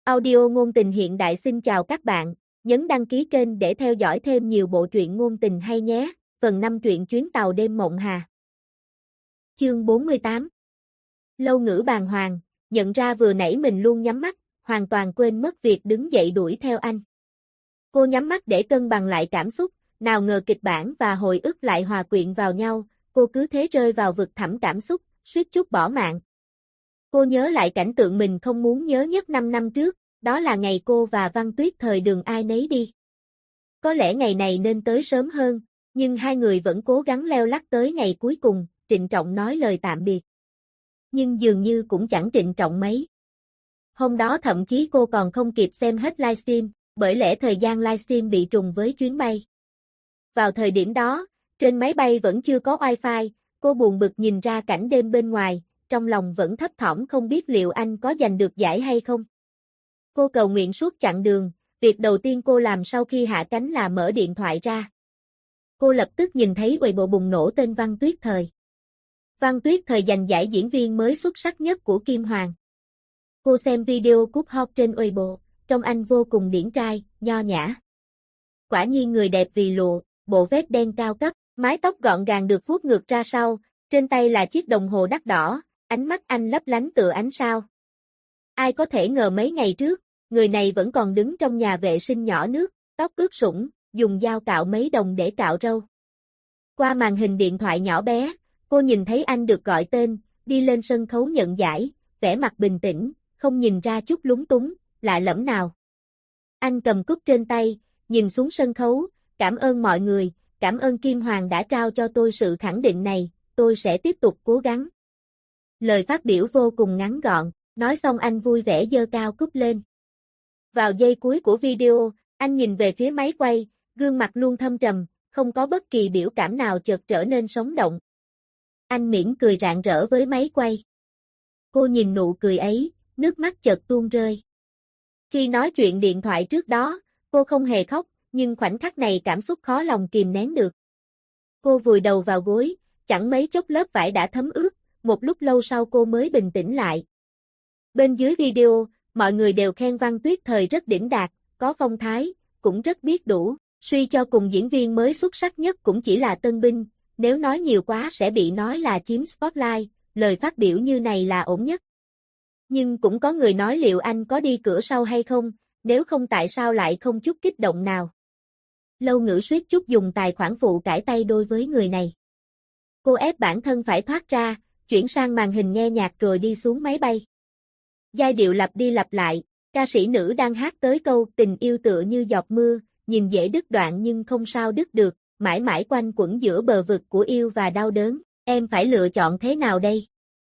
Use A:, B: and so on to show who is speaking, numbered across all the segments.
A: Audio ngôn tình hiện đại xin chào các bạn, nhấn đăng ký kênh để theo dõi thêm nhiều bộ truyện ngôn tình hay nhé. Phần 5 truyện chuyến tàu đêm mộng hà. Chương 48. Lâu ngữ bàng hoàng, nhận ra vừa nãy mình luôn nhắm mắt, hoàn toàn quên mất việc đứng dậy đuổi theo anh. Cô nhắm mắt để cân bằng lại cảm xúc, nào ngờ kịch bản và hồi ức lại hòa quyện vào nhau, cô cứ thế rơi vào vực thẳm cảm xúc, suýt chút bỏ mạng. Cô nhớ lại cảnh tượng mình không muốn nhớ nhất 5 năm trước, đó là ngày cô và Văn Tuyết thời đường ai nấy đi. Có lẽ ngày này nên tới sớm hơn, nhưng hai người vẫn cố gắng leo lắt tới ngày cuối cùng, trịnh trọng nói lời tạm biệt. Nhưng dường như cũng chẳng trịnh trọng mấy. Hôm đó thậm chí cô còn không kịp xem hết livestream, bởi lẽ thời gian livestream bị trùng với chuyến bay. Vào thời điểm đó, trên máy bay vẫn chưa có wifi, cô buồn bực nhìn ra cảnh đêm bên ngoài, trong lòng vẫn thấp thỏm không biết liệu anh có giành được giải hay không. Cô cầu nguyện suốt chặng đường, việc đầu tiên cô làm sau khi hạ cánh là mở điện thoại ra. Cô lập tức nhìn thấy Weibo bùng nổ tên Văn Tuyết Thời. Văn Tuyết Thời giành giải diễn viên mới xuất sắc nhất của Kim Hoàng. Cô xem video cúp hot trên Weibo, trông anh vô cùng điển trai, nho nhã. Quả nhiên người đẹp vì lụa, bộ vest đen cao cấp, mái tóc gọn gàng được vuốt ngược ra sau, trên tay là chiếc đồng hồ đắt đỏ, ánh mắt anh lấp lánh tựa ánh sao. Ai có thể ngờ mấy ngày trước, người này vẫn còn đứng trong nhà vệ sinh nhỏ nước, tóc ướt sũng, dùng dao cạo mấy đồng để cạo râu. Qua màn hình điện thoại nhỏ bé, cô nhìn thấy anh được gọi tên, đi lên sân khấu nhận giải, vẻ mặt bình tĩnh, không nhìn ra chút lúng túng, lạ lẫm nào. Anh cầm cúp trên tay, nhìn xuống sân khấu, cảm ơn mọi người, cảm ơn Kim Hoàng đã trao cho tôi sự khẳng định này, tôi sẽ tiếp tục cố gắng. Lời phát biểu vô cùng ngắn gọn, nói xong anh vui vẻ giơ cao cúp lên. Vào giây cuối của video, anh nhìn về phía máy quay, gương mặt luôn thâm trầm, không có bất kỳ biểu cảm nào chợt trở nên sống động. Anh mỉm cười rạng rỡ với máy quay. Cô nhìn nụ cười ấy, nước mắt chợt tuôn rơi. Khi nói chuyện điện thoại trước đó, cô không hề khóc, nhưng khoảnh khắc này cảm xúc khó lòng kìm nén được. Cô vùi đầu vào gối, chẳng mấy chốc lớp vải đã thấm ướt, một lúc lâu sau cô mới bình tĩnh lại. Bên dưới video, mọi người đều khen Văn Tuyết Thời rất đỉnh đạt, có phong thái, cũng rất biết đủ, suy cho cùng diễn viên mới xuất sắc nhất cũng chỉ là tân binh, nếu nói nhiều quá sẽ bị nói là chiếm spotlight, lời phát biểu như này là ổn nhất. Nhưng cũng có người nói liệu anh có đi cửa sau hay không, nếu không tại sao lại không chút kích động nào. Lâu ngữ suýt chút dùng tài khoản phụ cãi tay đôi với người này. Cô ép bản thân phải thoát ra, chuyển sang màn hình nghe nhạc rồi đi xuống máy bay. Giai điệu lặp đi lặp lại, ca sĩ nữ đang hát tới câu tình yêu tựa như giọt mưa, nhìn dễ đứt đoạn nhưng không sao đứt được, mãi mãi quanh quẩn giữa bờ vực của yêu và đau đớn, em phải lựa chọn thế nào đây?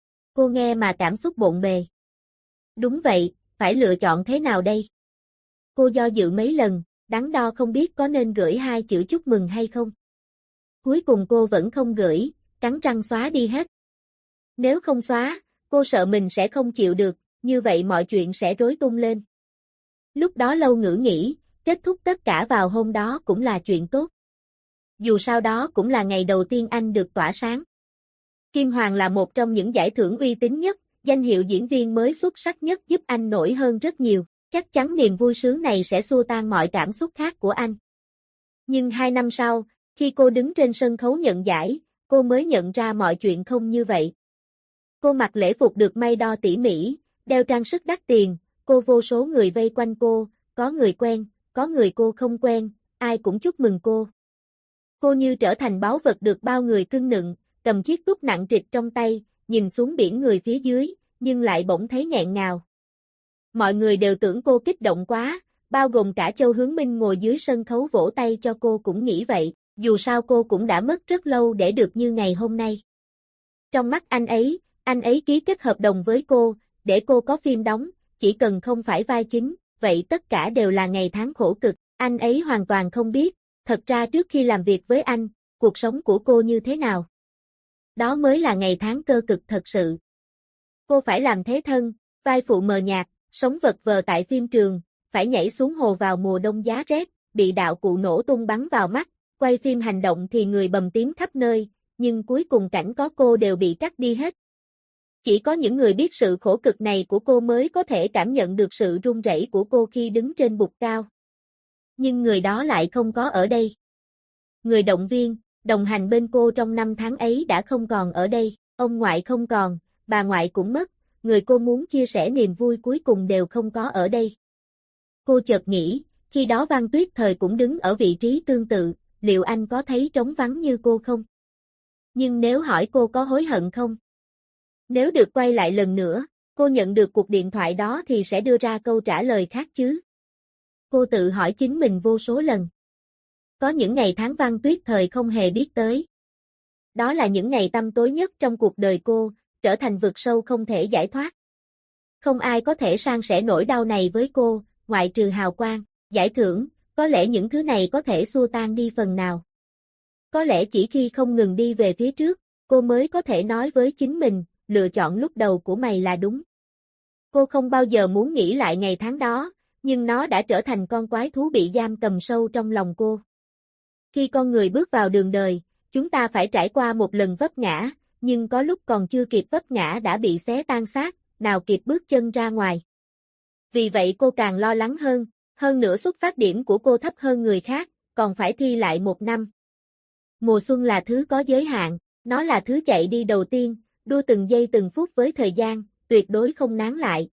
A: Cô nghe mà cảm xúc bộn bề. Đúng vậy, phải lựa chọn thế nào đây? Cô do dự mấy lần, đắn đo không biết có nên gửi 2 chữ chúc mừng hay không. Cuối cùng cô vẫn không gửi, cắn răng xóa đi hết. Nếu không xóa, cô sợ mình sẽ không chịu được, như vậy mọi chuyện sẽ rối tung lên. Lúc đó Lâu ngữ nghĩ, kết thúc tất cả vào hôm đó cũng là chuyện tốt. Dù sao đó cũng là ngày đầu tiên anh được tỏa sáng. Kim Hoàng là một trong những giải thưởng uy tín nhất, danh hiệu diễn viên mới xuất sắc nhất giúp anh nổi hơn rất nhiều. Chắc chắn niềm vui sướng này sẽ xua tan mọi cảm xúc khác của anh. Nhưng 2 năm sau, khi cô đứng trên sân khấu nhận giải, cô mới nhận ra mọi chuyện không như vậy. Cô mặc lễ phục được may đo tỉ mỉ, đeo trang sức đắt tiền, cô vô số người vây quanh cô, có người quen, có người cô không quen, ai cũng chúc mừng cô. Cô như trở thành báu vật được bao người cưng nựng, cầm chiếc cúp nặng trịch trong tay, nhìn xuống biển người phía dưới, nhưng lại bỗng thấy nghẹn ngào. Mọi người đều tưởng cô kích động quá, bao gồm cả Châu Hướng Minh ngồi dưới sân khấu vỗ tay cho cô cũng nghĩ vậy, dù sao cô cũng đã mất rất lâu để được như ngày hôm nay. Trong mắt anh ấy ký kết hợp đồng với cô, để cô có phim đóng, chỉ cần không phải vai chính, vậy tất cả đều là ngày tháng khổ cực, anh ấy hoàn toàn không biết, thật ra trước khi làm việc với anh, cuộc sống của cô như thế nào. Đó mới là ngày tháng cơ cực thật sự. Cô phải làm thế thân, vai phụ mờ nhạt, sống vật vờ tại phim trường, phải nhảy xuống hồ vào mùa đông giá rét, bị đạo cụ nổ tung bắn vào mắt, quay phim hành động thì người bầm tím khắp nơi, nhưng cuối cùng cảnh có cô đều bị cắt đi hết. Chỉ có những người biết sự khổ cực này của cô mới có thể cảm nhận được sự run rẩy của cô khi đứng trên bục cao. Nhưng người đó lại không có ở đây. Người động viên, đồng hành bên cô trong 5 tháng ấy đã không còn ở đây, ông ngoại không còn, bà ngoại cũng mất, người cô muốn chia sẻ niềm vui cuối cùng đều không có ở đây. Cô chợt nghĩ, khi đó Văn Tuyết Thời cũng đứng ở vị trí tương tự, liệu anh có thấy trống vắng như cô không? Nhưng nếu hỏi cô có hối hận không? Nếu được quay lại lần nữa, cô nhận được cuộc điện thoại đó thì sẽ đưa ra câu trả lời khác chứ? Cô tự hỏi chính mình vô số lần. Có những ngày tháng Văn Tuyết Thời không hề biết tới. Đó là những ngày tăm tối nhất trong cuộc đời cô, trở thành vực sâu không thể giải thoát. Không ai có thể san sẻ nỗi đau này với cô, ngoại trừ hào quang, giải thưởng, có lẽ những thứ này có thể xua tan đi phần nào. Có lẽ chỉ khi không ngừng đi về phía trước, cô mới có thể nói với chính mình, lựa chọn lúc đầu của mày là đúng. Cô không bao giờ muốn nghĩ lại ngày tháng đó, nhưng nó đã trở thành con quái thú bị giam cầm sâu trong lòng cô. Khi con người bước vào đường đời, chúng ta phải trải qua một lần vấp ngã, nhưng có lúc còn chưa kịp vấp ngã đã bị xé tan xác, nào kịp bước chân ra ngoài. Vì vậy cô càng lo lắng hơn nữa xuất phát điểm của cô thấp hơn người khác, còn phải thi lại 1 năm. Mùa xuân là thứ có giới hạn, nó là thứ chạy đi đầu tiên, đua từng giây từng phút với thời gian, tuyệt đối không nán lại.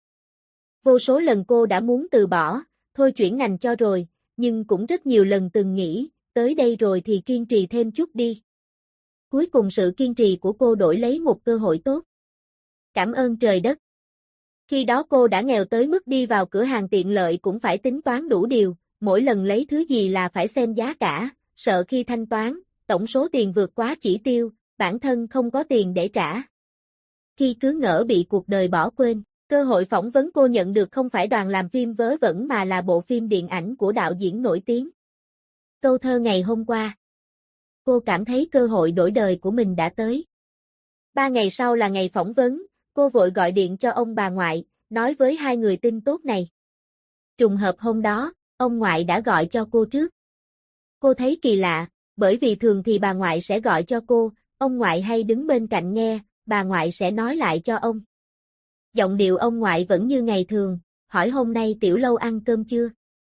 A: Vô số lần cô đã muốn từ bỏ, thôi chuyển ngành cho rồi, nhưng cũng rất nhiều lần từng nghĩ, tới đây rồi thì kiên trì thêm chút đi. Cuối cùng sự kiên trì của cô đổi lấy một cơ hội tốt. Cảm ơn trời đất. Khi đó cô đã nghèo tới mức đi vào cửa hàng tiện lợi cũng phải tính toán đủ điều, mỗi lần lấy thứ gì là phải xem giá cả, sợ khi thanh toán, tổng số tiền vượt quá chỉ tiêu, bản thân không có tiền để trả. Khi cứ ngỡ bị cuộc đời bỏ quên, cơ hội phỏng vấn cô nhận được không phải đoàn làm phim vớ vẩn mà là bộ phim điện ảnh của đạo diễn nổi tiếng. Câu thơ ngày hôm qua. Cô cảm thấy cơ hội đổi đời của mình đã tới. 3 ngày sau là ngày phỏng vấn, cô vội gọi điện cho ông bà ngoại, nói với hai người tin tốt này. Trùng hợp hôm đó, ông ngoại đã gọi cho cô trước. Cô thấy kỳ lạ, bởi vì thường thì bà ngoại sẽ gọi cho cô, ông ngoại hay đứng bên cạnh nghe, bà ngoại sẽ nói lại cho ông. Giọng điệu ông ngoại vẫn như ngày thường, hỏi hôm nay Tiểu Lâu ăn cơm chưa?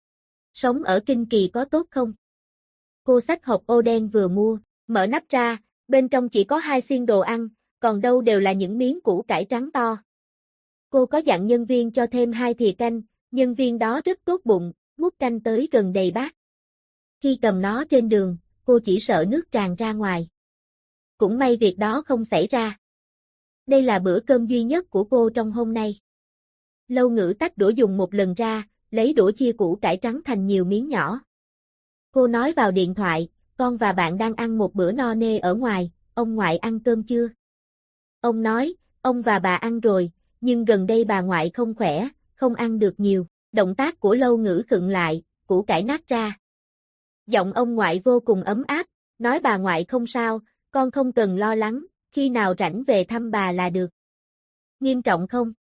A: Sống ở Kinh Kỳ có tốt không? Cô xách hộp ô đen vừa mua, mở nắp ra, bên trong chỉ có 2 xiên đồ ăn, còn đâu đều là những miếng củ cải trắng to. Cô có dặn nhân viên cho thêm 2 thìa canh, nhân viên đó rất tốt bụng, múc canh tới gần đầy bát. Khi cầm nó trên đường, cô chỉ sợ nước tràn ra ngoài. Cũng may việc đó không xảy ra. Đây là bữa cơm duy nhất của cô trong hôm nay. Lâu Ngữ tách đũa dùng một lần ra, lấy đũa chia củ cải trắng thành nhiều miếng nhỏ. Cô nói vào điện thoại, con và bạn đang ăn một bữa no nê ở ngoài, ông ngoại ăn cơm chưa? Ông nói, ông và bà ăn rồi, nhưng gần đây bà ngoại không khỏe, không ăn được nhiều. Động tác của Lâu Ngữ khựng lại, củ cải nát ra. Giọng ông ngoại vô cùng ấm áp, nói bà ngoại không sao, con không cần lo lắng, khi nào rảnh về thăm bà là được. Nghiêm trọng không?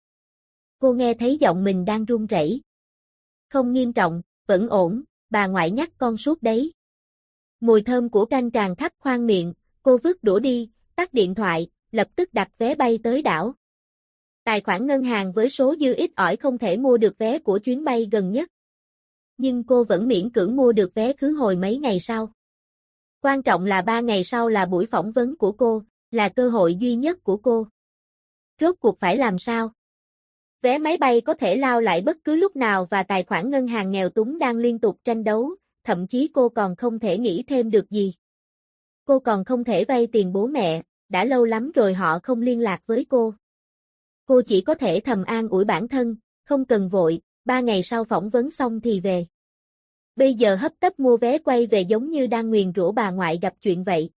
A: Cô nghe thấy giọng mình đang run rẩy. Không nghiêm trọng, vẫn ổn, bà ngoại nhắc con suốt đấy. Mùi thơm của canh tràn khắp khoang miệng, cô vứt đũa đi, tắt điện thoại, lập tức đặt vé bay tới đảo. Tài khoản ngân hàng với số dư ít ỏi không thể mua được vé của chuyến bay gần nhất. Nhưng cô vẫn miễn cưỡng mua được vé khứ hồi mấy ngày sau. Quan trọng là 3 ngày sau là buổi phỏng vấn của cô, là cơ hội duy nhất của cô. Rốt cuộc phải làm sao? Vé máy bay có thể lao lại bất cứ lúc nào và tài khoản ngân hàng nghèo túng đang liên tục tranh đấu, thậm chí cô còn không thể nghĩ thêm được gì. Cô còn không thể vay tiền bố mẹ, đã lâu lắm rồi họ không liên lạc với cô. Cô chỉ có thể thầm an ủi bản thân, không cần vội, 3 ngày sau phỏng vấn xong thì về. Bây giờ hấp tấp mua vé quay về giống như đang nguyền rủa bà ngoại gặp chuyện vậy.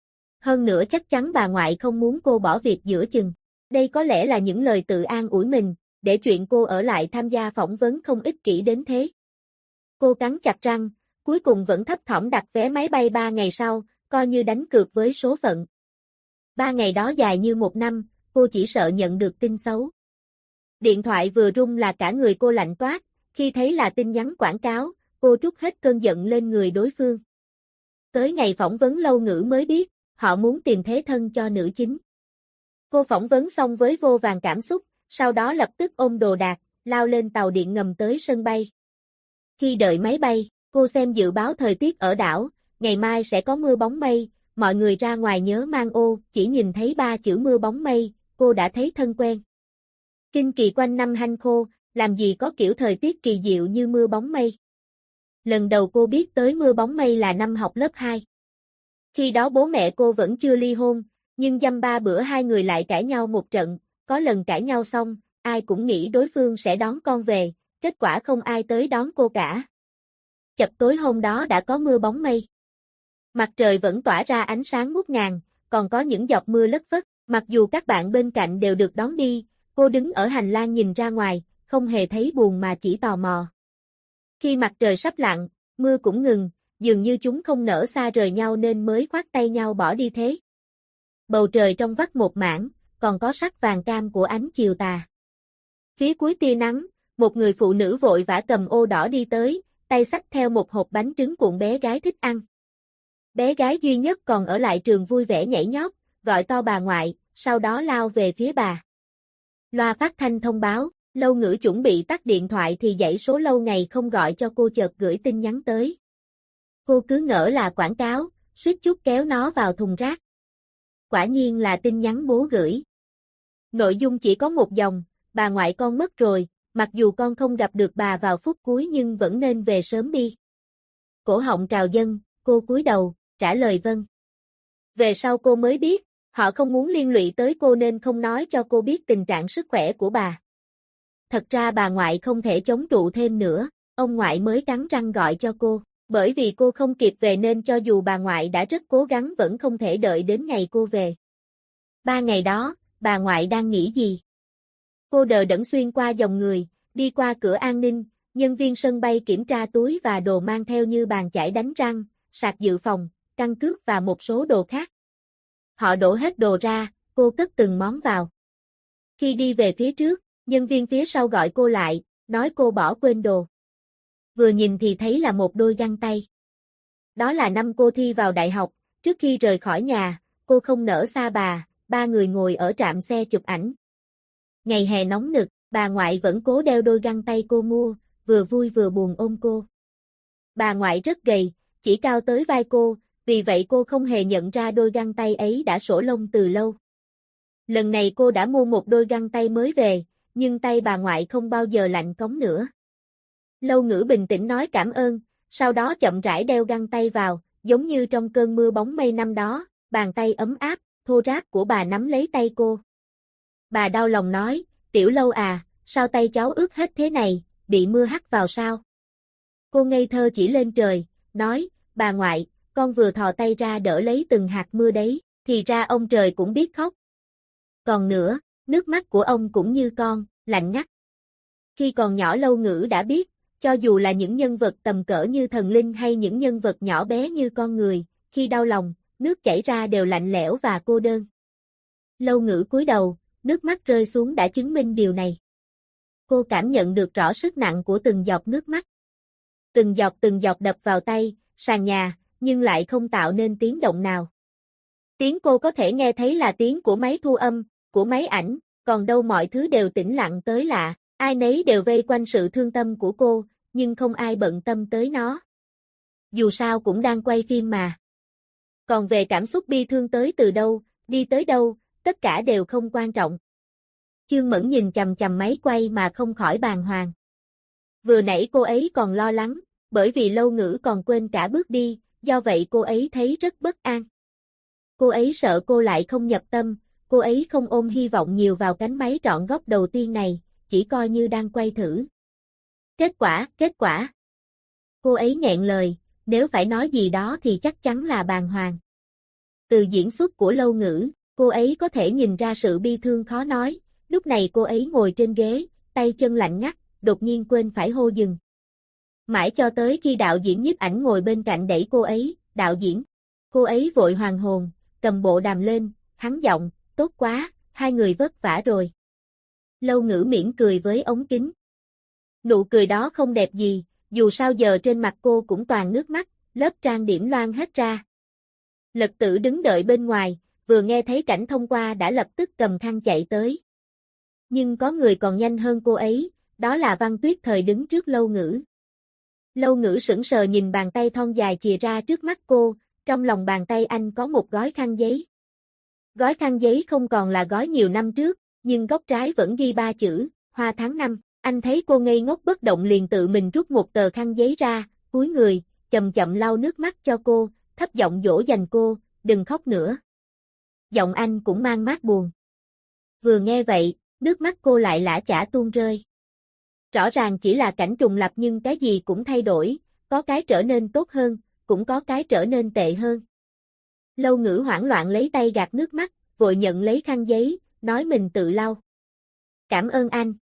A: Hơn nữa chắc chắn bà ngoại không muốn cô bỏ việc giữa chừng. Đây có lẽ là những lời tự an ủi mình, để chuyện cô ở lại tham gia phỏng vấn không ích kỷ đến thế. Cô cắn chặt răng, cuối cùng vẫn thấp thỏm đặt vé máy bay 3 ngày sau, coi như đánh cược với số phận. 3 ngày đó dài như 1 năm, cô chỉ sợ nhận được tin xấu. Điện thoại vừa rung là cả người cô lạnh toát, khi thấy là tin nhắn quảng cáo, cô trút hết cơn giận lên người đối phương. Tới ngày phỏng vấn Lâu Ngữ mới biết, họ muốn tìm thế thân cho nữ chính. Cô phỏng vấn xong với vô vàn cảm xúc, sau đó lập tức ôm đồ đạc, lao lên tàu điện ngầm tới sân bay. Khi đợi máy bay, cô xem dự báo thời tiết ở đảo, ngày mai sẽ có mưa bóng mây, mọi người ra ngoài nhớ mang ô, chỉ nhìn thấy 3 chữ mưa bóng mây, cô đã thấy thân quen. Kinh kỳ quanh năm hanh khô, làm gì có kiểu thời tiết kỳ diệu như mưa bóng mây. Lần đầu cô biết tới mưa bóng mây là năm học lớp 2. Khi đó bố mẹ cô vẫn chưa ly hôn, nhưng dăm ba bữa hai người lại cãi nhau một trận, có lần cãi nhau xong, ai cũng nghĩ đối phương sẽ đón con về, kết quả không ai tới đón cô cả. Chập tối hôm đó đã có mưa bóng mây. Mặt trời vẫn tỏa ra ánh sáng ngút ngàn, còn có những giọt mưa lất phất, mặc dù các bạn bên cạnh đều được đón đi, cô đứng ở hành lang nhìn ra ngoài, không hề thấy buồn mà chỉ tò mò. Khi mặt trời sắp lặn, mưa cũng ngừng, dường như chúng không nỡ xa rời nhau nên mới khoác tay nhau bỏ đi thế. Bầu trời trong vắt một mảng, còn có sắc vàng cam của ánh chiều tà. Phía cuối tia nắng, một người phụ nữ vội vã cầm ô đỏ đi tới, tay xách theo một hộp bánh trứng cuộn bé gái thích ăn. Bé gái duy nhất còn ở lại trường vui vẻ nhảy nhót, gọi to bà ngoại, sau đó lao về phía bà. Loa phát thanh thông báo, Lâu Ngữ chuẩn bị tắt điện thoại thì dãy số lâu ngày không gọi cho cô chợt gửi tin nhắn tới. Cô cứ ngỡ là quảng cáo, suýt chút kéo nó vào thùng rác. Quả nhiên là tin nhắn bố gửi. Nội dung chỉ có một dòng, bà ngoại con mất rồi, mặc dù con không gặp được bà vào phút cuối nhưng vẫn nên về sớm đi. Cổ họng trào dâng, cô cúi đầu, trả lời vâng. Về sau cô mới biết, họ không muốn liên lụy tới cô nên không nói cho cô biết tình trạng sức khỏe của bà. Thật ra bà ngoại không thể chống trụ thêm nữa, ông ngoại mới cắn răng gọi cho cô, bởi vì cô không kịp về nên cho dù bà ngoại đã rất cố gắng vẫn không thể đợi đến ngày cô về. 3 ngày đó, bà ngoại đang nghĩ gì? Cô đờ đẫn xuyên qua dòng người, đi qua cửa an ninh, nhân viên sân bay kiểm tra túi và đồ mang theo như bàn chải đánh răng, sạc dự phòng, căn cước và một số đồ khác. Họ đổ hết đồ ra, cô cất từng món vào. Khi đi về phía trước, nhân viên phía sau gọi cô lại, nói cô bỏ quên đồ. Vừa nhìn thì thấy là một đôi găng tay. Đó là năm cô thi vào đại học, trước khi rời khỏi nhà, cô không nỡ xa bà, 3 người ngồi ở trạm xe chụp ảnh. Ngày hè nóng nực, bà ngoại vẫn cố đeo đôi găng tay cô mua, vừa vui vừa buồn ôm cô. Bà ngoại rất gầy, chỉ cao tới vai cô, vì vậy cô không hề nhận ra đôi găng tay ấy đã xổ lông từ lâu. Lần này cô đã mua một đôi găng tay mới về, nhưng tay bà ngoại không bao giờ lạnh cống nữa. Lâu Ngữ bình tĩnh nói cảm ơn, sau đó chậm rãi đeo găng tay vào, giống như trong cơn mưa bóng mây năm đó, bàn tay ấm áp, thô ráp của bà nắm lấy tay cô. Bà đau lòng nói, Tiểu Lâu à, sao tay cháu ướt hết thế này, bị mưa hắt vào sao? Cô ngây thơ chỉ lên trời, nói, bà ngoại, con vừa thò tay ra đỡ lấy từng hạt mưa đấy, thì ra ông trời cũng biết khóc. Còn nữa, nước mắt của ông cũng như con, lạnh ngắt. Khi còn nhỏ Lâu Ngữ đã biết, cho dù là những nhân vật tầm cỡ như thần linh hay những nhân vật nhỏ bé như con người, khi đau lòng, nước chảy ra đều lạnh lẽo và cô đơn. Lâu Ngữ cúi đầu, nước mắt rơi xuống đã chứng minh điều này. Cô cảm nhận được rõ sức nặng của từng giọt nước mắt. Từng giọt đập vào tay, sàn nhà, nhưng lại không tạo nên tiếng động nào. Tiếng cô có thể nghe thấy là tiếng của máy thu âm, của máy ảnh, còn đâu mọi thứ đều tĩnh lặng tới lạ, ai nấy đều vây quanh sự thương tâm của cô, nhưng không ai bận tâm tới nó. Dù sao cũng đang quay phim mà. Còn về cảm xúc bi thương tới từ đâu, đi tới đâu, tất cả đều không quan trọng. Chương Mẫn nhìn chằm chằm máy quay mà không khỏi bàng hoàng. Vừa nãy cô ấy còn lo lắng, bởi vì Lâu Ngữ còn quên cả bước đi, do vậy cô ấy thấy rất bất an. Cô ấy sợ cô lại không nhập tâm, cô ấy không ôm hy vọng nhiều vào cánh máy trọn góc đầu tiên này, chỉ coi như đang quay thử. Kết quả. Cô ấy nghẹn lời, nếu phải nói gì đó thì chắc chắn là bàng hoàng. Từ diễn xuất của Lâu Ngữ, cô ấy có thể nhìn ra sự bi thương khó nói, lúc này cô ấy ngồi trên ghế, tay chân lạnh ngắt, đột nhiên quên phải hô dừng. Mãi cho tới khi đạo diễn nhiếp ảnh ngồi bên cạnh đẩy cô ấy, đạo diễn. Cô ấy vội hoàn hồn, cầm bộ đàm lên, hắn giọng, tốt quá, hai người vất vả rồi. Lâu Ngữ mỉm cười với ống kính. Nụ cười đó không đẹp gì, dù sao giờ trên mặt cô cũng toàn nước mắt, lớp trang điểm loang hết ra. Lật Tử đứng đợi bên ngoài, vừa nghe thấy cảnh thông qua đã lập tức cầm khăn chạy tới. Nhưng có người còn nhanh hơn cô ấy, đó là Văn Tuyết Thời đứng trước Lâu Ngữ. Lâu Ngữ sững sờ nhìn bàn tay thon dài chìa ra trước mắt cô, trong lòng bàn tay anh có một gói khăn giấy. Gói khăn giấy không còn là gói nhiều năm trước, nhưng góc trái vẫn ghi 3 chữ, Hoa tháng 5. Anh thấy cô ngây ngốc bất động liền tự mình rút một tờ khăn giấy ra, cúi người, chậm chậm lau nước mắt cho cô, thấp giọng dỗ dành cô, đừng khóc nữa. Giọng anh cũng mang mát buồn. Vừa nghe vậy, nước mắt cô lại lã chả tuôn rơi. Rõ ràng chỉ là cảnh trùng lập nhưng cái gì cũng thay đổi, có cái trở nên tốt hơn, cũng có cái trở nên tệ hơn. Lâu Ngữ hoảng loạn lấy tay gạt nước mắt, vội nhận lấy khăn giấy, nói mình tự lau. Cảm ơn anh.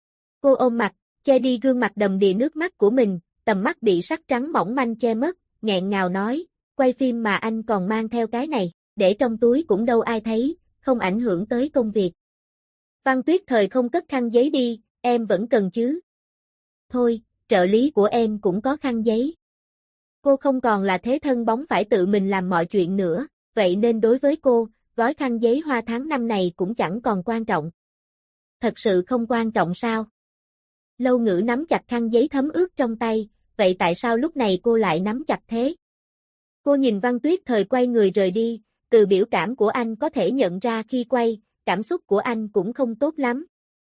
A: Cô ôm mặt, che đi gương mặt đầm đìa nước mắt của mình, tầm mắt bị sắc trắng mỏng manh che mất, nghẹn ngào nói, quay phim mà anh còn mang theo cái này, để trong túi cũng đâu ai thấy, không ảnh hưởng tới công việc. Văn Tuyết Thời không cất khăn giấy đi, em vẫn cần chứ. Thôi, trợ lý của em cũng có khăn giấy. Cô không còn là thế thân bóng phải tự mình làm mọi chuyện nữa, vậy nên đối với cô, gói khăn giấy Hoa tháng 5 này cũng chẳng còn quan trọng. Thật sự không quan trọng sao? Lâu Ngữ nắm chặt khăn giấy thấm ướt trong tay, vậy tại sao lúc này cô lại nắm chặt thế? Cô nhìn Văn Tuyết Thời quay người rời đi, từ biểu cảm của anh có thể nhận ra khi quay, cảm xúc của anh cũng không tốt lắm.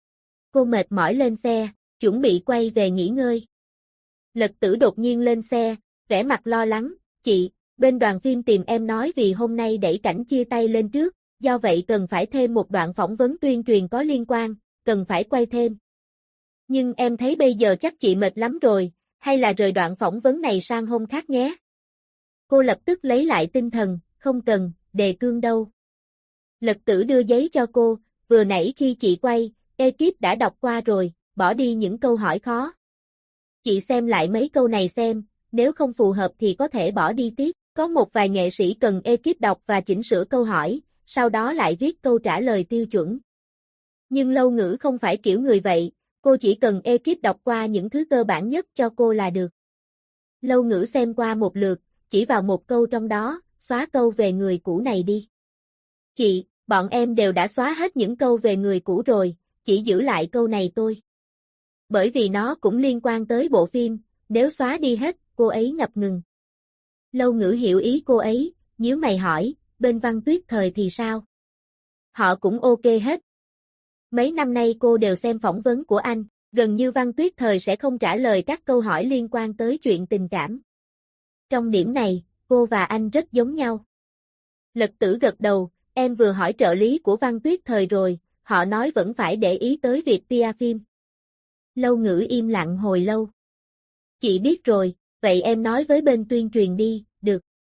A: Cô mệt mỏi lên xe, chuẩn bị quay về nghỉ ngơi. Lật Tử đột nhiên lên xe, vẻ mặt lo lắng, chị, bên đoàn phim tìm em nói vì hôm nay đẩy cảnh chia tay lên trước, do vậy cần phải thêm một đoạn phỏng vấn tuyên truyền có liên quan, cần phải quay thêm. Nhưng em thấy bây giờ chắc chị mệt lắm rồi, hay là rời đoạn phỏng vấn này sang hôm khác nhé. Cô lập tức lấy lại tinh thần, không cần, đề cương đâu. Lật Tử đưa giấy cho cô, vừa nãy khi chị quay, ekip đã đọc qua rồi, bỏ đi những câu hỏi khó. Chị xem lại mấy câu này xem, nếu không phù hợp thì có thể bỏ đi tiếp. Có một vài nghệ sĩ cần ekip đọc và chỉnh sửa câu hỏi, sau đó lại viết câu trả lời tiêu chuẩn. Nhưng Lâu Ngữ không phải kiểu người vậy, cô chỉ cần ekip đọc qua những thứ cơ bản nhất cho cô là được. Lâu Ngữ xem qua một lượt, chỉ vào một câu trong đó, xóa câu về người cũ này đi. Chị, bọn em đều đã xóa hết những câu về người cũ rồi, chỉ giữ lại câu này thôi. Bởi vì nó cũng liên quan tới bộ phim, nếu xóa đi hết, cô ấy ngập ngừng. Lâu Ngữ hiểu ý cô ấy, nhíu mày hỏi, bên Văn Tuyết Thời thì sao? Họ cũng ok hết. Mấy năm nay cô đều xem phỏng vấn của anh, gần như Văn Tuyết Thời sẽ không trả lời các câu hỏi liên quan tới chuyện tình cảm. Trong điểm này, cô và anh rất giống nhau. Lật Tử gật đầu, em vừa hỏi trợ lý của Văn Tuyết Thời rồi, họ nói vẫn phải để ý tới việc PR phim. Lâu Ngữ im lặng hồi lâu. Chị biết rồi, vậy em nói với bên tuyên truyền đi, được.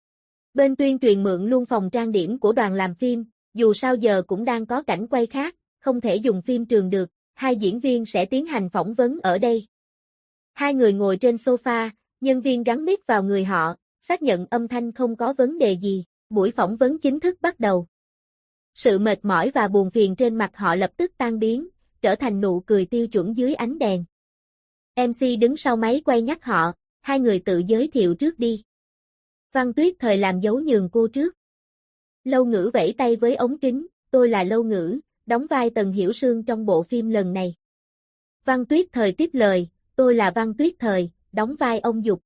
A: Bên tuyên truyền mượn luôn phòng trang điểm của đoàn làm phim, dù sao giờ cũng đang có cảnh quay khác, không thể dùng phim trường được, hai diễn viên sẽ tiến hành phỏng vấn ở đây. Hai người ngồi trên sofa, nhân viên gắn mic vào người họ, xác nhận âm thanh không có vấn đề gì, buổi phỏng vấn chính thức bắt đầu. Sự mệt mỏi và buồn phiền trên mặt họ lập tức tan biến, trở thành nụ cười tiêu chuẩn dưới ánh đèn. MC đứng sau máy quay nhắc họ, hai người tự giới thiệu trước đi. Văn Tuyết Thời làm dấu nhường cô trước. Lâu Ngữ vẫy tay với ống kính, tôi là Lâu Ngữ, đóng vai Tần Hiểu Sương trong bộ phim lần này. Văn Tuyết Thời tiếp lời, tôi là Văn Tuyết Thời, đóng vai ông Dục.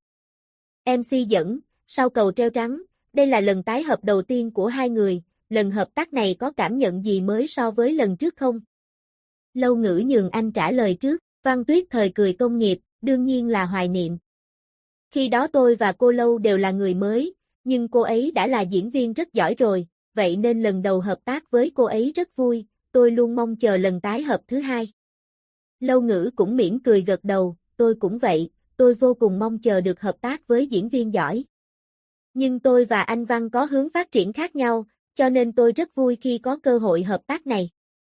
A: MC dẫn, sau cầu treo trắng, đây là lần tái hợp đầu tiên của hai người, lần hợp tác này có cảm nhận gì mới so với lần trước không? Lâu Ngữ nhường anh trả lời trước, Văn Tuyết Thời cười công nghiệp, đương nhiên là hoài niệm. Khi đó tôi và cô Lâu đều là người mới, nhưng cô ấy đã là diễn viên rất giỏi rồi, vậy nên lần đầu hợp tác với cô ấy rất vui, tôi luôn mong chờ lần tái hợp thứ hai. Lâu Ngữ cũng mỉm cười gật đầu, tôi cũng vậy, tôi vô cùng mong chờ được hợp tác với diễn viên giỏi. Nhưng tôi và anh Văn có hướng phát triển khác nhau, cho nên tôi rất vui khi có cơ hội hợp tác này.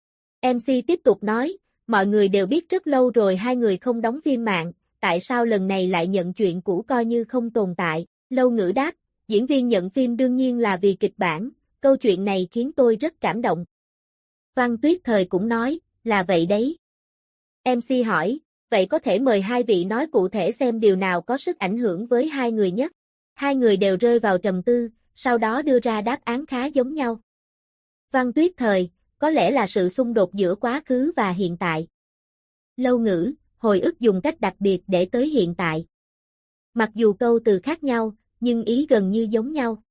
A: MC tiếp tục nói, mọi người đều biết rất lâu rồi hai người không đóng phim mạng, tại sao lần này lại nhận chuyện cũ coi như không tồn tại? Lâu Ngữ đáp, diễn viên nhận phim đương nhiên là vì kịch bản, câu chuyện này khiến tôi rất cảm động. Văn Tuyết Thời cũng nói, là vậy đấy. MC hỏi, vậy có thể mời hai vị nói cụ thể xem điều nào có sức ảnh hưởng với hai người nhất. Hai người đều rơi vào trầm tư, sau đó đưa ra đáp án khá giống nhau. Văn Tuyết thời, có lẽ là sự xung đột giữa quá khứ và hiện tại. Lâu ngữ, hồi ức dùng cách đặc biệt để tới hiện tại. Mặc dù câu từ khác nhau, nhưng ý gần như giống nhau.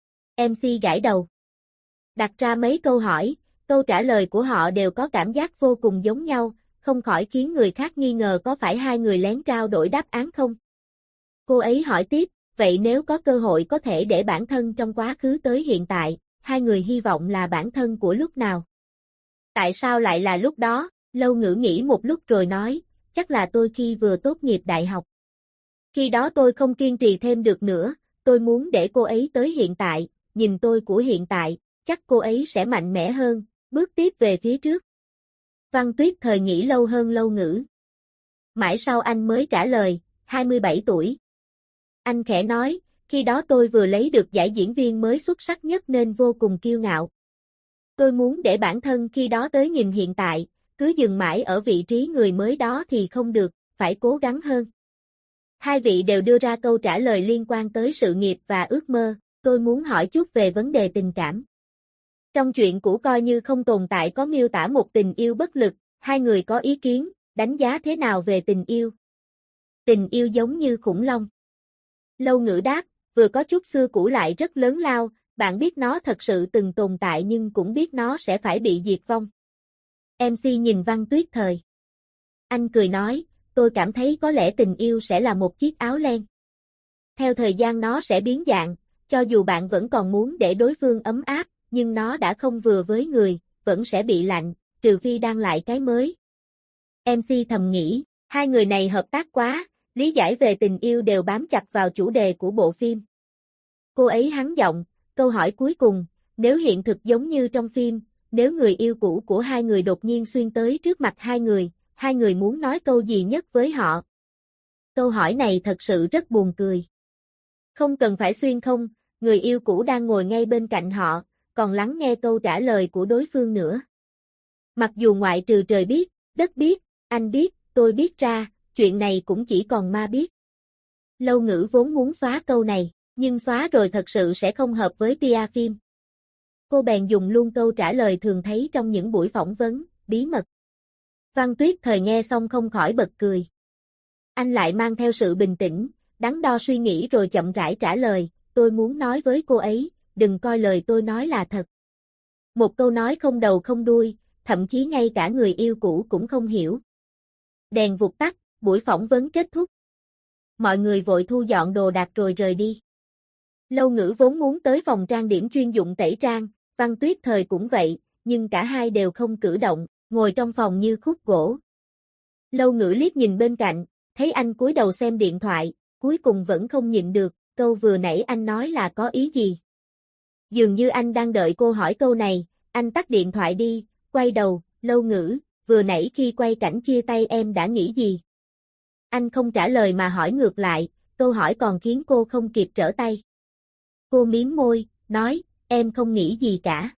A: MC gãi đầu. Đặt ra mấy câu hỏi, câu trả lời của họ đều có cảm giác vô cùng giống nhau, không khỏi khiến người khác nghi ngờ có phải hai người lén trao đổi đáp án không. Cô ấy hỏi tiếp, vậy nếu có cơ hội có thể để bản thân trong quá khứ tới hiện tại, hai người hy vọng là bản thân của lúc nào? Tại sao lại là lúc đó? Lâu ngữ nghĩ một lúc rồi nói, chắc là tôi khi vừa tốt nghiệp đại học. Khi đó tôi không kiên trì thêm được nữa, tôi muốn để cô ấy tới hiện tại, nhìn tôi của hiện tại, chắc cô ấy sẽ mạnh mẽ hơn, bước tiếp về phía trước. Văn Tuyết thời nghĩ lâu hơn lâu ngữ. Mãi sau anh mới trả lời, 27 tuổi. Anh khẽ nói, khi đó tôi vừa lấy được giải diễn viên mới xuất sắc nhất nên vô cùng kiêu ngạo. Tôi muốn để bản thân khi đó tới nhìn hiện tại, cứ dừng mãi ở vị trí người mới đó thì không được, phải cố gắng hơn. Hai vị đều đưa ra câu trả lời liên quan tới sự nghiệp và ước mơ, tôi muốn hỏi chút về vấn đề tình cảm. Trong chuyện cũ coi như không tồn tại có miêu tả một tình yêu bất lực, hai người có ý kiến, đánh giá thế nào về tình yêu? Tình yêu giống như khủng long. Lâu ngữ đáp, vừa có chút xưa cũ lại rất lớn lao, bạn biết nó thật sự từng tồn tại nhưng cũng biết nó sẽ phải bị diệt vong. MC nhìn Văn Tuyết thời. Anh cười nói, tôi cảm thấy có lẽ tình yêu sẽ là một chiếc áo len. Theo thời gian nó sẽ biến dạng, cho dù bạn vẫn còn muốn để đối phương ấm áp, nhưng nó đã không vừa với người, vẫn sẽ bị lạnh, trừ phi đan lại cái mới. MC thầm nghĩ, hai người này hợp tác quá, lý giải về tình yêu đều bám chặt vào chủ đề của bộ phim. Cô ấy hắng giọng, câu hỏi cuối cùng, nếu hiện thực giống như trong phim, nếu người yêu cũ của hai người đột nhiên xuyên tới trước mặt hai người muốn nói câu gì nhất với họ? Câu hỏi này thật sự rất buồn cười. Không cần phải xuyên không, người yêu cũ đang ngồi ngay bên cạnh họ, còn lắng nghe câu trả lời của đối phương nữa. Mặc dù ngoại trừ trời biết, đất biết, anh biết, tôi biết ra, chuyện này cũng chỉ còn ma biết. Lâu ngữ vốn muốn xóa câu này, nhưng xóa rồi thật sự sẽ không hợp với PR phim. Cô bèn dùng luôn câu trả lời thường thấy trong những buổi phỏng vấn, bí mật. Văn Tuyết thời nghe xong không khỏi bật cười. Anh lại mang theo sự bình tĩnh, đắn đo suy nghĩ rồi chậm rãi trả lời, tôi muốn nói với cô ấy, đừng coi lời tôi nói là thật. Một câu nói không đầu không đuôi, thậm chí ngay cả người yêu cũ cũng không hiểu. Đèn vụt tắt, buổi phỏng vấn kết thúc. Mọi người vội thu dọn đồ đạc rồi rời đi. Lâu ngữ vốn muốn tới phòng trang điểm chuyên dụng tẩy trang, Văn Tuyết thời cũng vậy, nhưng cả hai đều không cử động, ngồi trong phòng như khúc gỗ. Lâu ngữ liếc nhìn bên cạnh, thấy anh cúi đầu xem điện thoại, cuối cùng vẫn không nhịn được, câu vừa nãy anh nói là có ý gì? Dường như anh đang đợi cô hỏi câu này, anh tắt điện thoại đi, quay đầu, lâu ngữ, vừa nãy khi quay cảnh chia tay em đã nghĩ gì? Anh không trả lời mà hỏi ngược lại, câu hỏi còn khiến cô không kịp trở tay. Cô miếm môi, nói, em không nghĩ gì cả.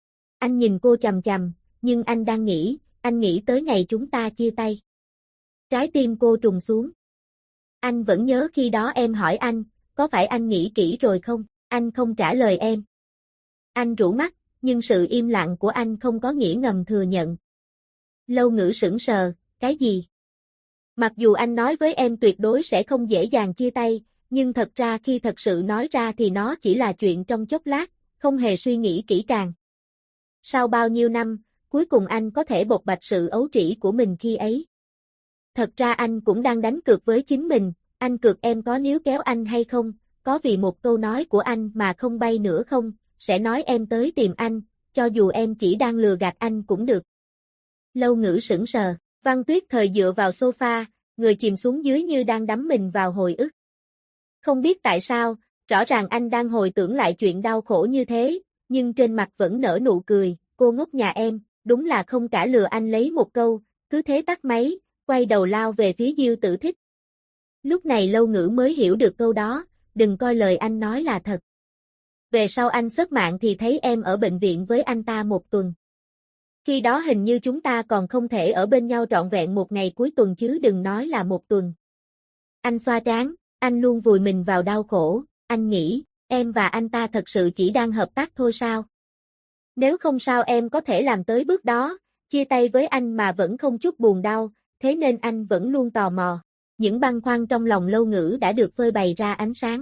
A: Anh nhìn cô chằm chằm, nhưng anh đang nghĩ, anh nghĩ tới ngày chúng ta chia tay. Trái tim cô trùng xuống. Anh vẫn nhớ khi đó em hỏi anh, có phải anh nghĩ kỹ rồi không? Anh không trả lời em. Anh rũ mắt, nhưng sự im lặng của anh không có nghĩa ngầm thừa nhận. Lâu ngữ sững sờ, cái gì? Mặc dù anh nói với em tuyệt đối sẽ không dễ dàng chia tay, nhưng thật ra khi thật sự nói ra thì nó chỉ là chuyện trong chốc lát, không hề suy nghĩ kỹ càng. Sau bao nhiêu năm, cuối cùng anh có thể bộc bạch sự ấu trĩ của mình khi ấy. Thật ra anh cũng đang đánh cược với chính mình, anh cược em có níu kéo anh hay không, có vì một câu nói của anh mà không bay nữa không, sẽ nói em tới tìm anh, cho dù em chỉ đang lừa gạt anh cũng được. Lâu ngữ sững sờ, Văn Tuyết thời dựa vào sofa, người chìm xuống dưới như đang đắm mình vào hồi ức. Không biết tại sao, rõ ràng anh đang hồi tưởng lại chuyện đau khổ như thế, nhưng trên mặt vẫn nở nụ cười, cô ngốc nhà em, đúng là không cả lừa anh lấy một câu, cứ thế tắt máy, quay đầu lao về phía Diêu Tử Thích. Lúc này lâu ngữ mới hiểu được câu đó, đừng coi lời anh nói là thật. Về sau anh xớt mạng thì thấy em ở bệnh viện với anh ta một tuần. Khi đó hình như chúng ta còn không thể ở bên nhau trọn vẹn một ngày cuối tuần chứ đừng nói là một tuần. Anh xoa trán, anh luôn vùi mình vào đau khổ, anh nghĩ, em và anh ta thật sự chỉ đang hợp tác thôi sao? Nếu không sao em có thể làm tới bước đó, chia tay với anh mà vẫn không chút buồn đau, thế nên anh vẫn luôn tò mò. Những băn khoăn trong lòng Lâu Ngữ đã được phơi bày ra ánh sáng.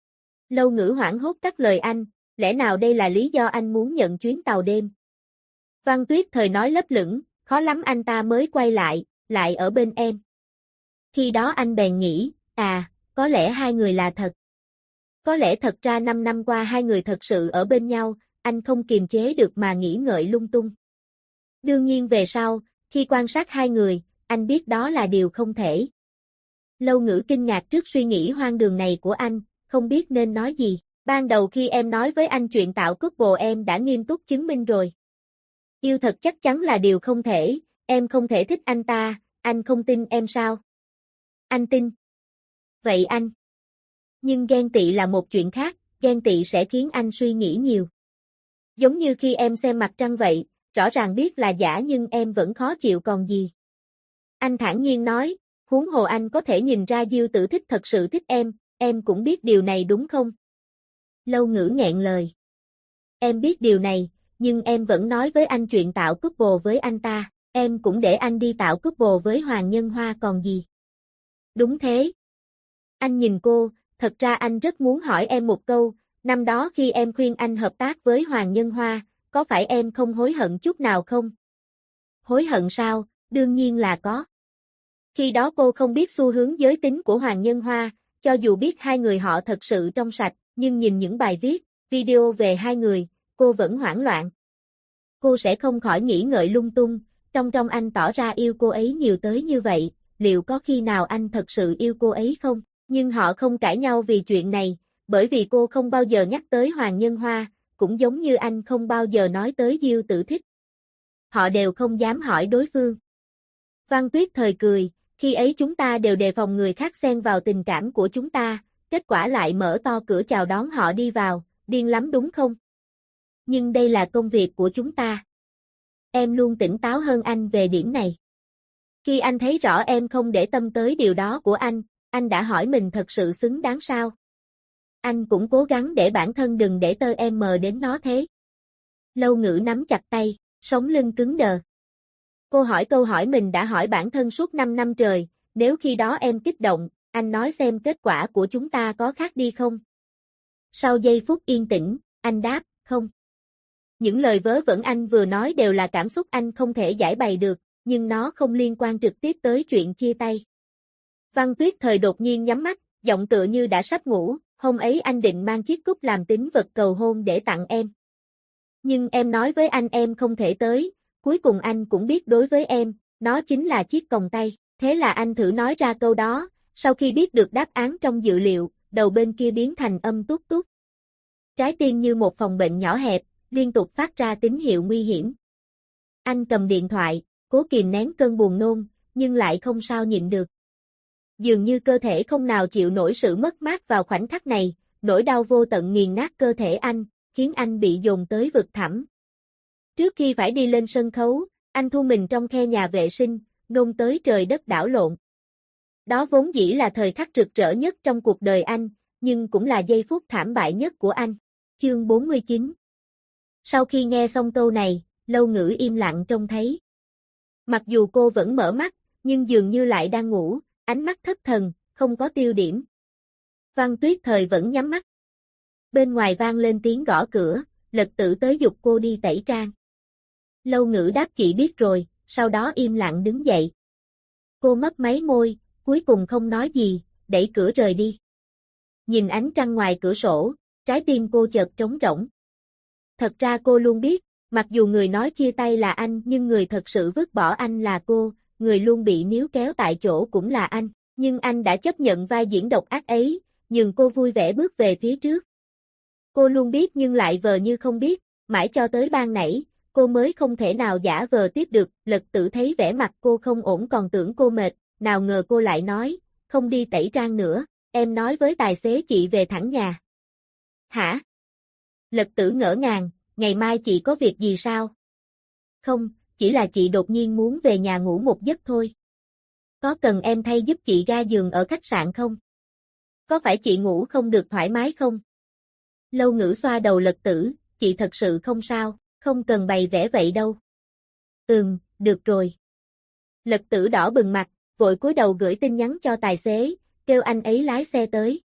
A: Lâu Ngữ hoảng hốt cắt lời anh, lẽ nào đây là lý do anh muốn nhận chuyến tàu đêm? Văn Tuyết Thời nói lấp lửng, khó lắm anh ta mới quay lại ở bên em. Khi đó anh bèn nghĩ, có lẽ hai người là thật. Có lẽ thật ra 5 năm qua hai người thật sự ở bên nhau, anh không kiềm chế được mà nghĩ ngợi lung tung. Đương nhiên về sau, khi quan sát hai người, anh biết đó là điều không thể. Lâu Ngữ kinh ngạc trước suy nghĩ hoang đường này của anh, không biết nên nói gì. Ban đầu khi em nói với anh chuyện tạo couple em đã nghiêm túc chứng minh rồi. Yêu thật chắc chắn là điều không thể, em không thể thích anh ta, anh không tin em sao? Anh tin. Vậy anh. Nhưng ghen tị là một chuyện khác, ghen tị sẽ khiến anh suy nghĩ nhiều. Giống như khi em xem mặt trăng vậy, rõ ràng biết là giả nhưng em vẫn khó chịu còn gì. Anh thản nhiên nói, huống hồ anh có thể nhìn ra Diêu Tử Thích thật sự thích em cũng biết điều này đúng không? Lâu Ngữ nghẹn lời. Em biết điều này, nhưng em vẫn nói với anh chuyện tạo couple với anh ta, em cũng để anh đi tạo couple với Hoàng Nhân Hoa còn gì. Đúng thế. Anh nhìn cô, thật ra anh rất muốn hỏi em một câu, năm đó khi em khuyên anh hợp tác với Hoàng Nhân Hoa, có phải em không hối hận chút nào không? Hối hận sao? Đương nhiên là có. Khi đó cô không biết xu hướng giới tính của Hoàng Nhân Hoa, cho dù biết hai người họ thật sự trong sạch, nhưng nhìn những bài viết, video về hai người, cô vẫn hoảng loạn. Cô sẽ không khỏi nghĩ ngợi lung tung, trong anh tỏ ra yêu cô ấy nhiều tới như vậy, liệu có khi nào anh thật sự yêu cô ấy không? Nhưng họ không cãi nhau vì chuyện này, bởi vì cô không bao giờ nhắc tới Hoàng Nhân Hoa, cũng giống như anh không bao giờ nói tới Diêu Tử Thích. Họ đều không dám hỏi đối phương. Văn Tuyết Thời cười, khi ấy chúng ta đều đề phòng người khác xen vào tình cảm của chúng ta, kết quả lại mở to cửa chào đón họ đi vào, điên lắm đúng không? Nhưng đây là công việc của chúng ta. Em luôn tỉnh táo hơn anh về điểm này. Khi anh thấy rõ em không để tâm tới điều đó của anh đã hỏi mình thật sự xứng đáng sao? Anh cũng cố gắng để bản thân đừng để tơ em mờ đến nó thế. Lâu Ngữ nắm chặt tay, sống lưng cứng đờ. Cô hỏi câu hỏi mình đã hỏi bản thân suốt 5 năm trời, nếu khi đó em kích động, anh nói xem kết quả của chúng ta có khác đi không? Sau giây phút yên tĩnh, anh đáp, không. Những lời vớ vẩn anh vừa nói đều là cảm xúc anh không thể giải bày được, nhưng nó không liên quan trực tiếp tới chuyện chia tay. Văn Tuyết Thời đột nhiên nhắm mắt, giọng tựa như đã sắp ngủ, hôm ấy anh định mang chiếc cúp làm tín vật cầu hôn để tặng em. Nhưng em nói với anh em không thể tới, cuối cùng anh cũng biết đối với em, nó chính là chiếc còng tay, thế là anh thử nói ra câu đó, sau khi biết được đáp án trong dự liệu, đầu bên kia biến thành âm tút tút. Trái tim như một phòng bệnh nhỏ hẹp, liên tục phát ra tín hiệu nguy hiểm. Anh cầm điện thoại, cố kìm nén cơn buồn nôn, nhưng lại không sao nhịn được. Dường như cơ thể không nào chịu nổi sự mất mát vào khoảnh khắc này, nỗi đau vô tận nghiền nát cơ thể anh, khiến anh bị dồn tới vực thẳm. Trước khi phải đi lên sân khấu, anh thu mình trong khe nhà vệ sinh, nôn tới trời đất đảo lộn. Đó vốn dĩ là thời khắc rực rỡ nhất trong cuộc đời anh, nhưng cũng là giây phút thảm bại nhất của anh. Chương 49. Sau khi nghe xong câu này, Lâu Ngữ im lặng trông thấy. Mặc dù cô vẫn mở mắt, nhưng dường như lại đang ngủ, ánh mắt thất thần, không có tiêu điểm. Văn Tuyết Thời vẫn nhắm mắt. Bên ngoài vang lên tiếng gõ cửa, Lật Tử tới giục cô đi tẩy trang. Lâu Ngữ đáp chị biết rồi, sau đó im lặng đứng dậy. Cô mấp máy môi, cuối cùng không nói gì, đẩy cửa rời đi. Nhìn ánh trăng ngoài cửa sổ, trái tim cô chợt trống rỗng. Thật ra cô luôn biết, mặc dù người nói chia tay là anh nhưng người thật sự vứt bỏ anh là cô, người luôn bị níu kéo tại chỗ cũng là anh, nhưng anh đã chấp nhận vai diễn độc ác ấy, nhường cô vui vẻ bước về phía trước. Cô luôn biết nhưng lại vờ như không biết, mãi cho tới ban nãy, cô mới không thể nào giả vờ tiếp được, Lật Tử thấy vẻ mặt cô không ổn còn tưởng cô mệt, nào ngờ cô lại nói, không đi tẩy trang nữa, em nói với tài xế chị về thẳng nhà. Hả? Lật Tử ngỡ ngàng, ngày mai chị có việc gì sao? Không, chỉ là chị đột nhiên muốn về nhà ngủ một giấc thôi. Có cần em thay giúp chị ga giường ở khách sạn không? Có phải chị ngủ không được thoải mái không? Lâu Ngữ xoa đầu Lật Tử, chị thật sự không sao. Không cần bày vẽ vậy đâu. Được rồi. Lật Tử đỏ bừng mặt, vội cúi đầu gửi tin nhắn cho tài xế, kêu anh ấy lái xe tới.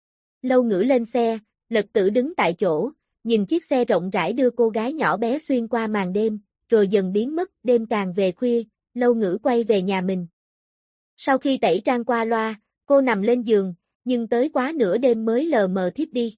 A: Lâu Ngữ lên xe, Lật Tử đứng tại chỗ, nhìn chiếc xe rộng rãi đưa cô gái nhỏ bé xuyên qua màn đêm, rồi dần biến mất, đêm càng về khuya, Lâu Ngữ quay về nhà mình. Sau khi tẩy trang qua loa, cô nằm lên giường, nhưng tới quá nửa đêm mới lờ mờ thiếp đi.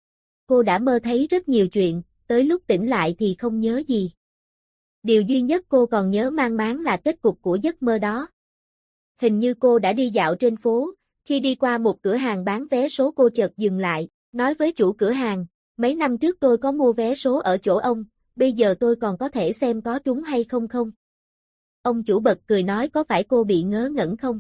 A: Cô đã mơ thấy rất nhiều chuyện, tới lúc tỉnh lại thì không nhớ gì. Điều duy nhất cô còn nhớ mang máng là kết cục của giấc mơ đó. Hình như cô đã đi dạo trên phố, khi đi qua một cửa hàng bán vé số cô chợt dừng lại, nói với chủ cửa hàng, mấy năm trước tôi có mua vé số ở chỗ ông, bây giờ tôi còn có thể xem có trúng hay không không? Ông chủ bật cười nói có phải cô bị ngớ ngẩn không?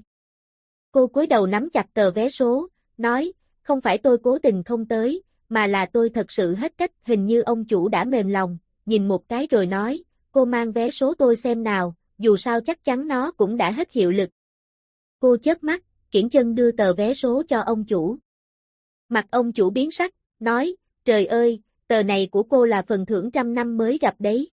A: Cô cúi đầu nắm chặt tờ vé số, nói, không phải tôi cố tình không tới, mà là tôi thật sự hết cách. Hình như ông chủ đã mềm lòng, nhìn một cái rồi nói, cô mang vé số tôi xem nào, dù sao chắc chắn nó cũng đã hết hiệu lực. Cô chớp mắt, kiễng chân đưa tờ vé số cho ông chủ. Mặt ông chủ biến sắc, nói, trời ơi, tờ này của cô là phần thưởng 100 năm mới gặp đấy.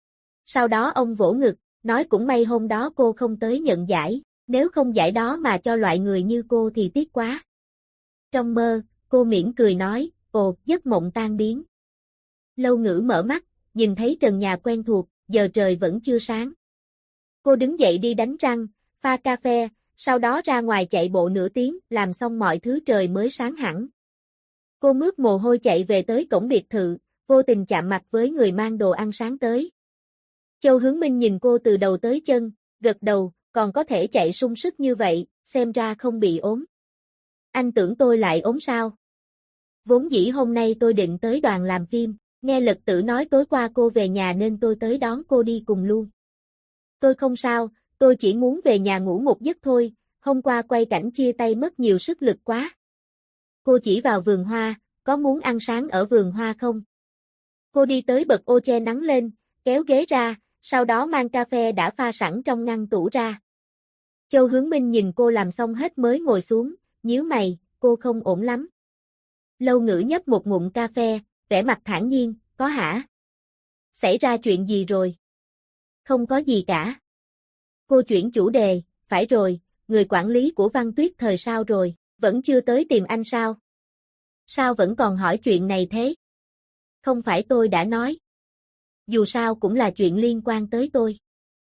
A: Sau đó ông vỗ ngực, nói cũng may hôm đó cô không tới nhận giải, nếu không giải đó mà cho loại người như cô thì tiếc quá. Trong mơ, cô mỉm cười nói, ồ, giấc mộng tan biến. Lâu Ngữ mở mắt, nhìn thấy trần nhà quen thuộc, giờ trời vẫn chưa sáng. Cô đứng dậy đi đánh răng, pha cà phê, sau đó ra ngoài chạy bộ nửa tiếng, làm xong mọi thứ trời mới sáng hẳn. Cô mướt mồ hôi chạy về tới cổng biệt thự, vô tình chạm mặt với người mang đồ ăn sáng tới. Châu Hướng Minh nhìn cô từ đầu tới chân, gật đầu, còn có thể chạy sung sức như vậy, xem ra không bị ốm. Anh tưởng tôi lại ốm sao? Vốn dĩ hôm nay tôi định tới đoàn làm phim, nghe Lật Tử nói tối qua cô về nhà nên tôi tới đón cô đi cùng luôn. Tôi không sao, tôi chỉ muốn về nhà ngủ một giấc thôi, hôm qua quay cảnh chia tay mất nhiều sức lực quá. Cô chỉ vào vườn hoa, có muốn ăn sáng ở vườn hoa không? Cô đi tới bật ô che nắng lên, kéo ghế ra, sau đó mang cà phê đã pha sẵn trong ngăn tủ ra. Châu Hướng Minh nhìn cô làm xong hết mới ngồi xuống, nhíu mày, cô không ổn lắm. Lâu Ngữ nhấp một ngụm cà phê, vẻ mặt thản nhiên, có hả? Xảy ra chuyện gì rồi? Không có gì cả. Cô chuyển chủ đề, phải rồi, người quản lý của Văn Tuyết Thời sao rồi, vẫn chưa tới tìm anh sao? Sao vẫn còn hỏi chuyện này thế? Không phải tôi đã nói. Dù sao cũng là chuyện liên quan tới tôi.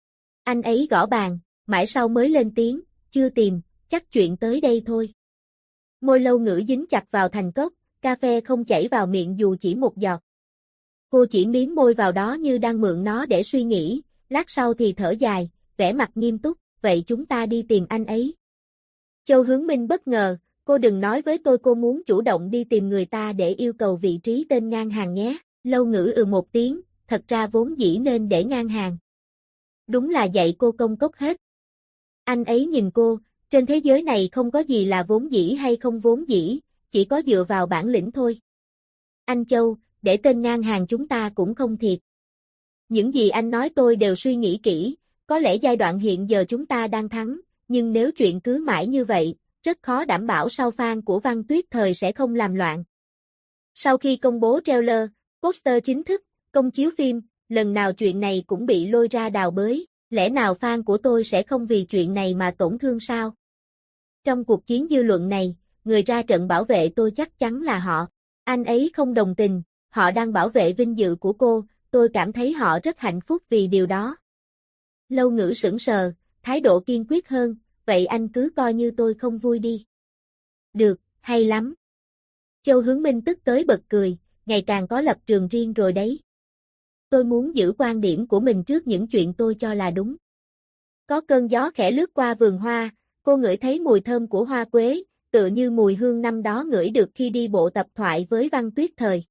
A: Anh ấy gõ bàn, mãi sau mới lên tiếng, chưa tìm, chắc chuyện tới đây thôi. Môi Lâu Ngữ dính chặt vào thành cốc, cà phê không chảy vào miệng dù chỉ một giọt. Cô chỉ miếm môi vào đó như đang mượn nó để suy nghĩ, lát sau thì thở dài, vẻ mặt nghiêm túc, vậy chúng ta đi tìm anh ấy. Châu Hướng Minh bất ngờ, cô đừng nói với tôi cô muốn chủ động đi tìm người ta để yêu cầu vị trí tên ngang hàng nhé. Lâu Ngữ một tiếng, thật ra vốn dĩ nên để ngang hàng. Đúng là dạy cô công cốc hết. Anh ấy nhìn cô, trên thế giới này không có gì là vốn dĩ hay không vốn dĩ, chỉ có dựa vào bản lĩnh thôi. Anh Châu, để tên ngang hàng chúng ta cũng không thiệt. Những gì anh nói tôi đều suy nghĩ kỹ, có lẽ giai đoạn hiện giờ chúng ta đang thắng, nhưng nếu chuyện cứ mãi như vậy, rất khó đảm bảo sau fan của Văn Tuyết Thời sẽ không làm loạn. Sau khi công bố trailer, poster chính thức, công chiếu phim, lần nào chuyện này cũng bị lôi ra đào bới, lẽ nào fan của tôi sẽ không vì chuyện này mà tổn thương sao? Trong cuộc chiến dư luận này, người ra trận bảo vệ tôi chắc chắn là họ. Anh ấy không đồng tình, họ đang bảo vệ vinh dự của cô, tôi cảm thấy họ rất hạnh phúc vì điều đó. Lâu Ngữ sững sờ, thái độ kiên quyết hơn, vậy anh cứ coi như tôi không vui đi. Được, hay lắm. Châu Hướng Minh tức tới bật cười, ngày càng có lập trường riêng rồi đấy. Tôi muốn giữ quan điểm của mình trước những chuyện tôi cho là đúng. Có cơn gió khẽ lướt qua vườn hoa, cô ngửi thấy mùi thơm của hoa quế, tựa như mùi hương năm đó ngửi được khi đi bộ tập thoại với Văn Tuyết Thời.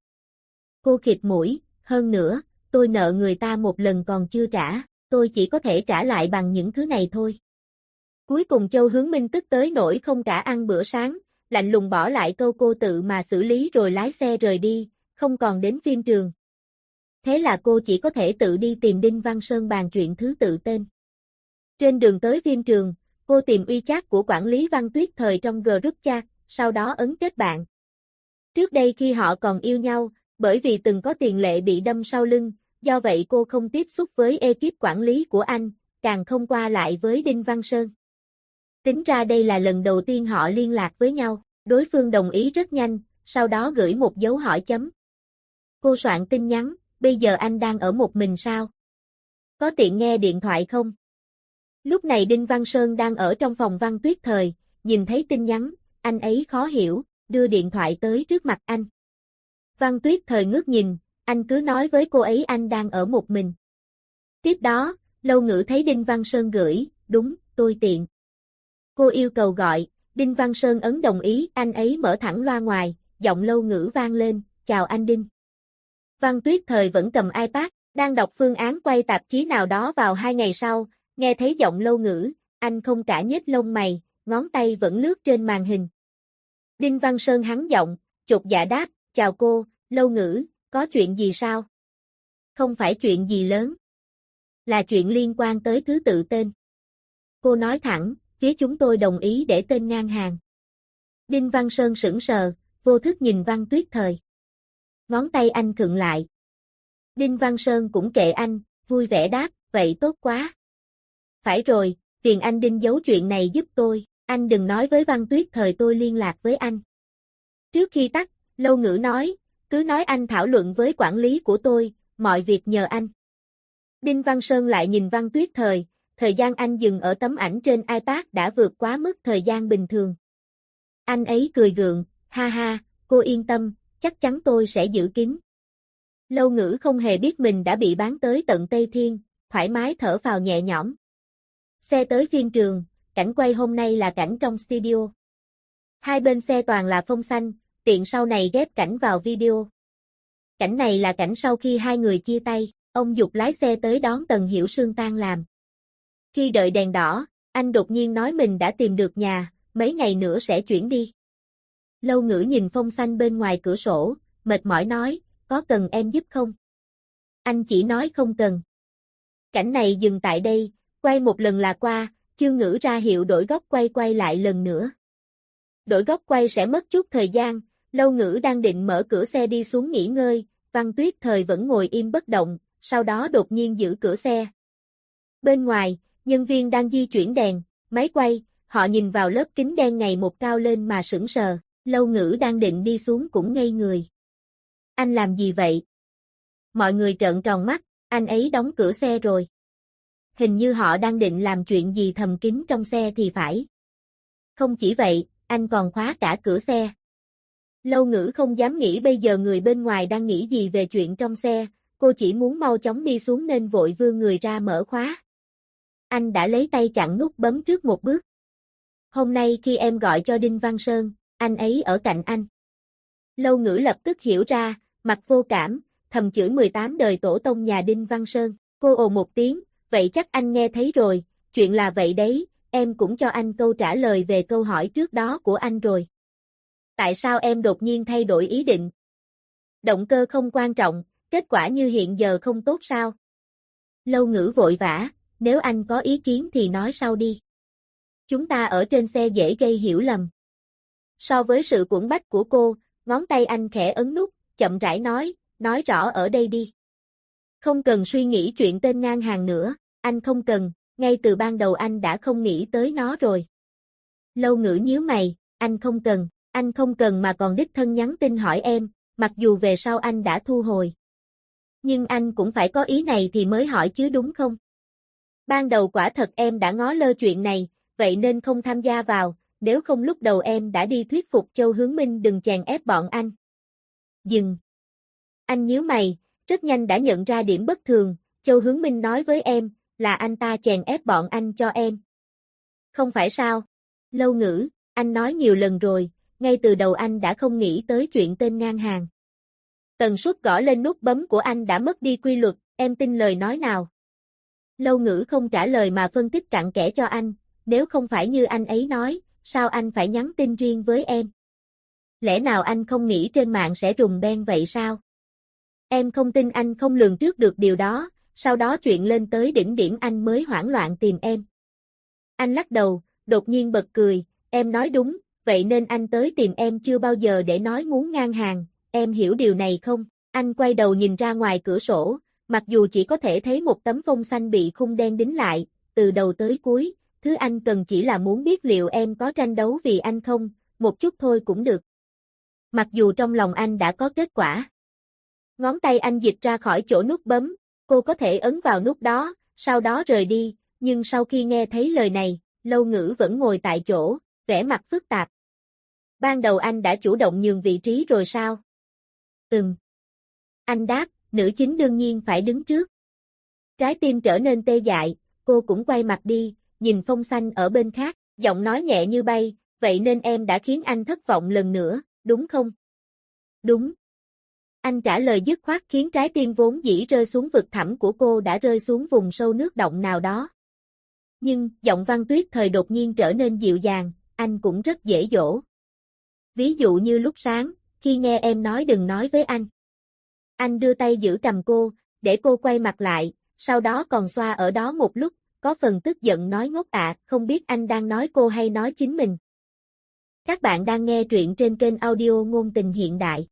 A: Cô khịt mũi, hơn nữa, tôi nợ người ta một lần còn chưa trả, tôi chỉ có thể trả lại bằng những thứ này thôi. Cuối cùng Châu Hướng Minh tức tới nỗi không cả ăn bữa sáng, lạnh lùng bỏ lại câu cô tự mà xử lý rồi lái xe rời đi, không còn đến phim trường. Thế là cô chỉ có thể tự đi tìm Đinh Văn Sơn bàn chuyện thứ tự tên. Trên đường tới phim trường, cô tìm WeChat của quản lý Văn Tuyết Thời trong group chat, sau đó ấn kết bạn. Trước đây khi họ còn yêu nhau, bởi vì từng có tiền lệ bị đâm sau lưng, do vậy cô không tiếp xúc với ekip quản lý của anh, càng không qua lại với Đinh Văn Sơn. Tính ra đây là lần đầu tiên họ liên lạc với nhau, đối phương đồng ý rất nhanh, sau đó gửi một dấu hỏi chấm. Cô soạn tin nhắn, bây giờ anh đang ở một mình sao? Có tiện nghe điện thoại không? Lúc này Đinh Văn Sơn đang ở trong phòng Văn Tuyết Thời, nhìn thấy tin nhắn, anh ấy khó hiểu, đưa điện thoại tới trước mặt anh. Văn Tuyết Thời ngước nhìn, anh cứ nói với cô ấy anh đang ở một mình. Tiếp đó, Lâu Ngữ thấy Đinh Văn Sơn gửi, đúng, tôi tiện. Cô yêu cầu gọi, Đinh Văn Sơn ấn đồng ý, anh ấy mở thẳng loa ngoài, giọng Lâu Ngữ vang lên, chào anh Đinh. Văn Tuyết Thời vẫn cầm iPad, đang đọc phương án quay tạp chí nào đó vào 2 ngày sau, nghe thấy giọng Lâu Ngữ, anh không cả nhếch lông mày, ngón tay vẫn lướt trên màn hình. Đinh Văn Sơn hắn giọng, chột dạ đáp, chào cô, Lâu Ngữ, có chuyện gì sao? Không phải chuyện gì lớn. Là chuyện liên quan tới thứ tự tên. Cô nói thẳng, phía chúng tôi đồng ý để tên ngang hàng. Đinh Văn Sơn sững sờ, vô thức nhìn Văn Tuyết Thời. Ngón tay anh khựng lại. Đinh Văn Sơn cũng kệ anh, vui vẻ đáp, vậy tốt quá. Phải rồi, phiền anh Đinh giấu chuyện này giúp tôi, anh đừng nói với Văn Tuyết Thời tôi liên lạc với anh. Trước khi tắt, Lâu Ngữ nói, cứ nói anh thảo luận với quản lý của tôi, mọi việc nhờ anh. Đinh Văn Sơn lại nhìn Văn Tuyết Thời, thời gian anh dừng ở tấm ảnh trên iPad đã vượt quá mức thời gian bình thường. Anh ấy cười gượng, ha ha, cô yên tâm, chắc chắn tôi sẽ giữ kín. Lâu Ngữ không hề biết mình đã bị bán tới tận Tây Thiên, thoải mái thở phào nhẹ nhõm. Xe tới phim trường, cảnh quay hôm nay là cảnh trong studio. Hai bên xe toàn là phông xanh, tiện sau này ghép cảnh vào video. Cảnh này là cảnh sau khi hai người chia tay, ông Dục lái xe tới đón Tần Hiểu Sương tan làm. Khi đợi đèn đỏ, anh đột nhiên nói mình đã tìm được nhà, mấy ngày nữa sẽ chuyển đi. Lâu Ngữ nhìn phông xanh bên ngoài cửa sổ, mệt mỏi nói, có cần em giúp không? Anh chỉ nói không cần. Cảnh này dừng tại đây, quay một lần là qua, Chương Ngữ ra hiệu đổi góc quay lại lần nữa. Đổi góc quay sẽ mất chút thời gian, Lâu Ngữ đang định mở cửa xe đi xuống nghỉ ngơi, Văn Tuyết Thời vẫn ngồi im bất động, sau đó đột nhiên giữ cửa xe. Bên ngoài, nhân viên đang di chuyển đèn, máy quay, họ nhìn vào lớp kính đen ngày một cao lên mà sững sờ, Lâu Ngữ đang định đi xuống cũng ngây người. Anh làm gì vậy? Mọi người trợn tròn mắt, anh ấy đóng cửa xe rồi. Hình như họ đang định làm chuyện gì thầm kín trong xe thì phải. Không chỉ vậy, anh còn khóa cả cửa xe. Lâu Ngữ không dám nghĩ bây giờ người bên ngoài đang nghĩ gì về chuyện trong xe, cô chỉ muốn mau chóng đi xuống nên vội vươn người ra mở khóa. Anh đã lấy tay chặn nút bấm trước một bước. Hôm nay khi em gọi cho Đinh Văn Sơn, anh ấy ở cạnh anh. Lâu Ngữ lập tức hiểu ra, mặt vô cảm, thầm chửi 18 đời tổ tông nhà Đinh Văn Sơn. Cô ồ một tiếng, vậy chắc anh nghe thấy rồi, chuyện là vậy đấy, em cũng cho anh câu trả lời về câu hỏi trước đó của anh rồi. Tại sao em đột nhiên thay đổi ý định? Động cơ không quan trọng, kết quả như hiện giờ không tốt sao? Lâu Ngữ vội vã, nếu anh có ý kiến thì nói sau đi. Chúng ta ở trên xe dễ gây hiểu lầm. So với sự cuỗn bách của cô, ngón tay anh khẽ ấn nút, chậm rãi nói rõ ở đây đi. Không cần suy nghĩ chuyện tên ngang hàng nữa, anh không cần, ngay từ ban đầu anh đã không nghĩ tới nó rồi. Lâu Ngữ nhíu mày, anh không cần mà còn đích thân nhắn tin hỏi em, mặc dù về sau anh đã thu hồi. Nhưng anh cũng phải có ý này thì mới hỏi chứ đúng không? Ban đầu quả thật em đã ngó lơ chuyện này, vậy nên không tham gia vào, nếu không lúc đầu em đã đi thuyết phục Châu Hướng Minh đừng chèn ép bọn anh. Dừng. Anh nhíu mày, rất nhanh đã nhận ra điểm bất thường, Châu Hướng Minh nói với em, là anh ta chèn ép bọn anh cho em. Không phải sao? Lâu Ngữ, anh nói nhiều lần rồi, ngay từ đầu anh đã không nghĩ tới chuyện tên ngang hàng. Tần suất gõ lên nút bấm của anh đã mất đi quy luật, em tin lời nói nào? Lâu Ngữ không trả lời mà phân tích cặn kẽ cho anh, nếu không phải như anh ấy nói, sao anh phải nhắn tin riêng với em? Lẽ nào anh không nghĩ trên mạng sẽ rùng beng vậy sao? Em không tin anh không lường trước được điều đó, sau đó chuyện lên tới đỉnh điểm anh mới hoảng loạn tìm em. Anh lắc đầu, đột nhiên bật cười, em nói đúng, vậy nên anh tới tìm em chưa bao giờ để nói muốn ngang hàng, em hiểu điều này không? Anh quay đầu nhìn ra ngoài cửa sổ, Mặc dù chỉ có thể thấy một tấm phông xanh bị khung đen đính lại, từ đầu tới cuối, thứ anh cần chỉ là muốn biết liệu em có tranh đấu vì anh không, một chút thôi cũng được. Mặc dù trong lòng anh đã có kết quả. Ngón tay anh dịch ra khỏi chỗ nút bấm, cô có thể ấn vào nút đó, sau đó rời đi, nhưng sau khi nghe thấy lời này, Lâu Ngữ vẫn ngồi tại chỗ, vẻ mặt phức tạp. Ban đầu anh đã chủ động nhường vị trí rồi sao? Anh đáp, nữ chính đương nhiên phải đứng trước. Trái tim trở nên tê dại, cô cũng quay mặt đi, nhìn phông xanh ở bên khác, giọng nói nhẹ như bay, vậy nên em đã khiến anh thất vọng lần nữa, đúng không? Đúng. Anh trả lời dứt khoát khiến trái tim vốn dĩ rơi xuống vực thẳm của cô đã rơi xuống vùng sâu nước động nào đó. Nhưng, giọng Văn Tuyết Thời đột nhiên trở nên dịu dàng, anh cũng rất dễ dỗ. Ví dụ như lúc sáng, khi nghe em nói đừng nói với anh. Anh đưa tay giữ cầm cô, để cô quay mặt lại, sau đó còn xoa ở đó một lúc, có phần tức giận nói ngốc ạ, không biết anh đang nói cô hay nói chính mình. Các bạn đang nghe truyện trên kênh audio Ngôn Tình Hiện Đại.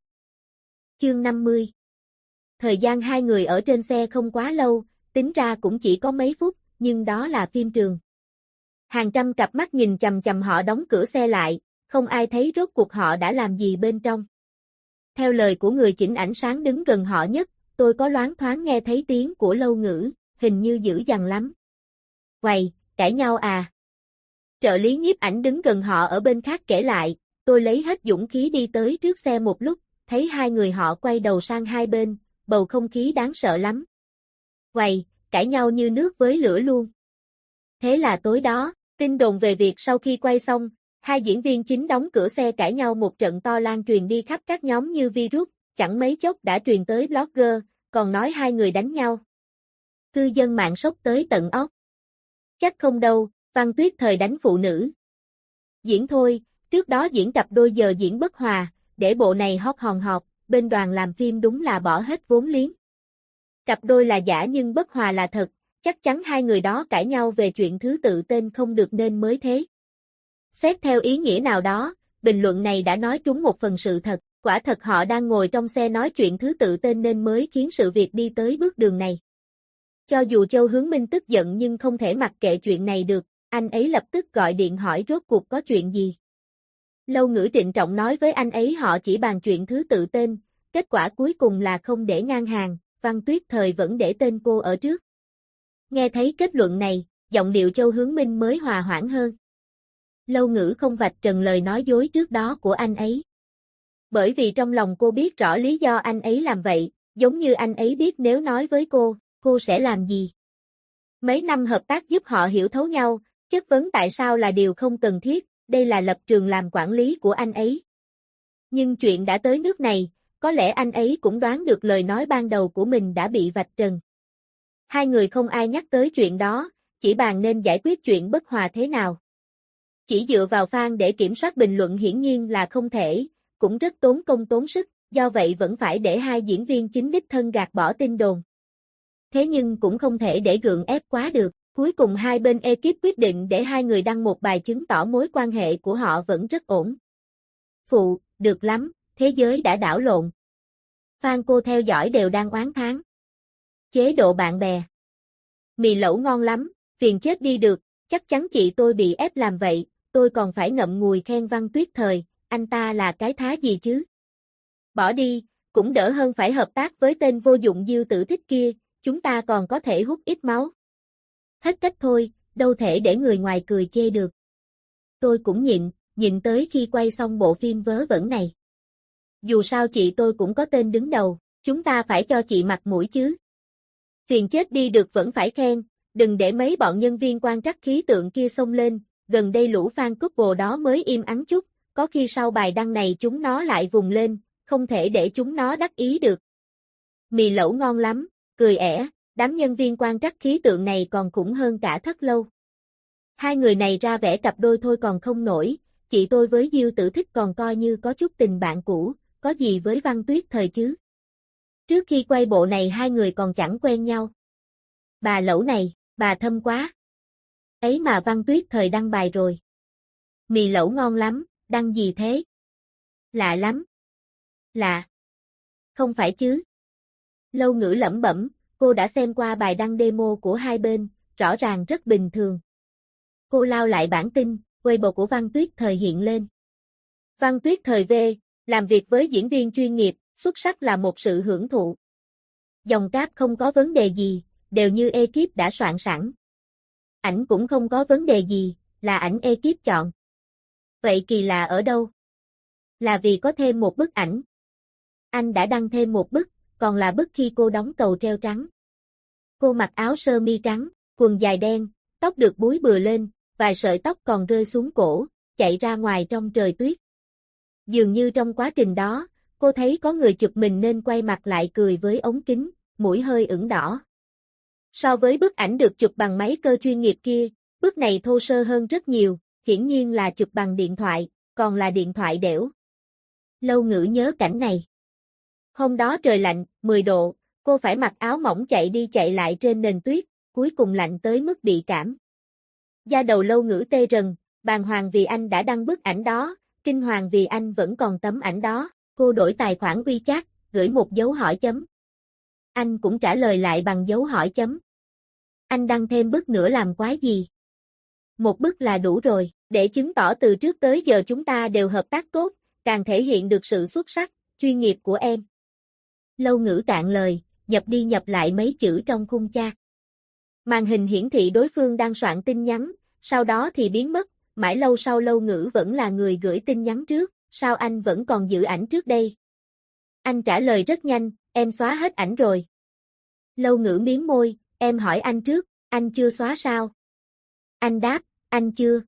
A: Chương 50. Thời gian hai người ở trên xe không quá lâu, tính ra cũng chỉ có mấy phút, nhưng đó là phim trường. Hàng trăm cặp mắt nhìn chằm chằm họ đóng cửa xe lại, không ai thấy rốt cuộc họ đã làm gì bên trong. Theo lời của người chỉnh ảnh sáng đứng gần họ nhất, tôi có loáng thoáng nghe thấy tiếng của Lâu Ngữ, hình như dữ dằn lắm. Quầy, cãi nhau à? Trợ lý nhiếp ảnh đứng gần họ ở bên khác kể lại, tôi lấy hết dũng khí đi tới trước xe một lúc, thấy hai người họ quay đầu sang hai bên, bầu không khí đáng sợ lắm. Quầy, cãi nhau như nước với lửa luôn. Thế là tối đó, tin đồn về việc sau khi quay xong, hai diễn viên chính đóng cửa xe cãi nhau một trận to lan truyền đi khắp các nhóm như virus, chẳng mấy chốc đã truyền tới blogger, còn nói hai người đánh nhau. Cư dân mạng sốc tới tận óc. Chắc không đâu, Văn Tuyết Thời đánh phụ nữ. Diễn thôi, trước đó diễn cặp đôi giờ diễn bất hòa, để bộ này hot hòn hot, bên đoàn làm phim đúng là bỏ hết vốn liếng. Cặp đôi là giả nhưng bất hòa là thật, chắc chắn hai người đó cãi nhau về chuyện thứ tự tên không được nên mới thế. Xét theo ý nghĩa nào đó, bình luận này đã nói trúng một phần sự thật, quả thật họ đang ngồi trong xe nói chuyện thứ tự tên nên mới khiến sự việc đi tới bước đường này. Cho dù Châu Hướng Minh tức giận nhưng không thể mặc kệ chuyện này được, anh ấy lập tức gọi điện hỏi rốt cuộc có chuyện gì. Lâu Ngữ trịnh trọng nói với anh ấy họ chỉ bàn chuyện thứ tự tên, kết quả cuối cùng là không để ngang hàng, Văn Tuyết Thời vẫn để tên cô ở trước. Nghe thấy kết luận này, giọng điệu Châu Hướng Minh mới hòa hoãn hơn. Lâu Ngữ không vạch trần lời nói dối trước đó của anh ấy. Bởi vì trong lòng cô biết rõ lý do anh ấy làm vậy, giống như anh ấy biết nếu nói với cô sẽ làm gì. Mấy năm hợp tác giúp họ hiểu thấu nhau, chất vấn tại sao là điều không cần thiết, đây là lập trường làm quản lý của anh ấy. Nhưng chuyện đã tới nước này, có lẽ anh ấy cũng đoán được lời nói ban đầu của mình đã bị vạch trần. Hai người không ai nhắc tới chuyện đó, chỉ bàn nên giải quyết chuyện bất hòa thế nào. Chỉ dựa vào fan để kiểm soát bình luận hiển nhiên là không thể, cũng rất tốn công tốn sức, do vậy vẫn phải để hai diễn viên chính đích thân gạt bỏ tin đồn. Thế nhưng cũng không thể để gượng ép quá được, cuối cùng hai bên ekip quyết định để hai người đăng một bài chứng tỏ mối quan hệ của họ vẫn rất ổn. Phụ, được lắm, thế giới đã đảo lộn. Fan cô theo dõi đều đang oán thán. Chế độ bạn bè. Mì lẩu ngon lắm, phiền chết đi được, chắc chắn chị tôi bị ép làm vậy, tôi còn phải ngậm ngùi khen Văn Tuyết Thời, anh ta là cái thá gì chứ? Bỏ đi, cũng đỡ hơn phải hợp tác với tên vô dụng Diêu Tử Thích kia, chúng ta còn có thể hút ít máu. Hết cách thôi, đâu thể để người ngoài cười chê được. Tôi cũng nhịn tới khi quay xong bộ phim vớ vẩn này. Dù sao chị tôi cũng có tên đứng đầu, chúng ta phải cho chị mặt mũi chứ. Phiền chết đi được vẫn phải khen, đừng để mấy bọn nhân viên quan trắc khí tượng kia xông lên, gần đây lũ fan couple đó mới im ắng chút, có khi sau bài đăng này chúng nó lại vùng lên, không thể để chúng nó đắc ý được. Mì lẩu ngon lắm, cười ẻ, đám nhân viên quan trắc khí tượng này còn khủng hơn cả Thất Lâu. Hai người này ra vẻ cặp đôi thôi còn không nổi, chị tôi với Diêu Tử Thích còn coi như có chút tình bạn cũ, có gì với Văn Tuyết Thời chứ. Trước khi quay bộ này hai người còn chẳng quen nhau. Bà lẩu này, bà thâm quá. Ấy mà Văn Tuyết Thời đăng bài rồi. Mì lẩu ngon lắm, đăng gì thế? Lạ lắm. Lạ. Không phải chứ. Lâu Ngữ lẩm bẩm, Cô đã xem qua bài đăng demo của hai bên, rõ ràng rất bình thường. Cô lao lại bản tin, Weibo của Văn Tuyết Thời hiện lên. Văn Tuyết Thời V, làm việc với diễn viên chuyên nghiệp, xuất sắc là một sự hưởng thụ. Dòng cáp không có vấn đề gì, đều như ekip đã soạn sẵn. Ảnh cũng không có vấn đề gì, là ảnh ekip chọn. Vậy kỳ lạ ở đâu? Là vì có thêm một bức ảnh. Anh đã đăng thêm một bức, còn là bức khi cô đóng cầu treo trắng. Cô mặc áo sơ mi trắng, quần dài đen, tóc được búi bừa lên, vài sợi tóc còn rơi xuống cổ, chạy ra ngoài trong trời tuyết. Dường như trong quá trình đó, cô thấy có người chụp mình nên quay mặt lại cười với ống kính, mũi hơi ửng đỏ. So với bức ảnh được chụp bằng máy cơ chuyên nghiệp kia, bức này thô sơ hơn rất nhiều, hiển nhiên là chụp bằng điện thoại, còn là điện thoại đểu. Lâu Ngữ nhớ cảnh này. Hôm đó trời lạnh, 10 độ, cô phải mặc áo mỏng chạy đi chạy lại trên nền tuyết, cuối cùng lạnh tới mức bị cảm. Da đầu Lâu Ngữ tê rần, bàng hoàng vì anh đã đăng bức ảnh đó, kinh hoàng vì anh vẫn còn tấm ảnh đó, cô đổi tài khoản WeChat, gửi một dấu hỏi chấm. Anh cũng trả lời lại bằng dấu hỏi chấm. Anh đăng thêm bức nữa làm quái gì? Một bức là đủ rồi, để chứng tỏ từ trước tới giờ chúng ta đều hợp tác tốt, càng thể hiện được sự xuất sắc, chuyên nghiệp của em. Lâu Ngữ cạn lời, nhập đi nhập lại mấy chữ trong khung chat. Màn hình hiển thị đối phương đang soạn tin nhắn, sau đó thì biến mất, mãi lâu sau Lâu Ngữ vẫn là người gửi tin nhắn trước, sao anh vẫn còn giữ ảnh trước đây? Anh trả lời rất nhanh, em xóa hết ảnh rồi. Lâu Ngữ miếm môi, em hỏi anh trước, anh chưa xóa sao? Anh đáp, anh chưa.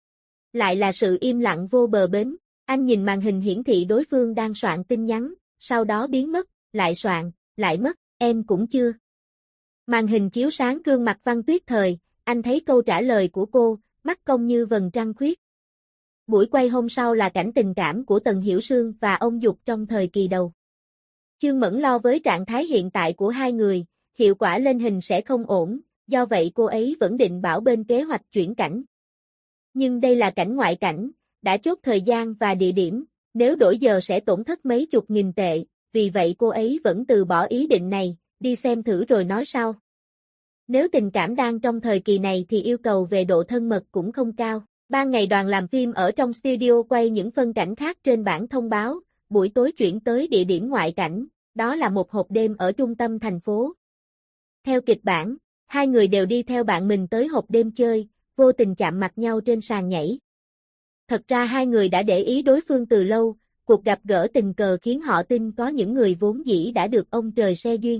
A: Lại là sự im lặng vô bờ bến, anh nhìn màn hình hiển thị đối phương đang soạn tin nhắn, sau đó biến mất, lại soạn, lại mất, em cũng chưa. Màn hình chiếu sáng gương mặt Văn Tuyết Thời, anh thấy câu trả lời của cô, mắt cong như vầng trăng khuyết. Buổi quay hôm sau là cảnh tình cảm của Tần Hiểu Sương và ông Dục trong thời kỳ đầu. Chương Mẫn lo với trạng thái hiện tại của hai người, hiệu quả lên hình sẽ không ổn, do vậy cô ấy vẫn định bảo bên kế hoạch chuyển cảnh. Nhưng đây là cảnh ngoại cảnh, đã chốt thời gian và địa điểm, nếu đổi giờ sẽ tổn thất mấy chục nghìn tệ, vì vậy cô ấy vẫn từ bỏ ý định này, đi xem thử rồi nói sau. Nếu tình cảm đang trong thời kỳ này thì yêu cầu về độ thân mật cũng không cao. Ban ngày đoàn làm phim ở trong studio quay những phân cảnh khác trên bảng thông báo, buổi tối chuyển tới địa điểm ngoại cảnh, đó là một hộp đêm ở trung tâm thành phố. Theo kịch bản, hai người đều đi theo bạn mình tới hộp đêm chơi, vô tình chạm mặt nhau trên sàn nhảy. Thật ra hai người đã để ý đối phương từ lâu, cuộc gặp gỡ tình cờ khiến họ tin có những người vốn dĩ đã được ông trời se duyên.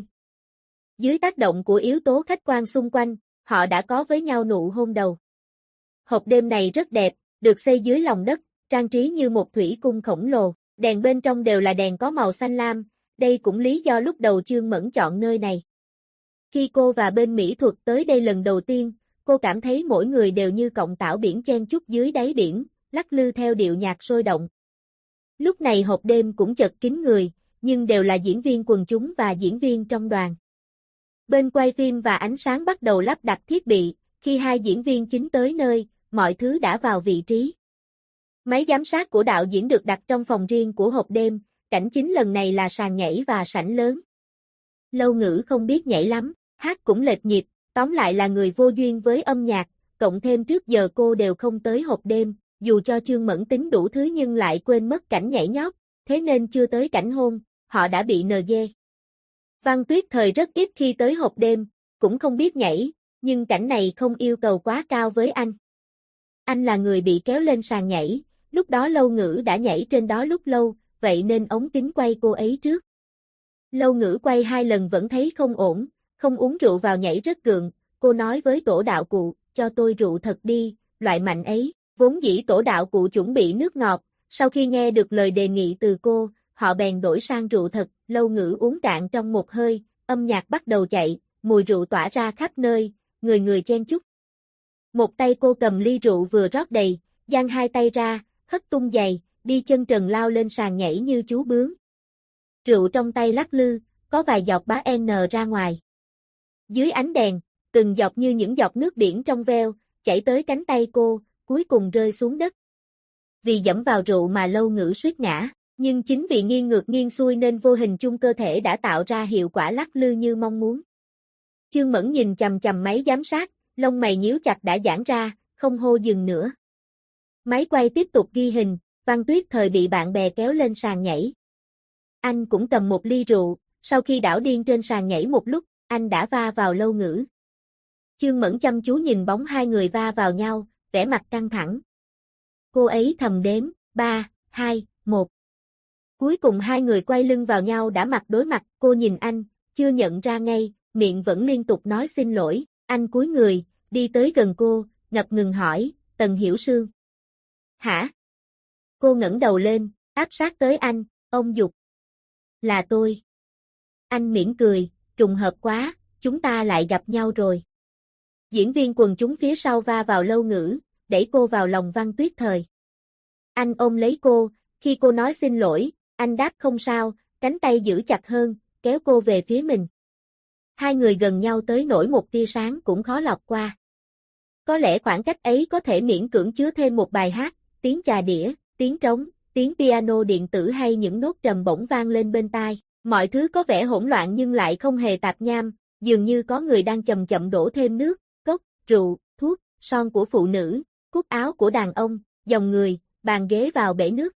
A: Dưới tác động của yếu tố khách quan xung quanh, họ đã có với nhau nụ hôn đầu. Hộp đêm này rất đẹp, được xây dưới lòng đất, trang trí như một thủy cung khổng lồ, đèn bên trong đều là đèn có màu xanh lam, đây cũng lý do lúc đầu Chương Mẫn chọn nơi này. Khi cô và bên mỹ thuật tới đây lần đầu tiên, cô cảm thấy mỗi người đều như cọng tảo biển chen chúc dưới đáy biển, lắc lư theo điệu nhạc sôi động. Lúc này hộp đêm cũng chật kín người, nhưng đều là diễn viên quần chúng và diễn viên trong đoàn. Bên quay phim và ánh sáng bắt đầu lắp đặt thiết bị, khi hai diễn viên chính tới nơi, mọi thứ đã vào vị trí. Máy giám sát của đạo diễn được đặt trong phòng riêng của hộp đêm, cảnh chính lần này là sàn nhảy và sảnh lớn. Lâu Ngữ không biết nhảy lắm, hát cũng lệch nhịp, tóm lại là người vô duyên với âm nhạc, cộng thêm trước giờ cô đều không tới hộp đêm, dù cho Chương Mẫn tính đủ thứ nhưng lại quên mất cảnh nhảy nhót, thế nên chưa tới cảnh hôn, họ đã bị NG. Văn Tuyết Thời rất ít khi tới hộp đêm, cũng không biết nhảy, nhưng cảnh này không yêu cầu quá cao với anh. Anh là người bị kéo lên sàn nhảy, lúc đó Lâu Ngữ đã nhảy trên đó lúc lâu, vậy nên ống kính quay cô ấy trước. Lâu Ngữ quay 2 lần vẫn thấy không ổn, không uống rượu vào nhảy rất gượng, cô nói với tổ đạo cụ, cho tôi rượu thật đi, loại mạnh ấy, vốn dĩ tổ đạo cụ chuẩn bị nước ngọt, sau khi nghe được lời đề nghị từ cô, họ bèn đổi sang rượu thật, Lâu Ngữ uống cạn trong một hơi, âm nhạc bắt đầu chạy, mùi rượu tỏa ra khắp nơi, người người chen chúc. Một tay cô cầm ly rượu vừa rót đầy, dang hai tay ra, hất tung giày, đi chân trần lao lên sàn nhảy như chú bướm. Rượu trong tay lắc lư, có vài giọt bá N ra ngoài. Dưới ánh đèn, từng giọt như những giọt nước biển trong veo, chảy tới cánh tay cô, cuối cùng rơi xuống đất. Vì dẫm vào rượu mà Lâu Ngữ suýt ngã, nhưng chính vì nghiêng ngược nghiêng xuôi nên vô hình chung cơ thể đã tạo ra hiệu quả lắc lư như mong muốn. Chương Mẫn nhìn chằm chằm máy giám sát, lông mày nhíu chặt đã giãn ra, không hô dừng nữa. Máy quay tiếp tục ghi hình, Văn Tuyết Thời bị bạn bè kéo lên sàn nhảy. Anh cũng cầm một ly rượu, sau khi đảo điên trên sàn nhảy một lúc, anh đã va vào Lâu Ngữ. Chương Mẫn chăm chú nhìn bóng hai người va vào nhau, vẻ mặt căng thẳng. Cô ấy thầm đếm, 3, 2, 1. Cuối cùng hai người quay lưng vào nhau đã mặt đối mặt, cô nhìn anh, chưa nhận ra ngay, miệng vẫn liên tục nói xin lỗi, anh cúi người, đi tới gần cô, ngập ngừng hỏi, Tần Hiểu Sương. Hả? Cô ngẩng đầu lên, áp sát tới anh, ông Dục. Là tôi. Anh mỉm cười, trùng hợp quá, chúng ta lại gặp nhau rồi. Diễn viên quần chúng phía sau va vào Lâu Ngữ, đẩy cô vào lòng Văn Tuyết Thời. Anh ôm lấy cô, khi cô nói xin lỗi, anh đáp không sao, cánh tay giữ chặt hơn, kéo cô về phía mình. Hai người gần nhau tới nỗi một tia sáng cũng khó lọt qua. Có lẽ khoảng cách ấy có thể miễn cưỡng chứa thêm một bài hát, tiếng chà đĩa, tiếng trống, tiếng piano điện tử hay những nốt trầm bổng vang lên bên tai. Mọi thứ có vẻ hỗn loạn nhưng lại không hề tạp nham, dường như có người đang chậm chậm đổ thêm nước, cốc, rượu, thuốc, son của phụ nữ, cúc áo của đàn ông, dòng người, bàn ghế vào bể nước.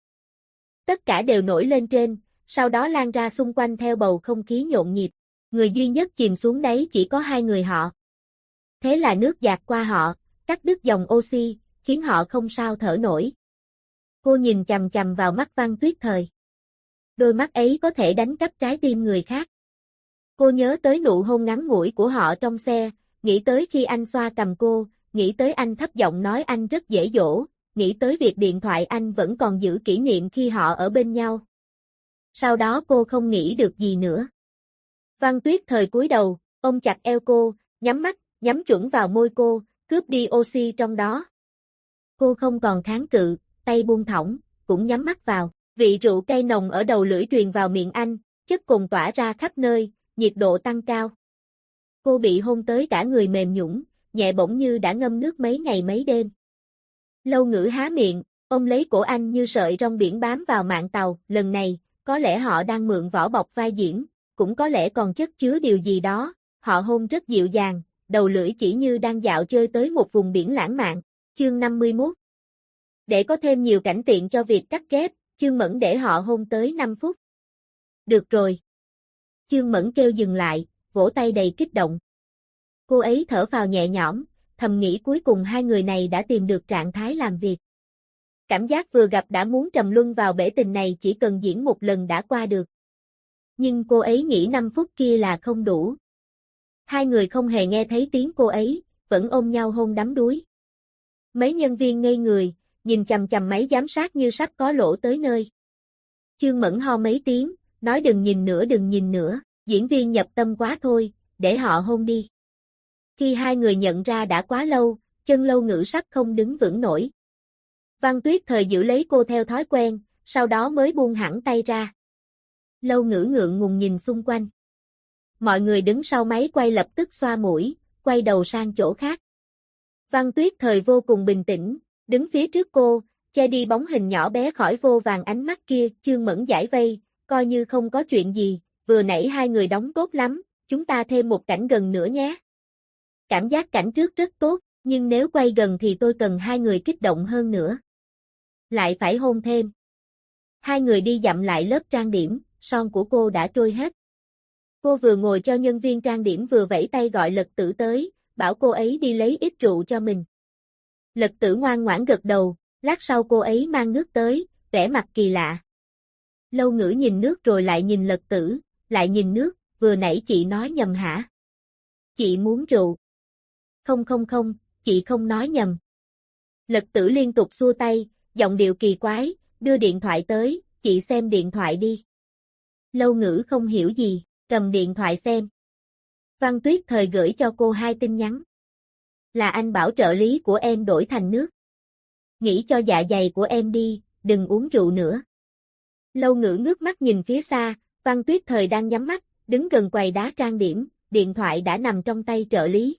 A: Tất cả đều nổi lên trên, sau đó lan ra xung quanh theo bầu không khí nhộn nhịp. Người duy nhất chìm xuống đáy chỉ có hai người họ. Thế là nước dạt qua họ, cắt đứt dòng oxy, khiến họ không sao thở nổi. Cô nhìn chằm chằm vào mắt Văn Tuyết Thời. Đôi mắt ấy có thể đánh cắp trái tim người khác. Cô nhớ tới nụ hôn ngắn ngủi của họ trong xe, nghĩ tới khi anh xoa cầm cô, nghĩ tới anh thấp giọng nói anh rất dễ dỗ, nghĩ tới việc điện thoại anh vẫn còn giữ kỷ niệm khi họ ở bên nhau. Sau đó cô không nghĩ được gì nữa. Văn Tuyết Thời cúi đầu, ôm chặt eo cô, nhắm mắt, nhắm chuẩn vào môi cô, cướp đi oxy trong đó. Cô không còn kháng cự, tay buông thõng, cũng nhắm mắt vào. Vị rượu cay nồng ở đầu lưỡi truyền vào miệng anh, chất cồn tỏa ra khắp nơi, nhiệt độ tăng cao. Cô bị hôn tới cả người mềm nhũn, nhẹ bỗng như đã ngâm nước mấy ngày mấy đêm. Lâu Ngữ há miệng, ôm lấy cổ anh như sợi rong biển bám vào mạn tàu, lần này, có lẽ họ đang mượn vỏ bọc vai diễn, cũng có lẽ còn chất chứa điều gì đó, họ hôn rất dịu dàng, đầu lưỡi chỉ như đang dạo chơi tới một vùng biển lãng mạn. Chương 51. Để có thêm nhiều cảnh tiện cho việc cắt ghép, Chương Mẫn để họ hôn tới 5 phút. Được rồi. Chương Mẫn kêu dừng lại, vỗ tay đầy kích động. Cô ấy thở phào nhẹ nhõm, thầm nghĩ cuối cùng hai người này đã tìm được trạng thái làm việc. Cảm giác vừa gặp đã muốn trầm luân vào bể tình này chỉ cần diễn một lần đã qua được. Nhưng cô ấy nghĩ 5 phút kia là không đủ. Hai người không hề nghe thấy tiếng cô ấy, vẫn ôm nhau hôn đắm đuối. Mấy nhân viên ngây người, nhìn chằm chằm máy giám sát như sắp có lỗ tới nơi. Chương Mẫn ho mấy tiếng, nói đừng nhìn nữa, diễn viên nhập tâm quá thôi, để họ hôn đi. Khi hai người nhận ra đã quá lâu, chân Lâu Ngữ sắp không đứng vững nổi. Văn Tuyết Thời giữ lấy cô theo thói quen, sau đó mới buông hẳn tay ra. Lâu Ngữ ngượng ngùng nhìn xung quanh. Mọi người đứng sau máy quay lập tức xoa mũi, quay đầu sang chỗ khác. Văn Tuyết Thời vô cùng bình tĩnh, đứng phía trước cô, che đi bóng hình nhỏ bé khỏi vô vàng ánh mắt kia. Chương Mẫn giải vây, coi như không có chuyện gì, vừa nãy hai người đóng tốt lắm, chúng ta thêm một cảnh gần nữa nhé. Cảm giác cảnh trước rất tốt, nhưng nếu quay gần thì tôi cần hai người kích động hơn nữa. Lại phải hôn thêm. Hai người đi dặm lại lớp trang điểm, son của cô đã trôi hết. Cô vừa ngồi cho nhân viên trang điểm vừa vẫy tay gọi Lật Tử tới, bảo cô ấy đi lấy ít rượu cho mình. Lật Tử ngoan ngoãn gật đầu, lát sau cô ấy mang nước tới, vẻ mặt kỳ lạ. Lâu Ngữ nhìn nước rồi lại nhìn Lật Tử, lại nhìn nước, vừa nãy chị nói nhầm hả? Chị muốn rượu. Không, chị không nói nhầm. Lật Tử liên tục xua tay, giọng điệu kỳ quái, đưa điện thoại tới, chị xem điện thoại đi. Lâu Ngữ không hiểu gì, cầm điện thoại xem. Văn Tuyết Thời gửi cho cô 2 tin nhắn. Là anh bảo trợ lý của em đổi thành nước. Nghĩ cho dạ dày của em đi, đừng uống rượu nữa. Lâu Ngữ ngước mắt nhìn phía xa, Văn Tuyết Thời đang nhắm mắt, đứng gần quầy đá trang điểm, điện thoại đã nằm trong tay trợ lý.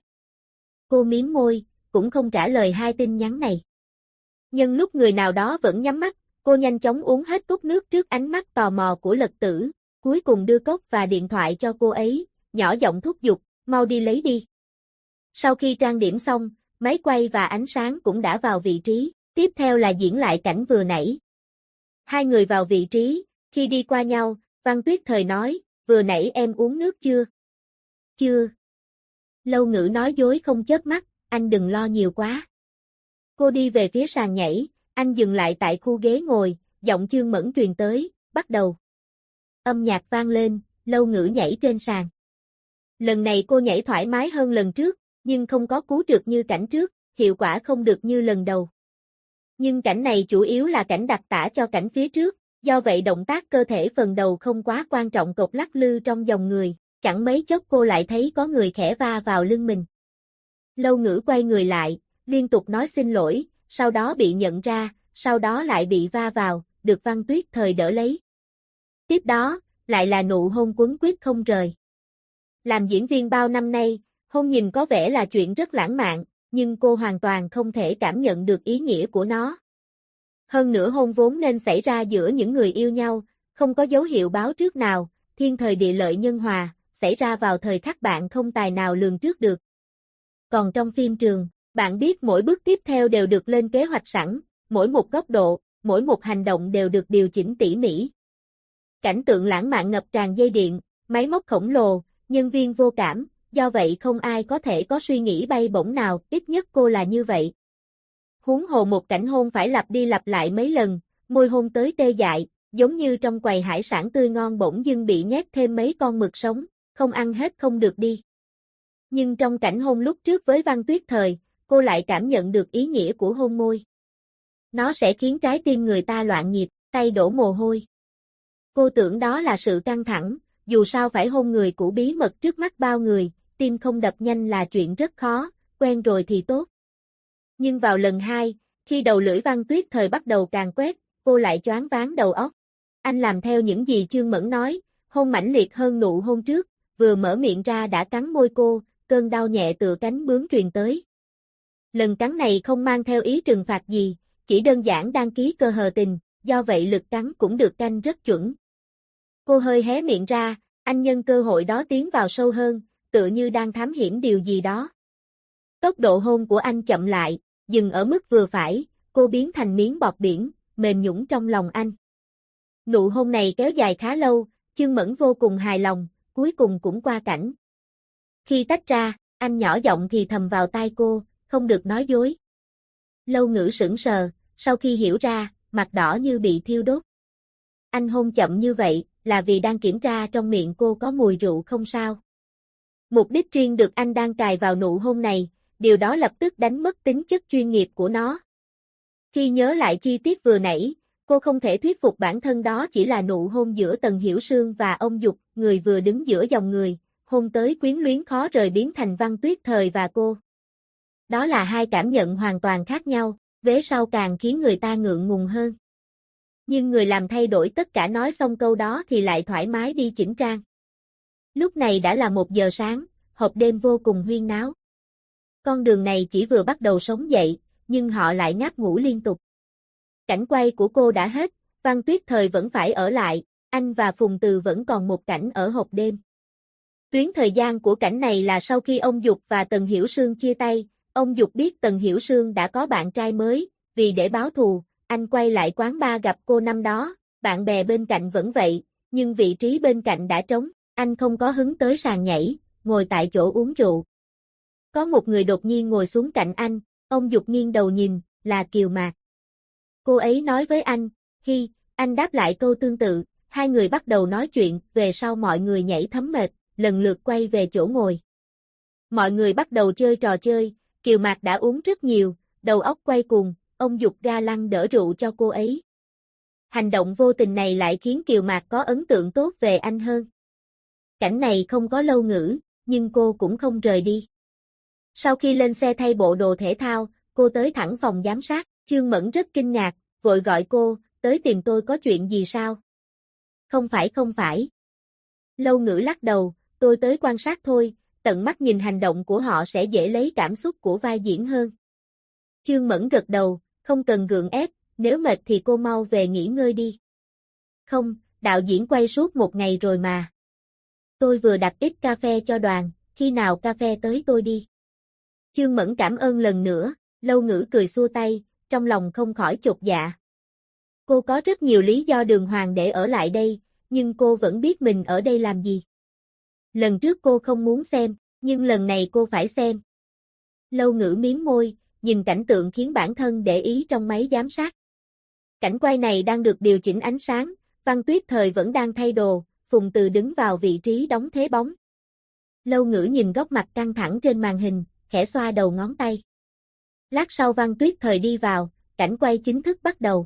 A: Cô mím môi, cũng không trả lời 2 tin nhắn này. Nhưng lúc người nào đó vẫn nhắm mắt, cô nhanh chóng uống hết cốc nước trước ánh mắt tò mò của Lật Tử, cuối cùng đưa cốc và điện thoại cho cô ấy, nhỏ giọng thúc giục, mau đi lấy đi. Sau khi trang điểm xong, máy quay và ánh sáng cũng đã vào vị trí, tiếp theo là diễn lại cảnh vừa nãy. Hai người vào vị trí, khi đi qua nhau, Văn Tuyết Thời nói, vừa nãy em uống nước chưa? Chưa. Lâu Ngữ nói dối không chớp mắt, anh đừng lo nhiều quá. Cô đi về phía sàn nhảy, anh dừng lại tại khu ghế ngồi, giọng Chương Mẫn truyền tới, bắt đầu. Âm nhạc vang lên, Lâu Ngữ nhảy trên sàn. Lần này cô nhảy thoải mái hơn lần trước, nhưng không có cú trượt như cảnh trước, hiệu quả không được như lần đầu. Nhưng cảnh này chủ yếu là cảnh đặc tả cho cảnh phía trước, do vậy động tác cơ thể phần đầu không quá quan trọng, cột lắc lư trong dòng người, chẳng mấy chốc cô lại thấy có người khẽ va vào lưng mình. Lâu Ngữ quay người lại, liên tục nói xin lỗi, sau đó bị nhận ra, sau đó lại bị va vào, được Văn Tuyết Thời đỡ lấy. Tiếp đó, lại là nụ hôn quấn quýt không rời. Làm diễn viên bao năm nay, hôn nhìn có vẻ là chuyện rất lãng mạn, nhưng cô hoàn toàn không thể cảm nhận được ý nghĩa của nó. Hơn nữa hôn vốn nên xảy ra giữa những người yêu nhau, không có dấu hiệu báo trước nào, thiên thời địa lợi nhân hòa, xảy ra vào thời khắc bạn không tài nào lường trước được. Còn trong phim trường, bạn biết mỗi bước tiếp theo đều được lên kế hoạch sẵn, mỗi một góc độ, mỗi một hành động đều được điều chỉnh tỉ mỉ. Cảnh tượng lãng mạn ngập tràn dây điện, máy móc khổng lồ, nhân viên vô cảm, do vậy không ai có thể có suy nghĩ bay bổng nào, ít nhất cô là như vậy. Huống hồ một cảnh hôn phải lặp đi lặp lại mấy lần, môi hôn tới tê dại, giống như trong quầy hải sản tươi ngon bỗng dưng bị nhét thêm mấy con mực sống, không ăn hết không được đi. Nhưng trong cảnh hôn lúc trước với Văn Tuyết Thời, cô lại cảm nhận được ý nghĩa của hôn môi. Nó sẽ khiến trái tim người ta loạn nhịp, tay đổ mồ hôi. Cô tưởng đó là sự căng thẳng, dù sao phải hôn người cũ bí mật trước mắt bao người, tim không đập nhanh là chuyện rất khó, quen rồi thì tốt. Nhưng vào lần 2, khi đầu lưỡi Văn Tuyết Thời bắt đầu càn quét, cô lại choáng váng đầu óc. Anh làm theo những gì Chương Mẫn nói, hôn mãnh liệt hơn nụ hôn trước, vừa mở miệng ra đã cắn môi cô, cơn đau nhẹ tựa cánh bướm truyền tới. Lần cắn này không mang theo ý trừng phạt gì, chỉ đơn giản đăng ký cơ hờ tình, do vậy lực cắn cũng được canh rất chuẩn. Cô hơi hé miệng ra, anh nhân cơ hội đó tiến vào sâu hơn, tựa như đang thám hiểm điều gì đó. Tốc độ hôn của anh chậm lại, dừng ở mức vừa phải, cô biến thành miếng bọt biển, mềm nhũn trong lòng anh. Nụ hôn này kéo dài khá lâu, Chương Mẫn vô cùng hài lòng, cuối cùng cũng qua cảnh. Khi tách ra, anh nhỏ giọng thì thầm vào tai cô, không được nói dối. Lâu Ngữ sững sờ, sau khi hiểu ra, mặt đỏ như bị thiêu đốt. Anh hôn chậm như vậy, là vì đang kiểm tra trong miệng cô có mùi rượu không sao. Mục đích riêng được anh đang cài vào nụ hôn này, điều đó lập tức đánh mất tính chất chuyên nghiệp của nó. Khi nhớ lại chi tiết vừa nãy, cô không thể thuyết phục bản thân đó chỉ là nụ hôn giữa Tần Hiểu Sương và ông Dục, người vừa đứng giữa dòng người, hôn tới quyến luyến khó rời biến thành Văn Tuyết Thời và cô. Đó là hai cảm nhận hoàn toàn khác nhau, vế sau càng khiến người ta ngượng ngùng hơn. Nhưng người làm thay đổi tất cả nói xong câu đó thì lại thoải mái đi chỉnh trang. Lúc này đã là 1 giờ sáng, hộp đêm vô cùng huyên náo. Con đường này chỉ vừa bắt đầu sống dậy, nhưng họ lại ngáp ngủ liên tục. Cảnh quay của cô đã hết, Văn Tuyết Thời vẫn phải ở lại, anh và Phùng Từ vẫn còn một cảnh ở hộp đêm. Tuyến thời gian của cảnh này là sau khi ông Dục và Tần Hiểu Sương chia tay, ông Dục biết Tần Hiểu Sương đã có bạn trai mới, vì để báo thù, anh quay lại quán bar gặp cô năm đó, bạn bè bên cạnh vẫn vậy, nhưng vị trí bên cạnh đã trống, anh không có hứng tới sàn nhảy, ngồi tại chỗ uống rượu. Có một người đột nhiên ngồi xuống cạnh anh, ông Dục nghiêng đầu nhìn, là Kiều Mạc. Cô ấy nói với anh, hi, anh đáp lại câu tương tự, hai người bắt đầu nói chuyện, về sau mọi người nhảy thấm mệt, lần lượt quay về chỗ ngồi. Mọi người bắt đầu chơi trò chơi, Kiều Mạc đã uống rất nhiều, đầu óc quay cuồng, ông Dục ga lăng đỡ rượu cho cô ấy. Hành động vô tình này lại khiến Kiều Mạc có ấn tượng tốt về anh hơn. Cảnh này không có Lâu Ngữ, nhưng cô cũng không rời đi. Sau khi lên xe thay bộ đồ thể thao, cô tới thẳng phòng giám sát, Chương Mẫn rất kinh ngạc, vội gọi cô, tới tìm tôi có chuyện gì sao? Không phải. Lâu Ngữ lắc đầu, tôi tới quan sát thôi, tận mắt nhìn hành động của họ sẽ dễ lấy cảm xúc của vai diễn hơn. Chương Mẫn gật đầu, không cần gượng ép, nếu mệt thì cô mau về nghỉ ngơi đi. Không, đạo diễn quay suốt 1 ngày rồi mà. Tôi vừa đặt ít cà phê cho đoàn, khi nào cà phê tới tôi đi. Chương Mẫn cảm ơn lần nữa, Lâu Ngữ cười xua tay, trong lòng không khỏi chột dạ. Cô có rất nhiều lý do đường hoàng để ở lại đây, nhưng cô vẫn biết mình ở đây làm gì. Lần trước cô không muốn xem, nhưng lần này cô phải xem. Lâu Ngữ miếm môi, nhìn cảnh tượng khiến bản thân để ý trong máy giám sát. Cảnh quay này đang được điều chỉnh ánh sáng, Văn Tuyết Thời vẫn đang thay đồ, Phùng Từ đứng vào vị trí đóng thế bóng. Lâu Ngữ nhìn góc mặt căng thẳng trên màn hình, khẽ xoa đầu ngón tay. Lát sau Văn Tuyết Thời đi vào, cảnh quay chính thức bắt đầu.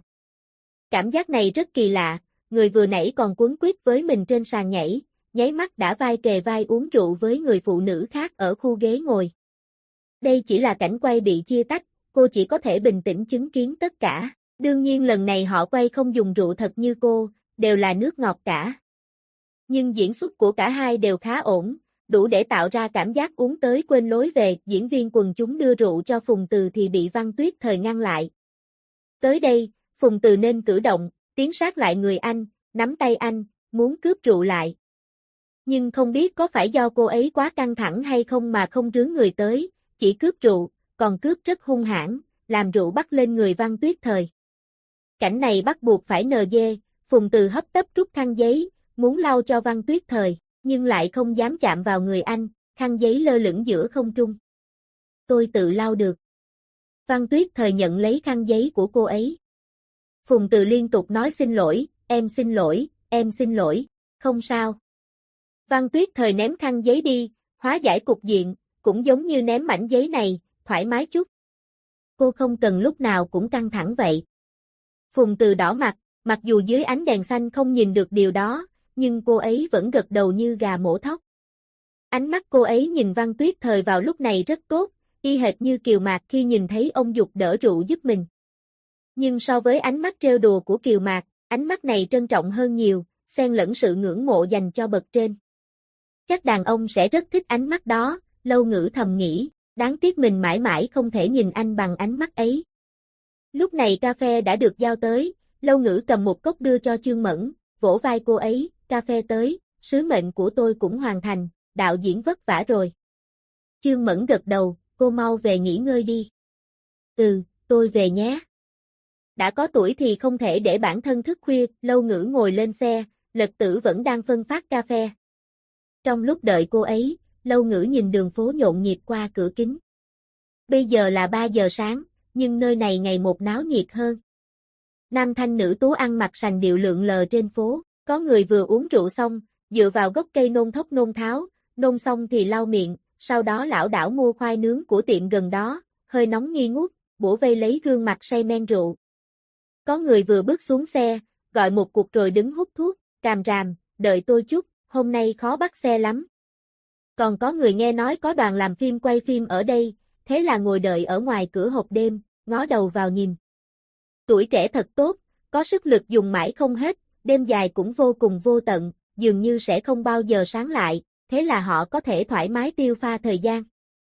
A: Cảm giác này rất kỳ lạ, người vừa nãy còn cuống quýt với mình trên sàn nhảy, nháy mắt đã vai kề vai uống rượu với người phụ nữ khác ở khu ghế ngồi. Đây chỉ là cảnh quay bị chia tách, cô chỉ có thể bình tĩnh chứng kiến tất cả. Đương nhiên lần này họ quay không dùng rượu thật như cô, đều là nước ngọt cả. Nhưng diễn xuất của cả hai đều khá ổn, đủ để tạo ra cảm giác uống tới quên lối về. Diễn viên quần chúng đưa rượu cho Phùng Từ thì bị Văn Tuyết Thời ngăn lại. Tới đây, Phùng Từ nên cử động, tiến sát lại người anh, nắm tay anh, muốn cướp rượu lại. Nhưng không biết có phải do cô ấy quá căng thẳng hay không mà không rướn người tới, chỉ cướp rượu, còn cướp rất hung hãn, làm rượu bắt lên người Văn Tuyết Thời. Cảnh này bắt buộc phải NG, Phùng Từ hấp tấp rút khăn giấy, muốn lau cho Văn Tuyết Thời, nhưng lại không dám chạm vào người anh, khăn giấy lơ lửng giữa không trung. Tôi tự lau được. Văn Tuyết Thời nhận lấy khăn giấy của cô ấy. Phùng Từ liên tục nói xin lỗi, em xin lỗi, em xin lỗi, không sao. Văn Tuyết Thời ném khăn giấy đi, hóa giải cục diện, cũng giống như ném mảnh giấy này, thoải mái chút. Cô không cần lúc nào cũng căng thẳng vậy. Phùng Từ đỏ mặt, mặc dù dưới ánh đèn xanh không nhìn được điều đó, nhưng cô ấy vẫn gật đầu như gà mổ thóc. Ánh mắt cô ấy nhìn Văn Tuyết Thời vào lúc này rất tốt, y hệt như Kiều Mạc khi nhìn thấy ông Dục đỡ rượu giúp mình. Nhưng so với ánh mắt trêu đùa của Kiều Mạc, ánh mắt này trân trọng hơn nhiều, xen lẫn sự ngưỡng mộ dành cho bậc trên. Chắc đàn ông sẽ rất thích ánh mắt đó, Lâu Ngữ thầm nghĩ, đáng tiếc mình mãi mãi không thể nhìn anh bằng ánh mắt ấy. Lúc này cà phê đã được giao tới, Lâu Ngữ cầm một cốc đưa cho Chương Mẫn, vỗ vai cô ấy, cà phê tới, sứ mệnh của tôi cũng hoàn thành, đạo diễn vất vả rồi. Chương Mẫn gật đầu, cô mau về nghỉ ngơi đi. Ừ, tôi về nhé. Đã có tuổi thì không thể để bản thân thức khuya, Lâu Ngữ ngồi lên xe, Lật Tử vẫn đang phân phát cà phê. Trong lúc đợi cô ấy, Lâu Ngữ nhìn đường phố nhộn nhịp qua cửa kính. Bây giờ là 3 giờ sáng, nhưng nơi này ngày một náo nhiệt hơn. Nam thanh nữ tú ăn mặc sành điệu lượn lờ trên phố, có người vừa uống rượu xong, dựa vào gốc cây nôn thốc nôn tháo, nôn xong thì lau miệng, sau đó lảo đảo mua khoai nướng của tiệm gần đó, hơi nóng nghi ngút, bủa vây lấy gương mặt say men rượu. Có người vừa bước xuống xe, gọi một cuộc rồi đứng hút thuốc, càm ràm, đợi tôi chút, hôm nay khó bắt xe lắm. Còn có người nghe nói có đoàn làm phim quay phim ở đây, thế là ngồi đợi ở ngoài cửa hộp đêm, ngó đầu vào nhìn. Tuổi trẻ thật tốt, có sức lực dùng mãi không hết, đêm dài cũng vô cùng vô tận, dường như sẽ không bao giờ sáng lại, thế là họ có thể thoải mái tiêu pha thời gian.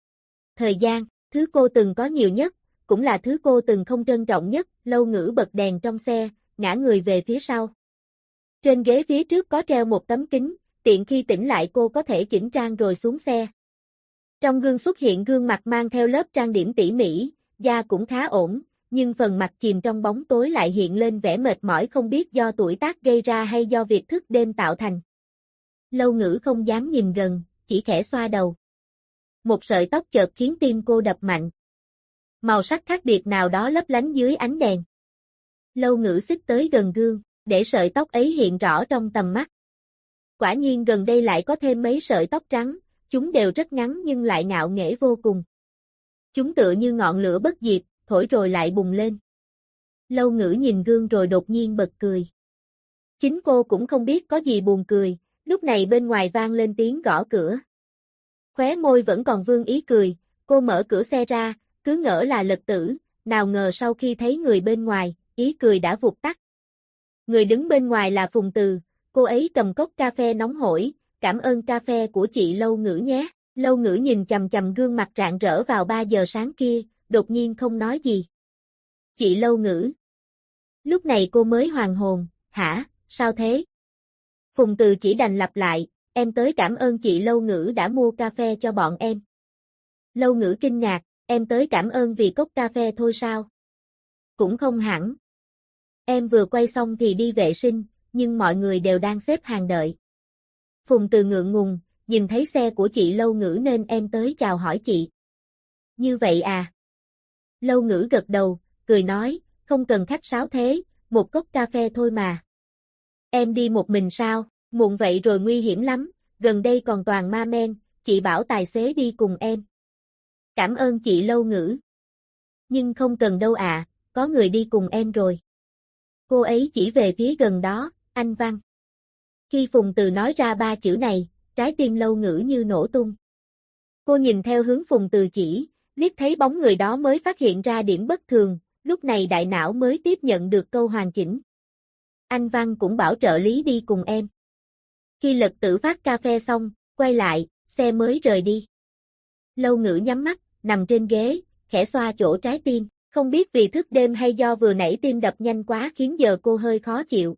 A: Thời gian, thứ cô từng có nhiều nhất, cũng là thứ cô từng không trân trọng nhất. Lâu Ngữ bật đèn trong xe, ngã người về phía sau. Trên ghế phía trước có treo một tấm kính, tiện khi tỉnh lại cô có thể chỉnh trang rồi xuống xe. Trong gương xuất hiện gương mặt mang theo lớp trang điểm tỉ mỉ, da cũng khá ổn, nhưng phần mặt chìm trong bóng tối lại hiện lên vẻ mệt mỏi không biết do tuổi tác gây ra hay do việc thức đêm tạo thành. Lâu Ngữ không dám nhìn gần, chỉ khẽ xoa đầu. Một sợi tóc chợt khiến tim cô đập mạnh. Màu sắc khác biệt nào đó lấp lánh dưới ánh đèn. Lâu Ngữ xích tới gần gương, để sợi tóc ấy hiện rõ trong tầm mắt. Quả nhiên gần đây lại có thêm mấy sợi tóc trắng, chúng đều rất ngắn nhưng lại ngạo nghễ vô cùng. Chúng tựa như ngọn lửa bất diệt, thổi rồi lại bùng lên. Lâu Ngữ nhìn gương rồi đột nhiên bật cười. Chính cô cũng không biết có gì buồn cười, lúc này bên ngoài vang lên tiếng gõ cửa. Khóe môi vẫn còn vương ý cười, cô mở cửa xe ra, cứ ngỡ là Lật Tử, nào ngờ sau khi thấy người bên ngoài, ý cười đã vụt tắt. Người đứng bên ngoài là Phùng Từ, cô ấy cầm cốc cà phê nóng hổi, cảm ơn cà phê của chị Lâu Ngữ nhé. Lâu Ngữ nhìn chằm chằm gương mặt rạng rỡ vào 3 giờ sáng kia, đột nhiên không nói gì. Chị Lâu Ngữ. Lúc này cô mới hoàn hồn, hả, sao thế? Phùng Từ chỉ đành lặp lại, em tới cảm ơn chị Lâu Ngữ đã mua cà phê cho bọn em. Lâu Ngữ kinh ngạc, em tới cảm ơn vì cốc cà phê thôi sao? Cũng không hẳn. Em vừa quay xong thì đi vệ sinh, nhưng mọi người đều đang xếp hàng đợi. Phùng Từ ngượng ngùng, nhìn thấy xe của chị Lâu Ngữ nên em tới chào hỏi chị. Như vậy à? Lâu Ngữ gật đầu, cười nói, không cần khách sáo thế, một cốc cà phê thôi mà. Em đi một mình sao? Muộn vậy rồi nguy hiểm lắm, gần đây còn toàn ma men, chị bảo tài xế đi cùng em. Cảm ơn chị Lâu Ngữ. Nhưng không cần đâu ạ, có người đi cùng em rồi. Cô ấy chỉ về phía gần đó, anh Văn. Khi Phùng Từ nói ra ba chữ này, trái tim Lâu Ngữ như nổ tung. Cô nhìn theo hướng Phùng Từ chỉ, liếc thấy bóng người đó mới phát hiện ra điểm bất thường, lúc này đại não mới tiếp nhận được câu hoàn chỉnh. Anh Văn cũng bảo trợ lý đi cùng em. Khi Lật Tử phát cà phê xong, quay lại, xe mới rời đi. Lâu Ngữ nhắm mắt, nằm trên ghế, khẽ xoa chỗ trái tim, không biết vì thức đêm hay do vừa nãy tim đập nhanh quá khiến giờ cô hơi khó chịu.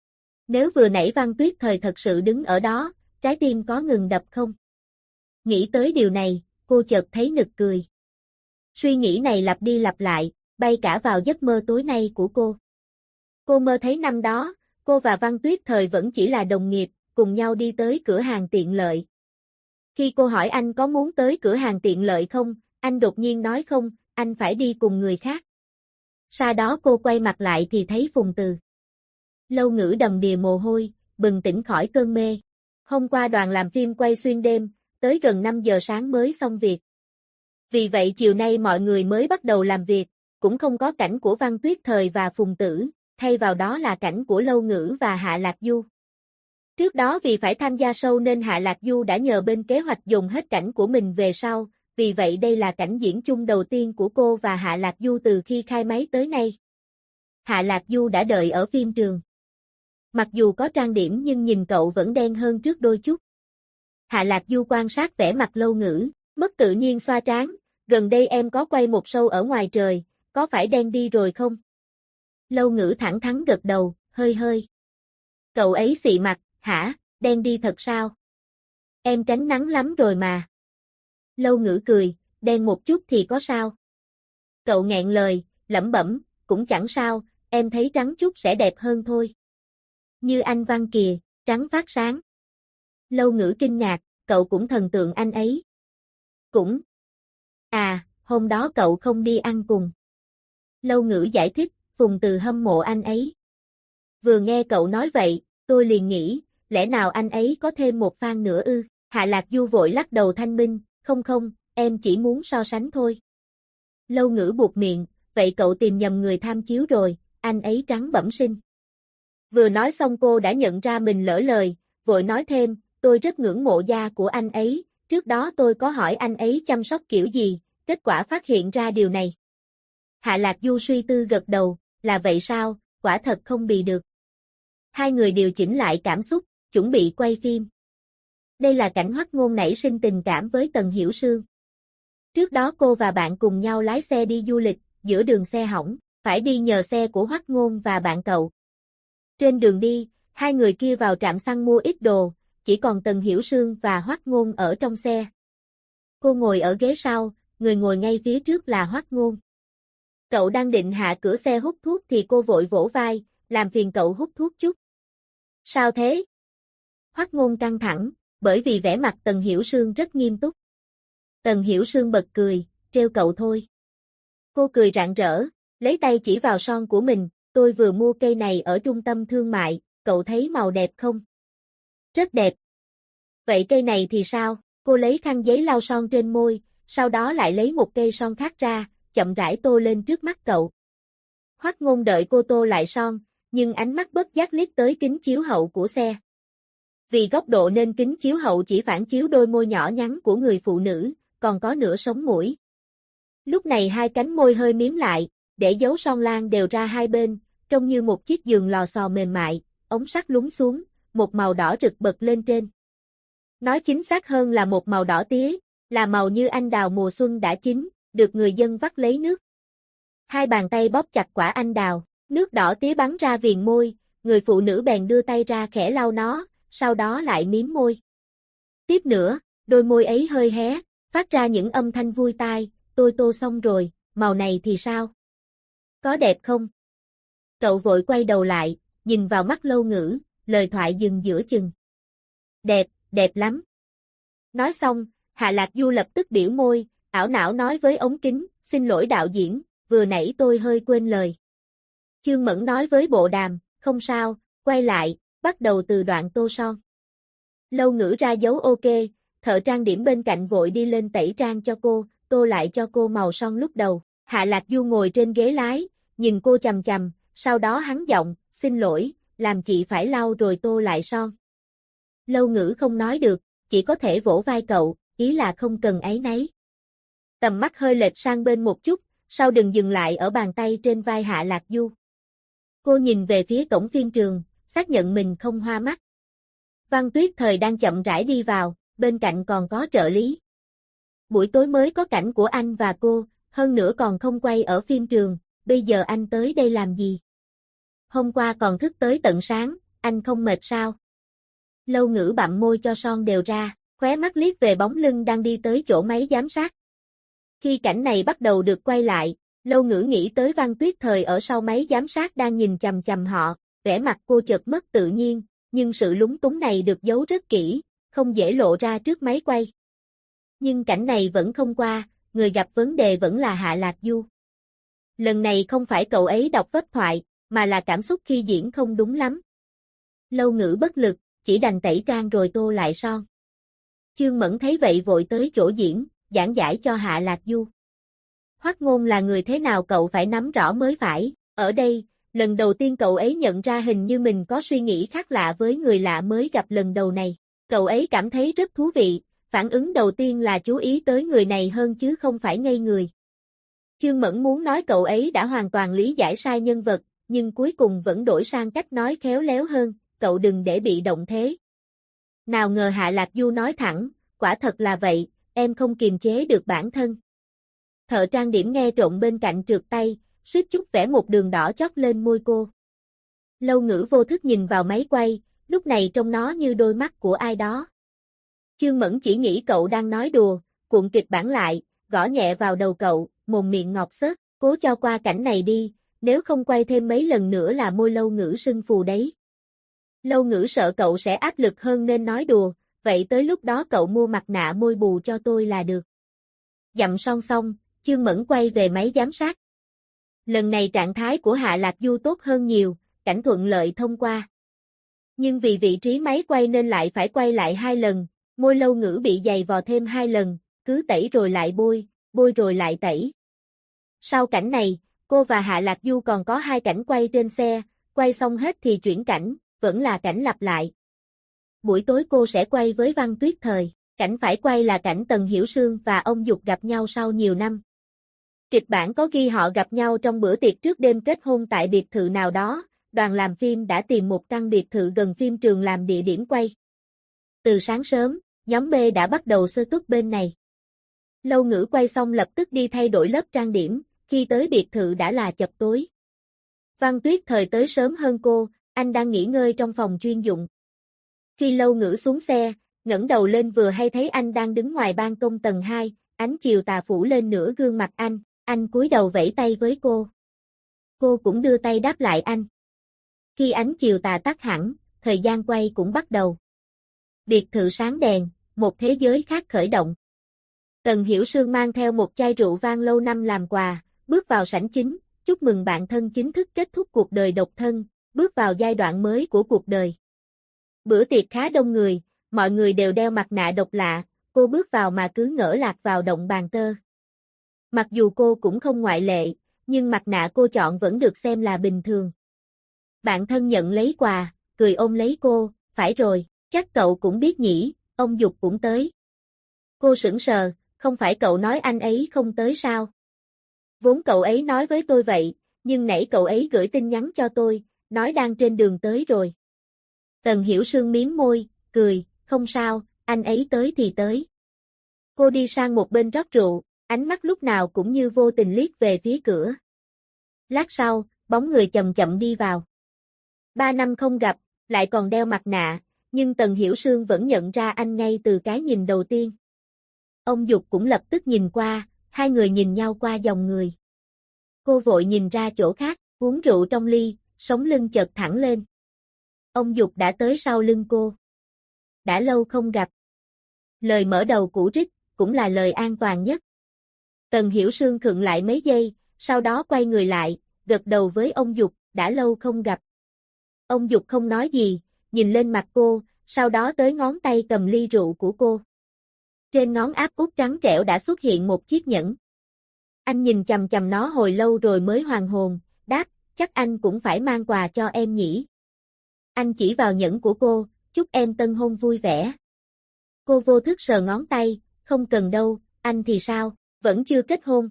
A: Nếu vừa nãy Văn Tuyết Thời thật sự đứng ở đó, trái tim có ngừng đập không? Nghĩ tới điều này, cô chợt thấy nực cười. Suy nghĩ này lặp đi lặp lại, bay cả vào giấc mơ tối nay của cô. Cô mơ thấy năm đó, cô và Văn Tuyết Thời vẫn chỉ là đồng nghiệp, cùng nhau đi tới cửa hàng tiện lợi. Khi cô hỏi anh có muốn tới cửa hàng tiện lợi không, anh đột nhiên nói không, anh phải đi cùng người khác. Sau đó cô quay mặt lại thì thấy Phùng Từ. Lâu Ngữ đầm đìa mồ hôi, bừng tỉnh khỏi cơn mê. Hôm qua đoàn làm phim quay xuyên đêm, tới gần 5 giờ sáng mới xong việc. Vì vậy chiều nay mọi người mới bắt đầu làm việc, cũng không có cảnh của Văn Tuyết Thời và Phùng Tử, thay vào đó là cảnh của Lâu Ngữ và Hạ Lạc Du. Trước đó vì phải tham gia show nên Hạ Lạc Du đã nhờ bên kế hoạch dùng hết cảnh của mình về sau, vì vậy đây là cảnh diễn chung đầu tiên của cô và Hạ Lạc Du từ khi khai máy tới nay. Hạ Lạc Du đã đợi ở phim trường. Mặc dù có trang điểm nhưng nhìn cậu vẫn đen hơn trước đôi chút. Hạ Lạc Du quan sát vẻ mặt Lâu Ngữ, mất tự nhiên xoa trán, gần đây em có quay một show ở ngoài trời, có phải đen đi rồi không? Lâu Ngữ thẳng thắn gật đầu, hơi hơi. Cậu ấy xị mặt, hả, đen đi thật sao? Em tránh nắng lắm rồi mà. Lâu Ngữ cười, đen một chút thì có sao? Cậu nghẹn lời, lẩm bẩm, cũng chẳng sao, em thấy trắng chút sẽ đẹp hơn thôi. Như anh Văn kìa, trắng phát sáng. Lâu Ngữ kinh ngạc, cậu cũng thần tượng anh ấy. Cũng. À, hôm đó cậu không đi ăn cùng. Lâu Ngữ giải thích, Phùng Từ hâm mộ anh ấy. Vừa nghe cậu nói vậy, tôi liền nghĩ, lẽ nào anh ấy có thêm một fan nữa ư? Hạ Lạc Du vội lắc đầu thanh minh, không, em chỉ muốn so sánh thôi. Lâu Ngữ buột miệng, vậy cậu tìm nhầm người tham chiếu rồi, anh ấy trắng bẩm sinh. Vừa nói xong cô đã nhận ra mình lỡ lời, vội nói thêm, tôi rất ngưỡng mộ da của anh ấy, trước đó tôi có hỏi anh ấy chăm sóc kiểu gì, kết quả phát hiện ra điều này. Hạ Lạc Du suy tư gật đầu, là vậy sao, quả thật không bì được. Hai người điều chỉnh lại cảm xúc, chuẩn bị quay phim. Đây là cảnh Hoắc Ngôn nảy sinh tình cảm với Tần Hiểu Sương. Trước đó cô và bạn cùng nhau lái xe đi du lịch, giữa đường xe hỏng, phải đi nhờ xe của Hoắc Ngôn và bạn cậu. Trên đường đi, hai người kia vào trạm xăng mua ít đồ, chỉ còn Tần Hiểu Sương và Hoắc Ngôn ở trong xe. Cô ngồi ở ghế sau, người ngồi ngay phía trước là Hoắc Ngôn. Cậu đang định hạ cửa xe hút thuốc thì cô vội vỗ vai, làm phiền cậu hút thuốc chút. Sao thế? Hoắc Ngôn căng thẳng, bởi vì vẻ mặt Tần Hiểu Sương rất nghiêm túc. Tần Hiểu Sương bật cười, trêu cậu thôi. Cô cười rạng rỡ, lấy tay chỉ vào son của mình, tôi vừa mua cây này ở trung tâm thương mại, cậu thấy màu đẹp không? Rất đẹp. Vậy cây này thì sao? Cô lấy khăn giấy lau son trên môi, sau đó lại lấy một cây son khác ra, chậm rãi tô lên trước mắt cậu. Hoắc Ngôn đợi cô tô lại son, nhưng ánh mắt bất giác liếc tới kính chiếu hậu của xe. Vì góc độ nên kính chiếu hậu chỉ phản chiếu đôi môi nhỏ nhắn của người phụ nữ, còn có nửa sống mũi. Lúc này hai cánh môi hơi mím lại, để dấu son lan đều ra hai bên, trông như một chiếc giường lò xò mềm mại, ống sắt lún xuống, một màu đỏ rực bật lên trên. Nói chính xác hơn là một màu đỏ tía, là màu như anh đào mùa xuân đã chín, được người dân vắt lấy nước. Hai bàn tay bóp chặt quả anh đào, nước đỏ tía bắn ra viền môi, người phụ nữ bèn đưa tay ra khẽ lau nó, sau đó lại mím môi. Tiếp nữa, đôi môi ấy hơi hé, phát ra những âm thanh vui tai, tôi tô xong rồi, màu này thì sao? Có đẹp không? Cậu vội quay đầu lại, nhìn vào mắt Lâu Ngữ, lời thoại dừng giữa chừng. Đẹp, đẹp lắm. Nói xong, Hạ Lạc Du lập tức biểu môi, ảo não nói với ống kính, xin lỗi đạo diễn, vừa nãy tôi hơi quên lời. Chương Mẫn nói với bộ đàm, không sao, quay lại, bắt đầu từ đoạn tô son. Lâu Ngữ ra dấu ok, thợ trang điểm bên cạnh vội đi lên tẩy trang cho cô, tô lại cho cô màu son lúc đầu. Hạ Lạc Du ngồi trên ghế lái, nhìn cô chằm chằm, sau đó hắn giọng, xin lỗi, làm chị phải lau rồi tô lại son. Lâu Ngữ không nói được, chỉ có thể vỗ vai cậu, ý là không cần áy náy. Tầm mắt hơi lệch sang bên một chút, sau đừng dừng lại ở bàn tay trên vai Hạ Lạc Du. Cô nhìn về phía cổng phim trường, xác nhận mình không hoa mắt. Văn Tuyết Thời đang chậm rãi đi vào, bên cạnh còn có trợ lý. Buổi tối mới có cảnh của anh và cô, hơn nữa còn không quay ở phim trường, bây giờ anh tới đây làm gì? Hôm qua còn thức tới tận sáng, anh không mệt sao? Lâu Ngữ bặm môi cho son đều ra, khóe mắt liếc về bóng lưng đang đi tới chỗ máy giám sát. Khi cảnh này bắt đầu được quay lại, Lâu Ngữ nghĩ tới Văn Tuyết Thời ở sau máy giám sát đang nhìn chằm chằm họ, vẻ mặt cô chợt mất tự nhiên, nhưng sự lúng túng này được giấu rất kỹ, không dễ lộ ra trước máy quay. Nhưng cảnh này vẫn không qua, người gặp vấn đề vẫn là Hạ Lạc Du. Lần này không phải cậu ấy đọc vết thoại, mà là cảm xúc khi diễn không đúng lắm. Lâu Ngữ bất lực, chỉ đành tẩy trang rồi tô lại son. Chương Mẫn thấy vậy vội tới chỗ diễn, giảng giải cho Hạ Lạc Du. Hoắc Ngôn là người thế nào cậu phải nắm rõ mới phải, ở đây, lần đầu tiên cậu ấy nhận ra hình như mình có suy nghĩ khác lạ với người lạ mới gặp lần đầu này. Cậu ấy cảm thấy rất thú vị, phản ứng đầu tiên là chú ý tới người này hơn chứ không phải ngây người. Chương Mẫn muốn nói cậu ấy đã hoàn toàn lý giải sai nhân vật, nhưng cuối cùng vẫn đổi sang cách nói khéo léo hơn, cậu đừng để bị động thế. Nào ngờ Hạ Lạc Du nói thẳng, quả thật là vậy, em không kiềm chế được bản thân. Thợ trang điểm nghe trộm bên cạnh trượt tay, suýt chút vẽ một đường đỏ chót lên môi cô. Lâu Ngữ vô thức nhìn vào máy quay, lúc này trông nó như đôi mắt của ai đó. Chương Mẫn chỉ nghĩ cậu đang nói đùa, cuộn kịch bản lại, gõ nhẹ vào đầu cậu, mồm miệng ngọt xớt, cố cho qua cảnh này đi, nếu không quay thêm mấy lần nữa là môi Lâu Ngữ sưng phù đấy. Lâu Ngữ sợ cậu sẽ áp lực hơn nên nói đùa, vậy tới lúc đó cậu mua mặt nạ môi bù cho tôi là được. Dặm son xong, Chương Mẫn quay về máy giám sát. Lần này trạng thái của Hạ Lạc Du tốt hơn nhiều, cảnh thuận lợi thông qua. Nhưng vì vị trí máy quay nên lại phải quay lại 2 lần, môi Lâu Ngữ bị giày vò thêm 2 lần, cứ tẩy rồi lại bôi, bôi rồi lại tẩy. Sau cảnh này, cô và Hạ Lạc Du còn có 2 cảnh quay trên xe, quay xong hết thì chuyển cảnh, vẫn là cảnh lặp lại. Buổi tối cô sẽ quay với Văn Tuyết Thời, cảnh phải quay là cảnh Tần Hiểu Sương và ông Dục gặp nhau sau nhiều năm. Kịch bản có ghi họ gặp nhau trong bữa tiệc trước đêm kết hôn tại biệt thự nào đó, đoàn làm phim đã tìm một căn biệt thự gần phim trường làm địa điểm quay. Từ sáng sớm, nhóm B đã bắt đầu sơ túc bên này. Lâu Ngữ quay xong lập tức đi thay đổi lớp trang điểm, khi tới biệt thự đã là chập tối. Văn Tuyết Thời tới sớm hơn cô, anh đang nghỉ ngơi trong phòng chuyên dụng. Khi Lâu Ngữ xuống xe, ngẩng đầu lên vừa hay thấy anh đang đứng ngoài ban công tầng 2, ánh chiều tà phủ lên nửa gương mặt anh cúi đầu vẫy tay với cô. Cô cũng đưa tay đáp lại anh. Khi ánh chiều tà tắt hẳn, thời gian quay cũng bắt đầu. Biệt thự sáng đèn, một thế giới khác khởi động. Tần Hiểu Sương mang theo một chai rượu vang lâu năm làm quà, bước vào sảnh chính, chúc mừng bạn thân chính thức kết thúc cuộc đời độc thân, bước vào giai đoạn mới của cuộc đời. Bữa tiệc khá đông người, mọi người đều đeo mặt nạ độc lạ, cô bước vào mà cứ ngỡ lạc vào động bàn tơ. Mặc dù cô cũng không ngoại lệ, nhưng mặt nạ cô chọn vẫn được xem là bình thường. Bạn thân nhận lấy quà, cười ôm lấy cô, phải rồi, chắc cậu cũng biết nhỉ, ông Dục cũng tới. Cô sững sờ, không phải cậu nói anh ấy không tới sao? Vốn cậu ấy nói với tôi vậy, nhưng nãy cậu ấy gửi tin nhắn cho tôi, nói đang trên đường tới rồi. Tần Hiểu Sương mím môi, cười, không sao, anh ấy tới thì tới. Cô đi sang một bên rót rượu, ánh mắt lúc nào cũng như vô tình liếc về phía cửa. Lát sau, bóng người chậm chậm đi vào. 3 năm không gặp, lại còn đeo mặt nạ, Nhưng Tần Hiểu Sương vẫn nhận ra anh ngay từ cái nhìn đầu tiên. Ông Dục cũng lập tức nhìn qua, hai người nhìn nhau qua dòng người. Cô vội nhìn ra chỗ khác, uống rượu trong ly, sống lưng chợt thẳng lên. Ông Dục đã tới sau lưng cô. Đã lâu không gặp. Lời mở đầu của Rick cũng là lời an toàn nhất. Tần Hiểu Sương khựng lại mấy giây, sau đó quay người lại, gật đầu với ông Dục, đã lâu không gặp. Ông Dục không nói gì, nhìn lên mặt cô, sau đó tới ngón tay cầm ly rượu của cô. Trên ngón áp út trắng trẻo đã xuất hiện một chiếc nhẫn. Anh nhìn chằm chằm nó hồi lâu rồi mới hoàn hồn, đáp, chắc anh cũng phải mang quà cho em nhỉ. Anh chỉ vào nhẫn của cô, chúc em tân hôn vui vẻ. Cô vô thức sờ ngón tay, không cần đâu, anh thì sao, vẫn chưa kết hôn.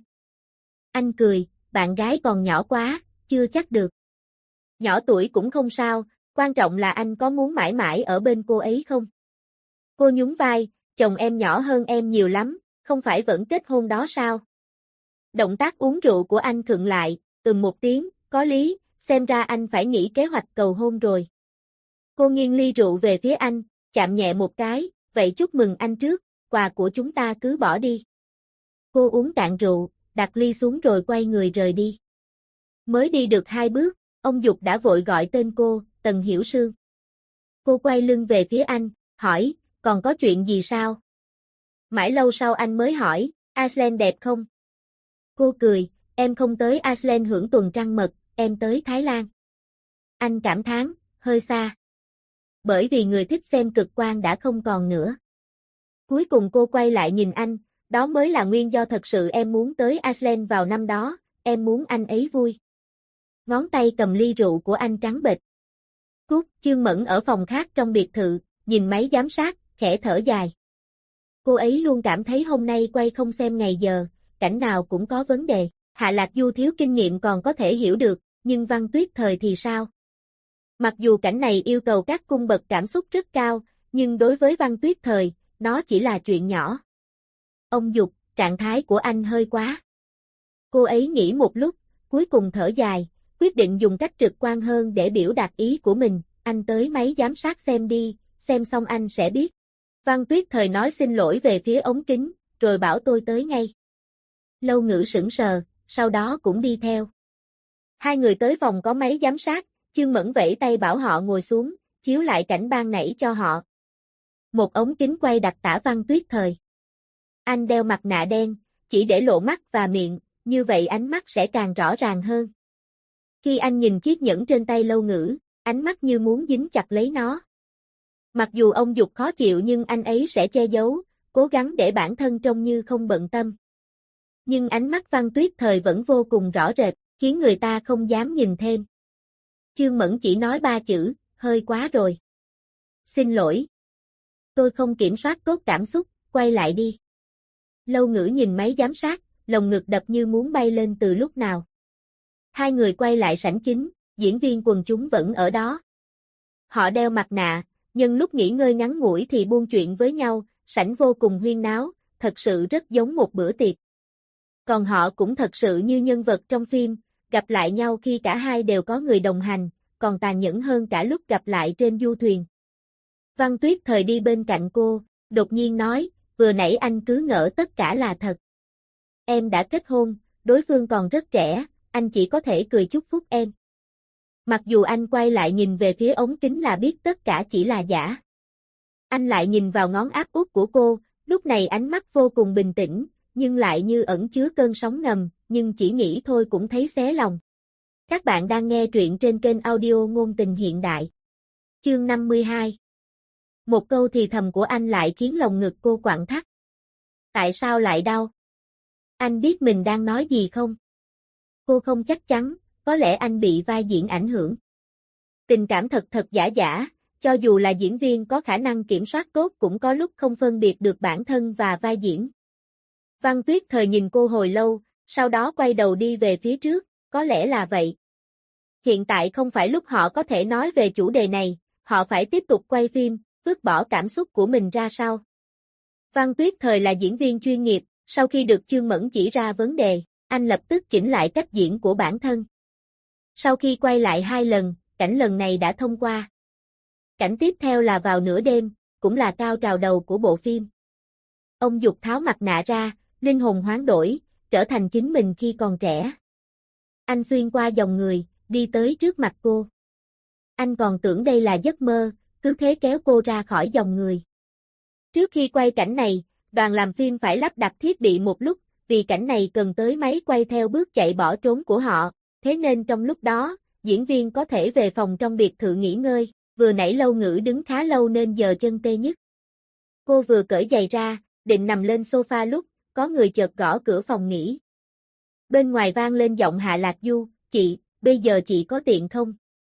A: Anh cười, bạn gái còn nhỏ quá, chưa chắc được. Nhỏ tuổi cũng không sao, quan trọng là anh có muốn mãi mãi ở bên cô ấy không? Cô nhún vai, chồng em nhỏ hơn em nhiều lắm, không phải vẫn kết hôn đó sao? Động tác uống rượu của anh khựng lại, một tiếng, có lý, xem ra anh phải nghĩ kế hoạch cầu hôn rồi. Cô nghiêng ly rượu về phía anh, chạm nhẹ một cái, vậy chúc mừng anh trước, quà của chúng ta cứ bỏ đi. Cô uống cạn rượu, đặt ly xuống rồi quay người rời đi. Mới đi được 2 bước, ông Dục đã vội gọi tên cô, Tần Hiểu Sương. Cô quay lưng về phía anh, hỏi, còn có chuyện gì sao? Mãi lâu sau anh mới hỏi, Iceland đẹp không? Cô cười, em không tới Iceland hưởng tuần trăng mật, em tới Thái Lan. Anh cảm thán, hơi xa. Bởi vì người thích xem cực quang đã không còn nữa. Cuối cùng cô quay lại nhìn anh, đó mới là nguyên do thật sự em muốn tới Iceland vào năm đó, em muốn anh ấy vui. Ngón tay cầm ly rượu của anh trắng bệch. Cút, Chương Mẫn ở phòng khác trong biệt thự, nhìn máy giám sát, khẽ thở dài. Cô ấy luôn cảm thấy hôm nay quay không xem ngày giờ, cảnh nào cũng có vấn đề. Hạ Lạc Du thiếu kinh nghiệm còn có thể hiểu được, nhưng Văn Tuyết Thời thì sao? Mặc dù cảnh này yêu cầu các cung bậc cảm xúc rất cao, nhưng đối với Văn Tuyết Thời, nó chỉ là chuyện nhỏ. Ông Dục, trạng thái của anh hơi quá. Cô ấy nghĩ một lúc, cuối cùng thở dài, quyết định dùng cách trực quan hơn để biểu đạt ý của mình, anh tới máy giám sát xem đi, xem xong anh sẽ biết. Văn Tuyết Thời nói xin lỗi về phía ống kính, rồi bảo tôi tới ngay. Lâu Ngữ sững sờ, sau đó cũng đi theo. Hai người tới phòng có máy giám sát, Chương Mẫn vẫy tay bảo họ ngồi xuống, chiếu lại cảnh ban nãy cho họ. Một ống kính quay đặt tả Văn Tuyết Thời. Anh đeo mặt nạ đen, chỉ để lộ mắt và miệng, như vậy ánh mắt sẽ càng rõ ràng hơn. Khi anh nhìn chiếc nhẫn trên tay Lâu Ngữ, ánh mắt như muốn dính chặt lấy nó. Mặc dù ông Dục khó chịu nhưng anh ấy sẽ che giấu, cố gắng để bản thân trông như không bận tâm. Nhưng ánh mắt Văn Tuyết Thời vẫn vô cùng rõ rệt, khiến người ta không dám nhìn thêm. Chương Mẫn chỉ nói 3 chữ, hơi quá rồi. Xin lỗi. Tôi không kiểm soát tốt cảm xúc, quay lại đi. Lâu Ngữ nhìn máy giám sát, lồng ngực đập như muốn bay lên từ lúc nào. Hai người quay lại sảnh chính, diễn viên quần chúng vẫn ở đó. Họ đeo mặt nạ, nhân lúc nghỉ ngơi ngắn ngủi thì buôn chuyện với nhau, sảnh vô cùng huyên náo, thật sự rất giống một bữa tiệc. Còn họ cũng thật sự như nhân vật trong phim, gặp lại nhau khi cả hai đều có người đồng hành, còn tàn nhẫn hơn cả lúc gặp lại trên du thuyền. Văn Tuyết Thời đi bên cạnh cô, đột nhiên nói, vừa nãy anh cứ ngỡ tất cả là thật. Em đã kết hôn, đối phương còn rất trẻ, anh chỉ có thể cười chúc phúc em. Mặc dù anh quay lại nhìn về phía ống kính là biết tất cả chỉ là giả. Anh lại nhìn vào ngón áp út của cô, lúc này ánh mắt vô cùng bình tĩnh, nhưng lại như ẩn chứa cơn sóng ngầm, nhưng chỉ nghĩ thôi cũng thấy xé lòng. Các bạn đang nghe truyện trên kênh audio Ngôn Tình Hiện Đại. Chương 52. Một câu thì thầm của anh lại khiến lòng ngực cô quặn thắt. Tại sao lại đau? Anh biết mình đang nói gì không? Cô không chắc chắn, có lẽ anh bị vai diễn ảnh hưởng. Tình cảm thật thật giả giả, cho dù là diễn viên có khả năng kiểm soát tốt cũng có lúc không phân biệt được bản thân và vai diễn. Văn Tuyết Thời nhìn cô hồi lâu, sau đó quay đầu đi về phía trước, có lẽ là vậy. Hiện tại không phải lúc họ có thể nói về chủ đề này, họ phải tiếp tục quay phim, vứt bỏ cảm xúc của mình ra sau. Văn Tuyết Thời là diễn viên chuyên nghiệp, sau khi được Chương Mẫn chỉ ra vấn đề, anh lập tức chỉnh lại cách diễn của bản thân. Sau khi quay lại 2 lần, cảnh lần này đã thông qua. Cảnh tiếp theo là vào nửa đêm, cũng là cao trào đầu của bộ phim. Ông Dục tháo mặt nạ ra, linh hồn hoán đổi, trở thành chính mình khi còn trẻ. Anh xuyên qua dòng người, đi tới trước mặt cô. Anh còn tưởng đây là giấc mơ, cứ thế kéo cô ra khỏi dòng người. Trước khi quay cảnh này, đoàn làm phim phải lắp đặt thiết bị một lúc, vì cảnh này cần tới máy quay theo bước chạy bỏ trốn của họ, thế nên trong lúc đó, diễn viên có thể về phòng trong biệt thự nghỉ ngơi, vừa nãy Lâu Ngữ đứng khá lâu nên giờ chân tê nhức. Cô vừa cởi giày ra, định nằm lên sofa lúc, có người chợt gõ cửa phòng nghỉ. Bên ngoài vang lên giọng Hạ Lạc Du, "Chị, bây giờ chị có tiện không?"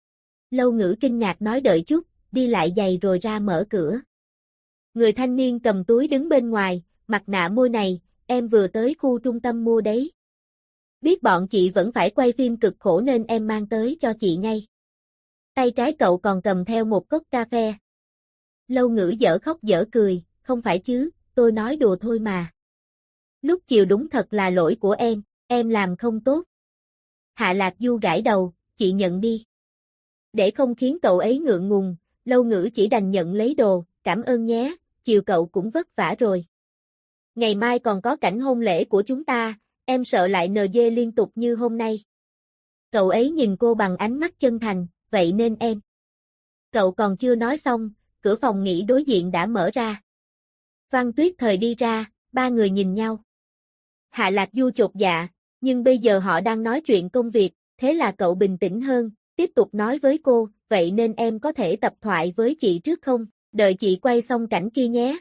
A: Lâu Ngữ kinh ngạc nói đợi chút, đi lại giày rồi ra mở cửa. Người thanh niên cầm túi đứng bên ngoài, mặt nạ môi này, em vừa tới khu trung tâm mua đấy. Biết bọn chị vẫn phải quay phim cực khổ nên em mang tới cho chị ngay. Tay trái cậu còn cầm theo một cốc cà phê. Lâu Ngữ dở khóc dở cười, không phải chứ, tôi nói đùa thôi mà. Lúc chiều đúng thật là lỗi của em làm không tốt. Hạ Lạc Du gãi đầu, chị nhận đi. Để không khiến cậu ấy ngượng ngùng, Lâu Ngữ chỉ đành nhận lấy đồ, cảm ơn nhé, chiều cậu cũng vất vả rồi. Ngày mai còn có cảnh hôn lễ của chúng ta, em sợ lại NG liên tục như hôm nay. Cậu ấy nhìn cô bằng ánh mắt chân thành, vậy nên em. Cậu còn chưa nói xong, cửa phòng nghỉ đối diện đã mở ra. Văn Tuyết Thời đi ra, ba người nhìn nhau. Hạ Lạc Du chột dạ, nhưng bây giờ họ đang nói chuyện công việc, thế là cậu bình tĩnh hơn, tiếp tục nói với cô, vậy nên em có thể tập thoại với chị trước không, đợi chị quay xong cảnh kia nhé.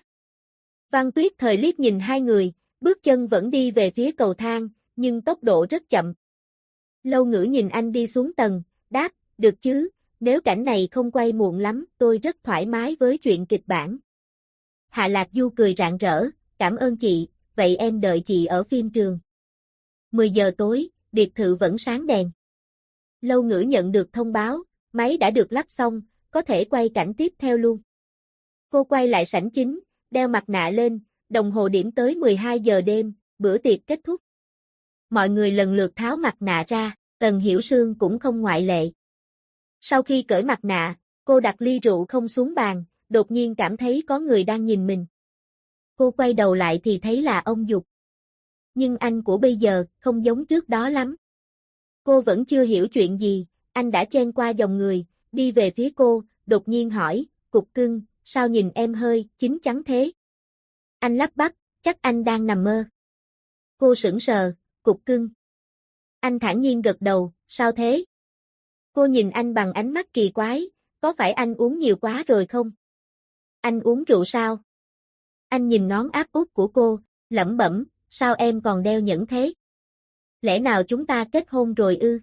A: Văn Tuyết Thời liếc nhìn hai người, bước chân vẫn đi về phía cầu thang, nhưng tốc độ rất chậm. Lâu Ngữ nhìn anh đi xuống tầng, đáp, được chứ, nếu cảnh này không quay muộn lắm, tôi rất thoải mái với chuyện kịch bản. Hạ Lạc Du cười rạng rỡ, cảm ơn chị, vậy em đợi chị ở phim trường. 10 giờ tối, biệt thự vẫn sáng đèn. Lâu Ngữ nhận được thông báo, máy đã được lắp xong, có thể quay cảnh tiếp theo luôn. Cô quay lại sảnh chính, đeo mặt nạ lên, đồng hồ điểm tới 12 giờ đêm, bữa tiệc kết thúc. Mọi người lần lượt tháo mặt nạ ra, Tần Hiểu Sương cũng không ngoại lệ. Sau khi cởi mặt nạ, cô đặt ly rượu không xuống bàn, đột nhiên cảm thấy có người đang nhìn mình. Cô quay đầu lại thì thấy là ông Dục. Nhưng anh của bây giờ không giống trước đó lắm. Cô vẫn chưa hiểu chuyện gì, anh đã chen qua dòng người, đi về phía cô, đột nhiên hỏi, Cục Cưng, sao nhìn em hơi chín chắn thế? Anh lắp bắp, chắc anh đang nằm mơ. Cô sững sờ, Cục Cưng. Anh thản nhiên gật đầu, sao thế? Cô nhìn anh bằng ánh mắt kỳ quái, có phải anh uống nhiều quá rồi không? Anh uống rượu sao? Anh nhìn ngón áp út của cô, lẩm bẩm, sao em còn đeo nhẫn thế? Lẽ nào chúng ta kết hôn rồi ư?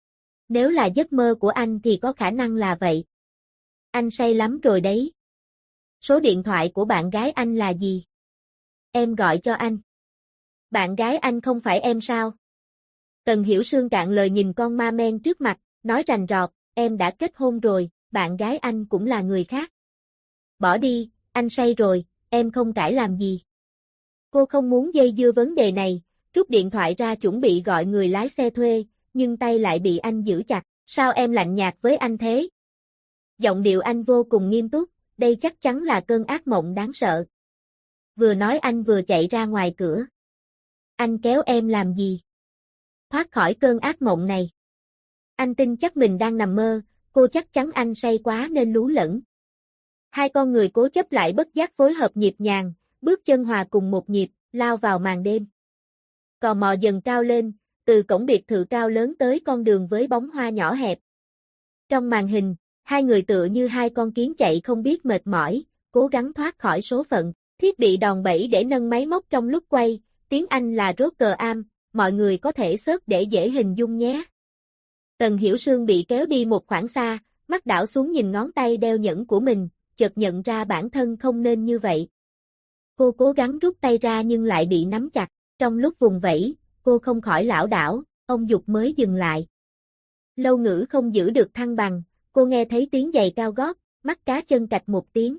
A: Nếu là giấc mơ của anh thì có khả năng là vậy. Anh say lắm rồi đấy. Số điện thoại của bạn gái anh là gì? Em gọi cho anh. Bạn gái anh không phải em sao? Tần Hiểu Sương cạn lời nhìn con ma men trước mặt, nói rành rọt, em đã kết hôn rồi, bạn gái anh cũng là người khác. Bỏ đi, anh say rồi, em không cãi làm gì. Cô không muốn dây dưa vấn đề này, rút điện thoại ra chuẩn bị gọi người lái xe thuê, nhưng tay lại bị anh giữ chặt, sao em lạnh nhạt với anh thế? Giọng điệu anh vô cùng nghiêm túc, đây chắc chắn là cơn ác mộng đáng sợ. Vừa nói anh vừa chạy ra ngoài cửa. Anh kéo em làm gì? Thoát khỏi cơn ác mộng này. Anh tin chắc mình đang nằm mơ, cô chắc chắn anh say quá nên lú lẫn. Hai con người cố chấp lại bất giác phối hợp nhịp nhàng, bước chân hòa cùng một nhịp, lao vào màn đêm. Cò mò dần cao lên, từ cổng biệt thự cao lớn tới con đường với bóng hoa nhỏ hẹp. Trong màn hình, hai người tựa như hai con kiến chạy không biết mệt mỏi, cố gắng thoát khỏi số phận. Thiết bị đòn bẩy để nâng máy móc trong lúc quay, tiếng Anh là Roger Am, mọi người có thể search để dễ hình dung nhé. Tần Hiểu Sương bị kéo đi một khoảng xa, mắt đảo xuống nhìn ngón tay đeo nhẫn của mình, chợt nhận ra bản thân không nên như vậy. Cô cố gắng rút tay ra nhưng lại bị nắm chặt, trong lúc vùng vẫy, cô không khỏi lảo đảo, ông Dục mới dừng lại. Lâu Ngữ không giữ được thăng bằng, cô nghe thấy tiếng giày cao gót, mắt cá chân cạch một tiếng.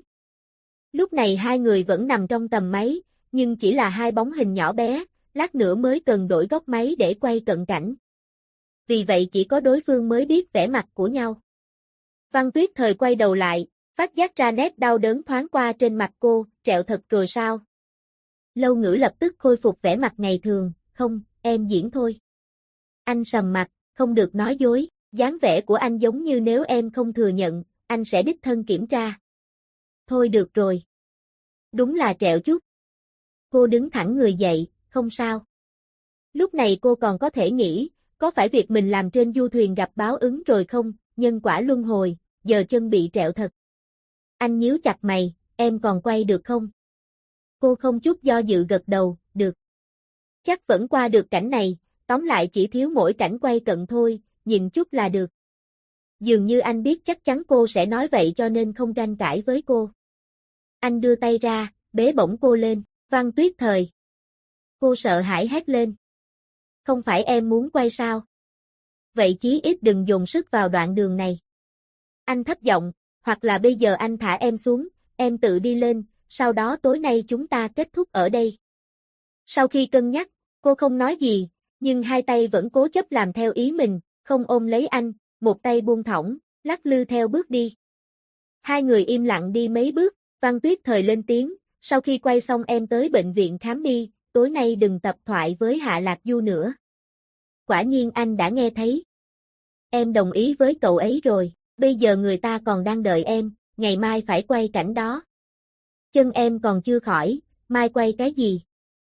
A: Lúc này hai người vẫn nằm trong tầm máy, nhưng chỉ là hai bóng hình nhỏ bé, lát nữa mới cần đổi góc máy để quay cận cảnh. Vì vậy chỉ có đối phương mới biết vẻ mặt của nhau. Văn Tuyết Thời quay đầu lại, Phát giác ra nét đau đớn thoáng qua trên mặt cô, trẹo thật rồi sao? Lâu Ngữ lập tức khôi phục vẻ mặt ngày thường, không, em diễn thôi. Anh sầm mặt, không được nói dối, dáng vẻ của anh giống như nếu em không thừa nhận, anh sẽ đích thân kiểm tra. Thôi được rồi. Đúng là trẹo chút. Cô đứng thẳng người dậy, không sao. Lúc này cô còn có thể nghĩ, có phải việc mình làm trên du thuyền gặp báo ứng rồi không, nhân quả luân hồi, giờ chân bị trẹo thật. Anh nhíu chặt mày, em còn quay được không? Cô không chút do dự gật đầu, được. Chắc vẫn qua được cảnh này, tóm lại chỉ thiếu mỗi cảnh quay cận thôi, nhìn chút là được. Dường như anh biết chắc chắn cô sẽ nói vậy cho nên không tranh cãi với cô. Anh đưa tay ra, bế bổng cô lên, Văn Tuyết Thời. Cô sợ hãi hét lên. Không phải em muốn quay sao? Vậy chí ít đừng dồn sức vào đoạn đường này. Anh thấp giọng, hoặc là bây giờ anh thả em xuống, em tự đi lên, sau đó tối nay chúng ta kết thúc ở đây. Sau khi cân nhắc, cô không nói gì, nhưng hai tay vẫn cố chấp làm theo ý mình, không ôm lấy anh, một tay buông thõng, lắc lư theo bước đi. Hai người im lặng đi mấy bước, Văn Tuyết Thời lên tiếng, sau khi quay xong em tới bệnh viện khám đi, tối nay đừng tập thoại với Hạ Lạc Du nữa. Quả nhiên anh đã nghe thấy. Em đồng ý với cậu ấy rồi, bây giờ người ta còn đang đợi em, ngày mai phải quay cảnh đó. Chân em còn chưa khỏi, mai quay cái gì?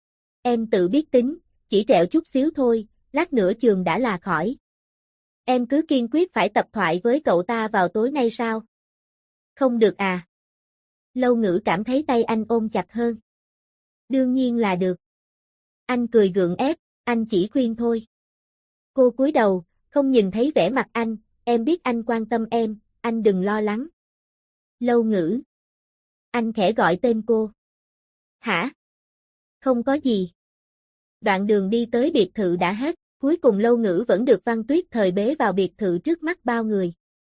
A: Em tự biết tính, chỉ trẹo chút xíu thôi, lát nữa trường đã là khỏi. Em cứ kiên quyết phải tập thoại với cậu ta vào tối nay sao? Không được à? Lâu Ngữ cảm thấy tay anh ôm chặt hơn. Đương nhiên là được. Anh cười gượng ép, anh chỉ khuyên thôi. Cô cúi đầu, không nhìn thấy vẻ mặt anh, em biết anh quan tâm em, anh đừng lo lắng. Lâu Ngữ. Anh khẽ gọi tên cô. Hả? Không có gì. Đoạn đường đi tới biệt thự đã hết, cuối cùng Lâu Ngữ vẫn được Văn Tuyết Thời bế vào biệt thự trước mắt bao người.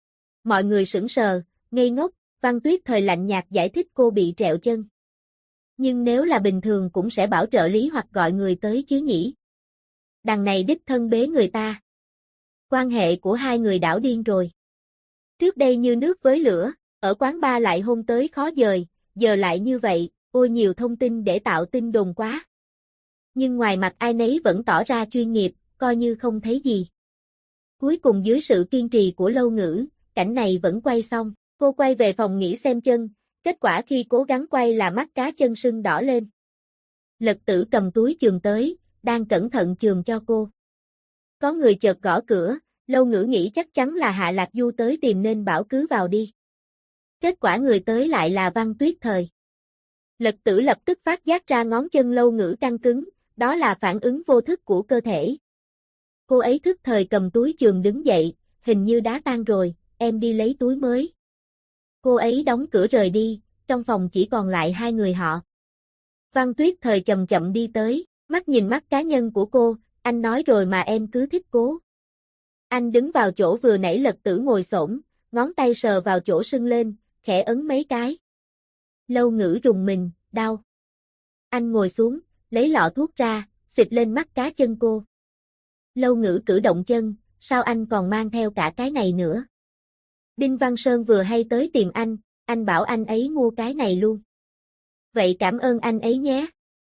A: Mọi người sững sờ, ngây ngốc, Văn Tuyết Thời lạnh nhạt giải thích cô bị trẹo chân. Nhưng nếu là bình thường cũng sẽ bảo trợ lý hoặc gọi người tới chứ nhỉ. Đằng này đích thân bế người ta. Quan hệ của hai người đảo điên rồi. Trước đây như nước với lửa, ở quán bar lại hôn tới khó dời, giờ lại như vậy, ôi nhiều thông tin để tạo tin đồn quá. Nhưng ngoài mặt ai nấy vẫn tỏ ra chuyên nghiệp, coi như không thấy gì. Cuối cùng dưới sự kiên trì của Lâu Ngữ, cảnh này vẫn quay xong, cô quay về phòng nghỉ xem chân, kết quả khi cố gắng quay là mắt cá chân sưng đỏ lên. Lật Tử cầm túi chườm tới, đang cẩn thận chườm cho cô. Có người chợt gõ cửa, Lâu Ngữ nghĩ chắc chắn là Hạ Lạc Du tới tìm nên bảo cứ vào đi. Kết quả người tới lại là Văn Tuyết Thời. Lật Tử lập tức phát giác ra ngón chân Lâu Ngữ căng cứng, đó là phản ứng vô thức của cơ thể. Cô ấy thức thời cầm túi chườm đứng dậy, hình như đá tan rồi, em đi lấy túi mới. Cô ấy đóng cửa rời đi, trong phòng chỉ còn lại hai người họ. Văn Tuyết Thời chậm chậm đi tới, mắt nhìn mắt cá nhân của cô, anh nói rồi mà em cứ thích cố. Anh đứng vào chỗ vừa nãy Lật Tử ngồi xổm, ngón tay sờ vào chỗ sưng lên, khẽ ấn mấy cái. Lâu Ngữ rùng mình, đau. Anh ngồi xuống, lấy lọ thuốc ra, xịt lên mắt cá chân cô. Lâu Ngữ cử động chân, sao anh còn mang theo cả cái này nữa? Đinh Văn Sơn vừa hay tới tìm anh bảo anh ấy mua cái này luôn. Vậy cảm ơn anh ấy nhé.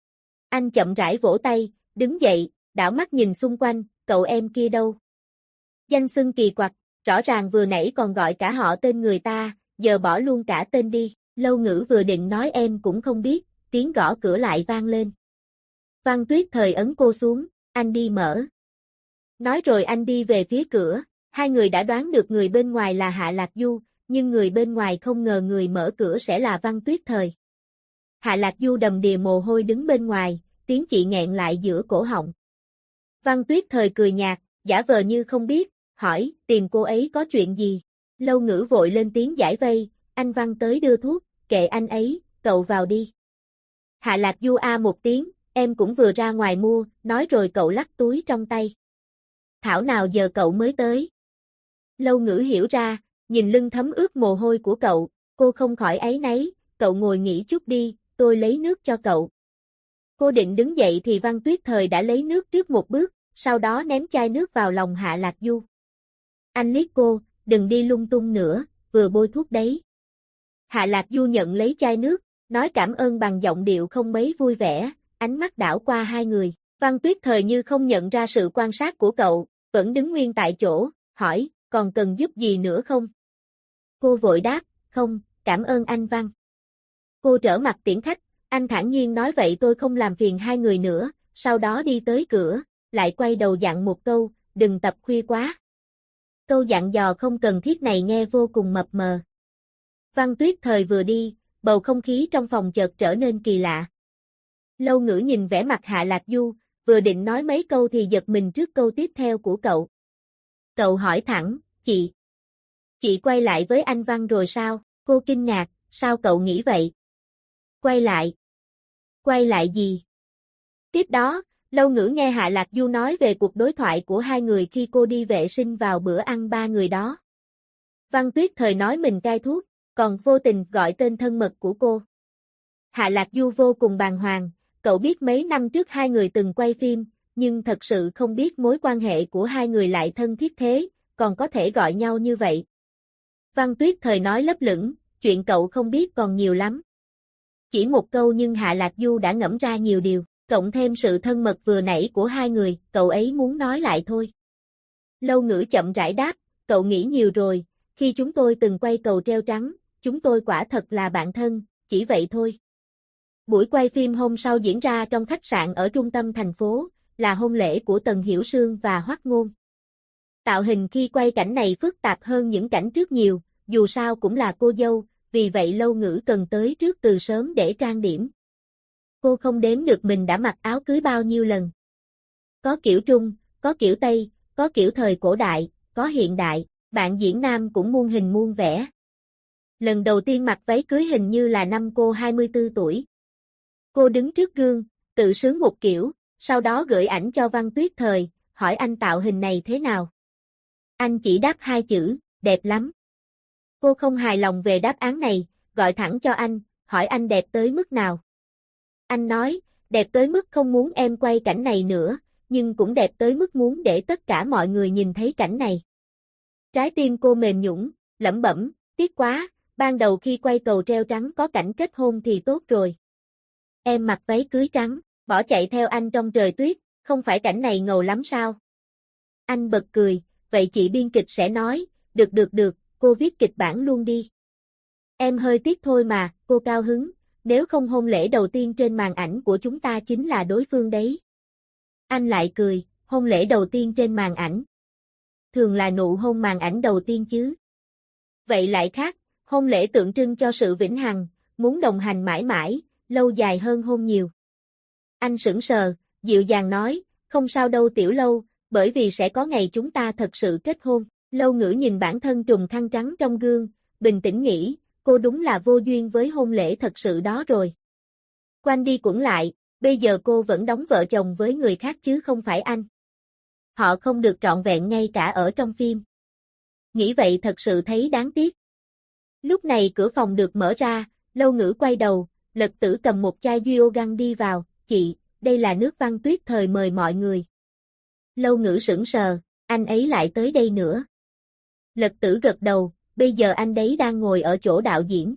A: Anh chậm rãi vỗ tay, đứng dậy, đảo mắt nhìn xung quanh, cậu em kia đâu? Danh xưng kỳ quặc, rõ ràng vừa nãy còn gọi cả họ tên người ta, giờ bỏ luôn cả tên đi. Lâu Ngữ vừa định nói em cũng không biết, tiếng gõ cửa lại vang lên. Văn Tuyết Thời ấn cô xuống, anh đi mở. Nói rồi anh đi về phía cửa, hai người đã đoán được người bên ngoài là Hạ Lạc Du, nhưng người bên ngoài không ngờ người mở cửa sẽ là Văn Tuyết Thời. Hạ Lạc Du đầm đìa mồ hôi đứng bên ngoài, tiếng chị nghẹn lại giữa cổ họng. Văn Tuyết Thời cười nhạt, giả vờ như không biết, hỏi, tìm cô ấy có chuyện gì? Lâu Ngữ vội lên tiếng giải vây, anh Văn tới đưa thuốc, kệ anh ấy, cậu vào đi. Hạ Lạc Du a một tiếng, em cũng vừa ra ngoài mua, nói rồi cậu lắc túi trong tay. Thảo nào giờ cậu mới tới. Lâu Ngữ hiểu ra, nhìn lưng thấm ướt mồ hôi của cậu, cô không khỏi áy náy, cậu ngồi nghỉ chút đi, tôi lấy nước cho cậu. Cô định đứng dậy thì Văn Tuyết Thời đã lấy nước trước một bước, sau đó ném chai nước vào lòng Hạ Lạc Du. Anh liếc cô, đừng đi lung tung nữa, vừa bôi thuốc đấy. Hạ Lạc Du nhận lấy chai nước, nói cảm ơn bằng giọng điệu không mấy vui vẻ, ánh mắt đảo qua hai người. Văn Tuyết Thời như không nhận ra sự quan sát của cậu, vẫn đứng nguyên tại chỗ, hỏi, còn cần giúp gì nữa không? Cô vội đáp, không, cảm ơn anh Văn. Cô trở mặt tiễn khách, anh thản nhiên nói vậy tôi không làm phiền hai người nữa, sau đó đi tới cửa, lại quay đầu dặn một câu, đừng tập khuya quá. Câu dặn dò không cần thiết này nghe vô cùng mập mờ. Văn Tuyết Thời vừa đi, bầu không khí trong phòng chợt trở nên kỳ lạ. Lâu Ngữ nhìn vẻ mặt Hạ Lạc Du, vừa định nói mấy câu thì giật mình trước câu tiếp theo của cậu. Cậu hỏi thẳng, chị quay lại với anh Văn rồi sao? Cô kinh ngạc, sao cậu nghĩ vậy? Quay lại? Quay lại gì? Tiếp đó, Lâu Ngữ nghe Hạ Lạc Du nói về cuộc đối thoại của hai người khi cô đi vệ sinh vào bữa ăn ba người đó. Văn Tuyết Thời nói mình cai thuốc, còn vô tình gọi tên thân mật của cô. Hạ Lạc Du vô cùng bàng hoàng, cậu biết mấy năm trước hai người từng quay phim, nhưng thật sự không biết mối quan hệ của hai người lại thân thiết thế, còn có thể gọi nhau như vậy. Văn Tuyết Thời nói lấp lửng, chuyện cậu không biết còn nhiều lắm. Chỉ một câu nhưng Hạ Lạc Du đã ngẫm ra nhiều điều, cộng thêm sự thân mật vừa nãy của hai người, cậu ấy muốn nói lại thôi. Lâu Ngữ chậm rãi đáp, cậu nghĩ nhiều rồi, khi chúng tôi từng quay Cầu Treo Trắng, chúng tôi quả thật là bạn thân, chỉ vậy thôi. Buổi quay phim hôm sau diễn ra trong khách sạn ở trung tâm thành phố, là hôn lễ của Tần Hiểu Sương và Hoắc Ngôn. Tạo hình khi quay cảnh này phức tạp hơn những cảnh trước nhiều, dù sao cũng là cô dâu, vì vậy Lâu Ngữ cần tới trước từ sớm để trang điểm. Cô không đếm được mình đã mặc áo cưới bao nhiêu lần. Có kiểu Trung, có kiểu Tây, có kiểu thời cổ đại, có hiện đại, bạn diễn nam cũng muôn hình muôn vẻ. Lần đầu tiên mặc váy cưới hình như là năm cô 24 tuổi. Cô đứng trước gương, tự sướng một kiểu, sau đó gửi ảnh cho Văn Tuyết Thời, hỏi anh tạo hình này thế nào. Anh chỉ đáp hai chữ, đẹp lắm. Cô không hài lòng về đáp án này, gọi thẳng cho anh, hỏi anh đẹp tới mức nào. Anh nói, đẹp tới mức không muốn em quay cảnh này nữa, nhưng cũng đẹp tới mức muốn để tất cả mọi người nhìn thấy cảnh này. Trái tim cô mềm nhũn, lẩm bẩm, tiếc quá, ban đầu khi quay Cầu Treo Trắng có cảnh kết hôn thì tốt rồi. Em mặc váy cưới trắng, bỏ chạy theo anh trong trời tuyết, không phải cảnh này ngầu lắm sao? Anh bật cười, vậy chị biên kịch sẽ nói, được, cô viết kịch bản luôn đi. Em hơi tiếc thôi mà, cô cao hứng, nếu không hôn lễ đầu tiên trên màn ảnh của chúng ta chính là đối phương đấy. Anh lại cười, hôn lễ đầu tiên trên màn ảnh. Thường là nụ hôn màn ảnh đầu tiên chứ. Vậy lại khác, hôn lễ tượng trưng cho sự vĩnh hằng, muốn đồng hành mãi mãi, lâu dài hơn hôn nhiều. Anh sững sờ, dịu dàng nói, không sao đâu Tiểu Lâu, bởi vì sẽ có ngày chúng ta thật sự kết hôn. Lâu Ngữ nhìn bản thân trùng khăn trắng trong gương, bình tĩnh nghĩ, cô đúng là vô duyên với hôn lễ thật sự đó rồi. Quanh đi quẩn lại, bây giờ cô vẫn đóng vợ chồng với người khác chứ không phải anh. Họ không được trọn vẹn ngay cả ở trong phim. Nghĩ vậy thật sự thấy đáng tiếc. Lúc này cửa phòng được mở ra, Lâu Ngữ quay đầu, Lật Tử cầm một chai Giogang đi vào, chị, đây là nước Văn Tuyết Thời mời mọi người. Lâu Ngữ sững sờ, anh ấy lại tới đây nữa. Lật Tử gật đầu, bây giờ anh đấy đang ngồi ở chỗ đạo diễn.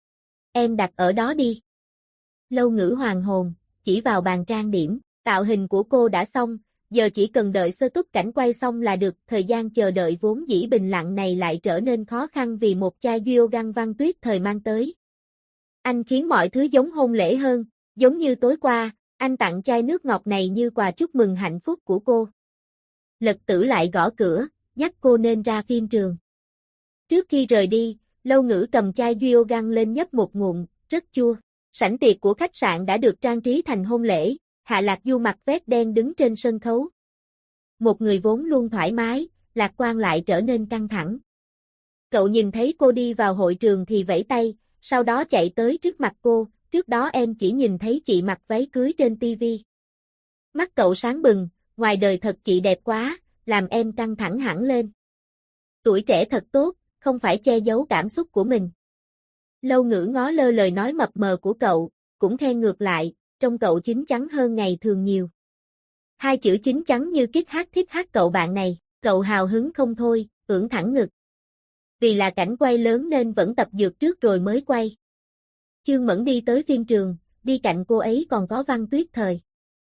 A: Em đặt ở đó đi. Lâu Ngữ hoàng hồn, chỉ vào bàn trang điểm, tạo hình của cô đã xong, giờ chỉ cần đợi sơ túc cảnh quay xong là được, thời gian chờ đợi vốn dĩ bình lặng này lại trở nên khó khăn vì một chai Giogang Văn Tuyết Thời mang tới. Anh khiến mọi thứ giống hôn lễ hơn, giống như tối qua, anh tặng chai nước ngọt này như quà chúc mừng hạnh phúc của cô. Lật Tử lại gõ cửa, nhắc cô nên ra phim trường. Trước khi rời đi, Lâu Ngữ cầm chai Giogang lên nhấp một ngụm, rất chua. Sảnh tiệc của khách sạn đã được trang trí thành hôn lễ, Hạ Lạc Du mặc vest đen đứng trên sân khấu. Một người vốn luôn thoải mái, lạc quan lại trở nên căng thẳng. Cậu nhìn thấy cô đi vào hội trường thì vẫy tay, sau đó chạy tới trước mặt cô, trước đó em chỉ nhìn thấy chị mặc váy cưới trên tivi. Mắt cậu sáng bừng, ngoài đời thật chị đẹp quá, làm em căng thẳng hẳn lên. Tuổi trẻ thật tốt, không phải che giấu cảm xúc của mình. Lâu Ngữ ngó lơ lời nói mập mờ của cậu, cũng khen ngược lại, trông cậu chín chắn hơn ngày thường nhiều. Hai chữ chín chắn như kít hát thích hát cậu bạn này, cậu hào hứng không thôi, ưỡn thẳng ngực. Vì là cảnh quay lớn nên vẫn tập dượt trước rồi mới quay. Chương Mẫn đi tới phim trường, đi cạnh cô ấy còn có Văn Tuyết Thời.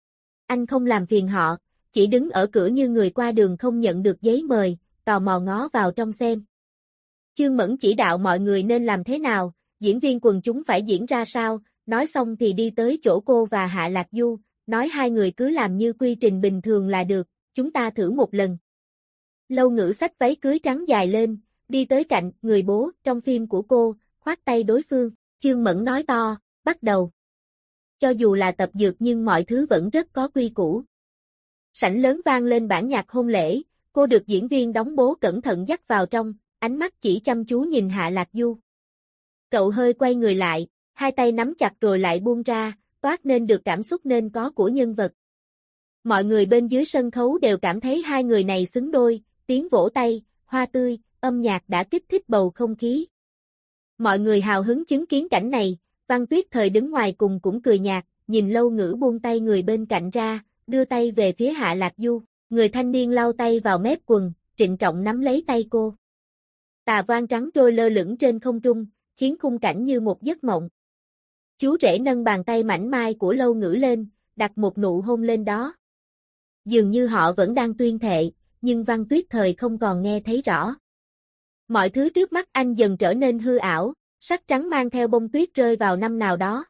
A: Anh không làm phiền họ, chỉ đứng ở cửa như người qua đường không nhận được giấy mời, tò mò ngó vào trong xem. Chương Mẫn chỉ đạo mọi người nên làm thế nào, diễn viên quần chúng phải diễn ra sao, nói xong thì đi tới chỗ cô và Hạ Lạc Du, nói hai người cứ làm như quy trình bình thường là được, chúng ta thử một lần. Lâu Ngữ xách váy cưới trắng dài lên, đi tới cạnh người bố trong phim của cô, khoát tay đối phương, Chương Mẫn nói to, bắt đầu. Cho dù là tập dượt nhưng mọi thứ vẫn rất có quy củ. Sảnh lớn vang lên bản nhạc hôn lễ, cô được diễn viên đóng bố cẩn thận dắt vào trong, ánh mắt chỉ chăm chú nhìn Hạ Lạc Du. Cậu hơi quay người lại, hai tay nắm chặt rồi lại buông ra, toát nên được cảm xúc nên có của nhân vật. Mọi người bên dưới sân khấu đều cảm thấy hai người này xứng đôi, tiếng vỗ tay, hoa tươi, âm nhạc đã kích thích bầu không khí. Mọi người hào hứng chứng kiến cảnh này, Văn Tuyết Thời đứng ngoài cùng cũng cười nhạt, nhìn Lâu Ngữ buông tay người bên cạnh ra, đưa tay về phía Hạ Lạc Du, người thanh niên lau tay vào mép quần, trịnh trọng nắm lấy tay cô. Tà voan trắng trôi lơ lửng trên không trung, khiến khung cảnh như một giấc mộng. Chú rể nâng bàn tay mảnh mai của Lâu Ngữ lên, đặt một nụ hôn lên đó. Dường như họ vẫn đang tuyên thệ, nhưng Văn Tuyết Thời không còn nghe thấy rõ. Mọi thứ trước mắt anh dần trở nên hư ảo, sắc trắng mang theo bông tuyết rơi vào năm nào đó.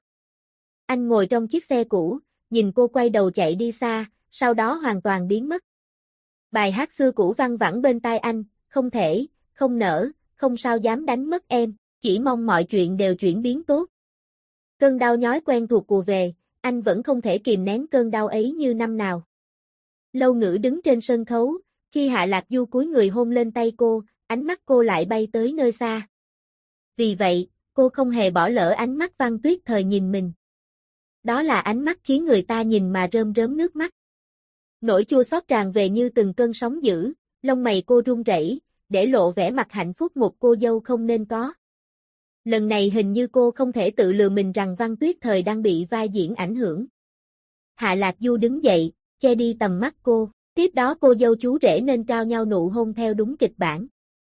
A: Anh ngồi trong chiếc xe cũ, nhìn cô quay đầu chạy đi xa, sau đó hoàn toàn biến mất. Bài hát xưa cũ văng vẳng bên tai anh, không thể, không nỡ, không sao dám đánh mất em, chỉ mong mọi chuyện đều chuyển biến tốt. Cơn đau nhói quen thuộc ùa về, anh vẫn không thể kìm nén cơn đau ấy như năm nào. Lâu Ngữ đứng trên sân khấu, khi Hạ Lạc Du cúi người hôn lên tay cô, ánh mắt cô lại bay tới nơi xa. Vì vậy, cô không hề bỏ lỡ ánh mắt Văn Tuyết Thời nhìn mình. Đó là ánh mắt khiến người ta nhìn mà rơm rớm nước mắt. Nỗi chua xót tràn về như từng cơn sóng dữ, lông mày cô run rẩy, để lộ vẻ mặt hạnh phúc một cô dâu không nên có. Lần này hình như cô không thể tự lừa mình rằng Văn Tuyết Thời đang bị vai diễn ảnh hưởng. Hạ Lạc Du đứng dậy, che đi tầm mắt cô, tiếp đó cô dâu chú rể nên trao nhau nụ hôn theo đúng kịch bản.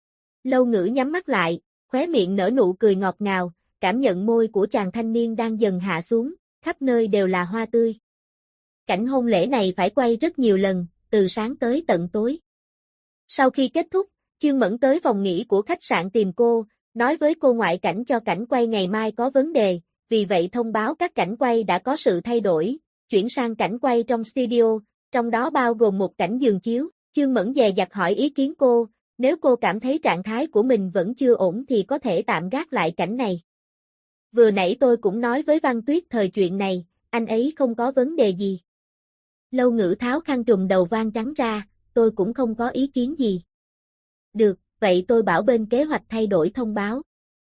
A: Lâu Ngữ nhắm mắt lại, khóe miệng nở nụ cười ngọt ngào, cảm nhận môi của chàng thanh niên đang dần hạ xuống, khắp nơi đều là hoa tươi. Cảnh hôn lễ này phải quay rất nhiều lần, từ sáng tới tận tối. Sau khi kết thúc, Chương Mẫn tới phòng nghỉ của khách sạn tìm cô, nói với cô ngoại cảnh cho cảnh quay ngày mai có vấn đề, vì vậy thông báo các cảnh quay đã có sự thay đổi, chuyển sang cảnh quay trong studio, trong đó bao gồm một cảnh giường chiếu. Chương Mẫn dè dặt hỏi ý kiến cô, nếu cô cảm thấy trạng thái của mình vẫn chưa ổn thì có thể tạm gác lại cảnh này. Vừa nãy tôi cũng nói với Văn Tuyết Thời chuyện này, anh ấy không có vấn đề gì. Lâu Ngữ tháo khăn trùm đầu voan trắng ra, tôi cũng không có ý kiến gì. Được, vậy tôi bảo bên kế hoạch thay đổi thông báo.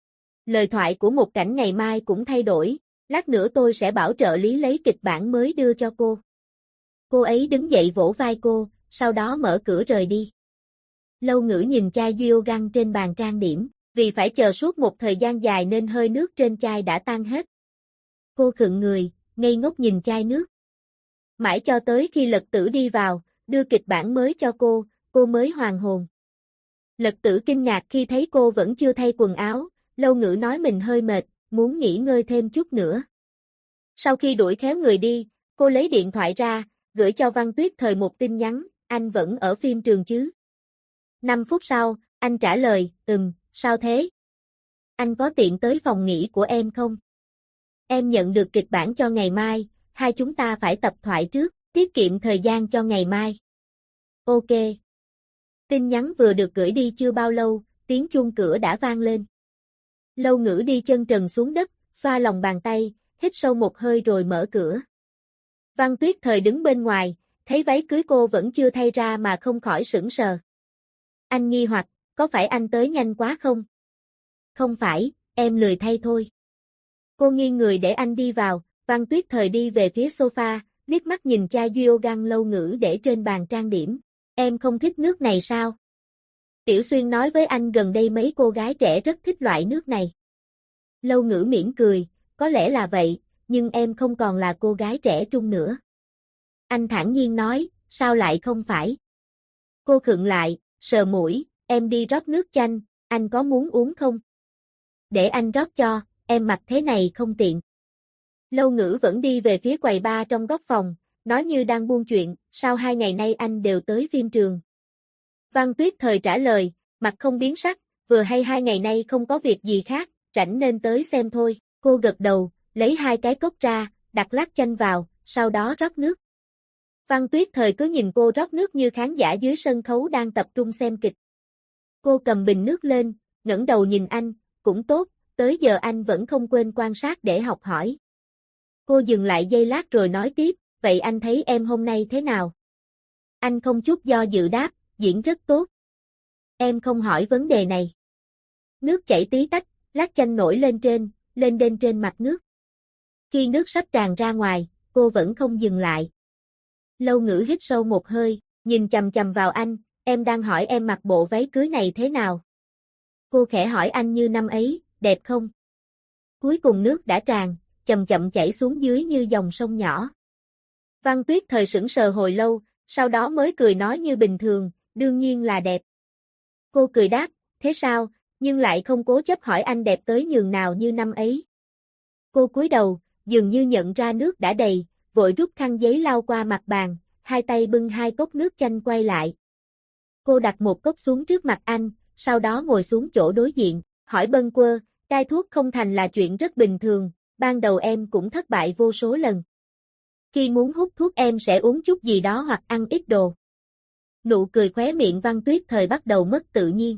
A: Lời thoại của một cảnh ngày mai cũng thay đổi, lát nữa tôi sẽ bảo trợ lý lấy kịch bản mới đưa cho cô. Cô ấy đứng dậy vỗ vai cô, sau đó mở cửa rời đi. Lâu Ngữ nhìn chai Giogang trên bàn trang điểm, vì phải chờ suốt một thời gian dài nên hơi nước trên chai đã tan hết. Cô khựng người, ngây ngốc nhìn chai nước. Mãi cho tới khi Lật Tử đi vào, đưa kịch bản mới cho cô mới hoàn hồn. Lật Tử kinh ngạc khi thấy cô vẫn chưa thay quần áo, Lâu Ngữ nói mình hơi mệt, muốn nghỉ ngơi thêm chút nữa. Sau khi đuổi khéo người đi, cô lấy điện thoại ra, gửi cho Văn Tuyết Thời một tin nhắn, anh vẫn ở phim trường chứ? 5 phút sau, anh trả lời, sao thế? Anh có tiện tới phòng nghỉ của em không? Em nhận được kịch bản cho ngày mai, hai chúng ta phải tập thoại trước, tiết kiệm thời gian cho ngày mai. Ok. Tin nhắn vừa được gửi đi chưa bao lâu, tiếng chuông cửa đã vang lên. Lâu Ngữ đi chân trần xuống đất, xoa lòng bàn tay, hít sâu một hơi rồi mở cửa. Văn Tuyết Thời đứng bên ngoài, thấy váy cưới cô vẫn chưa thay ra mà không khỏi sững sờ. Anh nghi hoặc, có phải anh tới nhanh quá không? Không phải, em lười thay thôi. Cô nghiêng người để anh đi vào, Văn Tuyết Thời đi về phía sofa, liếc mắt nhìn chai Giogang Lâu Ngữ để trên bàn trang điểm. Em không thích nước này sao? Tiểu Xuyên nói với anh gần đây mấy cô gái trẻ rất thích loại nước này. Lâu Ngữ mỉm cười, có lẽ là vậy, nhưng em không còn là cô gái trẻ trung nữa. Anh thản nhiên nói, sao lại không phải? Cô khựng lại, sờ mũi, em đi rót nước chanh, anh có muốn uống không? Để anh rót cho, em mặc thế này không tiện. Lâu Ngữ vẫn đi về phía quầy bar trong góc phòng, nói như đang buôn chuyện, sao 2 ngày nay anh đều tới phim trường? Văn Tuyết Thời trả lời, mặt không biến sắc, vừa hay 2 ngày nay không có việc gì khác, rảnh nên tới xem thôi. Cô gật đầu, lấy 2 cái cốc ra, đặt lát chanh vào, sau đó rót nước. Văn Tuyết Thời cứ nhìn cô rót nước như khán giả dưới sân khấu đang tập trung xem kịch. Cô cầm bình nước lên, ngẩng đầu nhìn anh, cũng tốt, tới giờ anh vẫn không quên quan sát để học hỏi. Cô dừng lại giây lát rồi nói tiếp, vậy anh thấy em hôm nay thế nào? Anh không chút do dự đáp, diễn rất tốt. Em không hỏi vấn đề này. Nước chảy tí tách, lát chanh nổi lên trên mặt nước. Khi nước sắp tràn ra ngoài, cô vẫn không dừng lại. Lâu Ngữ hít sâu một hơi, nhìn chằm chằm vào anh, em đang hỏi em mặc bộ váy cưới này thế nào? Cô khẽ hỏi anh như năm ấy, đẹp không? Cuối cùng nước đã tràn, chậm chậm chảy xuống dưới như dòng sông nhỏ. Văn Tuyết Thời sững sờ hồi lâu, sau đó mới cười nói như bình thường, đương nhiên là đẹp. Cô cười đáp, thế sao, nhưng lại không cố chấp hỏi anh đẹp tới nhường nào như năm ấy. Cô cúi đầu, dường như nhận ra nước đã đầy, vội rút khăn giấy lau qua mặt bàn, hai tay bưng 2 cốc nước chanh quay lại. Cô đặt một cốc xuống trước mặt anh, sau đó ngồi xuống chỗ đối diện, hỏi bâng quơ, cai thuốc không thành là chuyện rất bình thường, ban đầu em cũng thất bại vô số lần. Khi muốn hút thuốc em sẽ uống chút gì đó hoặc ăn ít đồ. Nụ cười khóe miệng Văn Tuyết Thời bắt đầu mất tự nhiên.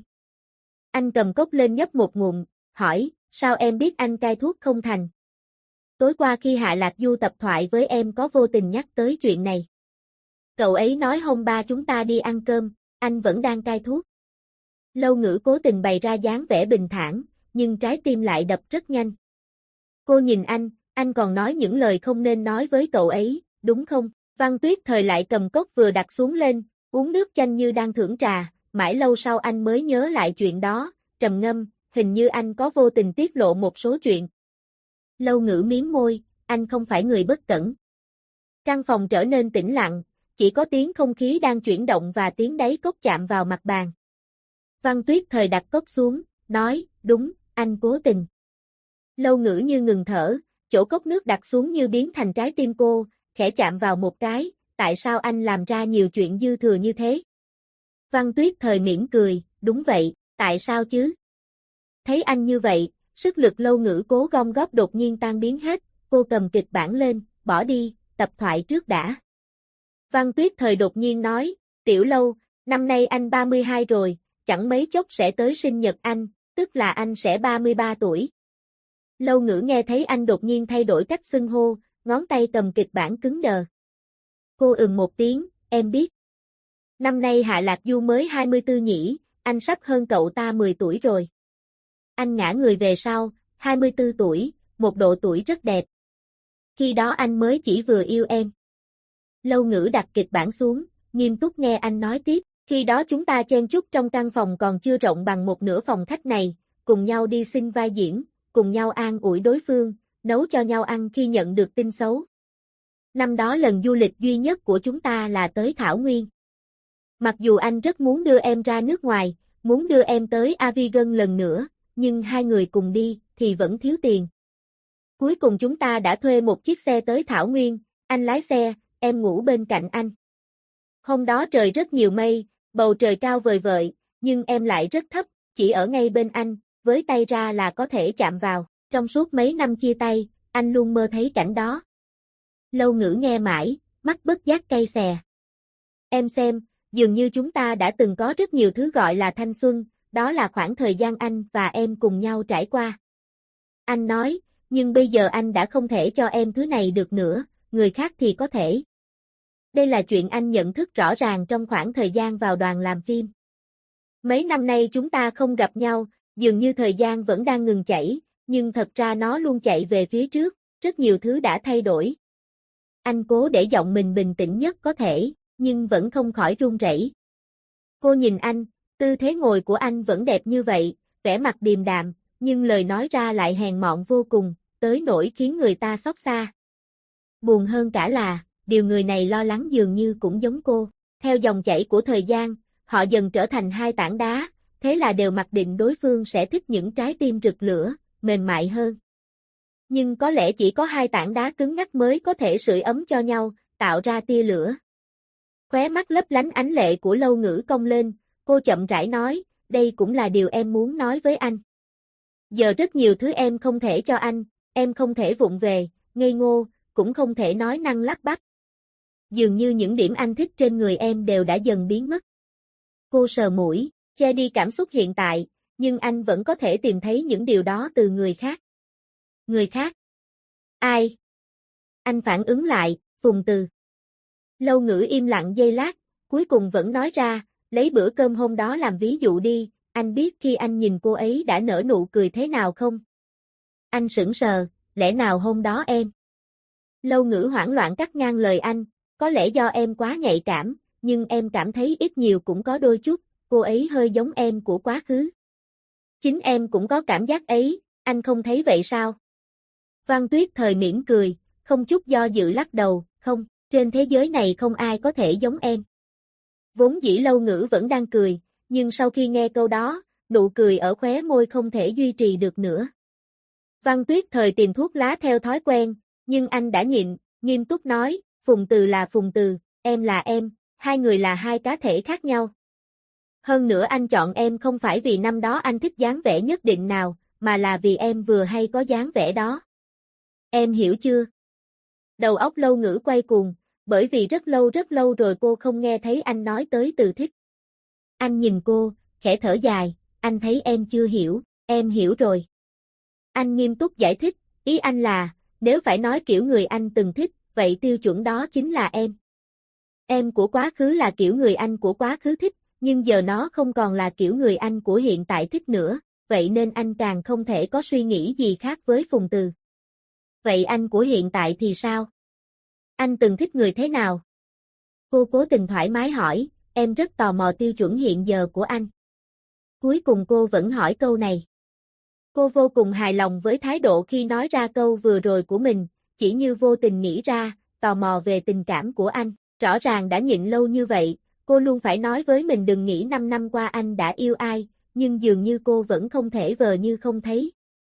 A: Anh cầm cốc lên nhấp một ngụm, hỏi, sao em biết anh cai thuốc không thành? Tối qua khi Hạ Lạc Du tập thoại với em có vô tình nhắc tới chuyện này. Cậu ấy nói hôm ba chúng ta đi ăn cơm, anh vẫn đang cai thuốc. Lâu Ngữ cố tình bày ra dáng vẻ bình thản, nhưng trái tim lại đập rất nhanh. Cô nhìn anh còn nói những lời không nên nói với cậu ấy, đúng không? Văn Tuyết Thời lại cầm cốc vừa đặt xuống lên, uống nước chanh như đang thưởng trà, mãi lâu sau anh mới nhớ lại chuyện đó, trầm ngâm, hình như anh có vô tình tiết lộ một số chuyện. Lâu Ngữ mím môi, anh không phải người bất cẩn. Căn phòng trở nên tĩnh lặng, chỉ có tiếng không khí đang chuyển động và tiếng đáy cốc chạm vào mặt bàn. Văn Tuyết Thời đặt cốc xuống, nói, đúng, anh cố tình. Lâu Ngữ như ngừng thở, chỗ cốc nước đặt xuống như biến thành trái tim cô, khẽ chạm vào một cái, tại sao anh làm ra nhiều chuyện dư thừa như thế? Văn Tuyết Thời mỉm cười, đúng vậy, tại sao chứ? Thấy anh như vậy, sức lực Lâu Ngữ cố gom góp đột nhiên tan biến hết, cô cầm kịch bản lên, bỏ đi, tập thoại trước đã. Văn Tuyết Thời đột nhiên nói, Tiểu Lâu, năm nay anh 32 rồi, chẳng mấy chốc sẽ tới sinh nhật anh, tức là anh sẽ 33 tuổi. Lâu Ngữ nghe thấy anh đột nhiên thay đổi cách xưng hô, ngón tay cầm kịch bản cứng đờ. Cô một tiếng, em biết. Năm nay Hạ Lạc Du mới 24 nhỉ, anh sắp hơn cậu ta 10 tuổi rồi. Anh ngã người về sau, 24 tuổi, một độ tuổi rất đẹp. Khi đó anh mới chỉ vừa yêu em. Lâu Ngữ đặt kịch bản xuống, nghiêm túc nghe anh nói tiếp. Khi đó chúng ta chen chúc trong căn phòng còn chưa rộng bằng một nửa phòng khách này, cùng nhau đi xin vai diễn, cùng nhau an ủi đối phương, nấu cho nhau ăn khi nhận được tin xấu. Năm đó lần du lịch duy nhất của chúng ta là tới Thảo Nguyên. Mặc dù anh rất muốn đưa em ra nước ngoài, muốn đưa em tới Avignon lần nữa, nhưng hai người cùng đi thì vẫn thiếu tiền. Cuối cùng chúng ta đã thuê một chiếc xe tới Thảo Nguyên, anh lái xe, em ngủ bên cạnh anh. Hôm đó trời rất nhiều mây, bầu trời cao vời vợi, nhưng em lại rất thấp, chỉ ở ngay bên anh, với tay ra là có thể chạm vào. Trong suốt mấy năm chia tay, anh luôn mơ thấy cảnh đó. Lâu Ngữ nghe mãi, mắt bất giác cay xè. Em xem, dường như chúng ta đã từng có rất nhiều thứ gọi là thanh xuân, đó là khoảng thời gian anh và em cùng nhau trải qua. Anh nói, nhưng bây giờ anh đã không thể cho em thứ này được nữa, người khác thì có thể. Đây là chuyện anh nhận thức rõ ràng trong khoảng thời gian vào đoàn làm phim. Mấy năm nay chúng ta không gặp nhau, dường như thời gian vẫn đang ngừng chảy, nhưng thật ra nó luôn chạy về phía trước, rất nhiều thứ đã thay đổi. Anh cố để giọng mình bình tĩnh nhất có thể, nhưng vẫn không khỏi run rẩy. Cô nhìn anh, tư thế ngồi của anh vẫn đẹp như vậy, vẻ mặt điềm đạm, nhưng lời nói ra lại hèn mọn vô cùng, tới nỗi khiến người ta xót xa. Buồn hơn cả là, điều người này lo lắng dường như cũng giống cô. Theo dòng chảy của thời gian, họ dần trở thành hai tảng đá, thế là đều mặc định đối phương sẽ thích những trái tim rực lửa, mềm mại hơn. Nhưng có lẽ chỉ có hai tảng đá cứng ngắc mới có thể sưởi ấm cho nhau, tạo ra tia lửa. Khóe mắt lấp lánh ánh lệ của Lâu Ngữ cong lên, cô chậm rãi nói, đây cũng là điều em muốn nói với anh. Giờ rất nhiều thứ em không thể cho anh, em không thể vụng về, ngây ngô, cũng không thể nói năng lắp bắp. Dường như những điểm anh thích trên người em đều đã dần biến mất. Cô sờ mũi, che đi cảm xúc hiện tại, nhưng anh vẫn có thể tìm thấy những điều đó từ người khác. Người khác? Ai? Anh phản ứng lại, Phùng Từ. Lâu Ngữ im lặng giây lát, cuối cùng vẫn nói ra, lấy bữa cơm hôm đó làm ví dụ đi, anh biết khi anh nhìn cô ấy đã nở nụ cười thế nào không? Anh sững sờ, lẽ nào hôm đó em? Lâu Ngữ hoảng loạn cắt ngang lời anh, có lẽ do em quá nhạy cảm, nhưng em cảm thấy ít nhiều cũng có đôi chút, cô ấy hơi giống em của quá khứ. Chính em cũng có cảm giác ấy, anh không thấy vậy sao? Văn Tuyết Thời mỉm cười, không chút do dự lắc đầu, không, trên thế giới này không ai có thể giống em. Vốn dĩ Lâu Ngữ vẫn đang cười, nhưng sau khi nghe câu đó, nụ cười ở khóe môi không thể duy trì được nữa. Văn Tuyết Thời tìm thuốc lá theo thói quen, nhưng anh đã nhịn, nghiêm túc nói, Phùng Từ là Phùng Từ, em là em, hai người là hai cá thể khác nhau. Hơn nữa anh chọn em không phải vì năm đó anh thích dáng vẻ nhất định nào, mà là vì em vừa hay có dáng vẻ đó. Em hiểu chưa? Đầu óc Lâu Ngữ quay cuồng, bởi vì rất lâu rồi cô không nghe thấy anh nói tới từ thích. Anh nhìn cô, khẽ thở dài, anh thấy em chưa hiểu, em hiểu rồi. Anh nghiêm túc giải thích, ý anh là, nếu phải nói kiểu người anh từng thích, vậy tiêu chuẩn đó chính là em. Em của quá khứ là kiểu người anh của quá khứ thích, nhưng giờ nó không còn là kiểu người anh của hiện tại thích nữa, vậy nên anh càng không thể có suy nghĩ gì khác với Phùng Từ. Vậy anh của hiện tại thì sao? Anh từng thích người thế nào? Cô cố tình thoải mái hỏi, em rất tò mò tiêu chuẩn hiện giờ của anh. Cuối cùng cô vẫn hỏi câu này. Cô vô cùng hài lòng với thái độ khi nói ra câu vừa rồi của mình, chỉ như vô tình nghĩ ra, tò mò về tình cảm của anh. Rõ ràng đã nhịn lâu như vậy, cô luôn phải nói với mình đừng nghĩ 5 năm qua anh đã yêu ai, nhưng dường như cô vẫn không thể vờ như không thấy.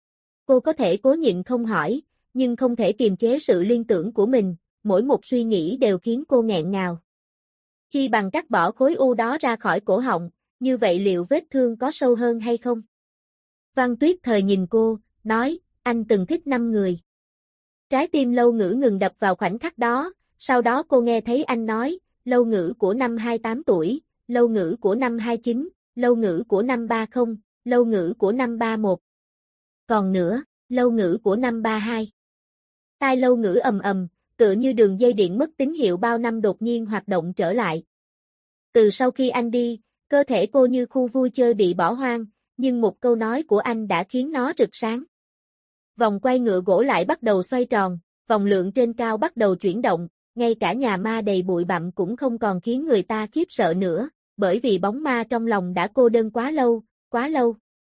A: Cô có thể cố nhịn không hỏi, nhưng không thể kiềm chế sự liên tưởng của mình, mỗi một suy nghĩ đều khiến cô nghẹn ngào. Chi bằng cắt bỏ khối u đó ra khỏi cổ họng, như vậy liệu vết thương có sâu hơn hay không? Văn Tuyết Thời nhìn cô, nói, anh từng thích 5 người. Trái tim Lâu Ngữ ngừng đập vào khoảnh khắc đó, sau đó cô nghe thấy anh nói, Lâu Ngữ của năm 28 tuổi, Lâu Ngữ của năm 29, Lâu Ngữ của năm 30, Lâu Ngữ của năm 31. Còn nữa, Lâu Ngữ của năm 32. Tai Lâu Ngữ ầm ầm, tựa như đường dây điện mất tín hiệu bao năm đột nhiên hoạt động trở lại. Từ sau khi anh đi, cơ thể cô như khu vui chơi bị bỏ hoang, nhưng một câu nói của anh đã khiến nó rực sáng. Vòng quay ngựa gỗ lại bắt đầu xoay tròn, vòng lượng trên cao bắt đầu chuyển động, ngay cả nhà ma đầy bụi bặm cũng không còn khiến người ta khiếp sợ nữa, bởi vì bóng ma trong lòng đã cô đơn quá lâu, quá lâu.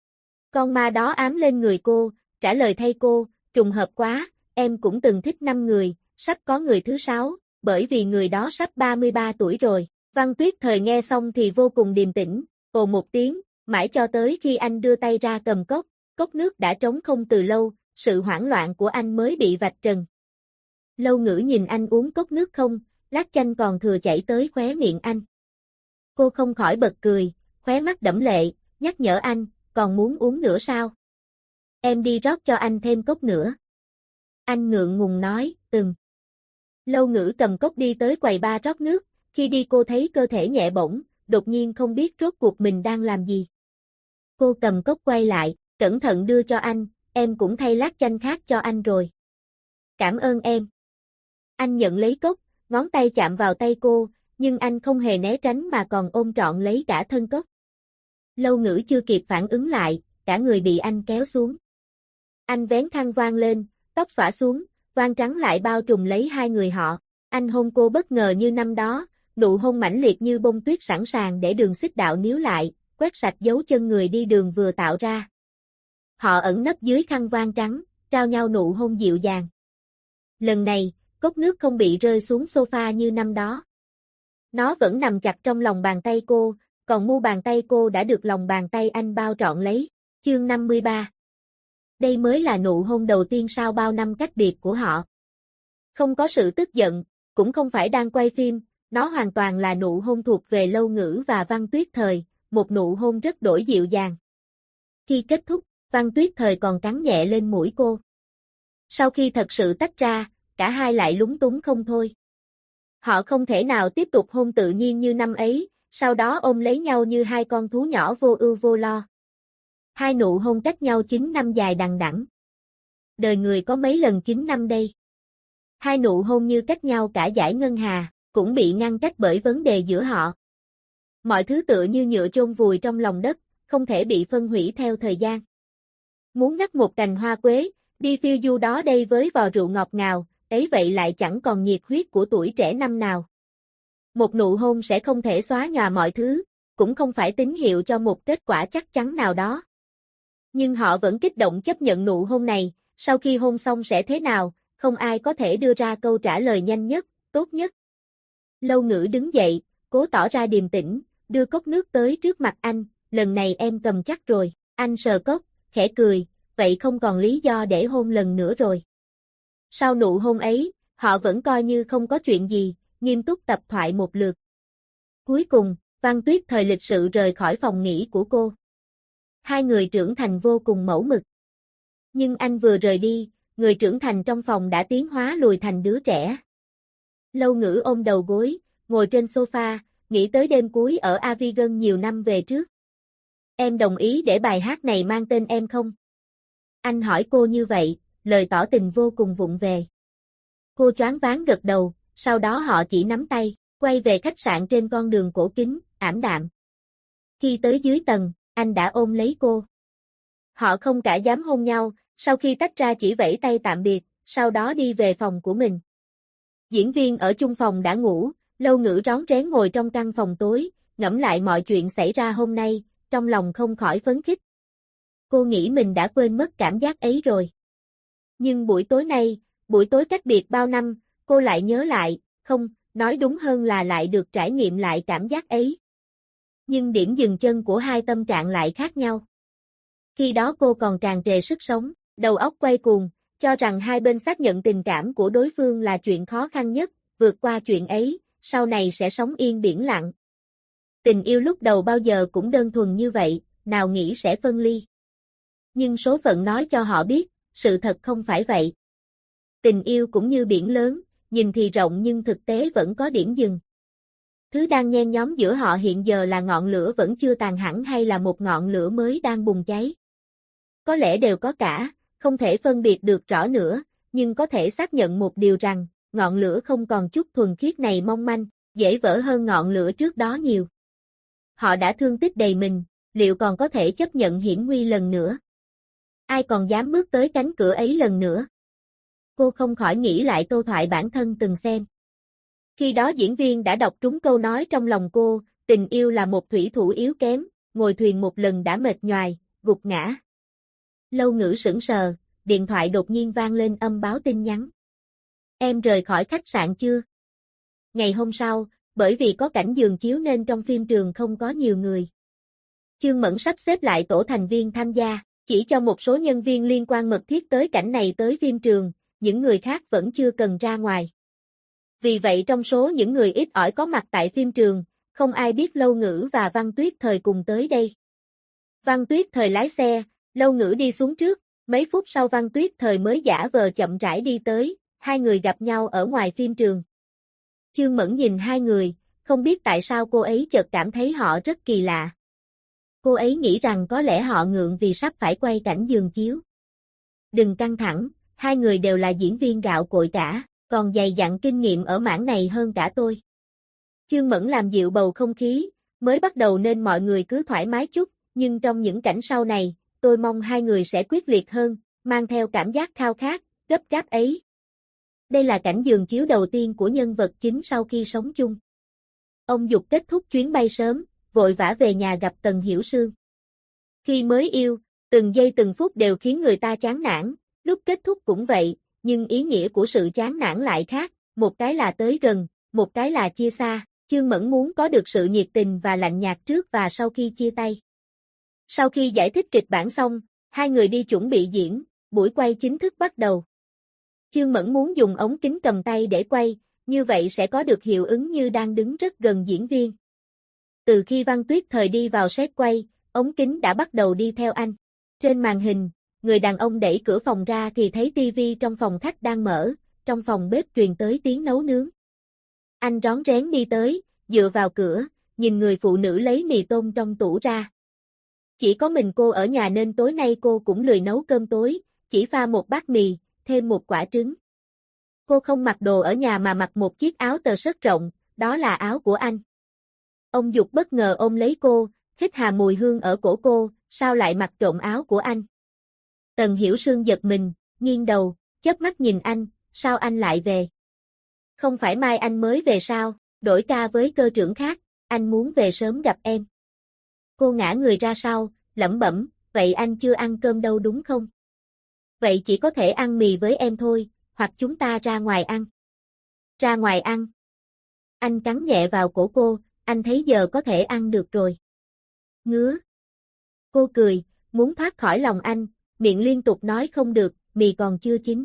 A: Con ma đó ám lên người cô, trả lời thay cô, trùng hợp quá, em cũng từng thích 5 người, sắp có người thứ 6, bởi vì người đó sắp 33 tuổi rồi. Văn Tuyết Thời nghe xong thì vô cùng điềm tĩnh, ồ một tiếng, mãi cho tới khi anh đưa tay ra cầm cốc nước đã trống không từ lâu, sự hoảng loạn của anh mới bị vạch trần. Lâu Ngữ nhìn anh uống cốc nước không, lát chanh còn thừa chảy tới khóe miệng anh. Cô không khỏi bật cười, khóe mắt đẫm lệ, nhắc nhở anh, còn muốn uống nữa sao? Em đi rót cho anh thêm cốc nữa. Anh ngượng ngùng nói, Lâu Ngữ cầm cốc đi tới quầy bar rót nước, khi đi cô thấy cơ thể nhẹ bổng, đột nhiên không biết rốt cuộc mình đang làm gì. Cô cầm cốc quay lại, cẩn thận đưa cho anh, em cũng thay lát chanh khác cho anh rồi. Cảm ơn em. Anh nhận lấy cốc, ngón tay chạm vào tay cô, nhưng anh không hề né tránh mà còn ôm trọn lấy cả thân cốc. Lâu Ngữ chưa kịp phản ứng lại, cả người bị anh kéo xuống. Anh vén khăn voan lên, tóc xõa xuống, voan trắng lại bao trùm lấy hai người họ. Anh hôn cô bất ngờ như năm đó, nụ hôn mãnh liệt như bông tuyết sẵn sàng để đường xích đạo níu lại, quét sạch dấu chân người đi đường vừa tạo ra. Họ ẩn nấp dưới khăn voan trắng, trao nhau nụ hôn dịu dàng. Lần này, cốc nước không bị rơi xuống sofa như năm đó. Nó vẫn nằm chặt trong lòng bàn tay cô, còn mu bàn tay cô đã được lòng bàn tay anh bao trọn lấy. Chương 53. Đây mới là nụ hôn đầu tiên sau bao năm cách biệt của họ. Không có sự tức giận, cũng không phải đang quay phim, nó hoàn toàn là nụ hôn thuộc về Lâu Ngữ và Văn Tuyết Thời, một nụ hôn rất đổi dịu dàng. Khi kết thúc, Văn Tuyết Thời còn cắn nhẹ lên mũi cô. Sau khi thật sự tách ra, cả hai lại lúng túng không thôi. Họ không thể nào tiếp tục hôn tự nhiên như năm ấy, sau đó ôm lấy nhau như hai con thú nhỏ vô ưu vô lo. Hai nụ hôn cách nhau 9 năm dài đằng đẵng. Đời người có mấy lần 9 năm đây? Hai nụ hôn như cách nhau cả dải ngân hà, cũng bị ngăn cách bởi vấn đề giữa họ. Mọi thứ tựa như nhựa chôn vùi trong lòng đất, không thể bị phân hủy theo thời gian. Muốn ngắt một cành hoa quế, đi phiêu du đó đây với vò rượu ngọt ngào, ấy vậy lại chẳng còn nhiệt huyết của tuổi trẻ năm nào. Một nụ hôn sẽ không thể xóa nhòa mọi thứ, cũng không phải tín hiệu cho một kết quả chắc chắn nào đó. Nhưng họ vẫn kích động chấp nhận nụ hôn này, sau khi hôn xong sẽ thế nào, không ai có thể đưa ra câu trả lời nhanh nhất, tốt nhất. Lâu Ngữ đứng dậy, cố tỏ ra điềm tĩnh, đưa cốc nước tới trước mặt anh, lần này em cầm chắc rồi, anh sờ cốc, khẽ cười, vậy không còn lý do để hôn lần nữa rồi. Sau nụ hôn ấy, họ vẫn coi như không có chuyện gì, nghiêm túc tập thoại một lượt. Cuối cùng, Văn Tuyết Thời lịch sự rời khỏi phòng nghỉ của cô. Hai người trưởng thành vô cùng mẫu mực. Nhưng anh vừa rời đi, người trưởng thành trong phòng đã tiến hóa lùi thành đứa trẻ. Lâu Ngữ ôm đầu gối, ngồi trên sofa, nghĩ tới đêm cuối ở Avigan nhiều năm về trước. Em đồng ý để bài hát này mang tên em không? Anh hỏi cô như vậy, lời tỏ tình vô cùng vụng về. Cô choáng váng gật đầu, sau đó họ chỉ nắm tay, quay về khách sạn trên con đường cổ kính, ảm đạm. Khi tới dưới tầng, anh đã ôm lấy cô. Họ không cả dám hôn nhau, sau khi tách ra chỉ vẫy tay tạm biệt, sau đó đi về phòng của mình. Diễn viên ở chung phòng đã ngủ, Lâu Ngữ rón rén ngồi trong căn phòng tối, ngẫm lại mọi chuyện xảy ra hôm nay, trong lòng không khỏi phấn khích. Cô nghĩ mình đã quên mất cảm giác ấy rồi. Nhưng buổi tối nay, buổi tối cách biệt bao năm, cô lại nhớ lại, không, nói đúng hơn là lại được trải nghiệm lại cảm giác ấy. Nhưng điểm dừng chân của hai tâm trạng lại khác nhau. Khi đó cô còn tràn trề sức sống, đầu óc quay cuồng, cho rằng hai bên xác nhận tình cảm của đối phương là chuyện khó khăn nhất, vượt qua chuyện ấy, sau này sẽ sống yên biển lặng. Tình yêu lúc đầu bao giờ cũng đơn thuần như vậy, nào nghĩ sẽ phân ly. Nhưng số phận nói cho họ biết, sự thật không phải vậy. Tình yêu cũng như biển lớn, nhìn thì rộng nhưng thực tế vẫn có điểm dừng. Thứ đang nhen nhóm giữa họ hiện giờ là ngọn lửa vẫn chưa tàn hẳn hay là một ngọn lửa mới đang bùng cháy. Có lẽ đều có cả, không thể phân biệt được rõ nữa, nhưng có thể xác nhận một điều rằng, ngọn lửa không còn chút thuần khiết này mong manh, dễ vỡ hơn ngọn lửa trước đó nhiều. Họ đã thương tích đầy mình, liệu còn có thể chấp nhận hiểm nguy lần nữa? Ai còn dám bước tới cánh cửa ấy lần nữa? Cô không khỏi nghĩ lại câu thoại bản thân từng xem. Khi đó diễn viên đã đọc trúng câu nói trong lòng cô, tình yêu là một thủy thủ yếu kém, ngồi thuyền một lần đã mệt nhoài, gục ngã. Lâu Ngữ sững sờ, điện thoại đột nhiên vang lên âm báo tin nhắn. Em rời khỏi khách sạn chưa? Ngày hôm sau, bởi vì có cảnh giường chiếu nên trong phim trường không có nhiều người. Chương Mẫn sắp xếp lại tổ thành viên tham gia, chỉ cho một số nhân viên liên quan mật thiết tới cảnh này tới phim trường, những người khác vẫn chưa cần ra ngoài. Vì vậy trong số những người ít ỏi có mặt tại phim trường, không ai biết Lâu Ngữ và Văn Tuyết Thời cùng tới đây. Văn Tuyết Thời lái xe, Lâu Ngữ đi xuống trước, mấy phút sau Văn Tuyết Thời mới giả vờ chậm rãi đi tới, hai người gặp nhau ở ngoài phim trường. Chương Mẫn nhìn hai người, không biết tại sao cô ấy chợt cảm thấy họ rất kỳ lạ. Cô ấy nghĩ rằng có lẽ họ ngượng vì sắp phải quay cảnh giường chiếu. Đừng căng thẳng, hai người đều là diễn viên gạo cội cả, còn dày dặn kinh nghiệm ở mảng này hơn cả tôi. Chương Mẫn làm dịu bầu không khí, mới bắt đầu nên mọi người cứ thoải mái chút, nhưng trong những cảnh sau này, tôi mong hai người sẽ quyết liệt hơn, mang theo cảm giác khao khát, gấp gáp ấy. Đây là cảnh giường chiếu đầu tiên của nhân vật chính sau khi sống chung. Ông Dục kết thúc chuyến bay sớm, vội vã về nhà gặp Tần Hiểu Sương. Khi mới yêu, từng giây từng phút đều khiến người ta chán nản, lúc kết thúc cũng vậy, nhưng ý nghĩa của sự chán nản lại khác, một cái là tới gần, một cái là chia xa. Chương Mẫn muốn có được sự nhiệt tình và lạnh nhạt trước và sau khi chia tay. Sau khi giải thích kịch bản xong, hai người đi chuẩn bị diễn, buổi quay chính thức bắt đầu. Chương Mẫn muốn dùng ống kính cầm tay để quay, như vậy sẽ có được hiệu ứng như đang đứng rất gần diễn viên. Từ khi Văn Tuyết Thời đi vào set quay, ống kính đã bắt đầu đi theo anh. Trên màn hình, người đàn ông đẩy cửa phòng ra thì thấy tivi trong phòng khách đang mở, trong phòng bếp truyền tới tiếng nấu nướng. Anh rón rén đi tới, dựa vào cửa, nhìn người phụ nữ lấy mì tôm trong tủ ra. Chỉ có mình cô ở nhà nên tối nay cô cũng lười nấu cơm tối, chỉ pha một bát mì, thêm một quả trứng. Cô không mặc đồ ở nhà mà mặc một chiếc áo tơ sớt rộng, đó là áo của anh. Ông Dục bất ngờ ôm lấy cô, hít hà mùi hương ở cổ cô, sao lại mặc trộm áo của anh? Tần Hiểu Sương giật mình, nghiêng đầu, chớp mắt nhìn anh, sao anh lại về? Không phải mai anh mới về sao, đổi ca với cơ trưởng khác, anh muốn về sớm gặp em. Cô ngã người ra sau, lẩm bẩm, vậy anh chưa ăn cơm đâu đúng không? Vậy chỉ có thể ăn mì với em thôi, hoặc chúng ta ra ngoài ăn. Ra ngoài ăn. Anh cắn nhẹ vào cổ cô, anh thấy giờ có thể ăn được rồi. Ngứa. Cô cười, muốn thoát khỏi lòng anh, miệng liên tục nói không được, mì còn chưa chín.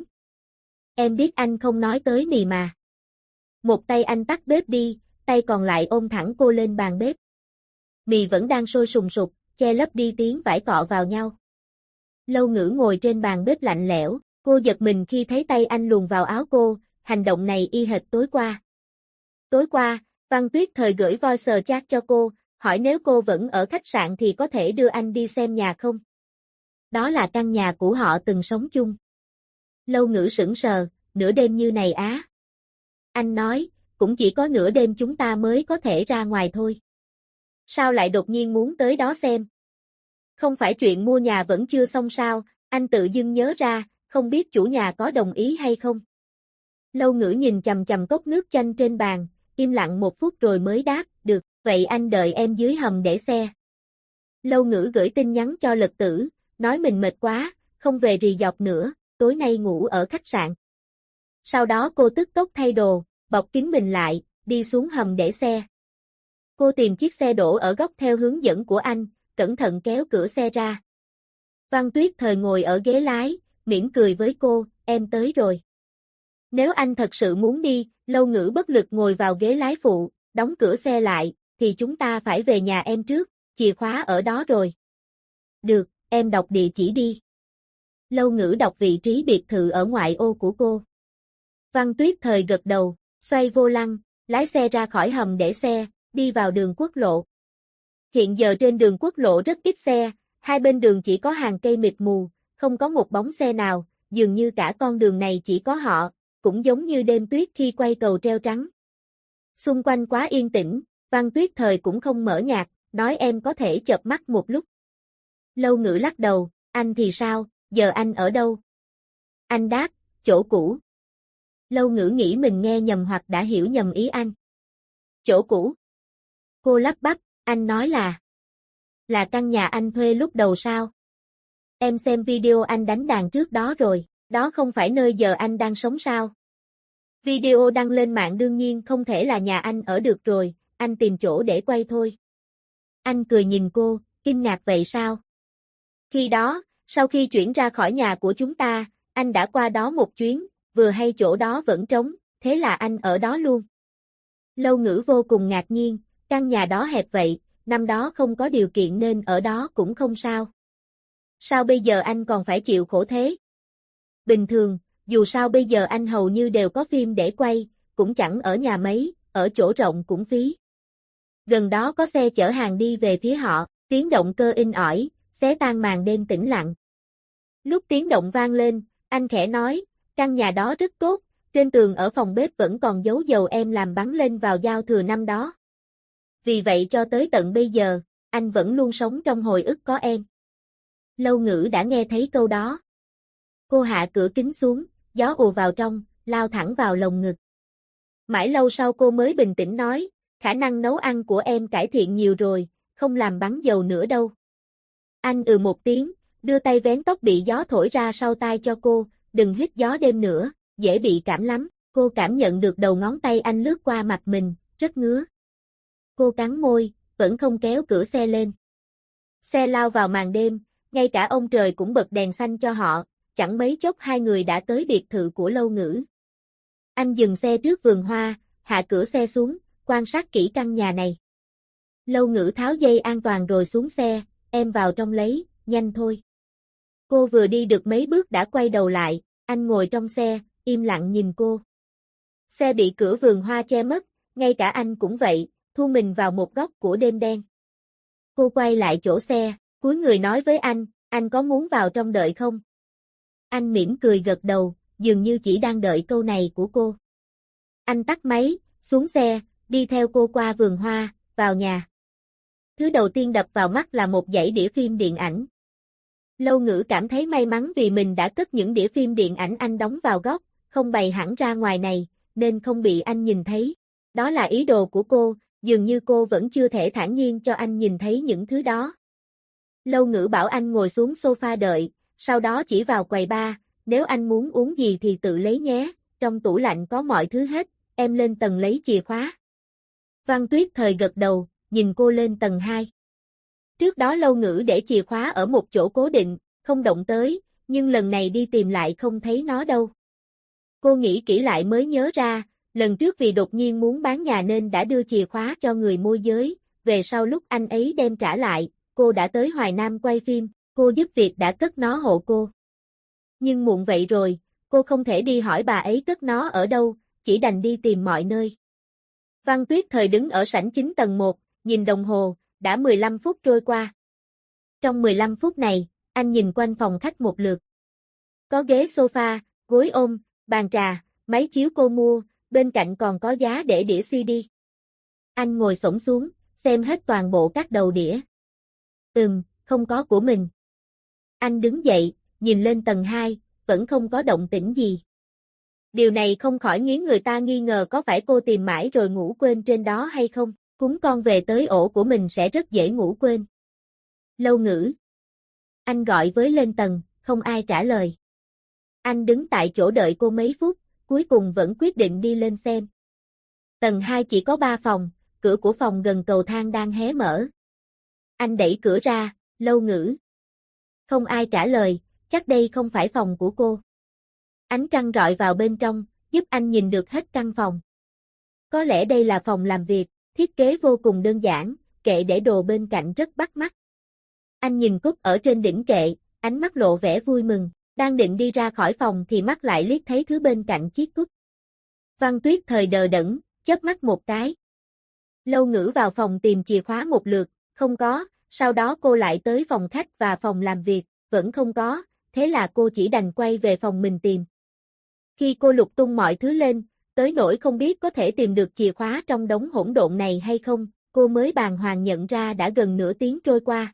A: Em biết anh không nói tới mì mà. Một tay anh tắt bếp đi, tay còn lại ôm thẳng cô lên bàn bếp. Mì vẫn đang sôi sùng sục, che lấp đi tiếng vải cọ vào nhau. Lâu Ngữ ngồi trên bàn bếp lạnh lẽo, cô giật mình khi thấy tay anh luồn vào áo cô, hành động này y hệt tối qua. Tối qua, Văn Tuyết Thời gửi voice chat cho cô, hỏi nếu cô vẫn ở khách sạn thì có thể đưa anh đi xem nhà không? Đó là căn nhà của họ từng sống chung. Lâu Ngữ sững sờ, nửa đêm như này á. Anh nói, cũng chỉ có nửa đêm chúng ta mới có thể ra ngoài thôi. Sao lại đột nhiên muốn tới đó xem? Không phải chuyện mua nhà vẫn chưa xong sao, anh tự dưng nhớ ra, không biết chủ nhà có đồng ý hay không. Lâu Ngữ nhìn chằm chằm cốc nước chanh trên bàn, im lặng một phút rồi mới đáp, được, vậy anh đợi em dưới hầm để xe. Lâu Ngữ gửi tin nhắn cho Lật Tử, nói mình mệt quá, không về resort nữa, tối nay ngủ ở khách sạn. Sau đó cô tức tốc thay đồ, bọc kín mình lại, đi xuống hầm để xe. Cô tìm chiếc xe đổ ở góc theo hướng dẫn của anh, cẩn thận kéo cửa xe ra. Văn Tuyết Thời ngồi ở ghế lái, mỉm cười với cô, em tới rồi. Nếu anh thật sự muốn đi, Lâu Ngữ bất lực ngồi vào ghế lái phụ, đóng cửa xe lại, thì chúng ta phải về nhà em trước, chìa khóa ở đó rồi. Được, em đọc địa chỉ đi. Lâu Ngữ đọc vị trí biệt thự ở ngoại ô của cô. Văn Tuyết Thời gật đầu, xoay vô lăng, lái xe ra khỏi hầm để xe, đi vào đường quốc lộ. Hiện giờ trên đường quốc lộ rất ít xe, hai bên đường chỉ có hàng cây mịt mù, không có một bóng xe nào, dường như cả con đường này chỉ có họ, cũng giống như đêm tuyết khi quay cầu treo trắng. Xung quanh quá yên tĩnh, Văn Tuyết Thời cũng không mở nhạc, nói em có thể chợp mắt một lúc. Lâu Ngữ lắc đầu, anh thì sao, giờ anh ở đâu? Anh đáp, chỗ cũ. Lâu Ngữ nghĩ mình nghe nhầm hoặc đã hiểu nhầm ý anh. Chỗ cũ. Cô lắp bắp, anh nói là căn nhà anh thuê lúc đầu sao? Em xem video anh đánh đàn trước đó rồi, đó không phải nơi giờ anh đang sống sao? Video đăng lên mạng đương nhiên không thể là nhà anh ở được rồi, anh tìm chỗ để quay thôi. Anh cười nhìn cô, kinh ngạc vậy sao? Khi đó, sau khi chuyển ra khỏi nhà của chúng ta, anh đã qua đó một chuyến, vừa hay chỗ đó vẫn trống, thế là anh ở đó luôn. Lâu Ngữ vô cùng ngạc nhiên, căn nhà đó hẹp vậy, năm đó không có điều kiện nên ở đó cũng không sao. Sao bây giờ anh còn phải chịu khổ thế? Bình thường, dù sao bây giờ anh hầu như đều có phim để quay, cũng chẳng ở nhà mấy, ở chỗ rộng cũng phí. Gần đó có xe chở hàng đi về phía họ, tiếng động cơ inh ỏi, xé tan màn đêm tĩnh lặng. Lúc tiếng động vang lên, anh khẽ nói, căn nhà đó rất tốt, trên tường ở phòng bếp vẫn còn dấu dầu em làm bắn lên vào giao thừa năm đó. Vì vậy cho tới tận bây giờ, anh vẫn luôn sống trong hồi ức có em. Lâu Ngữ đã nghe thấy câu đó. Cô hạ cửa kính xuống, gió ùa vào trong, lao thẳng vào lồng ngực. Mãi lâu sau cô mới bình tĩnh nói, khả năng nấu ăn của em cải thiện nhiều rồi, không làm bắn dầu nữa đâu. Anh một tiếng, đưa tay vén tóc bị gió thổi ra sau tai cho cô, đừng hít gió đêm nữa, dễ bị cảm lắm. Cô cảm nhận được đầu ngón tay anh lướt qua mặt mình, rất ngứa. Cô cắn môi, vẫn không kéo cửa xe lên. Xe lao vào màn đêm, ngay cả ông trời cũng bật đèn xanh cho họ, chẳng mấy chốc hai người đã tới biệt thự của Lâu Ngữ. Anh dừng xe trước vườn hoa, hạ cửa xe xuống, quan sát kỹ căn nhà này. Lâu Ngữ tháo dây an toàn rồi xuống xe, em vào trong lấy, nhanh thôi. Cô vừa đi được mấy bước đã quay đầu lại, anh ngồi trong xe, im lặng nhìn cô. Xe bị cửa vườn hoa che mất, ngay cả anh cũng vậy, thu mình vào một góc của đêm đen. Cô quay lại chỗ xe, cúi người nói với anh có muốn vào trong đợi không? Anh mỉm cười gật đầu, dường như chỉ đang đợi câu này của cô. Anh tắt máy, xuống xe, đi theo cô qua vườn hoa, vào nhà. Thứ đầu tiên đập vào mắt là một dãy đĩa phim điện ảnh. Lâu Ngữ cảm thấy may mắn vì mình đã cất những đĩa phim điện ảnh anh đóng vào góc, không bày hẳn ra ngoài này, nên không bị anh nhìn thấy. Đó là ý đồ của cô, dường như cô vẫn chưa thể thản nhiên cho anh nhìn thấy những thứ đó. Lâu Ngữ bảo anh ngồi xuống sofa đợi, sau đó chỉ vào quầy bar, nếu anh muốn uống gì thì tự lấy nhé, trong tủ lạnh có mọi thứ hết, em lên tầng lấy chìa khóa. Văn Tuyết Thời gật đầu, nhìn cô lên tầng 2. Trước đó Lâu Ngữ để chìa khóa ở một chỗ cố định, không động tới, nhưng lần này đi tìm lại không thấy nó đâu. Cô nghĩ kỹ lại mới nhớ ra, lần trước vì đột nhiên muốn bán nhà nên đã đưa chìa khóa cho người môi giới, về sau lúc anh ấy đem trả lại, cô đã tới Hoài Nam quay phim, cô giúp việc đã cất nó hộ cô. Nhưng muộn vậy rồi, cô không thể đi hỏi bà ấy cất nó ở đâu, chỉ đành đi tìm mọi nơi. Văn Tuyết Thời đứng ở sảnh chính tầng 1, nhìn đồng hồ, đã 15 phút trôi qua. Trong 15 phút này, anh nhìn quanh phòng khách một lượt. Có ghế sofa, gối ôm, bàn trà, máy chiếu cô mua, bên cạnh còn có giá để đĩa CD. Anh ngồi xổm xuống, xem hết toàn bộ các đầu đĩa. Không có của mình. Anh đứng dậy, nhìn lên tầng 2, vẫn không có động tĩnh gì. Điều này không khỏi khiến người ta nghi ngờ có phải cô tìm mãi rồi ngủ quên trên đó hay không, cúng con về tới ổ của mình sẽ rất dễ ngủ quên. Lâu Ngữ. Anh gọi với lên tầng, không ai trả lời. Anh đứng tại chỗ đợi cô mấy phút, cuối cùng vẫn quyết định đi lên xem. Tầng 2 chỉ có 3 phòng, cửa của phòng gần cầu thang đang hé mở. Anh đẩy cửa ra, Lâu Ngữ. Không ai trả lời, chắc đây không phải phòng của cô. Ánh trăng rọi vào bên trong, giúp anh nhìn được hết căn phòng. Có lẽ đây là phòng làm việc, thiết kế vô cùng đơn giản, kệ để đồ bên cạnh rất bắt mắt. Anh nhìn cúp ở trên đỉnh kệ, ánh mắt lộ vẻ vui mừng, đang định đi ra khỏi phòng thì mắt lại liếc thấy thứ bên cạnh chiếc cúp. Văn Tuyết Thời đờ đẫn, chớp mắt một cái. Lâu Ngữ vào phòng tìm chìa khóa một lượt, không có, sau đó cô lại tới phòng khách và phòng làm việc, vẫn không có, thế là cô chỉ đành quay về phòng mình tìm. Khi cô lục tung mọi thứ lên, tới nỗi không biết có thể tìm được chìa khóa trong đống hỗn độn này hay không, cô mới bàng hoàng nhận ra đã gần nửa tiếng trôi qua.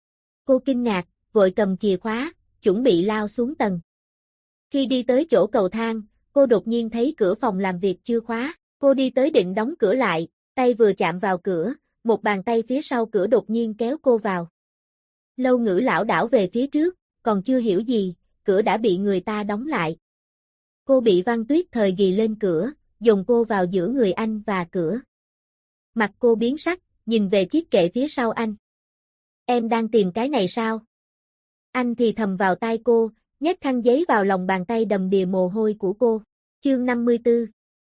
A: Cô kinh ngạc, vội cầm chìa khóa, chuẩn bị lao xuống tầng. Khi đi tới chỗ cầu thang, cô đột nhiên thấy cửa phòng làm việc chưa khóa, cô đi tới định đóng cửa lại, tay vừa chạm vào cửa, một bàn tay phía sau cửa đột nhiên kéo cô vào. Lâu Ngữ lảo đảo về phía trước, còn chưa hiểu gì, cửa đã bị người ta đóng lại. Cô bị Văn Tuyết Thời ghì lên cửa, dồn cô vào giữa người anh và cửa. Mặt cô biến sắc, nhìn về chiếc kệ phía sau anh. Em đang tìm cái này sao? Anh thì thầm vào tai cô, nhét khăn giấy vào lòng bàn tay đầm đìa mồ hôi của cô. Chương 54.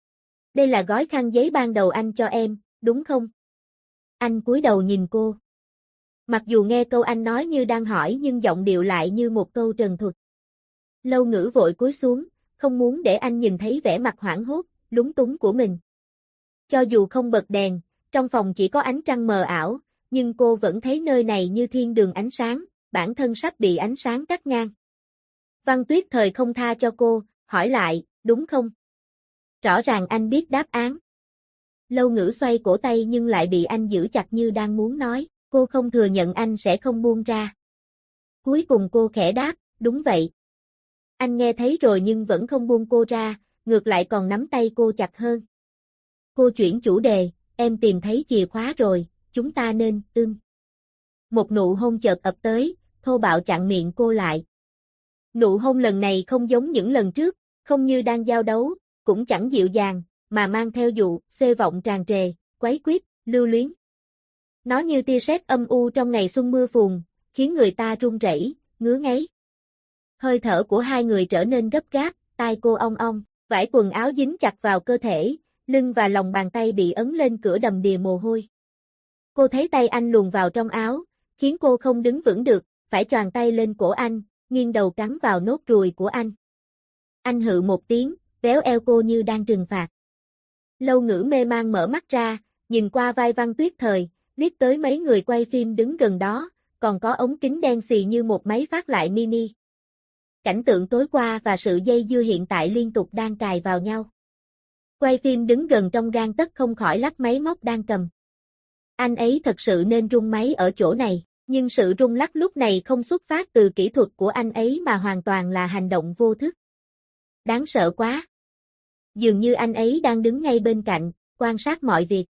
A: Đây là gói khăn giấy ban đầu anh cho em, đúng không? Anh cúi đầu nhìn cô. Mặc dù nghe câu anh nói như đang hỏi nhưng giọng điệu lại như một câu trần thuật. Lâu Ngữ vội cúi xuống, không muốn để anh nhìn thấy vẻ mặt hoảng hốt, lúng túng của mình. Cho dù không bật đèn, trong phòng chỉ có ánh trăng mờ ảo, nhưng cô vẫn thấy nơi này như thiên đường ánh sáng, bản thân sắp bị ánh sáng cắt ngang. Văn Tuyết Thời không tha cho cô, hỏi lại, đúng không? Rõ ràng anh biết đáp án. Lâu Ngữ xoay cổ tay nhưng lại bị anh giữ chặt như đang muốn nói, cô không thừa nhận anh sẽ không buông ra. Cuối cùng cô khẽ đáp, đúng vậy. Anh nghe thấy rồi nhưng vẫn không buông cô ra, ngược lại còn nắm tay cô chặt hơn. Cô chuyển chủ đề, em tìm thấy chìa khóa rồi, chúng ta nên, Một nụ hôn chợt ập tới, thô bạo chặn miệng cô lại. Nụ hôn lần này không giống những lần trước, không như đang giao đấu, cũng chẳng dịu dàng, mà mang theo dụ, xê vọng tràn trề, quấy quýt, lưu luyến. Nó như tia sét âm u trong ngày xuân mưa phùn, khiến người ta run rẩy, ngứa ngáy. Hơi thở của hai người trở nên gấp gáp, tai cô ong ong, vải quần áo dính chặt vào cơ thể, lưng và lòng bàn tay bị ấn lên cửa đầm đìa mồ hôi. Cô thấy tay anh luồn vào trong áo, khiến cô không đứng vững được, phải choàng tay lên cổ anh, nghiêng đầu cắn vào nốt ruồi của anh. Anh hự một tiếng, véo eo cô như đang trừng phạt. Lâu Ngữ mê man mở mắt ra, nhìn qua vai Văn Tuyết Thời, liếc tới mấy người quay phim đứng gần đó, còn có ống kính đen xì như một máy phát lại mini. Cảnh tượng tối qua và sự dây dưa hiện tại liên tục đang cài vào nhau. Quay phim đứng gần trong gang tấc không khỏi lắc máy móc đang cầm. Anh ấy thật sự nên rung máy ở chỗ này, nhưng sự rung lắc lúc này không xuất phát từ kỹ thuật của anh ấy mà hoàn toàn là hành động vô thức. Đáng sợ quá. Dường như anh ấy đang đứng ngay bên cạnh, quan sát mọi việc.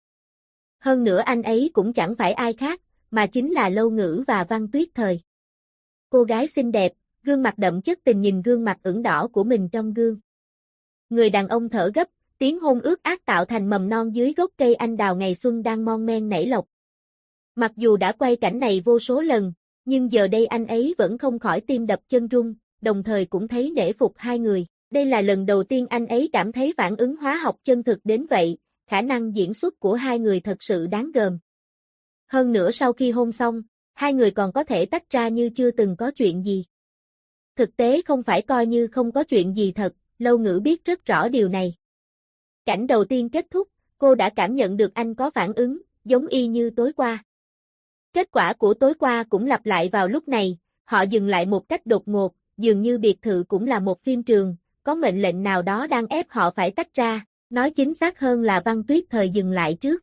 A: Hơn nữa anh ấy cũng chẳng phải ai khác, mà chính là Lâu Ngữ và Văn Tuyết Thời. Cô gái xinh đẹp, gương mặt đậm chất tình nhìn gương mặt ửng đỏ của mình trong gương. Người đàn ông thở gấp, tiếng hôn ướt át tạo thành mầm non dưới gốc cây anh đào ngày xuân đang mon men nảy lộc. Mặc dù đã quay cảnh này vô số lần, nhưng giờ đây anh ấy vẫn không khỏi tim đập chân run, đồng thời cũng thấy nể phục hai người. Đây là lần đầu tiên anh ấy cảm thấy phản ứng hóa học chân thực đến vậy, khả năng diễn xuất của hai người thật sự đáng gờm. Hơn nữa sau khi hôn xong, hai người còn có thể tách ra như chưa từng có chuyện gì. Thực tế không phải coi như không có chuyện gì thật, Lâu Ngữ biết rất rõ điều này. Cảnh đầu tiên kết thúc, cô đã cảm nhận được anh có phản ứng, giống y như tối qua. Kết quả của tối qua cũng lặp lại vào lúc này, họ dừng lại một cách đột ngột, dường như biệt thự cũng là một phim trường, có mệnh lệnh nào đó đang ép họ phải tách ra, nói chính xác hơn là Văn Tuyết Thời dừng lại trước.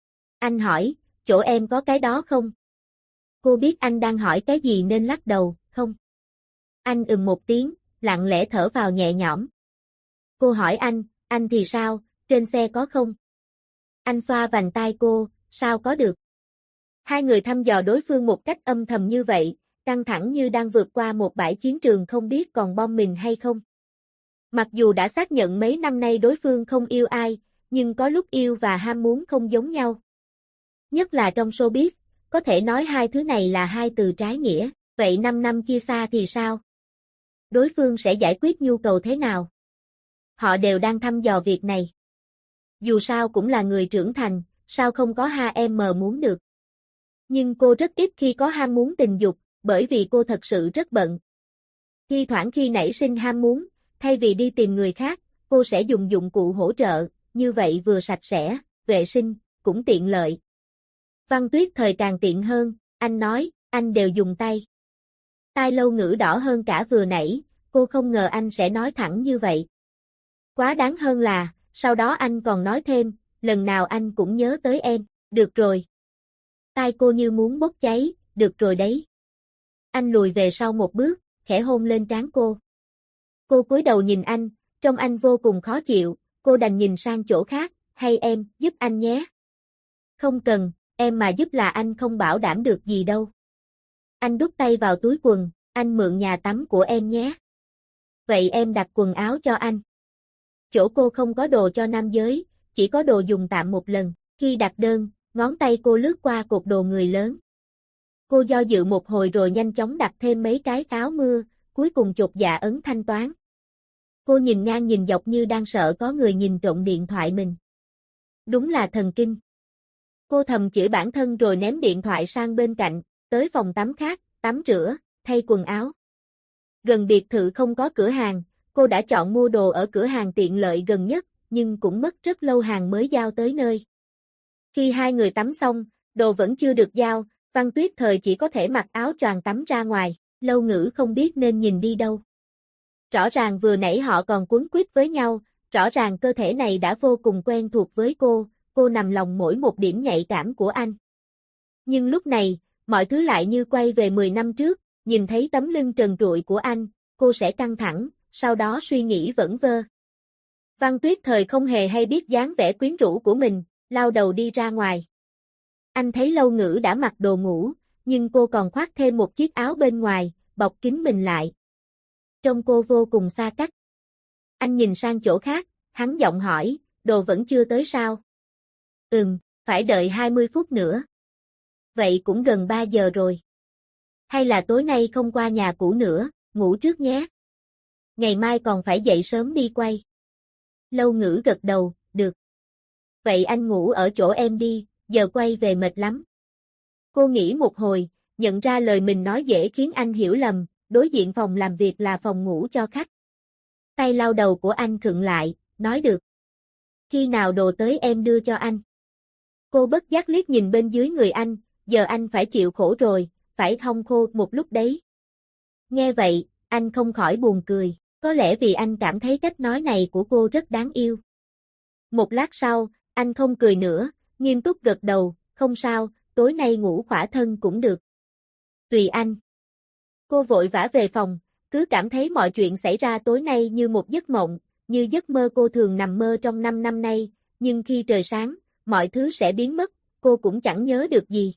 A: Anh hỏi, chỗ em có cái đó không? Cô biết anh đang hỏi cái gì nên lắc đầu, không. Anh một tiếng, lặng lẽ thở vào nhẹ nhõm. Cô hỏi anh thì sao, trên xe có không? Anh xoa vành tai cô, sao có được? Hai người thăm dò đối phương một cách âm thầm như vậy, căng thẳng như đang vượt qua một bãi chiến trường không biết còn bom mìn hay không. Mặc dù đã xác nhận mấy năm nay đối phương không yêu ai, nhưng có lúc yêu và ham muốn không giống nhau. Nhất là trong showbiz, có thể nói hai thứ này là hai từ trái nghĩa, vậy 5 năm chia xa thì sao? Đối phương sẽ giải quyết nhu cầu thế nào? Họ đều đang thăm dò việc này. Dù sao cũng là người trưởng thành, sao không có ham muốn được. Nhưng cô rất ít khi có ham muốn tình dục, bởi vì cô thật sự rất bận. Thi thoảng khi nảy sinh ham muốn, thay vì đi tìm người khác, cô sẽ dùng dụng cụ hỗ trợ, như vậy vừa sạch sẽ, vệ sinh, cũng tiện lợi. Văn Tuyết Thời càng tiện hơn, anh nói, anh đều dùng tay. Tai Lâu Ngữ đỏ hơn cả vừa nãy, cô không ngờ anh sẽ nói thẳng như vậy. Quá đáng hơn là, sau đó anh còn nói thêm, lần nào anh cũng nhớ tới em, được rồi. Tai cô như muốn bốc cháy, được rồi đấy. Anh lùi về sau một bước, khẽ hôn lên trán cô. Cô cúi đầu nhìn anh, trông anh vô cùng khó chịu, cô đành nhìn sang chỗ khác, hay em, giúp anh nhé. Không cần, em mà giúp là anh không bảo đảm được gì đâu. Anh đút tay vào túi quần, anh mượn nhà tắm của em nhé. Vậy em đặt quần áo cho anh. Chỗ cô không có đồ cho nam giới, chỉ có đồ dùng tạm một lần, khi đặt đơn, ngón tay cô lướt qua cột đồ người lớn. Cô do dự một hồi rồi nhanh chóng đặt thêm mấy cái áo mưa, cuối cùng chột dạ ấn thanh toán. Cô nhìn ngang nhìn dọc như đang sợ có người nhìn trộm điện thoại mình. Đúng là thần kinh. Cô thầm chửi bản thân rồi ném điện thoại sang bên cạnh, tới phòng tắm khác, tắm rửa, thay quần áo. Gần biệt thự không có cửa hàng, cô đã chọn mua đồ ở cửa hàng tiện lợi gần nhất, nhưng cũng mất rất lâu hàng mới giao tới nơi. Khi hai người tắm xong, đồ vẫn chưa được giao, Văn Tuyết Thời chỉ có thể mặc áo choàng tắm ra ngoài, Lâu Ngữ không biết nên nhìn đi đâu. Rõ ràng vừa nãy họ còn quấn quýt với nhau, rõ ràng cơ thể này đã vô cùng quen thuộc với cô nằm lòng mỗi một điểm nhạy cảm của anh. Nhưng lúc này, mọi thứ lại như quay về 10 năm trước, nhìn thấy tấm lưng trần trụi của anh, cô sẽ căng thẳng, sau đó suy nghĩ vẩn vơ. Văn Tuyết Thời không hề hay biết dáng vẻ quyến rũ của mình, lao đầu đi ra ngoài. Anh thấy Lâu Ngữ đã mặc đồ ngủ, nhưng cô còn khoác thêm một chiếc áo bên ngoài, bọc kín mình lại. Trông cô vô cùng xa cách. Anh nhìn sang chỗ khác, hắn giọng hỏi, đồ vẫn chưa tới sao? Phải đợi 20 phút nữa. Vậy cũng gần 3 giờ rồi. Hay là tối nay không qua nhà cũ nữa, ngủ trước nhé. Ngày mai còn phải dậy sớm đi quay. Lâu Ngữ gật đầu, được. Vậy anh ngủ ở chỗ em đi, giờ quay về mệt lắm. Cô nghĩ một hồi, nhận ra lời mình nói dễ khiến anh hiểu lầm, đối diện phòng làm việc là phòng ngủ cho khách. Tay lau đầu của anh khựng lại, nói được. Khi nào đồ tới em đưa cho anh. Cô bất giác liếc nhìn bên dưới người anh, giờ anh phải chịu khổ rồi, phải hong khô một lúc đấy. Nghe vậy, anh không khỏi buồn cười, có lẽ vì anh cảm thấy cách nói này của cô rất đáng yêu. Một lát sau, anh không cười nữa, nghiêm túc gật đầu, không sao, tối nay ngủ khỏa thân cũng được. Tùy anh. Cô vội vã về phòng, cứ cảm thấy mọi chuyện xảy ra tối nay như một giấc mộng, như giấc mơ cô thường nằm mơ trong 5 năm nay, nhưng khi trời sáng, mọi thứ sẽ biến mất, cô cũng chẳng nhớ được gì.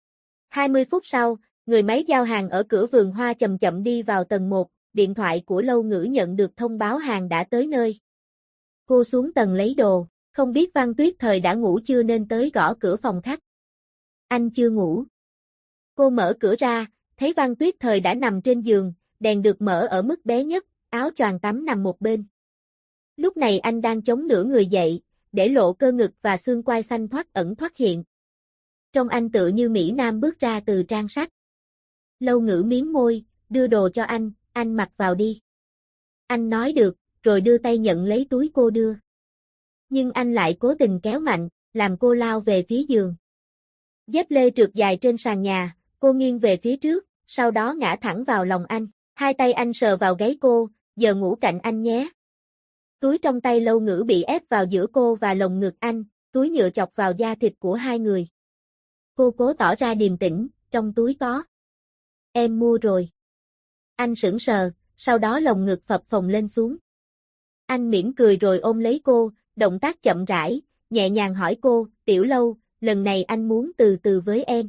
A: 20 phút sau, người máy giao hàng ở cửa vườn hoa chậm chậm đi vào tầng 1, điện thoại của Lâu Ngữ nhận được thông báo hàng đã tới nơi. Cô xuống tầng lấy đồ, không biết Văn Tuyết Thời đã ngủ chưa nên tới gõ cửa phòng khách. Anh chưa ngủ. Cô mở cửa ra, thấy Văn Tuyết Thời đã nằm trên giường, đèn được mở ở mức bé nhất, áo choàng tắm nằm một bên. Lúc này anh đang chống nửa người dậy, để lộ cơ ngực và xương quai xanh thoát ẩn thoát hiện. Trông anh tựa như Mỹ Nam bước ra từ trang sách. Lâu Ngữ mím môi, đưa đồ cho anh mặc vào đi. Anh nói được, rồi đưa tay nhận lấy túi cô đưa. Nhưng anh lại cố tình kéo mạnh, làm cô lao về phía giường. Dép lê trượt dài trên sàn nhà, cô nghiêng về phía trước, sau đó ngã thẳng vào lòng anh. Hai tay anh sờ vào gáy cô, giờ ngủ cạnh anh nhé. Túi trong tay Lâu Ngữ bị ép vào giữa cô và lồng ngực anh, túi nhựa chọc vào da thịt của hai người. Cô cố tỏ ra điềm tĩnh, trong túi có. Em mua rồi. Anh sững sờ, sau đó lồng ngực phập phồng lên xuống. Anh mỉm cười rồi ôm lấy cô, động tác chậm rãi, nhẹ nhàng hỏi cô, Tiểu Lâu, lần này anh muốn từ từ với em.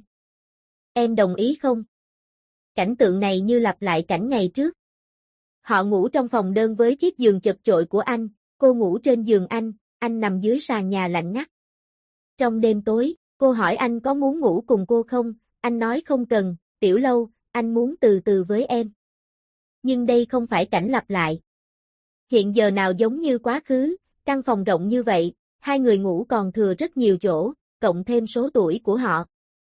A: Em đồng ý không? Cảnh tượng này như lặp lại cảnh ngày trước. Họ ngủ trong phòng đơn với chiếc giường chật chội của anh, cô ngủ trên giường anh nằm dưới sàn nhà lạnh ngắt. Trong đêm tối, cô hỏi anh có muốn ngủ cùng cô không, anh nói không cần, Tiểu Lâu, anh muốn từ từ với em. Nhưng đây không phải cảnh lặp lại. Hiện giờ nào giống như quá khứ, căn phòng rộng như vậy, hai người ngủ còn thừa rất nhiều chỗ, cộng thêm số tuổi của họ.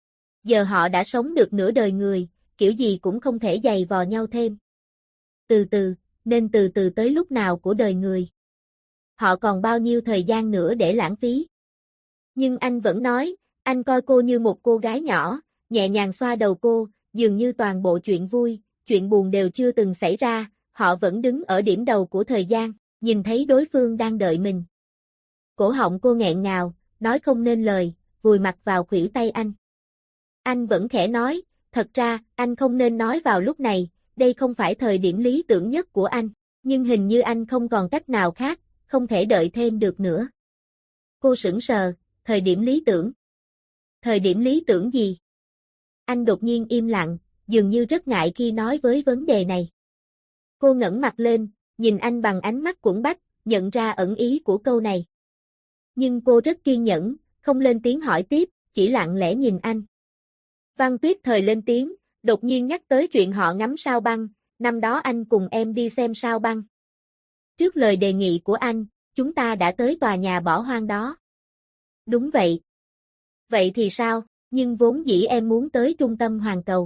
A: Giờ họ đã sống được nửa đời người, kiểu gì cũng không thể giày vò nhau thêm. Từ từ, nên từ từ tới lúc nào của đời người. Họ còn bao nhiêu thời gian nữa để lãng phí. Nhưng anh vẫn nói, anh coi cô như một cô gái nhỏ, nhẹ nhàng xoa đầu cô, dường như toàn bộ chuyện vui, chuyện buồn đều chưa từng xảy ra, họ vẫn đứng ở điểm đầu của thời gian, nhìn thấy đối phương đang đợi mình. Cổ họng cô nghẹn ngào, nói không nên lời, vùi mặt vào khuỷu tay anh. Anh vẫn khẽ nói, thật ra, anh không nên nói vào lúc này, đây không phải thời điểm lý tưởng nhất của anh, nhưng hình như anh không còn cách nào khác, không thể đợi thêm được nữa. Cô sững sờ, thời điểm lý tưởng. Thời điểm lý tưởng gì? Anh đột nhiên im lặng, dường như rất ngại khi nói với vấn đề này. Cô ngẩng mặt lên, nhìn anh bằng ánh mắt quẫn bách, nhận ra ẩn ý của câu này. Nhưng cô rất kiên nhẫn, không lên tiếng hỏi tiếp, chỉ lặng lẽ nhìn anh. Văn Tuyết Thời lên tiếng, đột nhiên nhắc tới chuyện họ ngắm sao băng, năm đó anh cùng em đi xem sao băng. Trước lời đề nghị của anh, chúng ta đã tới tòa nhà bỏ hoang đó. Đúng vậy. Vậy thì sao, nhưng vốn dĩ em muốn tới trung tâm hoàn cầu.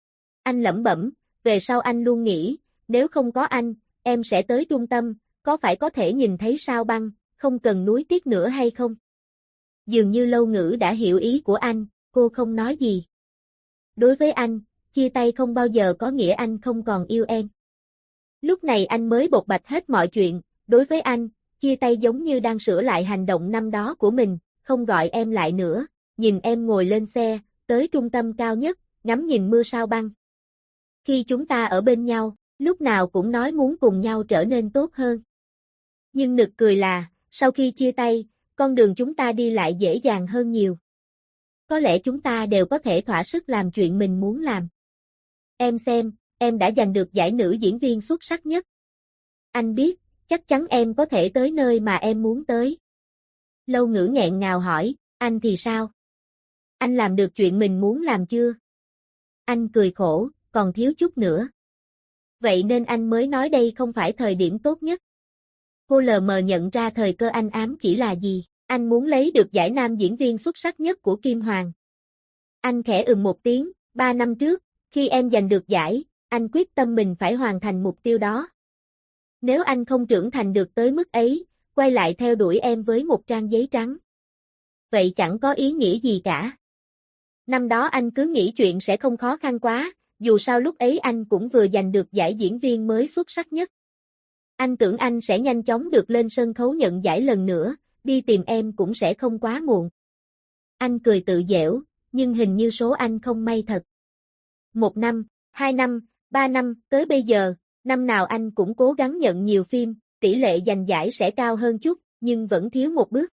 A: Anh lẩm bẩm, về sau anh luôn nghĩ, nếu không có anh, em sẽ tới trung tâm, có phải có thể nhìn thấy sao băng, không cần núi tiếc nữa hay không? Dường như Lâu Ngữ đã hiểu ý của anh, cô không nói gì. Đối với anh, chia tay không bao giờ có nghĩa anh không còn yêu em. Lúc này anh mới bộc bạch hết mọi chuyện, đối với anh, chia tay giống như đang sửa lại hành động năm đó của mình, không gọi em lại nữa, nhìn em ngồi lên xe, tới trung tâm cao nhất, ngắm nhìn mưa sao băng. Khi chúng ta ở bên nhau, lúc nào cũng nói muốn cùng nhau trở nên tốt hơn. Nhưng nực cười là, sau khi chia tay, con đường chúng ta đi lại dễ dàng hơn nhiều. Có lẽ chúng ta đều có thể thỏa sức làm chuyện mình muốn làm. Em xem, em đã giành được giải nữ diễn viên xuất sắc nhất. Anh biết, chắc chắn em có thể tới nơi mà em muốn tới. Lâu Ngữ nghẹn ngào hỏi, anh thì sao? Anh làm được chuyện mình muốn làm chưa? Anh cười khổ, còn thiếu chút nữa. Vậy nên anh mới nói đây không phải thời điểm tốt nhất. Cô lờ mờ nhận ra thời cơ anh ám chỉ là gì. Anh muốn lấy được giải nam diễn viên xuất sắc nhất của Kim Hoàng. Anh khẽ một tiếng, 3 năm trước, khi em giành được giải, anh quyết tâm mình phải hoàn thành mục tiêu đó. Nếu anh không trưởng thành được tới mức ấy, quay lại theo đuổi em với một trang giấy trắng. Vậy chẳng có ý nghĩa gì cả. Năm đó anh cứ nghĩ chuyện sẽ không khó khăn quá, dù sao lúc ấy anh cũng vừa giành được giải diễn viên mới xuất sắc nhất. Anh tưởng anh sẽ nhanh chóng được lên sân khấu nhận giải lần nữa, đi tìm em cũng sẽ không quá muộn. Anh cười tự giễu, nhưng hình như số anh không may thật. 1 năm, 2 năm, 3 năm, tới bây giờ, năm nào anh cũng cố gắng nhận nhiều phim, tỷ lệ giành giải sẽ cao hơn chút, nhưng vẫn thiếu một bước.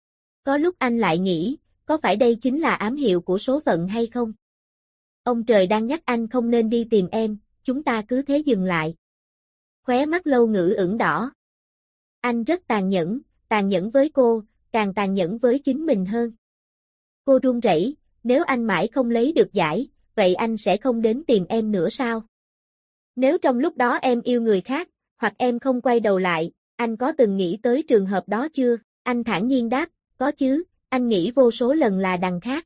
A: Có lúc anh lại nghĩ, có phải đây chính là ám hiệu của số phận hay không? Ông trời đang nhắc anh không nên đi tìm em, chúng ta cứ thế dừng lại. Khóe mắt Lâu Ngữ ửng đỏ. Anh rất tàn nhẫn với cô, càng tàn nhẫn với chính mình hơn. Cô run rẩy, nếu anh mãi không lấy được giải, vậy anh sẽ không đến tìm em nữa sao? Nếu trong lúc đó em yêu người khác, hoặc em không quay đầu lại, anh có từng nghĩ tới trường hợp đó chưa? Anh thản nhiên đáp, có chứ, anh nghĩ vô số lần là đằng khác.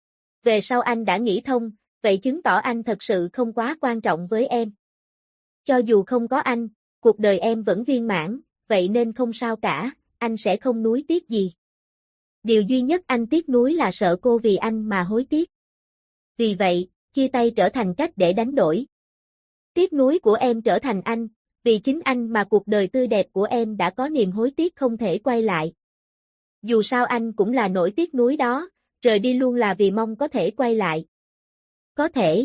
A: Về sau anh đã nghĩ thông, vậy chứng tỏ anh thật sự không quá quan trọng với em. Cho dù không có anh, cuộc đời em vẫn viên mãn, vậy nên không sao cả, anh sẽ không nuối tiếc gì. Điều duy nhất anh tiếc nuối là sợ cô vì anh mà hối tiếc. Vì vậy, chia tay trở thành cách để đánh đổi. Tiếc nuối của em trở thành anh, vì chính anh mà cuộc đời tươi đẹp của em đã có niềm hối tiếc không thể quay lại. Dù sao anh cũng là nỗi tiếc nuối đó, rời đi luôn là vì mong có thể quay lại. Có thể.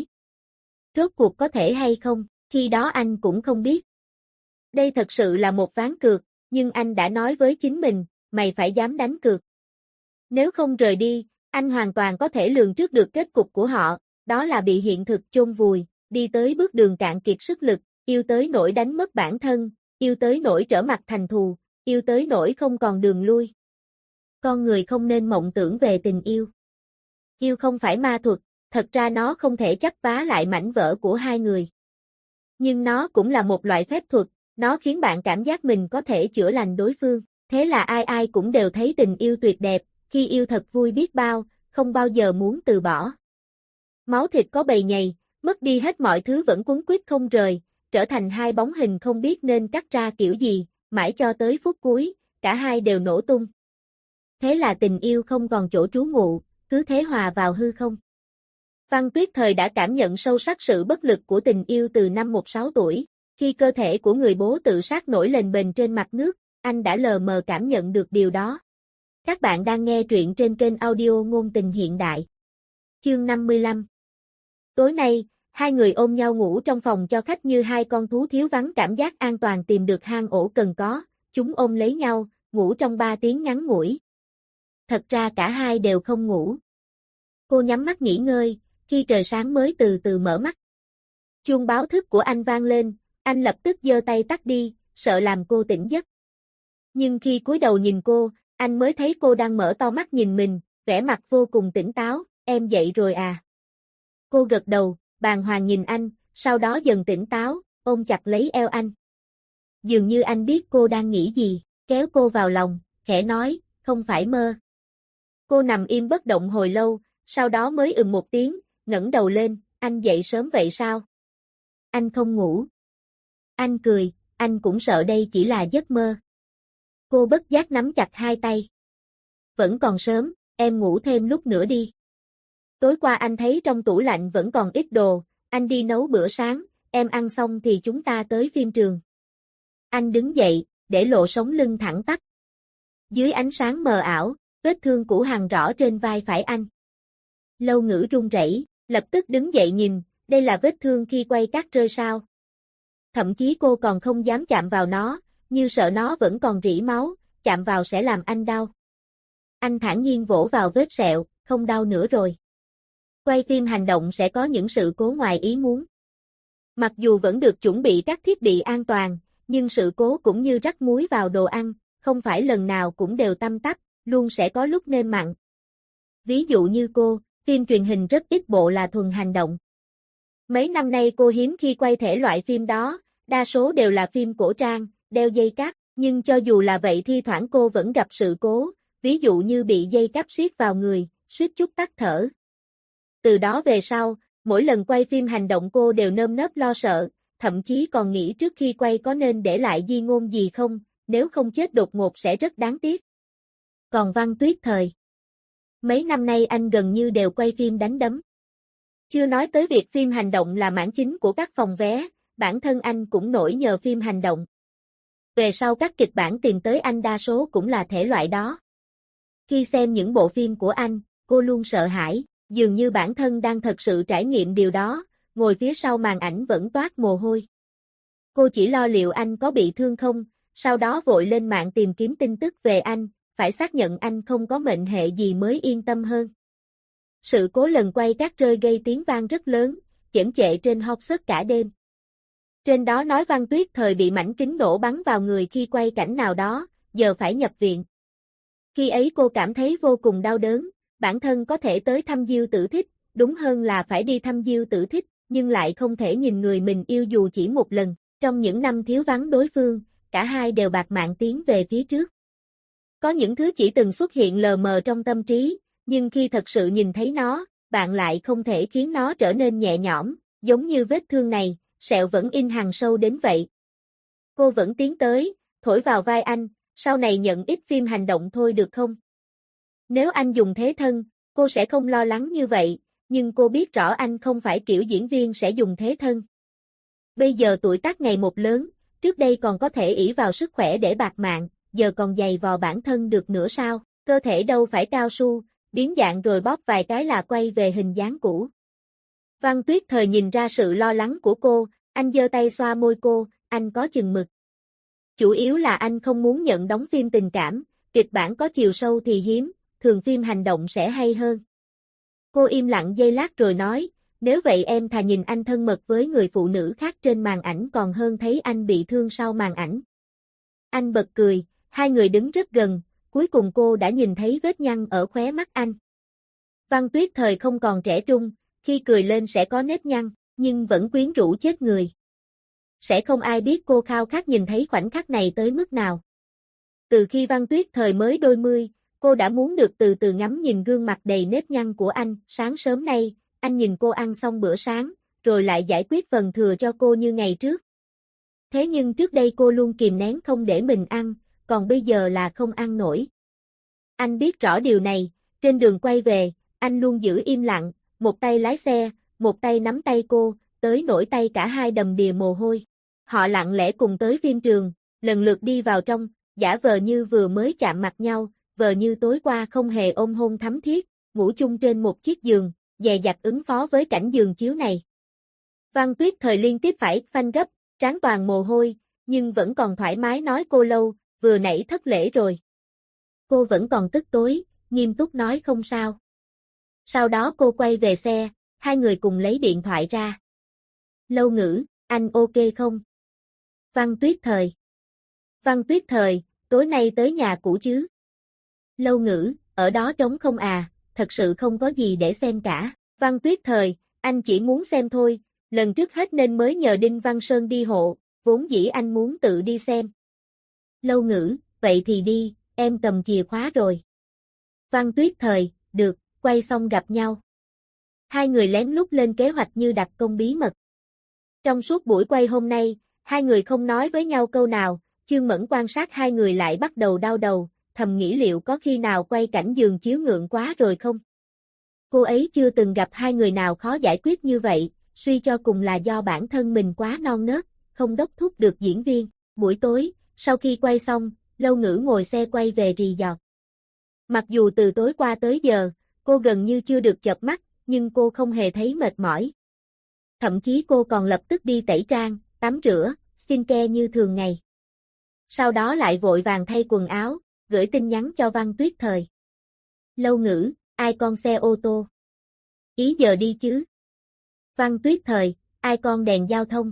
A: Rốt cuộc có thể hay không, khi đó anh cũng không biết. Đây thật sự là một ván cược, nhưng anh đã nói với chính mình, mày phải dám đánh cược. Nếu không rời đi, anh hoàn toàn có thể lường trước được kết cục của họ, đó là bị hiện thực chôn vùi, đi tới bước đường cạn kiệt sức lực, yêu tới nỗi đánh mất bản thân, yêu tới nỗi trở mặt thành thù, yêu tới nỗi không còn đường lui. Con người không nên mộng tưởng về tình yêu. Yêu không phải ma thuật, thật ra nó không thể chắp vá lại mảnh vỡ của hai người. Nhưng nó cũng là một loại phép thuật, nó khiến bạn cảm giác mình có thể chữa lành đối phương. Thế là ai ai cũng đều thấy tình yêu tuyệt đẹp, khi yêu thật vui biết bao, không bao giờ muốn từ bỏ. Máu thịt có bầy nhầy, mất đi hết mọi thứ vẫn quấn quýt không rời, trở thành hai bóng hình không biết nên cắt ra kiểu gì, mãi cho tới phút cuối, cả hai đều nổ tung. Thế là tình yêu không còn chỗ trú ngụ, cứ thế hòa vào hư không. Văn Tuyết Thời đã cảm nhận sâu sắc sự bất lực của tình yêu từ năm 16 tuổi, khi cơ thể của người bố tự sát nổi lên bềnh trên mặt nước, anh đã lờ mờ cảm nhận được điều đó. Các bạn đang nghe truyện trên kênh audio Ngôn Tình Hiện Đại. Chương 55. Tối nay, hai người ôm nhau ngủ trong phòng cho khách như hai con thú thiếu vắng cảm giác an toàn tìm được hang ổ cần có, chúng ôm lấy nhau, ngủ trong 3 tiếng ngắn ngủi. Thật ra cả hai đều không ngủ. Cô nhắm mắt nghỉ ngơi, khi trời sáng mới từ từ mở mắt. Chuông báo thức của anh vang lên, anh lập tức giơ tay tắt đi, sợ làm cô tỉnh giấc. Nhưng khi cúi đầu nhìn cô, anh mới thấy cô đang mở to mắt nhìn mình, vẻ mặt vô cùng tỉnh táo, em dậy rồi à? Cô gật đầu, bàng hoàng nhìn anh, sau đó dần tỉnh táo, ôm chặt lấy eo anh. Dường như anh biết cô đang nghĩ gì, kéo cô vào lòng, khẽ nói, không phải mơ. Cô nằm im bất động hồi lâu, sau đó mới một tiếng, ngẩng đầu lên, anh dậy sớm vậy sao? Anh không ngủ. Anh cười, anh cũng sợ đây chỉ là giấc mơ. Cô bất giác nắm chặt hai tay. Vẫn còn sớm, em ngủ thêm lúc nữa đi. Tối qua anh thấy trong tủ lạnh vẫn còn ít đồ, anh đi nấu bữa sáng, em ăn xong thì chúng ta tới phim trường. Anh đứng dậy, để lộ sống lưng thẳng tắp. Dưới ánh sáng mờ ảo, vết thương cũ hằn rõ trên vai phải anh. Lâu Ngữ run rẩy, lập tức đứng dậy nhìn, đây là vết thương khi quay cát rơi sao. Thậm chí cô còn không dám chạm vào nó, như sợ nó vẫn còn rỉ máu, chạm vào sẽ làm anh đau. Anh thản nhiên vỗ vào vết sẹo, không đau nữa rồi. Quay phim hành động sẽ có những sự cố ngoài ý muốn. Mặc dù vẫn được chuẩn bị các thiết bị an toàn, nhưng sự cố cũng như rắc muối vào đồ ăn, không phải lần nào cũng đều tăm tắp, luôn sẽ có lúc nêm mặn. Ví dụ như cô, phim truyền hình rất ít bộ là thuần hành động. Mấy năm nay cô hiếm khi quay thể loại phim đó, đa số đều là phim cổ trang, đeo dây cáp, nhưng cho dù là vậy thi thoảng cô vẫn gặp sự cố, ví dụ như bị dây cáp siết vào người, suýt chút tắt thở. Từ đó về sau, mỗi lần quay phim hành động cô đều nơm nớp lo sợ, thậm chí còn nghĩ trước khi quay có nên để lại di ngôn gì không, nếu không chết đột ngột sẽ rất đáng tiếc. Còn Văn Tuyết Thời, mấy năm nay anh gần như đều quay phim đánh đấm. Chưa nói tới việc phim hành động là mảng chính của các phòng vé, bản thân anh cũng nổi nhờ phim hành động. Về sau các kịch bản tìm tới anh đa số cũng là thể loại đó. Khi xem những bộ phim của anh, cô luôn sợ hãi, dường như bản thân đang thật sự trải nghiệm điều đó, ngồi phía sau màn ảnh vẫn toát mồ hôi. Cô chỉ lo liệu anh có bị thương không, sau đó vội lên mạng tìm kiếm tin tức về anh, phải xác nhận anh không có mệnh hệ gì mới yên tâm hơn. Sự cố lần quay cát rơi gây tiếng vang rất lớn, chễm chệ trên hot search cả đêm. Trên đó nói Văn Tuyết Thời bị mảnh kính nổ bắn vào người khi quay cảnh nào đó, giờ phải nhập viện. Khi ấy cô cảm thấy vô cùng đau đớn, bản thân có thể tới thăm Diêu Tử Thích, đúng hơn là phải đi thăm Diêu Tử Thích, nhưng lại không thể nhìn người mình yêu dù chỉ một lần. Trong những năm thiếu vắng đối phương, cả hai đều bạc mạng tiến về phía trước. Có những thứ chỉ từng xuất hiện lờ mờ trong tâm trí, nhưng khi thật sự nhìn thấy nó, bạn lại không thể khiến nó trở nên nhẹ nhõm, giống như vết thương này, sẹo vẫn in hằn sâu đến vậy. Cô vẫn tiến tới, thổi vào vai anh, sau này nhận ít phim hành động thôi được không? Nếu anh dùng thế thân, cô sẽ không lo lắng như vậy, nhưng cô biết rõ anh không phải kiểu diễn viên sẽ dùng thế thân. Bây giờ tuổi tác ngày một lớn, trước đây còn có thể ỷ vào sức khỏe để bạc mạng, giờ còn giày vò bản thân được nữa sao? Cơ thể đâu phải cao su, biến dạng rồi bóp vài cái là quay về hình dáng cũ. Văn Tuyết Thời nhìn ra sự lo lắng của cô, anh giơ tay xoa môi cô, anh có chừng mực. Chủ yếu là anh không muốn nhận đóng phim tình cảm, kịch bản có chiều sâu thì hiếm, thường phim hành động sẽ hay hơn. Cô im lặng giây lát rồi nói, nếu vậy em thà nhìn anh thân mật với người phụ nữ khác trên màn ảnh còn hơn thấy anh bị thương sau màn ảnh. Anh bật cười, hai người đứng rất gần, cuối cùng cô đã nhìn thấy vết nhăn ở khóe mắt anh. Văn Tuyết Thời không còn trẻ trung, khi cười lên sẽ có nếp nhăn, nhưng vẫn quyến rũ chết người. Sẽ không ai biết cô khao khát nhìn thấy khoảnh khắc này tới mức nào. Từ khi Văn Tuyết Thời mới đôi mươi, cô đã muốn được từ từ ngắm nhìn gương mặt đầy nếp nhăn của anh. Sáng sớm nay, anh nhìn cô ăn xong bữa sáng, rồi lại giải quyết phần thừa cho cô như ngày trước. Thế nhưng trước đây cô luôn kìm nén không để mình ăn, còn bây giờ là không ăn nổi. Anh biết rõ điều này, trên đường quay về, anh luôn giữ im lặng, một tay lái xe, một tay nắm tay cô, tới nổi tay cả hai đầm đìa mồ hôi. Họ lặng lẽ cùng tới phim trường, lần lượt đi vào trong, giả vờ như vừa mới chạm mặt nhau, vờ như tối qua không hề ôm hôn thắm thiết, ngủ chung trên một chiếc giường, dè dặt ứng phó với cảnh giường chiếu này. Văn Tuyết Thời liên tiếp phải phanh gấp, trán toàn mồ hôi, nhưng vẫn còn thoải mái nói cô lâu, vừa nãy thất lễ rồi. Cô vẫn còn tức tối, nghiêm túc nói không sao. Sau đó cô quay về xe, hai người cùng lấy điện thoại ra. Lâu Ngữ, anh ok không? Văn Tuyết Thời. Văn Tuyết Thời, tối nay tới nhà cũ chứ? Lâu Ngữ, ở đó trống không à, thật sự không có gì để xem cả. Văn Tuyết Thời, anh chỉ muốn xem thôi, lần trước hết nên mới nhờ Đinh Văn Sơn đi hộ, vốn dĩ anh muốn tự đi xem. Lâu Ngữ, vậy thì đi, em cầm chìa khóa rồi. Văn Tuyết Thời, được, quay xong gặp nhau. Hai người lén lút lên kế hoạch như đặc công bí mật. Trong suốt buổi quay hôm nay, hai người không nói với nhau câu nào, Chương Mẫn quan sát hai người lại bắt đầu đau đầu, thầm nghĩ liệu có khi nào quay cảnh giường chiếu ngượng quá rồi không? Cô ấy chưa từng gặp hai người nào khó giải quyết như vậy, suy cho cùng là do bản thân mình quá non nớt, không đốc thúc được diễn viên. Buổi tối, sau khi quay xong, Lâu Ngữ ngồi xe quay về resort. Mặc dù từ tối qua tới giờ, cô gần như chưa được chợp mắt, nhưng cô không hề thấy mệt mỏi. Thậm chí cô còn lập tức đi tẩy trang, tắm rửa, skincare như thường ngày. Sau đó lại vội vàng thay quần áo, gửi tin nhắn cho Văn Tuyết Thời. Lâu Ngữ, ai con xe ô tô? Ý giờ đi chứ? Văn Tuyết Thời, ai con đèn giao thông?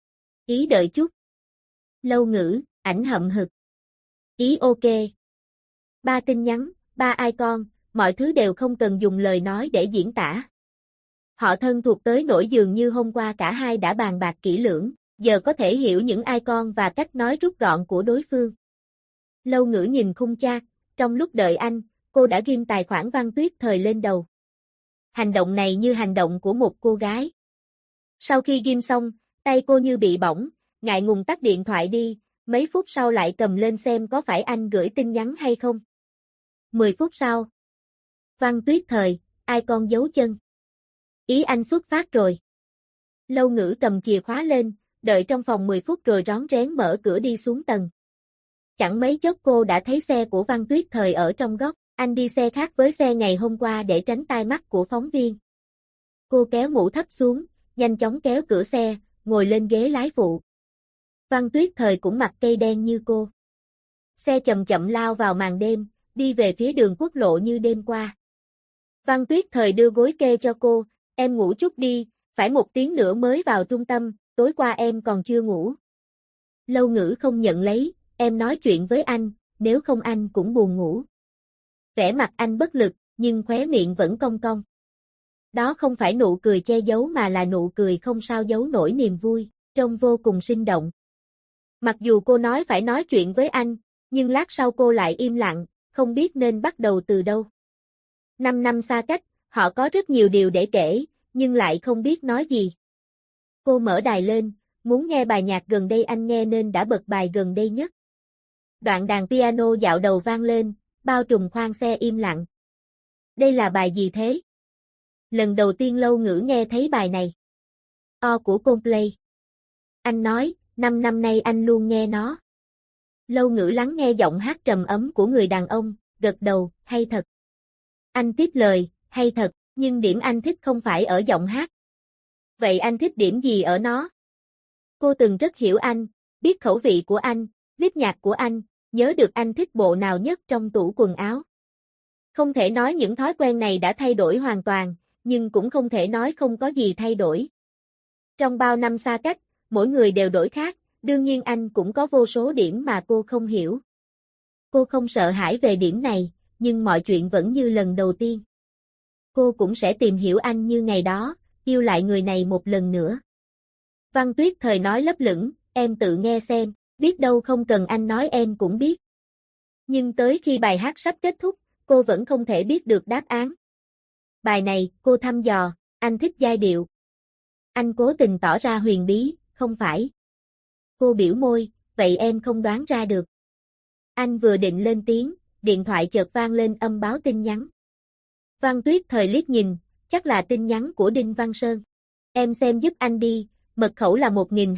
A: Ý đợi chút. Lâu Ngữ, ảnh hậm hực. Ý ok. 3 tin nhắn, 3 icon, mọi thứ đều không cần dùng lời nói để diễn tả. Họ thân thuộc tới nỗi dường như hôm qua cả hai đã bàn bạc kỹ lưỡng, giờ có thể hiểu những icon và cách nói rút gọn của đối phương. Lâu Ngữ nhìn khung chat, trong lúc đợi anh, cô đã ghim tài khoản Văn Tuyết Thời lên đầu. Hành động này như hành động của một cô gái. Sau khi ghim xong, tay cô như bị bỏng, ngại ngùng tắt điện thoại đi, mấy phút sau lại cầm lên xem có phải anh gửi tin nhắn hay không. 10 phút sau. Văn Tuyết Thời, icon dấu chân. Ý anh xuất phát rồi. Lâu Ngữ cầm chìa khóa lên, đợi trong phòng 10 phút rồi rón rén mở cửa đi xuống tầng. Chẳng mấy chốc cô đã thấy xe của Văn Tuyết Thời ở trong góc, anh đi xe khác với xe ngày hôm qua để tránh tai mắt của phóng viên. Cô kéo mũ thấp xuống, nhanh chóng kéo cửa xe, ngồi lên ghế lái phụ. Văn Tuyết Thời cũng mặc cây đen như cô. Xe chậm chậm lao vào màn đêm, đi về phía đường quốc lộ như đêm qua. Văn Tuyết Thời đưa gối kê cho cô, em ngủ chút đi, phải 1 tiếng nữa mới vào trung tâm, tối qua em còn chưa ngủ. Lâu Ngữ không nhận lấy, em nói chuyện với anh, nếu không anh cũng buồn ngủ. Vẻ mặt anh bất lực, nhưng khóe miệng vẫn cong cong. Đó không phải nụ cười che giấu mà là nụ cười không sao giấu nổi niềm vui, trông vô cùng sinh động. Mặc dù cô nói phải nói chuyện với anh, nhưng lát sau cô lại im lặng, không biết nên bắt đầu từ đâu. 5 năm xa cách, họ có rất nhiều điều để kể, nhưng lại không biết nói gì. Cô mở đài lên, muốn nghe bài nhạc gần đây anh nghe nên đã bật bài gần đây nhất. Đoạn đàn piano dạo đầu vang lên, bao trùm khoang xe im lặng. Đây là bài gì thế? Lần đầu tiên Lâu Ngữ nghe thấy bài này. O của Coldplay. Anh nói, 5 năm nay anh luôn nghe nó. Lâu Ngữ lắng nghe giọng hát trầm ấm của người đàn ông, gật đầu, hay thật. Anh tiếp lời, hay thật, nhưng điểm anh thích không phải ở giọng hát. Vậy anh thích điểm gì ở nó? Cô từng rất hiểu anh, biết khẩu vị của anh, biết nhạc của anh, nhớ được anh thích bộ nào nhất trong tủ quần áo. Không thể nói những thói quen này đã thay đổi hoàn toàn, nhưng cũng không thể nói không có gì thay đổi. Trong bao năm xa cách, mỗi người đều đổi khác, đương nhiên anh cũng có vô số điểm mà cô không hiểu. Cô không sợ hãi về điểm này, nhưng mọi chuyện vẫn như lần đầu tiên. Cô cũng sẽ tìm hiểu anh như ngày đó, yêu lại người này một lần nữa. Văn Tuyết Thời nói lấp lửng, em tự nghe xem, biết đâu không cần anh nói em cũng biết. Nhưng tới khi bài hát sắp kết thúc, cô vẫn không thể biết được đáp án. Bài này, cô thăm dò, anh thích giai điệu. Anh cố tình tỏ ra huyền bí, không phải. Cô biểu môi, vậy em không đoán ra được. Anh vừa định lên tiếng, điện thoại chợt vang lên âm báo tin nhắn. Văn Tuyết Thời liếc nhìn, chắc là tin nhắn của Đinh Văn Sơn. Em xem giúp anh đi, mật khẩu là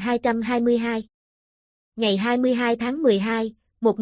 A: 1222. Ngày 22 tháng 12,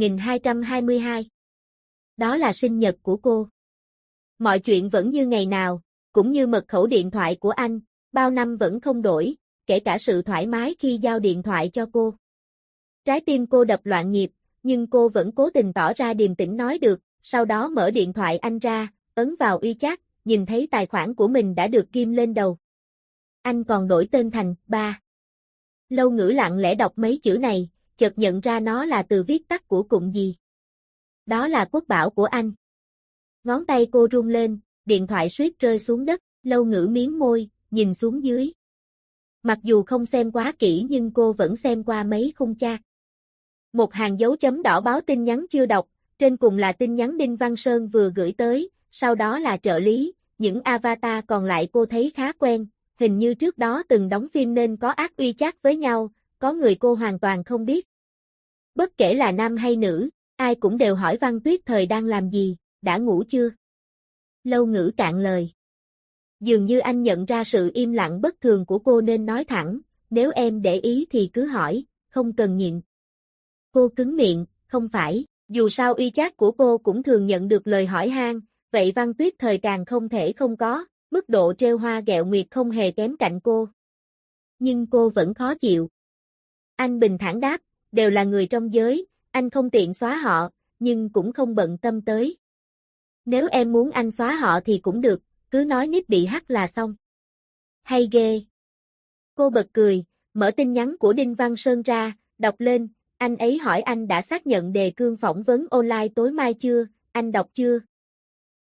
A: 1222. Đó là sinh nhật của cô. Mọi chuyện vẫn như ngày nào, cũng như mật khẩu điện thoại của anh, bao năm vẫn không đổi, kể cả sự thoải mái khi giao điện thoại cho cô. Trái tim cô đập loạn nhịp, nhưng cô vẫn cố tình tỏ ra điềm tĩnh nói được, sau đó mở điện thoại anh ra, ấn vào WeChat, nhìn thấy tài khoản của mình đã được ghim lên đầu. Anh còn đổi tên thành Ba. Lâu Ngữ lặng lẽ đọc mấy chữ này, chợt nhận ra nó là từ viết tắt của cụm gì. Đó là quốc bảo của anh. Ngón tay cô run lên, điện thoại suýt rơi xuống đất, Lâu Ngữ miếm môi, nhìn xuống dưới. Mặc dù không xem quá kỹ nhưng cô vẫn xem qua mấy khung chat. Một hàng dấu chấm đỏ báo tin nhắn chưa đọc, trên cùng là tin nhắn Đinh Văn Sơn vừa gửi tới, sau đó là trợ lý, những avatar còn lại cô thấy khá quen, hình như trước đó từng đóng phim nên có ác uy chat với nhau, có người cô hoàn toàn không biết. Bất kể là nam hay nữ, ai cũng đều hỏi Văn Tuyết Thời đang làm gì, đã ngủ chưa? Lâu Ngữ cạn lời. Dường như anh nhận ra sự im lặng bất thường của cô nên nói thẳng, nếu em để ý thì cứ hỏi, không cần nhịn. Cô cứng miệng, không phải, dù sao WeChat của cô cũng thường nhận được lời hỏi han, vậy Văn Tuyết Thời càng không thể không có, mức độ trêu hoa ghẹo nguyệt không hề kém cạnh cô. Nhưng cô vẫn khó chịu. Anh bình thản đáp, đều là người trong giới, anh không tiện xóa họ, nhưng cũng không bận tâm tới. Nếu em muốn anh xóa họ thì cũng được, cứ nói nít bị hack là xong. Hay ghê. Cô bật cười, mở tin nhắn của Đinh Văn Sơn ra, đọc lên, anh ấy hỏi anh đã xác nhận đề cương phỏng vấn online tối mai chưa, anh đọc chưa?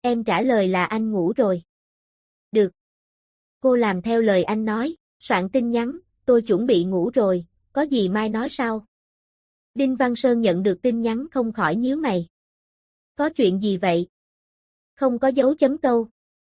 A: Em trả lời là anh ngủ rồi. Được. Cô làm theo lời anh nói, soạn tin nhắn, tôi chuẩn bị ngủ rồi, có gì mai nói sau. Đinh Văn Sơn nhận được tin nhắn không khỏi nhíu mày. Có chuyện gì vậy? Không có dấu chấm câu.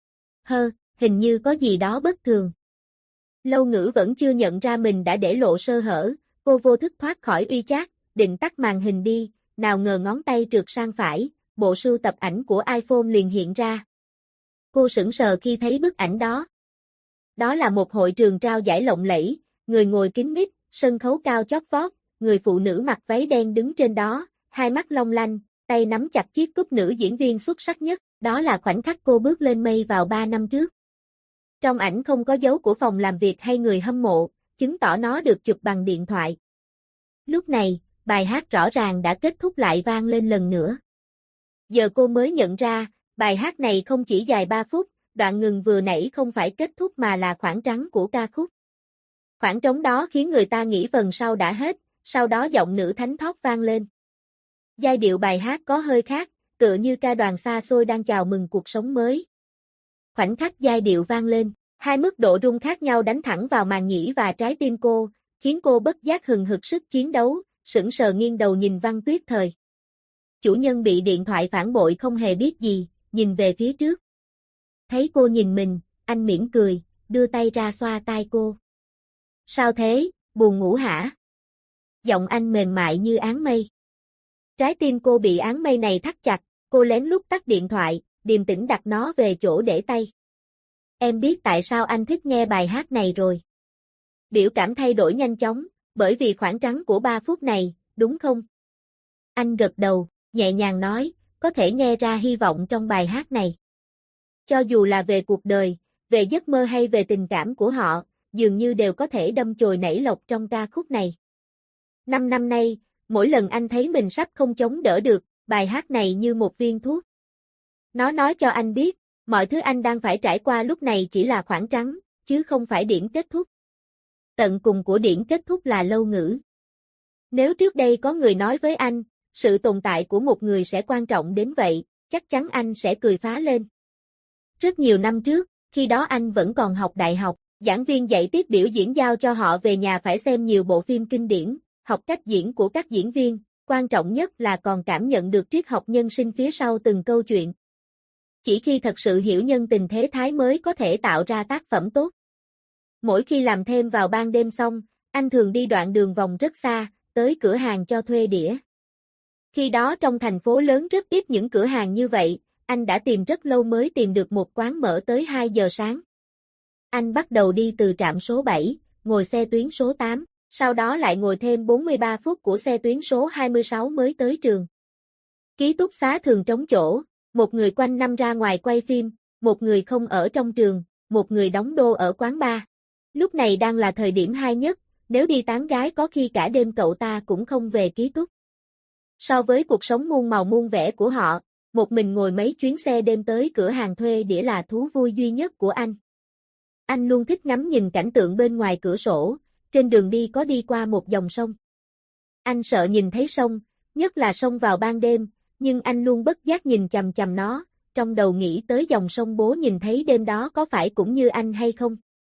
A: Hình như có gì đó bất thường. Lâu Ngữ vẫn chưa nhận ra mình đã để lộ sơ hở, cô vô thức thoát khỏi uy chat, định tắt màn hình đi, nào ngờ ngón tay trượt sang phải, bộ sưu tập ảnh của iPhone liền hiện ra. Cô sững sờ khi thấy bức ảnh đó. Đó là một hội trường trao giải lộng lẫy, người ngồi kín mít, sân khấu cao chót vót, người phụ nữ mặc váy đen đứng trên đó, hai mắt long lanh, tay nắm chặt chiếc cúp nữ diễn viên xuất sắc nhất, đó là khoảnh khắc cô bước lên mây vào 3 năm trước. Trong ảnh không có dấu của phòng làm việc hay người hâm mộ, chứng tỏ nó được chụp bằng điện thoại. Lúc này, bài hát rõ ràng đã kết thúc lại vang lên lần nữa. Giờ cô mới nhận ra, bài hát này không chỉ dài 3 phút, đoạn ngừng vừa nãy không phải kết thúc mà là khoảng trắng của ca khúc. Khoảng trống đó khiến người ta nghĩ phần sau đã hết, sau đó giọng nữ thánh thót vang lên. Giai điệu bài hát có hơi khác, tựa như ca đoàn xa xôi đang chào mừng cuộc sống mới. Khoảnh khắc giai điệu vang lên, hai mức độ rung khác nhau đánh thẳng vào màng nhĩ và trái tim cô, khiến cô bất giác hừng hực sức chiến đấu, sững sờ nghiêng đầu nhìn Văn Tuyết Thời. Chủ nhân bị điện thoại phản bội không hề biết gì, nhìn về phía trước. Thấy cô nhìn mình, anh mỉm cười, đưa tay ra xoa tai cô. Sao thế, buồn ngủ hả? Giọng anh mềm mại như áng mây. Trái tim cô bị áng mây này thắt chặt, cô lén lút tắt điện thoại, điềm tĩnh đặt nó về chỗ để tay. Em biết tại sao anh thích nghe bài hát này rồi. Biểu cảm thay đổi nhanh chóng, bởi vì khoảng trắng của 3 phút này, đúng không? Anh gật đầu, nhẹ nhàng nói, có thể nghe ra hy vọng trong bài hát này. Cho dù là về cuộc đời, về giấc mơ hay về tình cảm của họ, dường như đều có thể đâm chồi nảy lộc trong ca khúc này. 5 năm nay, mỗi lần anh thấy mình sắp không chống đỡ được, bài hát này như một viên thuốc. Nó nói cho anh biết, mọi thứ anh đang phải trải qua lúc này chỉ là khoảng trắng, chứ không phải điểm kết thúc. Tận cùng của điểm kết thúc là Lâu Ngữ. Nếu trước đây có người nói với anh, sự tồn tại của một người sẽ quan trọng đến vậy, chắc chắn anh sẽ cười phá lên. Rất nhiều năm trước, khi đó anh vẫn còn học đại học, giảng viên dạy tiết biểu diễn giao cho họ về nhà phải xem nhiều bộ phim kinh điển, học cách diễn của các diễn viên, quan trọng nhất là còn cảm nhận được triết học nhân sinh phía sau từng câu chuyện. Chỉ khi thật sự hiểu nhân tình thế thái mới có thể tạo ra tác phẩm tốt. Mỗi khi làm thêm vào ban đêm xong, anh thường đi đoạn đường vòng rất xa, tới cửa hàng cho thuê đĩa. Khi đó trong thành phố lớn rất ít những cửa hàng như vậy, anh đã tìm rất lâu mới tìm được một quán mở tới 2 giờ sáng. Anh bắt đầu đi từ trạm số 7, ngồi xe tuyến số 8, sau đó lại ngồi thêm 43 phút của xe tuyến số 26 mới tới trường. Ký túc xá thường trống chỗ, một người quanh năm ra ngoài quay phim, một người không ở trong trường, một người đóng đô ở quán bar. Lúc này đang là thời điểm hay nhất, nếu đi tán gái có khi cả đêm cậu ta cũng không về ký túc. So với cuộc sống muôn màu muôn vẻ của họ, một mình ngồi mấy chuyến xe đêm tới cửa hàng thuê đĩa là thú vui duy nhất của anh. Anh luôn thích ngắm nhìn cảnh tượng bên ngoài cửa sổ, trên đường đi có đi qua một dòng sông. Anh sợ nhìn thấy sông, nhất là sông vào ban đêm, nhưng anh luôn bất giác nhìn chằm chằm nó, trong đầu nghĩ tới dòng sông bố nhìn thấy đêm đó có phải cũng như anh hay không.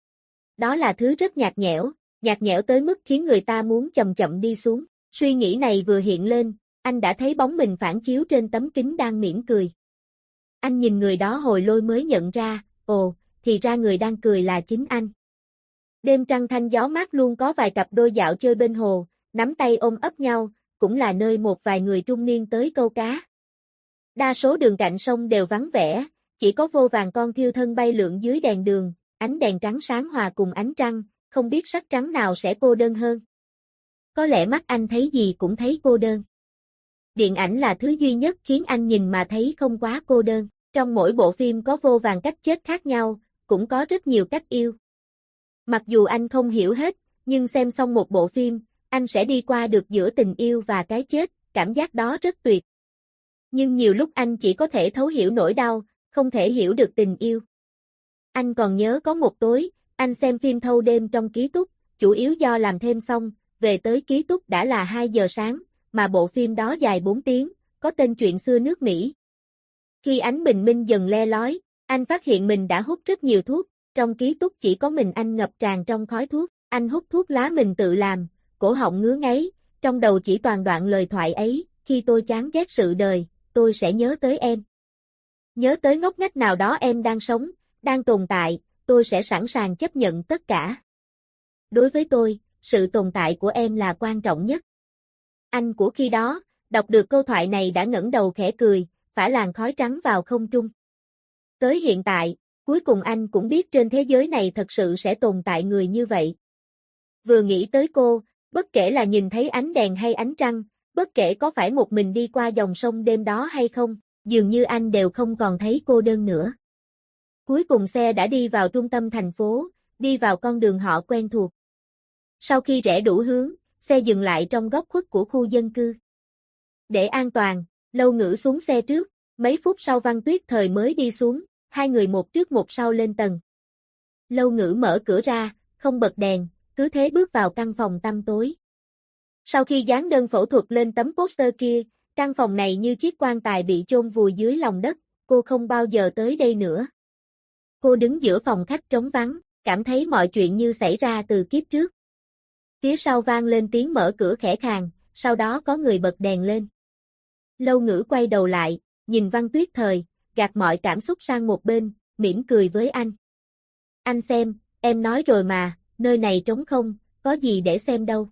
A: Đó là thứ rất nhạt nhẽo tới mức khiến người ta muốn chậm chậm đi xuống. Suy nghĩ này vừa hiện lên, anh đã thấy bóng mình phản chiếu trên tấm kính đang mỉm cười. Anh nhìn người đó hồi lâu mới nhận ra, ồ, thì ra người đang cười là chính anh. Đêm trăng thanh gió mát luôn có vài cặp đôi dạo chơi bên hồ, nắm tay ôm ấp nhau, cũng là nơi một vài người trung niên tới câu cá. Đa số đường cạnh sông đều vắng vẻ, chỉ có vô vàn con thiêu thân bay lượn dưới đèn đường, ánh đèn trắng sáng hòa cùng ánh trăng, không biết sắc trắng nào sẽ cô đơn hơn. Có lẽ mắt anh thấy gì cũng thấy cô đơn. Điện ảnh là thứ duy nhất khiến anh nhìn mà thấy không quá cô đơn. Trong mỗi bộ phim có vô vàn cách chết khác nhau, cũng có rất nhiều cách yêu. Mặc dù anh không hiểu hết, nhưng xem xong một bộ phim, anh sẽ đi qua được giữa tình yêu và cái chết, cảm giác đó rất tuyệt. Nhưng nhiều lúc anh chỉ có thể thấu hiểu nỗi đau, không thể hiểu được tình yêu. Anh còn nhớ có một tối, anh xem phim thâu đêm trong ký túc, chủ yếu do làm thêm xong, về tới ký túc đã là 2 giờ sáng, mà bộ phim đó dài 4 tiếng, có tên Chuyện xưa nước Mỹ. Khi ánh bình minh dần le lói, anh phát hiện mình đã hút rất nhiều thuốc, trong ký túc chỉ có mình anh ngập tràn trong khói thuốc, anh hút thuốc lá mình tự làm, cổ họng ngứa ngáy, trong đầu chỉ toàn đoạn lời thoại ấy, khi tôi chán ghét sự đời, tôi sẽ nhớ tới em. Nhớ tới ngóc ngách nào đó em đang sống, đang tồn tại, tôi sẽ sẵn sàng chấp nhận tất cả. Đối với tôi, sự tồn tại của em là quan trọng nhất. Anh của khi đó, đọc được câu thoại này đã ngẩng đầu khẽ cười, phả làn khói trắng vào không trung. Tới hiện tại, cuối cùng anh cũng biết trên thế giới này thật sự sẽ tồn tại người như vậy. Vừa nghĩ tới cô, bất kể là nhìn thấy ánh đèn hay ánh trăng, bất kể có phải một mình đi qua dòng sông đêm đó hay không, dường như anh đều không còn thấy cô đơn nữa. Cuối cùng xe đã đi vào trung tâm thành phố, đi vào con đường họ quen thuộc. Sau khi rẽ đủ hướng, xe dừng lại trong góc khuất của khu dân cư. Để an toàn, Lâu Ngữ xuống xe trước, mấy phút sau Văn Tuyết Thời mới đi xuống, hai người một trước một sau lên tầng. Lâu Ngữ mở cửa ra, không bật đèn, cứ thế bước vào căn phòng tăm tối. Sau khi dán đơn phẫu thuật lên tấm poster kia, căn phòng này như chiếc quan tài bị chôn vùi dưới lòng đất, cô không bao giờ tới đây nữa. Cô đứng giữa phòng khách trống vắng, cảm thấy mọi chuyện như xảy ra từ kiếp trước. Phía sau vang lên tiếng mở cửa khẽ khàng, sau đó có người bật đèn lên. Lâu Ngữ quay đầu lại, nhìn Văn Tuyết Thời, gạt mọi cảm xúc sang một bên, mỉm cười với anh. Anh xem, em nói rồi mà, nơi này trống không, có gì để xem đâu.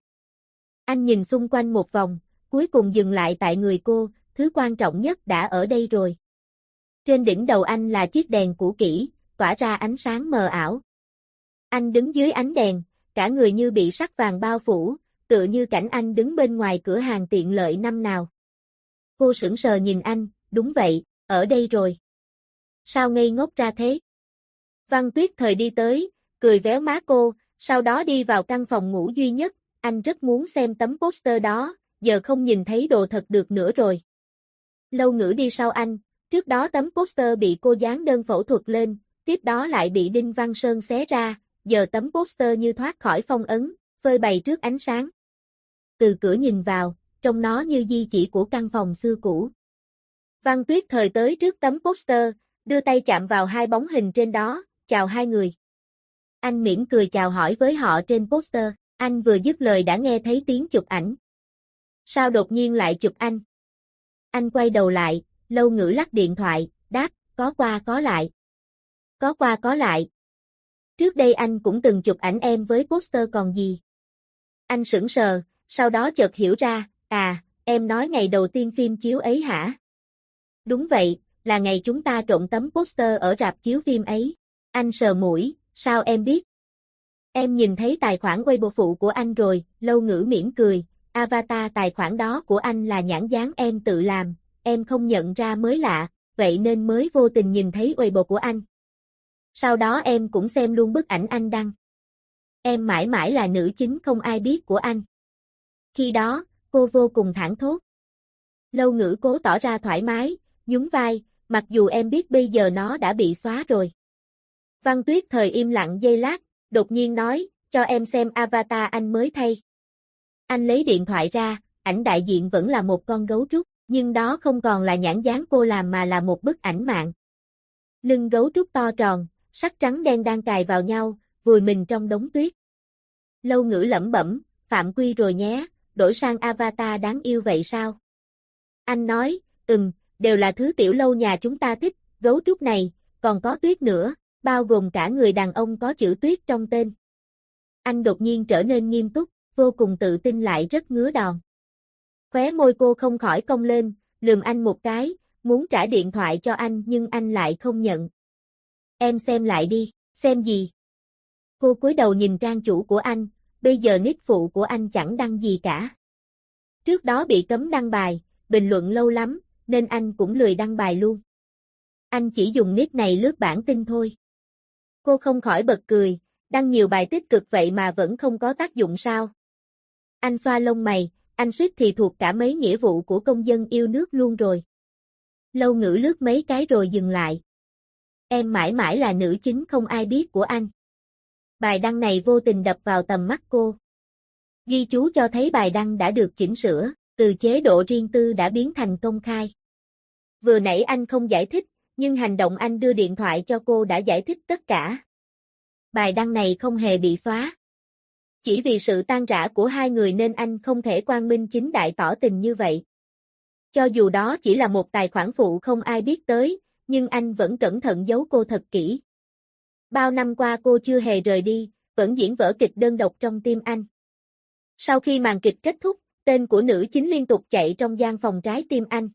A: Anh nhìn xung quanh một vòng, cuối cùng dừng lại tại người cô, thứ quan trọng nhất đã ở đây rồi. Trên đỉnh đầu anh là chiếc đèn cũ kỹ, tỏa ra ánh sáng mờ ảo. Anh đứng dưới ánh đèn, cả người như bị sắc vàng bao phủ, tựa như cảnh anh đứng bên ngoài cửa hàng tiện lợi năm nào. Cô sững sờ nhìn anh, đúng vậy, ở đây rồi. Sao ngây ngốc ra thế? Văn Tuyết Thời đi tới, cười véo má cô, sau đó đi vào căn phòng ngủ duy nhất, anh rất muốn xem tấm poster đó, giờ không nhìn thấy đồ thật được nữa rồi. Lâu Ngữ đi sau anh, trước đó tấm poster bị cô dán đơn phẫu thuật lên, tiếp đó lại bị Đinh Văn Sơn xé ra, giờ tấm poster như thoát khỏi phong ấn, phơi bày trước ánh sáng. Từ cửa nhìn vào, trông nó như di chỉ của căn phòng xưa cũ. Văn Tuyết Thời tới trước tấm poster, đưa tay chạm vào hai bóng hình trên đó, chào hai người. Anh mỉm cười chào hỏi với họ trên poster, anh vừa dứt lời đã nghe thấy tiếng chụp ảnh. Sao đột nhiên lại chụp anh? Anh quay đầu lại, Lâu Ngữ lắc điện thoại, đáp, có qua có lại. Có qua có lại. Trước đây anh cũng từng chụp ảnh em với poster còn gì. Anh sững sờ, sau đó chợt hiểu ra, à, em nói ngày đầu tiên phim chiếu ấy hả? Đúng vậy, là ngày chúng ta trộn tấm poster ở rạp chiếu phim ấy. Anh sờ mũi, sao em biết? Em nhìn thấy tài khoản Weibo phụ của anh rồi, Lâu Ngữ mỉm cười, avatar tài khoản đó của anh là nhãn dán em tự làm, em không nhận ra mới lạ, vậy nên mới vô tình nhìn thấy Weibo của anh. Sau đó em cũng xem luôn bức ảnh anh đăng. Em mãi mãi là nữ chính không ai biết của anh. Khi đó, cô vô cùng thảng thốt. Lâu Ngữ cố tỏ ra thoải mái, nhún vai, mặc dù em biết bây giờ nó đã bị xóa rồi. Văn Tuyết Thời im lặng giây lát, đột nhiên nói, cho em xem avatar anh mới thay. Anh lấy điện thoại ra, ảnh đại diện vẫn là một con gấu trúc, nhưng đó không còn là nhãn dán cô làm mà là một bức ảnh mạng. Lưng gấu trúc to tròn, sắc trắng đen đang cài vào nhau, vùi mình trong đống tuyết. Lâu Ngữ lẩm bẩm, phạm quy rồi nhé, đổi sang avatar đáng yêu vậy sao? Anh nói, đều là thứ tiểu lâu nhà chúng ta thích, gấu trúc này, còn có tuyết nữa, bao gồm cả người đàn ông có chữ tuyết trong tên. Anh đột nhiên trở nên nghiêm túc, vô cùng tự tin lại rất ngứa đòn. Khóe môi cô không khỏi cong lên, lườm anh một cái, muốn trả điện thoại cho anh nhưng anh lại không nhận. Em xem lại đi, xem gì? Cô cúi đầu nhìn trang chủ của anh, bây giờ nick phụ của anh chẳng đăng gì cả. Trước đó bị cấm đăng bài, bình luận lâu lắm, nên anh cũng lười đăng bài luôn. Anh chỉ dùng nick này lướt bản tin thôi. Cô không khỏi bật cười, đăng nhiều bài tích cực vậy mà vẫn không có tác dụng sao? Anh xoa lông mày, anh suýt thì thuộc cả mấy nghĩa vụ của công dân yêu nước luôn rồi. Lâu Ngữ lướt mấy cái rồi dừng lại. Em mãi mãi là nữ chính không ai biết của anh. Bài đăng này vô tình đập vào tầm mắt cô. Ghi chú cho thấy bài đăng đã được chỉnh sửa, từ chế độ riêng tư đã biến thành công khai. Vừa nãy anh không giải thích, nhưng hành động anh đưa điện thoại cho cô đã giải thích tất cả. Bài đăng này không hề bị xóa. Chỉ vì sự tan rã của hai người nên anh không thể quang minh chính đại tỏ tình như vậy. Cho dù đó chỉ là một tài khoản phụ không ai biết tới, nhưng anh vẫn cẩn thận giấu cô thật kỹ. Bao năm qua cô chưa hề rời đi, vẫn diễn vở kịch đơn độc trong tim anh. Sau khi màn kịch kết thúc, tên của nữ chính liên tục chạy trong gian phòng trái tim anh.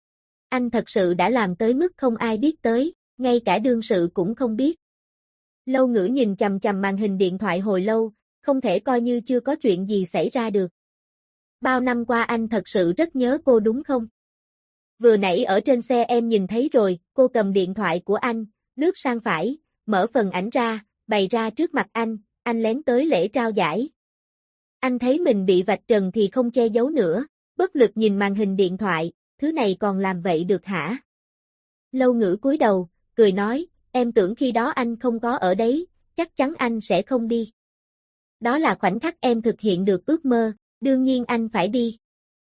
A: Anh thật sự đã làm tới mức không ai biết tới, ngay cả đương sự cũng không biết. Lâu Ngữ nhìn chằm chằm màn hình điện thoại hồi lâu, không thể coi như chưa có chuyện gì xảy ra được. Bao năm qua anh thật sự rất nhớ cô đúng không? Vừa nãy ở trên xe em nhìn thấy rồi, cô cầm điện thoại của anh, lướt sang phải, mở phần ảnh ra, bày ra trước mặt anh lén tới lễ trao giải. Anh thấy mình bị vạch trần thì không che giấu nữa, bất lực nhìn màn hình điện thoại, thứ này còn làm vậy được hả? Lâu Ngữ cúi đầu, cười nói, em tưởng khi đó anh không có ở đấy, chắc chắn anh sẽ không đi. Đó là khoảnh khắc em thực hiện được ước mơ, đương nhiên anh phải đi.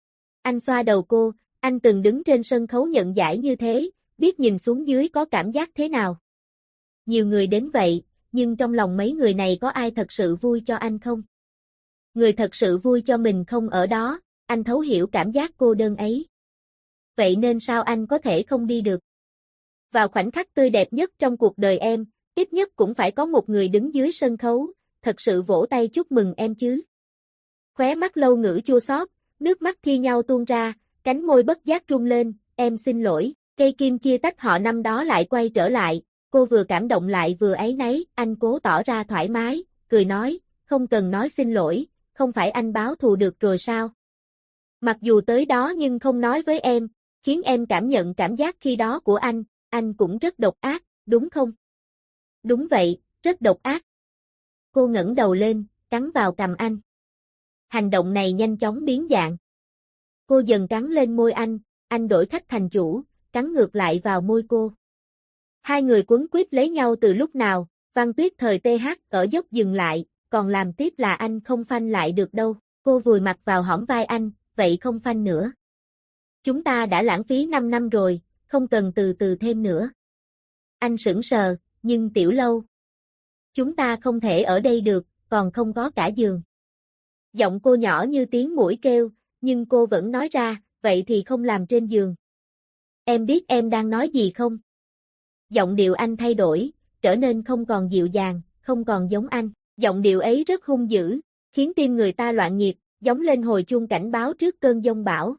A: Anh xoa đầu cô, anh từng đứng trên sân khấu nhận giải như thế, biết nhìn xuống dưới có cảm giác thế nào. Nhiều người đến vậy, nhưng trong lòng mấy người này có ai thật sự vui cho anh không? Người thật sự vui cho mình không ở đó, anh thấu hiểu cảm giác cô đơn ấy. Vậy nên sao anh có thể không đi được? Vào khoảnh khắc tươi đẹp nhất trong cuộc đời em, ít nhất cũng phải có một người đứng dưới sân khấu, thật sự vỗ tay chúc mừng em chứ. Khóe mắt Lâu Ngữ chua xót, nước mắt thi nhau tuôn ra, cánh môi bất giác rung lên, em xin lỗi, cây kim chia tách họ năm đó lại quay trở lại, cô vừa cảm động lại vừa áy náy, anh cố tỏ ra thoải mái, cười nói, không cần nói xin lỗi, không phải anh báo thù được rồi sao? Mặc dù tới đó nhưng không nói với em, khiến em cảm nhận cảm giác khi đó của anh cũng rất độc ác, đúng không? Đúng vậy, rất độc ác. Cô ngẩng đầu lên, cắn vào cằm anh. Hành động này nhanh chóng biến dạng. Cô dần cắn lên môi anh đổi khách thành chủ, cắn ngược lại vào môi cô. Hai người quấn quýt lấy nhau từ lúc nào, Văn Tuyết thời TH ở dốc dừng lại, còn làm tiếp là anh không phanh lại được đâu. Cô vùi mặt vào hõm vai anh, vậy không phanh nữa. Chúng ta đã lãng phí 5 năm rồi, không cần từ từ thêm nữa. Anh sững sờ, nhưng Tiểu Lâu. Chúng ta không thể ở đây được, còn không có cả giường. Giọng cô nhỏ như tiếng muỗi kêu, nhưng cô vẫn nói ra, vậy thì không làm trên giường. Em biết em đang nói gì không? Giọng điệu anh thay đổi, trở nên không còn dịu dàng, không còn giống anh. Giọng điệu ấy rất hung dữ, khiến tim người ta loạn nhịp, giống lên hồi chuông cảnh báo trước cơn giông bão.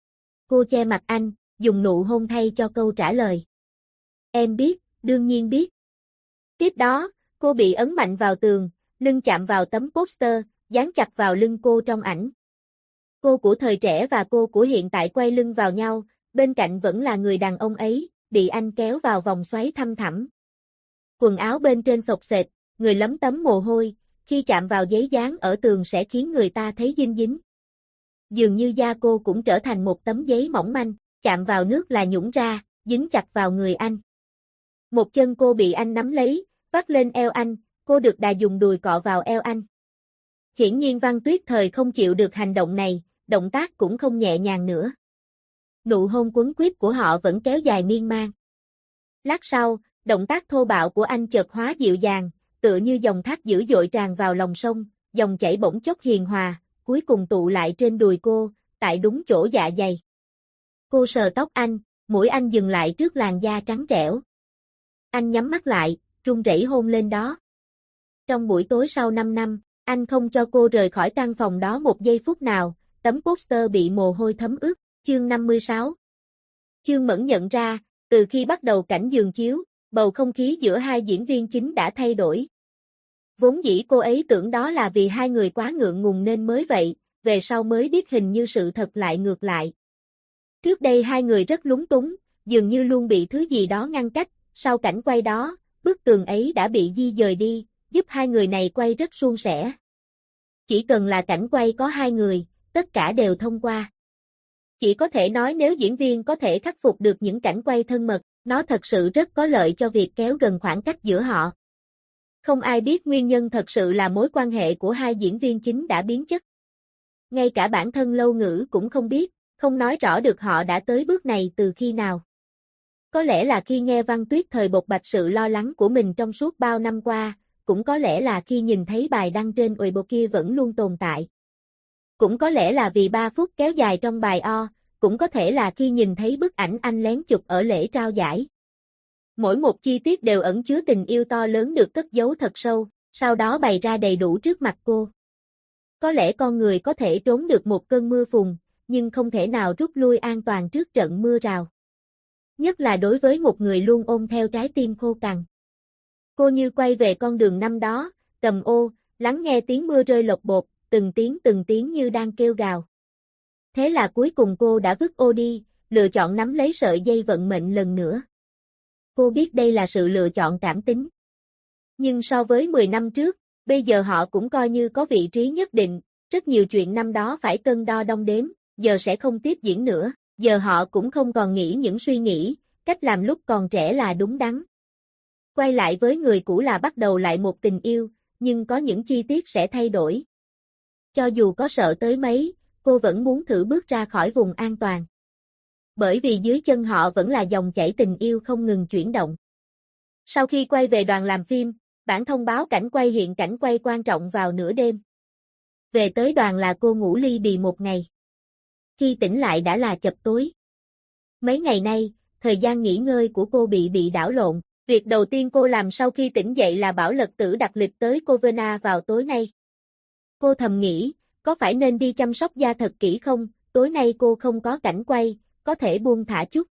A: Cô che mặt anh, dùng nụ hôn thay cho câu trả lời. Em biết, đương nhiên biết. Tiếp đó, cô bị ấn mạnh vào tường, lưng chạm vào tấm poster, dán chặt vào lưng cô trong ảnh. Cô của thời trẻ và cô của hiện tại quay lưng vào nhau, bên cạnh vẫn là người đàn ông ấy, bị anh kéo vào vòng xoáy thăm thẳm. Quần áo bên trên xộc xệch, người lấm tấm mồ hôi, khi chạm vào giấy dán ở tường sẽ khiến người ta thấy dinh dính. Dường như da cô cũng trở thành một tấm giấy mỏng manh, chạm vào nước là nhũn ra, dính chặt vào người anh. Một chân cô bị anh nắm lấy, vắt lên eo anh, cô được đà dùng đùi cọ vào eo anh. Hiển nhiên Văn Tuyết thời không chịu được hành động này, động tác cũng không nhẹ nhàng nữa. Nụ hôn quấn quýt của họ vẫn kéo dài miên man. Lát sau, động tác thô bạo của anh chợt hóa dịu dàng, tựa như dòng thác dữ dội tràn vào lòng sông, dòng chảy bỗng chốc hiền hòa, cuối cùng tụ lại trên đùi cô, tại đúng chỗ dạ dày. Cô sờ tóc anh, mũi anh dừng lại trước làn da trắng trẻo. Anh nhắm mắt lại, run rẩy hôn lên đó. Trong buổi tối sau 5 năm, anh không cho cô rời khỏi căn phòng đó một giây phút nào, tấm poster bị mồ hôi thấm ướt, chương 56. Chương Mẫn nhận ra, từ khi bắt đầu cảnh giường chiếu, bầu không khí giữa hai diễn viên chính đã thay đổi. Vốn dĩ cô ấy tưởng đó là vì hai người quá ngượng ngùng nên mới vậy, về sau mới biết hình như sự thật lại ngược lại. Trước đây hai người rất lúng túng, dường như luôn bị thứ gì đó ngăn cách, sau cảnh quay đó, bức tường ấy đã bị di dời đi, giúp hai người này quay rất suôn sẻ. Chỉ cần là cảnh quay có hai người, tất cả đều thông qua. Chỉ có thể nói nếu diễn viên có thể khắc phục được những cảnh quay thân mật, nó thật sự rất có lợi cho việc kéo gần khoảng cách giữa họ. Không ai biết nguyên nhân thật sự là mối quan hệ của hai diễn viên chính đã biến chất. Ngay cả bản thân Lâu Ngữ cũng không biết, không nói rõ được họ đã tới bước này từ khi nào. Có lẽ là khi nghe Văn Tuyết Thời bộc bạch sự lo lắng của mình trong suốt bao năm qua, cũng có lẽ là khi nhìn thấy bài đăng trên Weibo kia vẫn luôn tồn tại. Cũng có lẽ là vì 3 phút kéo dài trong bài cũng có thể là khi nhìn thấy bức ảnh anh lén chụp ở lễ trao giải. Mỗi một chi tiết đều ẩn chứa tình yêu to lớn được cất giấu thật sâu, sau đó bày ra đầy đủ trước mặt cô. Có lẽ con người có thể trốn được một cơn mưa phùn, nhưng không thể nào rút lui an toàn trước trận mưa rào. Nhất là đối với một người luôn ôm theo trái tim khô cằn. Cô như quay về con đường năm đó, cầm ô, lắng nghe tiếng mưa rơi lộc bột, từng tiếng như đang kêu gào. Thế là cuối cùng cô đã vứt ô đi, lựa chọn nắm lấy sợi dây vận mệnh lần nữa. Cô biết đây là sự lựa chọn cảm tính. Nhưng so với 10 năm trước, bây giờ họ cũng coi như có vị trí nhất định, rất nhiều chuyện năm đó phải cân đo đong đếm, giờ sẽ không tiếp diễn nữa, giờ họ cũng không còn nghĩ những suy nghĩ, cách làm lúc còn trẻ là đúng đắn. Quay lại với người cũ là bắt đầu lại một tình yêu, nhưng có những chi tiết sẽ thay đổi. Cho dù có sợ tới mấy, cô vẫn muốn thử bước ra khỏi vùng an toàn. Bởi vì dưới chân họ vẫn là dòng chảy tình yêu không ngừng chuyển động. Sau khi quay về đoàn làm phim, bản thông báo cảnh quay hiện cảnh quay quan trọng vào nửa đêm. Về tới đoàn là cô ngủ li bì một ngày. Khi tỉnh lại đã là chập tối. Mấy ngày nay, thời gian nghỉ ngơi của cô bị đảo lộn. Việc đầu tiên cô làm sau khi tỉnh dậy là bảo Lật Tử đặt lịch tới Covena vào tối nay. Cô thầm nghĩ, có phải nên đi chăm sóc da thật kỹ không, tối nay cô không có cảnh quay, có thể buông thả chút.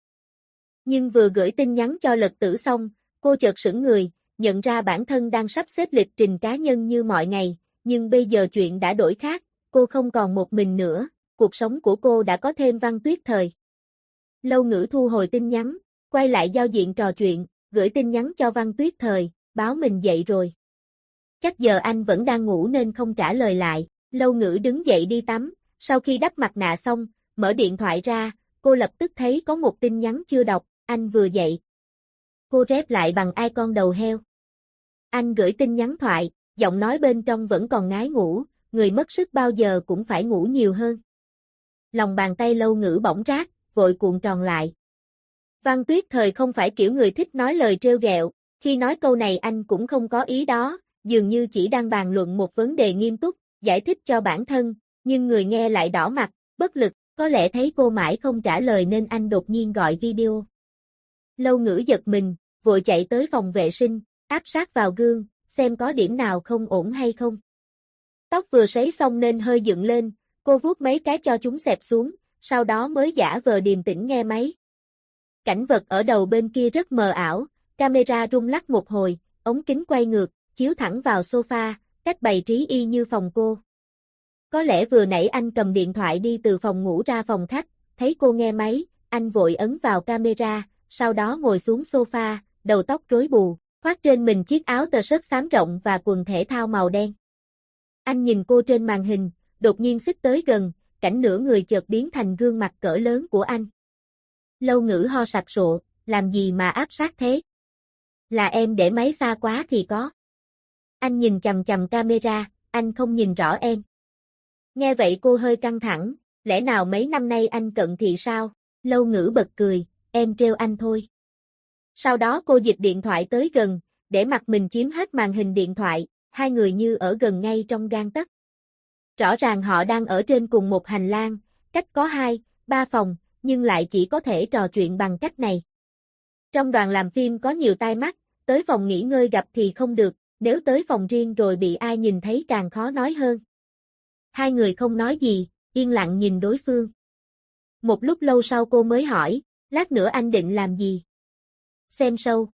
A: Nhưng vừa gửi tin nhắn cho Lật Tử xong, cô chợt sững người, nhận ra bản thân đang sắp xếp lịch trình cá nhân như mọi ngày, nhưng bây giờ chuyện đã đổi khác, cô không còn một mình nữa, cuộc sống của cô đã có thêm Văn Tuyết Thời. Lâu Ngữ thu hồi tin nhắn, quay lại giao diện trò chuyện, gửi tin nhắn cho Văn Tuyết Thời, báo mình dậy rồi. Chắc giờ anh vẫn đang ngủ nên không trả lời lại, Lâu Ngữ đứng dậy đi tắm, sau khi đắp mặt nạ xong, mở điện thoại ra, cô lập tức thấy có một tin nhắn chưa đọc, anh vừa dậy. Cô rep lại bằng icon đầu heo. Anh gửi tin nhắn thoại, giọng nói bên trong vẫn còn ngái ngủ, người mất sức bao giờ cũng phải ngủ nhiều hơn. Lòng bàn tay Lâu Ngữ bỗng rát, vội cuộn tròn lại. Văn Tuyết Thời không phải kiểu người thích nói lời trêu ghẹo, khi nói câu này anh cũng không có ý đó, dường như chỉ đang bàn luận một vấn đề nghiêm túc, giải thích cho bản thân, nhưng người nghe lại đỏ mặt, bất lực, có lẽ thấy cô mãi không trả lời nên anh đột nhiên gọi video. Lâu Ngữ giật mình, vội chạy tới phòng vệ sinh, áp sát vào gương, xem có điểm nào không ổn hay không. Tóc vừa sấy xong nên hơi dựng lên, cô vuốt mấy cái cho chúng xẹp xuống, sau đó mới giả vờ điềm tĩnh nghe máy. Cảnh vật ở đầu bên kia rất mờ ảo, camera rung lắc một hồi, ống kính quay ngược, chiếu thẳng vào sofa, cách bày trí y như phòng cô. Có lẽ vừa nãy anh cầm điện thoại đi từ phòng ngủ ra phòng khách, thấy cô nghe máy, anh vội ấn vào camera, sau đó ngồi xuống sofa, đầu tóc rối bù, khoác trên mình chiếc áo tơ sớt xám rộng và quần thể thao màu đen. Anh nhìn cô trên màn hình, đột nhiên xích tới gần, cảnh nửa người chợt biến thành gương mặt cỡ lớn của anh. Lâu Ngữ ho sặc sụa, làm gì mà áp sát thế? Là em để máy xa quá thì có. Anh nhìn chằm chằm camera, anh không nhìn rõ em. Nghe vậy cô hơi căng thẳng, lẽ nào mấy năm nay anh cận thị sao? Lâu Ngữ bật cười, em trêu anh thôi. Sau đó cô dịch điện thoại tới gần, để mặt mình chiếm hết màn hình điện thoại, hai người như ở gần ngay trong gang tấc. Rõ ràng họ đang ở trên cùng một hành lang, cách có 2, 3 phòng, nhưng lại chỉ có thể trò chuyện bằng cách này. Trong đoàn làm phim có nhiều tai mắt, tới phòng nghỉ ngơi gặp thì không được, nếu tới phòng riêng rồi bị ai nhìn thấy càng khó nói hơn. Hai người không nói gì, yên lặng nhìn đối phương. Một lúc lâu sau cô mới hỏi, lát nữa anh định làm gì? Xem show.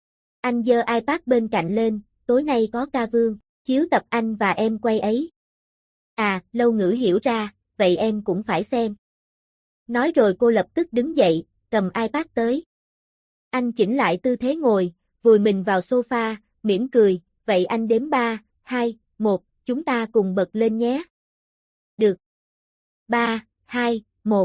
A: Anh giơ iPad bên cạnh lên, tối nay có ca vương, chiếu tập anh và em quay ấy. À, Lâu Ngữ hiểu ra, vậy em cũng phải xem. Nói rồi cô lập tức đứng dậy, cầm iPad tới. Anh chỉnh lại tư thế ngồi, vùi mình vào sofa, mỉm cười, vậy anh đếm 3, 2, 1, chúng ta cùng bật lên nhé. Được. 3, 2, 1.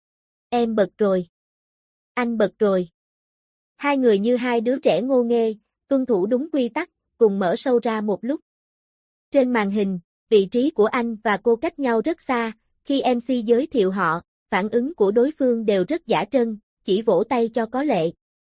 A: Em bật rồi. Anh bật rồi. Hai người như hai đứa trẻ ngô nghê, tuân thủ đúng quy tắc, cùng mở show ra một lúc. Trên màn hình, vị trí của anh và cô cách nhau rất xa, khi MC giới thiệu họ, phản ứng của đối phương đều rất dã trân, chỉ vỗ tay cho có lệ.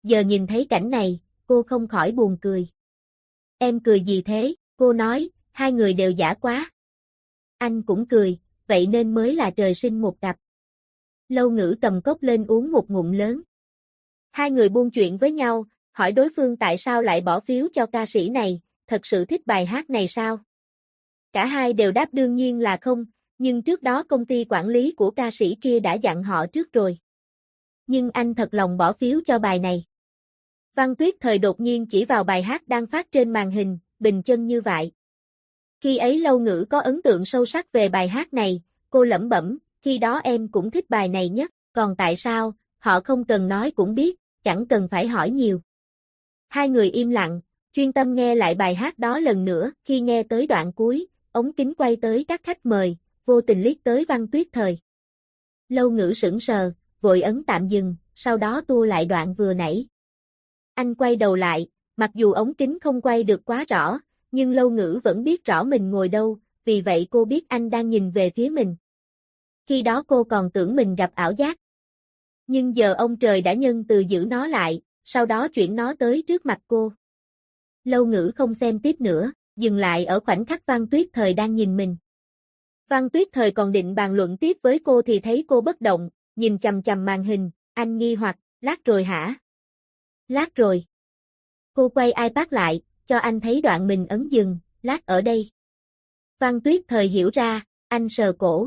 A: Giờ nhìn thấy cảnh này, cô không khỏi buồn cười. Em cười gì thế? Cô nói, hai người đều giả quá. Anh cũng cười, vậy nên mới là trời sinh một cặp. Lâu Ngữ cầm cốc lên uống một ngụm lớn. Hai người buôn chuyện với nhau, hỏi đối phương tại sao lại bỏ phiếu cho ca sĩ này, thật sự thích bài hát này sao? Cả hai đều đáp đương nhiên là không, nhưng trước đó công ty quản lý của ca sĩ kia đã dặn họ trước rồi. Nhưng anh thật lòng bỏ phiếu cho bài này. Văn Tuyết Thời đột nhiên chỉ vào bài hát đang phát trên màn hình, bình chân như vậy. Khi ấy Lâu Ngữ có ấn tượng sâu sắc về bài hát này, cô lẩm bẩm, khi đó em cũng thích bài này nhất, còn tại sao, họ không cần nói cũng biết, chẳng cần phải hỏi nhiều. Hai người im lặng, chuyên tâm nghe lại bài hát đó lần nữa, khi nghe tới đoạn cuối, ống kính quay tới các khách mời, vô tình liếc tới Văn Tuyết Thời. Lâu Ngữ sững sờ, vội ấn tạm dừng, sau đó tua lại đoạn vừa nãy. Anh quay đầu lại, mặc dù ống kính không quay được quá rõ, nhưng Lâu Ngữ vẫn biết rõ mình ngồi đâu, vì vậy cô biết anh đang nhìn về phía mình. Khi đó cô còn tưởng mình gặp ảo giác. Nhưng giờ ông trời đã nhân từ giữ nó lại, sau đó chuyển nó tới trước mặt cô. Lâu Ngữ không xem tiếp nữa, dừng lại ở khoảnh khắc Văn Tuyết Thời đang nhìn mình. Văn Tuyết Thời còn định bàn luận tiếp với cô thì thấy cô bất động, nhìn chằm chằm màn hình, anh nghi hoặc, lát rồi hả? Lát rồi. Cô quay iPad lại, cho anh thấy đoạn mình ấn dừng, lát ở đây. Văn Tuyết Thời hiểu ra, anh sờ cổ,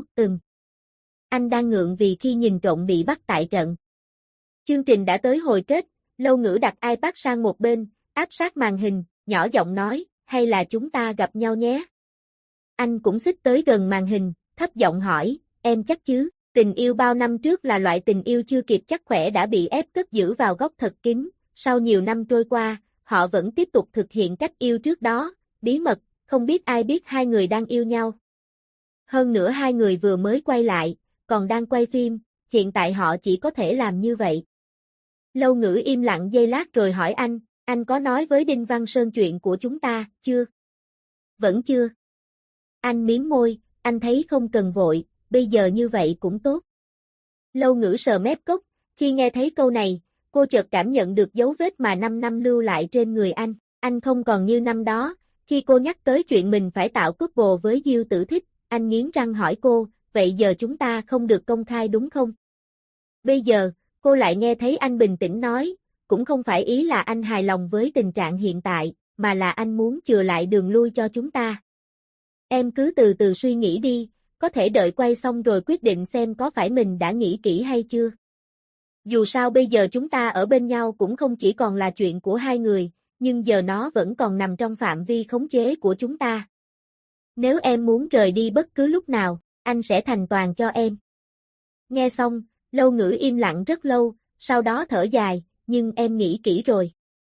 A: Anh đang ngượng vì khi nhìn trộm bị bắt tại trận. Chương trình đã tới hồi kết, Lâu Ngữ đặt iPad sang một bên, áp sát màn hình, nhỏ giọng nói, hay là chúng ta gặp nhau nhé. Anh cũng xích tới gần màn hình, thấp giọng hỏi, em chắc chứ, tình yêu bao năm trước là loại tình yêu chưa kịp chắc khỏe đã bị ép cất giữ vào góc thật kín, sau nhiều năm trôi qua, họ vẫn tiếp tục thực hiện cách yêu trước đó, bí mật, không biết ai biết hai người đang yêu nhau. Hơn nữa hai người vừa mới quay lại, còn đang quay phim, hiện tại họ chỉ có thể làm như vậy. Lâu Ngữ im lặng giây lát rồi hỏi anh có nói với Đinh Văn Sơn chuyện của chúng ta, chưa? Vẫn chưa. Anh mím môi, anh thấy không cần vội, bây giờ như vậy cũng tốt. Lâu Ngữ sờ mép cốc, khi nghe thấy câu này, cô chợt cảm nhận được dấu vết mà 5 năm lưu lại trên người anh không còn như năm đó, khi cô nhắc tới chuyện mình phải tạo couple với Diêu Tử Thích, anh nghiến răng hỏi cô, vậy giờ chúng ta không được công khai đúng không? Bây giờ, cô lại nghe thấy anh bình tĩnh nói, cũng không phải ý là anh hài lòng với tình trạng hiện tại, mà là anh muốn chừa lại đường lui cho chúng ta. Em cứ từ từ suy nghĩ đi, có thể đợi quay xong rồi quyết định xem có phải mình đã nghĩ kỹ hay chưa. Dù sao bây giờ chúng ta ở bên nhau cũng không chỉ còn là chuyện của hai người, nhưng giờ nó vẫn còn nằm trong phạm vi khống chế của chúng ta. Nếu em muốn rời đi bất cứ lúc nào, anh sẽ thành toàn cho em. Nghe xong, Lâu Ngữ im lặng rất lâu, sau đó thở dài, nhưng em nghĩ kỹ rồi.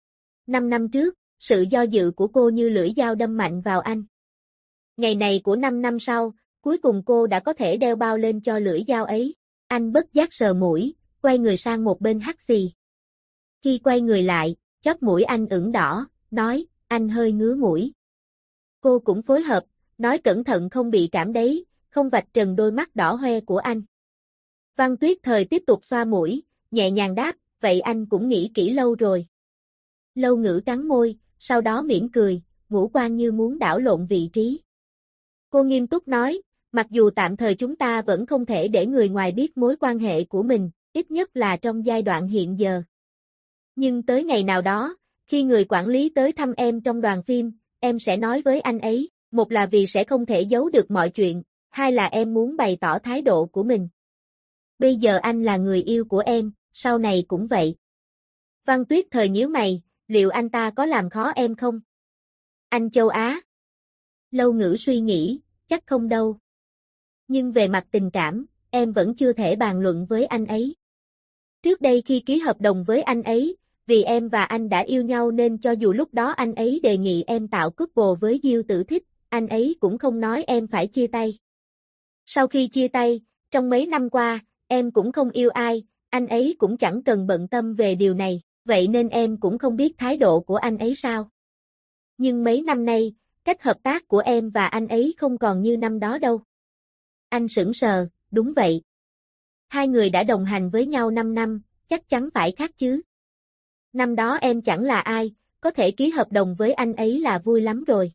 A: 5 năm trước, sự do dự của cô như lưỡi dao đâm mạnh vào anh. Ngày này của 5 năm sau, cuối cùng cô đã có thể đeo bao lên cho lưỡi dao ấy. Anh bất giác sờ mũi, quay người sang một bên hắt xì. Khi quay người lại, chóp mũi anh ửng đỏ, nói, anh hơi ngứa mũi. Cô cũng phối hợp, nói cẩn thận không bị cảm đấy, không vạch trần đôi mắt đỏ hoe của anh. Văn Tuyết Thời tiếp tục xoa mũi, nhẹ nhàng đáp, vậy anh cũng nghĩ kỹ lâu rồi. Lâu Ngữ cắn môi, sau đó mỉm cười, ngũ quan như muốn đảo lộn vị trí. Cô nghiêm túc nói, mặc dù tạm thời chúng ta vẫn không thể để người ngoài biết mối quan hệ của mình, ít nhất là trong giai đoạn hiện giờ. Nhưng tới ngày nào đó, khi người quản lý tới thăm em trong đoàn phim, em sẽ nói với anh ấy, một là vì sẽ không thể giấu được mọi chuyện, hai là em muốn bày tỏ thái độ của mình. Bây giờ anh là người yêu của em, sau này cũng vậy. Văn Tuyết Thời nhíu mày, liệu anh ta có làm khó em không? Anh châu Á. Lâu Ngữ suy nghĩ, chắc không đâu. Nhưng về mặt tình cảm, em vẫn chưa thể bàn luận với anh ấy. Trước đây khi ký hợp đồng với anh ấy, vì em và anh đã yêu nhau nên cho dù lúc đó anh ấy đề nghị em tạo couple với Diêu Tử Thích, anh ấy cũng không nói em phải chia tay. Sau khi chia tay, trong mấy năm qua, em cũng không yêu ai, anh ấy cũng chẳng cần bận tâm về điều này, vậy nên em cũng không biết thái độ của anh ấy sao. Nhưng mấy năm nay, cách hợp tác của em và anh ấy không còn như năm đó đâu. Anh sững sờ, đúng vậy. Hai người đã đồng hành với nhau 5 năm, chắc chắn phải khác chứ. Năm đó em chẳng là ai, có thể ký hợp đồng với anh ấy là vui lắm rồi.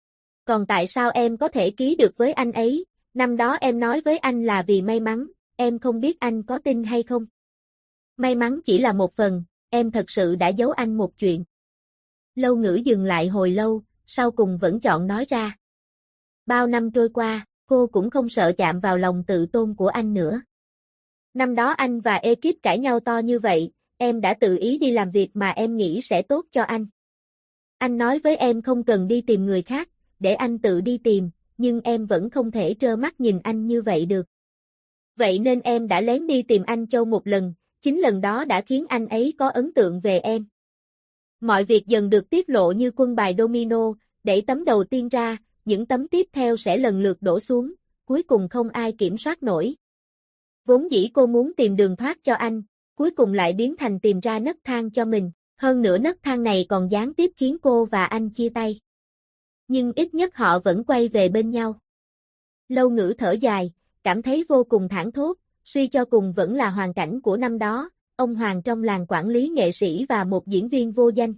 A: Còn tại sao em có thể ký được với anh ấy? Năm đó em nói với anh là vì may mắn, em không biết anh có tin hay không. May mắn chỉ là một phần, em thật sự đã giấu anh một chuyện. Lâu Ngữ dừng lại hồi lâu, sau cùng vẫn chọn nói ra. Bao năm trôi qua, cô cũng không sợ chạm vào lòng tự tôn của anh nữa. Năm đó anh và ekip cãi nhau to như vậy, em đã tự ý đi làm việc mà em nghĩ sẽ tốt cho anh. Anh nói với em không cần đi tìm người khác, để anh tự đi tìm, nhưng em vẫn không thể trơ mắt nhìn anh như vậy được. Vậy nên em đã lén đi tìm anh Châu một lần, chính lần đó đã khiến anh ấy có ấn tượng về em. Mọi việc dần được tiết lộ như quân bài domino, đẩy tấm đầu tiên ra, những tấm tiếp theo sẽ lần lượt đổ xuống, cuối cùng không ai kiểm soát nổi. Vốn dĩ cô muốn tìm đường thoát cho anh, cuối cùng lại biến thành tìm ra nấc thang cho mình, hơn nữa nấc thang này còn gián tiếp khiến cô và anh chia tay. Nhưng ít nhất họ vẫn quay về bên nhau. Lâu Ngữ thở dài, cảm thấy vô cùng thảng thốt, suy cho cùng vẫn là hoàn cảnh của năm đó, ông Hoàng trong làng quản lý nghệ sĩ và một diễn viên vô danh.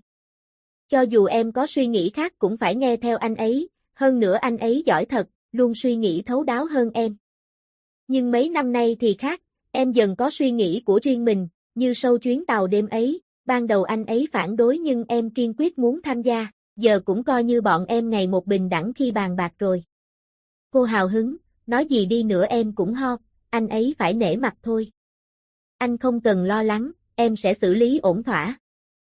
A: Cho dù em có suy nghĩ khác cũng phải nghe theo anh ấy, hơn nữa anh ấy giỏi thật, luôn suy nghĩ thấu đáo hơn em. Nhưng mấy năm nay thì khác, em dần có suy nghĩ của riêng mình, như sau chuyến tàu đêm ấy, ban đầu anh ấy phản đối nhưng em kiên quyết muốn tham gia, giờ cũng coi như bọn em ngày một bình đẳng khi bàn bạc rồi. Cô hào hứng, nói gì đi nữa em cũng ho, anh ấy phải nể mặt thôi. Anh không cần lo lắng, em sẽ xử lý ổn thỏa.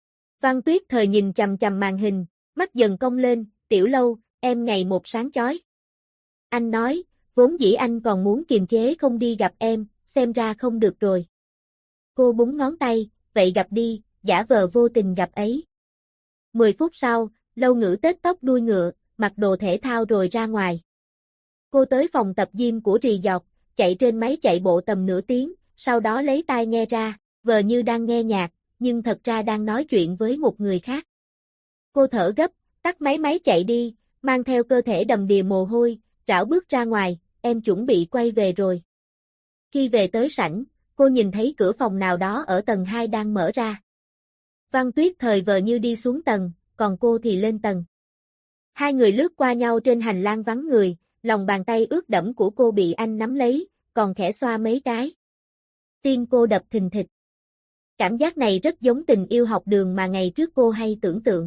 A: Văn Tuyết Thời nhìn chằm chằm màn hình, mắt dần cong lên, Tiểu Lâu, em ngày một sáng chói. Anh nói, vốn dĩ anh còn muốn kiềm chế không đi gặp em, xem ra không được rồi. Cô búng ngón tay, vậy gặp đi, giả vờ vô tình gặp ấy. 10 phút sau, Lâu Ngữ tết tóc đuôi ngựa, mặc đồ thể thao rồi ra ngoài. Cô tới phòng tập gym của Rì Dọt, chạy trên máy chạy bộ tầm nửa tiếng, sau đó lấy tai nghe ra, vờ như đang nghe nhạc, nhưng thật ra đang nói chuyện với một người khác. Cô thở gấp, tắt máy chạy đi, mang theo cơ thể đầm đìa mồ hôi, rảo bước ra ngoài, em chuẩn bị quay về rồi. Khi về tới sảnh, cô nhìn thấy cửa phòng nào đó ở tầng 2 đang mở ra. Văn Tuyết Thời vờ như đi xuống tầng, còn cô thì lên tầng. Hai người lướt qua nhau trên hành lang vắng người, lòng bàn tay ướt đẫm của cô bị anh nắm lấy, còn khẽ xoa mấy cái. Tim cô đập thình thịch. Cảm giác này rất giống tình yêu học đường mà ngày trước cô hay tưởng tượng.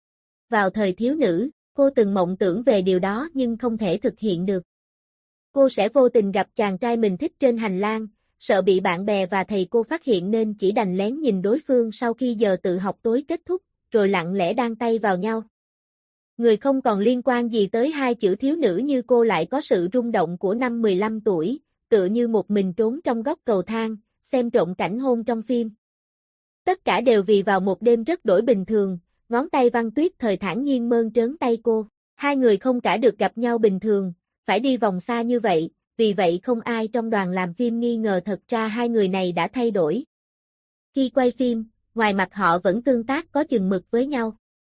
A: Vào thời thiếu nữ, cô từng mộng tưởng về điều đó nhưng không thể thực hiện được. Cô sẽ vô tình gặp chàng trai mình thích trên hành lang, sợ bị bạn bè và thầy cô phát hiện nên chỉ đành lén nhìn đối phương sau khi giờ tự học tối kết thúc, rồi lặng lẽ đan tay vào nhau. Người không còn liên quan gì tới hai chữ thiếu nữ như cô lại có sự rung động của năm 15 tuổi, tựa như một mình trốn trong góc cầu thang, xem trộm cảnh hôn trong phim. Tất cả đều vì vào một đêm rất đổi bình thường, ngón tay Văn Tuyết Thời thản nhiên mơn trớn tay cô. Hai người không cả được gặp nhau bình thường, phải đi vòng xa như vậy, vì vậy không ai trong đoàn làm phim nghi ngờ thật ra hai người này đã thay đổi. Khi quay phim, ngoài mặt họ vẫn tương tác có chừng mực với nhau.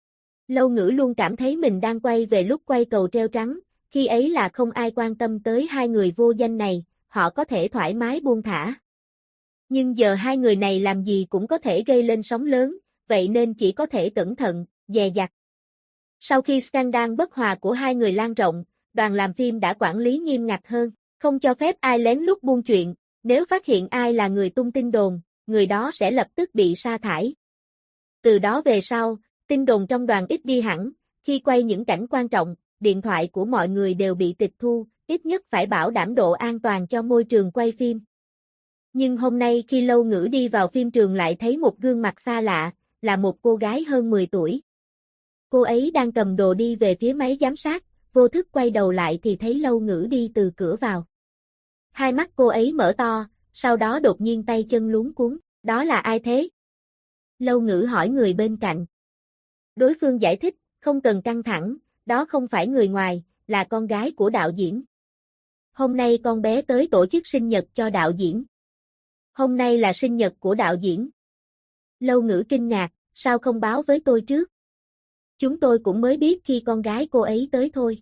A: Lâu Ngữ luôn cảm thấy mình đang quay về lúc quay Cầu Treo Trắng, khi ấy là không ai quan tâm tới hai người vô danh này, họ có thể thoải mái buông thả. Nhưng giờ hai người này làm gì cũng có thể gây lên sóng lớn, vậy nên chỉ có thể cẩn thận, dè dặt. Sau khi scandal bất hòa của hai người lan rộng, đoàn làm phim đã quản lý nghiêm ngặt hơn, không cho phép ai lén lút buôn chuyện, nếu phát hiện ai là người tung tin đồn, người đó sẽ lập tức bị sa thải. Từ đó về sau, tin đồn trong đoàn ít đi hẳn, khi quay những cảnh quan trọng, điện thoại của mọi người đều bị tịch thu, ít nhất phải bảo đảm độ an toàn cho môi trường quay phim. Nhưng hôm nay khi Lâu Ngữ đi vào phim trường lại thấy một gương mặt xa lạ, là một cô gái hơn 10 tuổi. Cô ấy đang cầm đồ đi về phía máy giám sát, vô thức quay đầu lại thì thấy Lâu Ngữ đi từ cửa vào. Hai mắt cô ấy mở to, sau đó đột nhiên tay chân luống cuống, đó là ai thế? Lâu Ngữ hỏi người bên cạnh. Đối phương giải thích, không cần căng thẳng, đó không phải người ngoài, là con gái của đạo diễn. Hôm nay con bé tới tổ chức sinh nhật cho đạo diễn. Hôm nay là sinh nhật của đạo diễn. Lâu Ngữ kinh ngạc, sao không báo với tôi trước? Chúng tôi cũng mới biết khi con gái cô ấy tới thôi.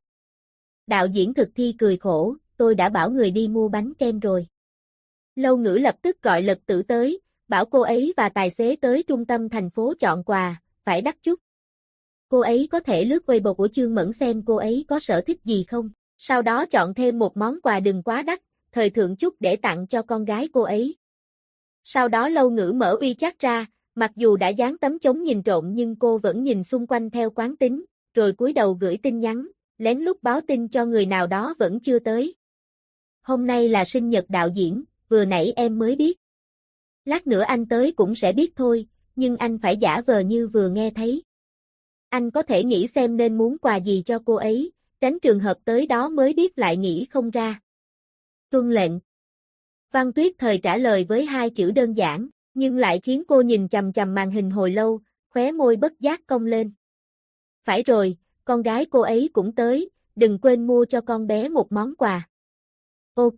A: Đạo diễn thực thi cười khổ, tôi đã bảo người đi mua bánh kem rồi. Lâu Ngữ lập tức gọi Lật Tử tới, bảo cô ấy và tài xế tới trung tâm thành phố chọn quà, phải đắt chút. Cô ấy có thể lướt Weibo của Chương Mẫn xem cô ấy có sở thích gì không, sau đó chọn thêm một món quà đừng quá đắt, thời thượng chút để tặng cho con gái cô ấy. Sau đó Lâu Ngữ mở WeChat ra, mặc dù đã dán tấm chống nhìn trộm nhưng cô vẫn nhìn xung quanh theo quán tính, rồi cúi đầu gửi tin nhắn, lén lút báo tin cho người nào đó vẫn chưa tới. Hôm nay là sinh nhật đạo diễn, vừa nãy em mới biết. Lát nữa anh tới cũng sẽ biết thôi, nhưng anh phải giả vờ như vừa nghe thấy. Anh có thể nghĩ xem nên muốn quà gì cho cô ấy, tránh trường hợp tới đó mới biết lại nghĩ không ra. Tuân lệnh. Văn Tuyết Thời trả lời với hai chữ đơn giản, nhưng lại khiến cô nhìn chằm chằm màn hình hồi lâu, khóe môi bất giác cong lên. Phải rồi, con gái cô ấy cũng tới, đừng quên mua cho con bé một món quà. Ok.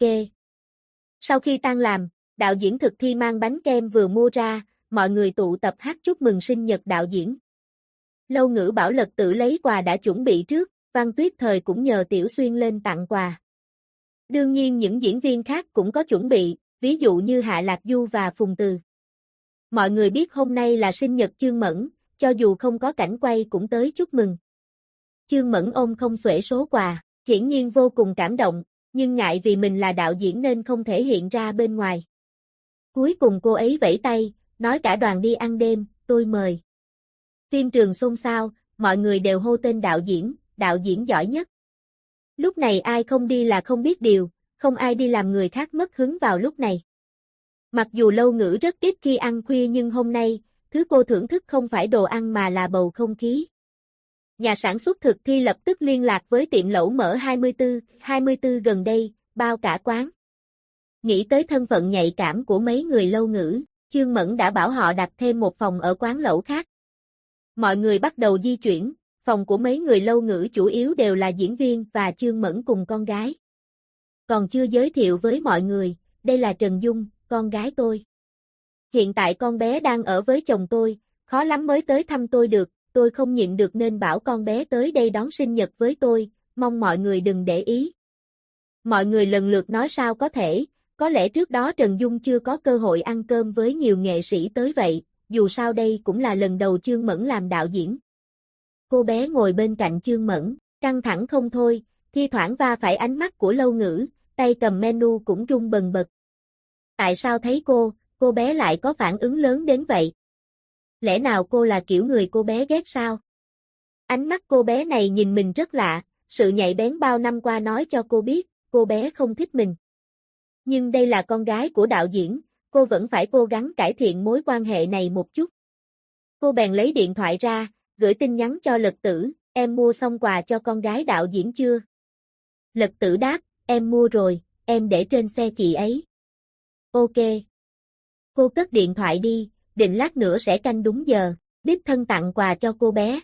A: Sau khi tan làm, đạo diễn thực thi mang bánh kem vừa mua ra, mọi người tụ tập hát chúc mừng sinh nhật đạo diễn. Lâu Ngữ bảo Lật Tử lấy quà đã chuẩn bị trước, Văn Tuyết Thời cũng nhờ Tiểu Xuyên lên tặng quà. Đương nhiên những diễn viên khác cũng có chuẩn bị, ví dụ như Hạ Lạc Du và Phùng Từ. Mọi người biết hôm nay là sinh nhật Chương Mẫn, cho dù không có cảnh quay cũng tới chúc mừng. Chương Mẫn ôm không xuể số quà, hiển nhiên vô cùng cảm động, nhưng ngại vì mình là đạo diễn nên không thể hiện ra bên ngoài. Cuối cùng cô ấy vẫy tay, nói cả đoàn đi ăn đêm, tôi mời. Phim trường xôn xao, mọi người đều hô tên đạo diễn giỏi nhất. Lúc này ai không đi là không biết điều, không ai đi làm người khác mất hứng vào lúc này. Mặc dù Lâu Ngữ rất ít khi ăn khuya nhưng hôm nay, thứ cô thưởng thức không phải đồ ăn mà là bầu không khí. Nhà sản xuất thực thi lập tức liên lạc với tiệm lẩu mở 24 gần đây, bao cả quán. Nghĩ tới thân phận nhạy cảm của mấy người Lâu Ngữ, Chương Mẫn đã bảo họ đặt thêm một phòng ở quán lẩu khác. Mọi người bắt đầu di chuyển, phòng của mấy người Lâu Ngữ chủ yếu đều là diễn viên và Chương Mẫn cùng con gái. Còn chưa giới thiệu với mọi người, đây là Trần Dung, con gái tôi. Hiện tại con bé đang ở với chồng tôi, khó lắm mới tới thăm tôi được, tôi không nhịn được nên bảo con bé tới đây đón sinh nhật với tôi, mong mọi người đừng để ý. Mọi người lần lượt nói sao có lẽ trước đó Trần Dung chưa có cơ hội ăn cơm với nhiều nghệ sĩ tới vậy, dù sao đây cũng là lần đầu Chương Mẫn làm đạo diễn. Cô bé ngồi bên cạnh Chương Mẫn, căng thẳng không thôi, thi thoảng va phải ánh mắt của Lâu Ngữ, tay cầm menu cũng run bần bật. Tại sao thấy cô bé lại có phản ứng lớn đến vậy? Lẽ nào cô là kiểu người cô bé ghét sao? Ánh mắt cô bé này nhìn mình rất lạ, sự nhạy bén bao năm qua nói cho cô biết, cô bé không thích mình. Nhưng đây là con gái của đạo diễn, cô vẫn phải cố gắng cải thiện mối quan hệ này một chút. Cô bèn lấy điện thoại ra, gửi tin nhắn cho Lật Tử, em mua xong quà cho con gái đạo diễn chưa? Lật Tử đáp, em mua rồi, em để trên xe chị ấy. Ok. Cô cất điện thoại đi, định lát nữa sẽ canh đúng giờ, đích thân tặng quà cho cô bé.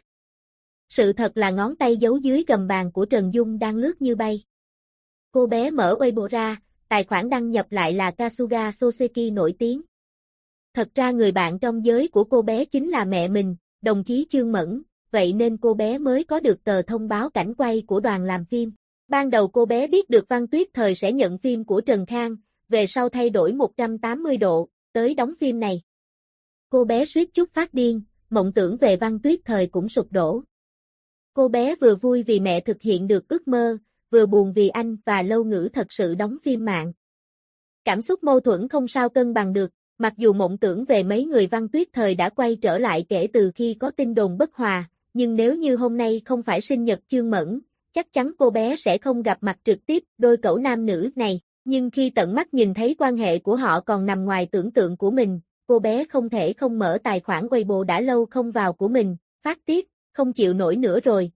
A: Sự thật là ngón tay giấu dưới gầm bàn của Trần Dung đang lướt như bay. Cô bé mở Weibo ra, tài khoản đăng nhập lại là Kasuga Soseki nổi tiếng. Thật ra người bạn trong giới của cô bé chính là mẹ mình, đồng chí Chương Mẫn, vậy nên cô bé mới có được tờ thông báo cảnh quay của đoàn làm phim. Ban đầu cô bé biết được Văn Tuyết Thời sẽ nhận phim của Trần Khang, về sau thay đổi 180 độ, tới đóng phim này. Cô bé suýt chút phát điên, mộng tưởng về Văn Tuyết Thời cũng sụp đổ. Cô bé vừa vui vì mẹ thực hiện được ước mơ, vừa buồn vì anh và Lâu Ngữ thật sự đóng phim mạng. Cảm xúc mâu thuẫn không sao cân bằng được, mặc dù mộng tưởng về mấy người Văn Tuyết Thời đã quay trở lại kể từ khi có tin đồn bất hòa, nhưng nếu như hôm nay không phải sinh nhật Chương Mẫn, chắc chắn cô bé sẽ không gặp mặt trực tiếp đôi cẩu nam nữ này, nhưng khi tận mắt nhìn thấy quan hệ của họ còn nằm ngoài tưởng tượng của mình, cô bé không thể không mở tài khoản Weibo đã lâu không vào của mình, phát tiết, không chịu nổi nữa rồi,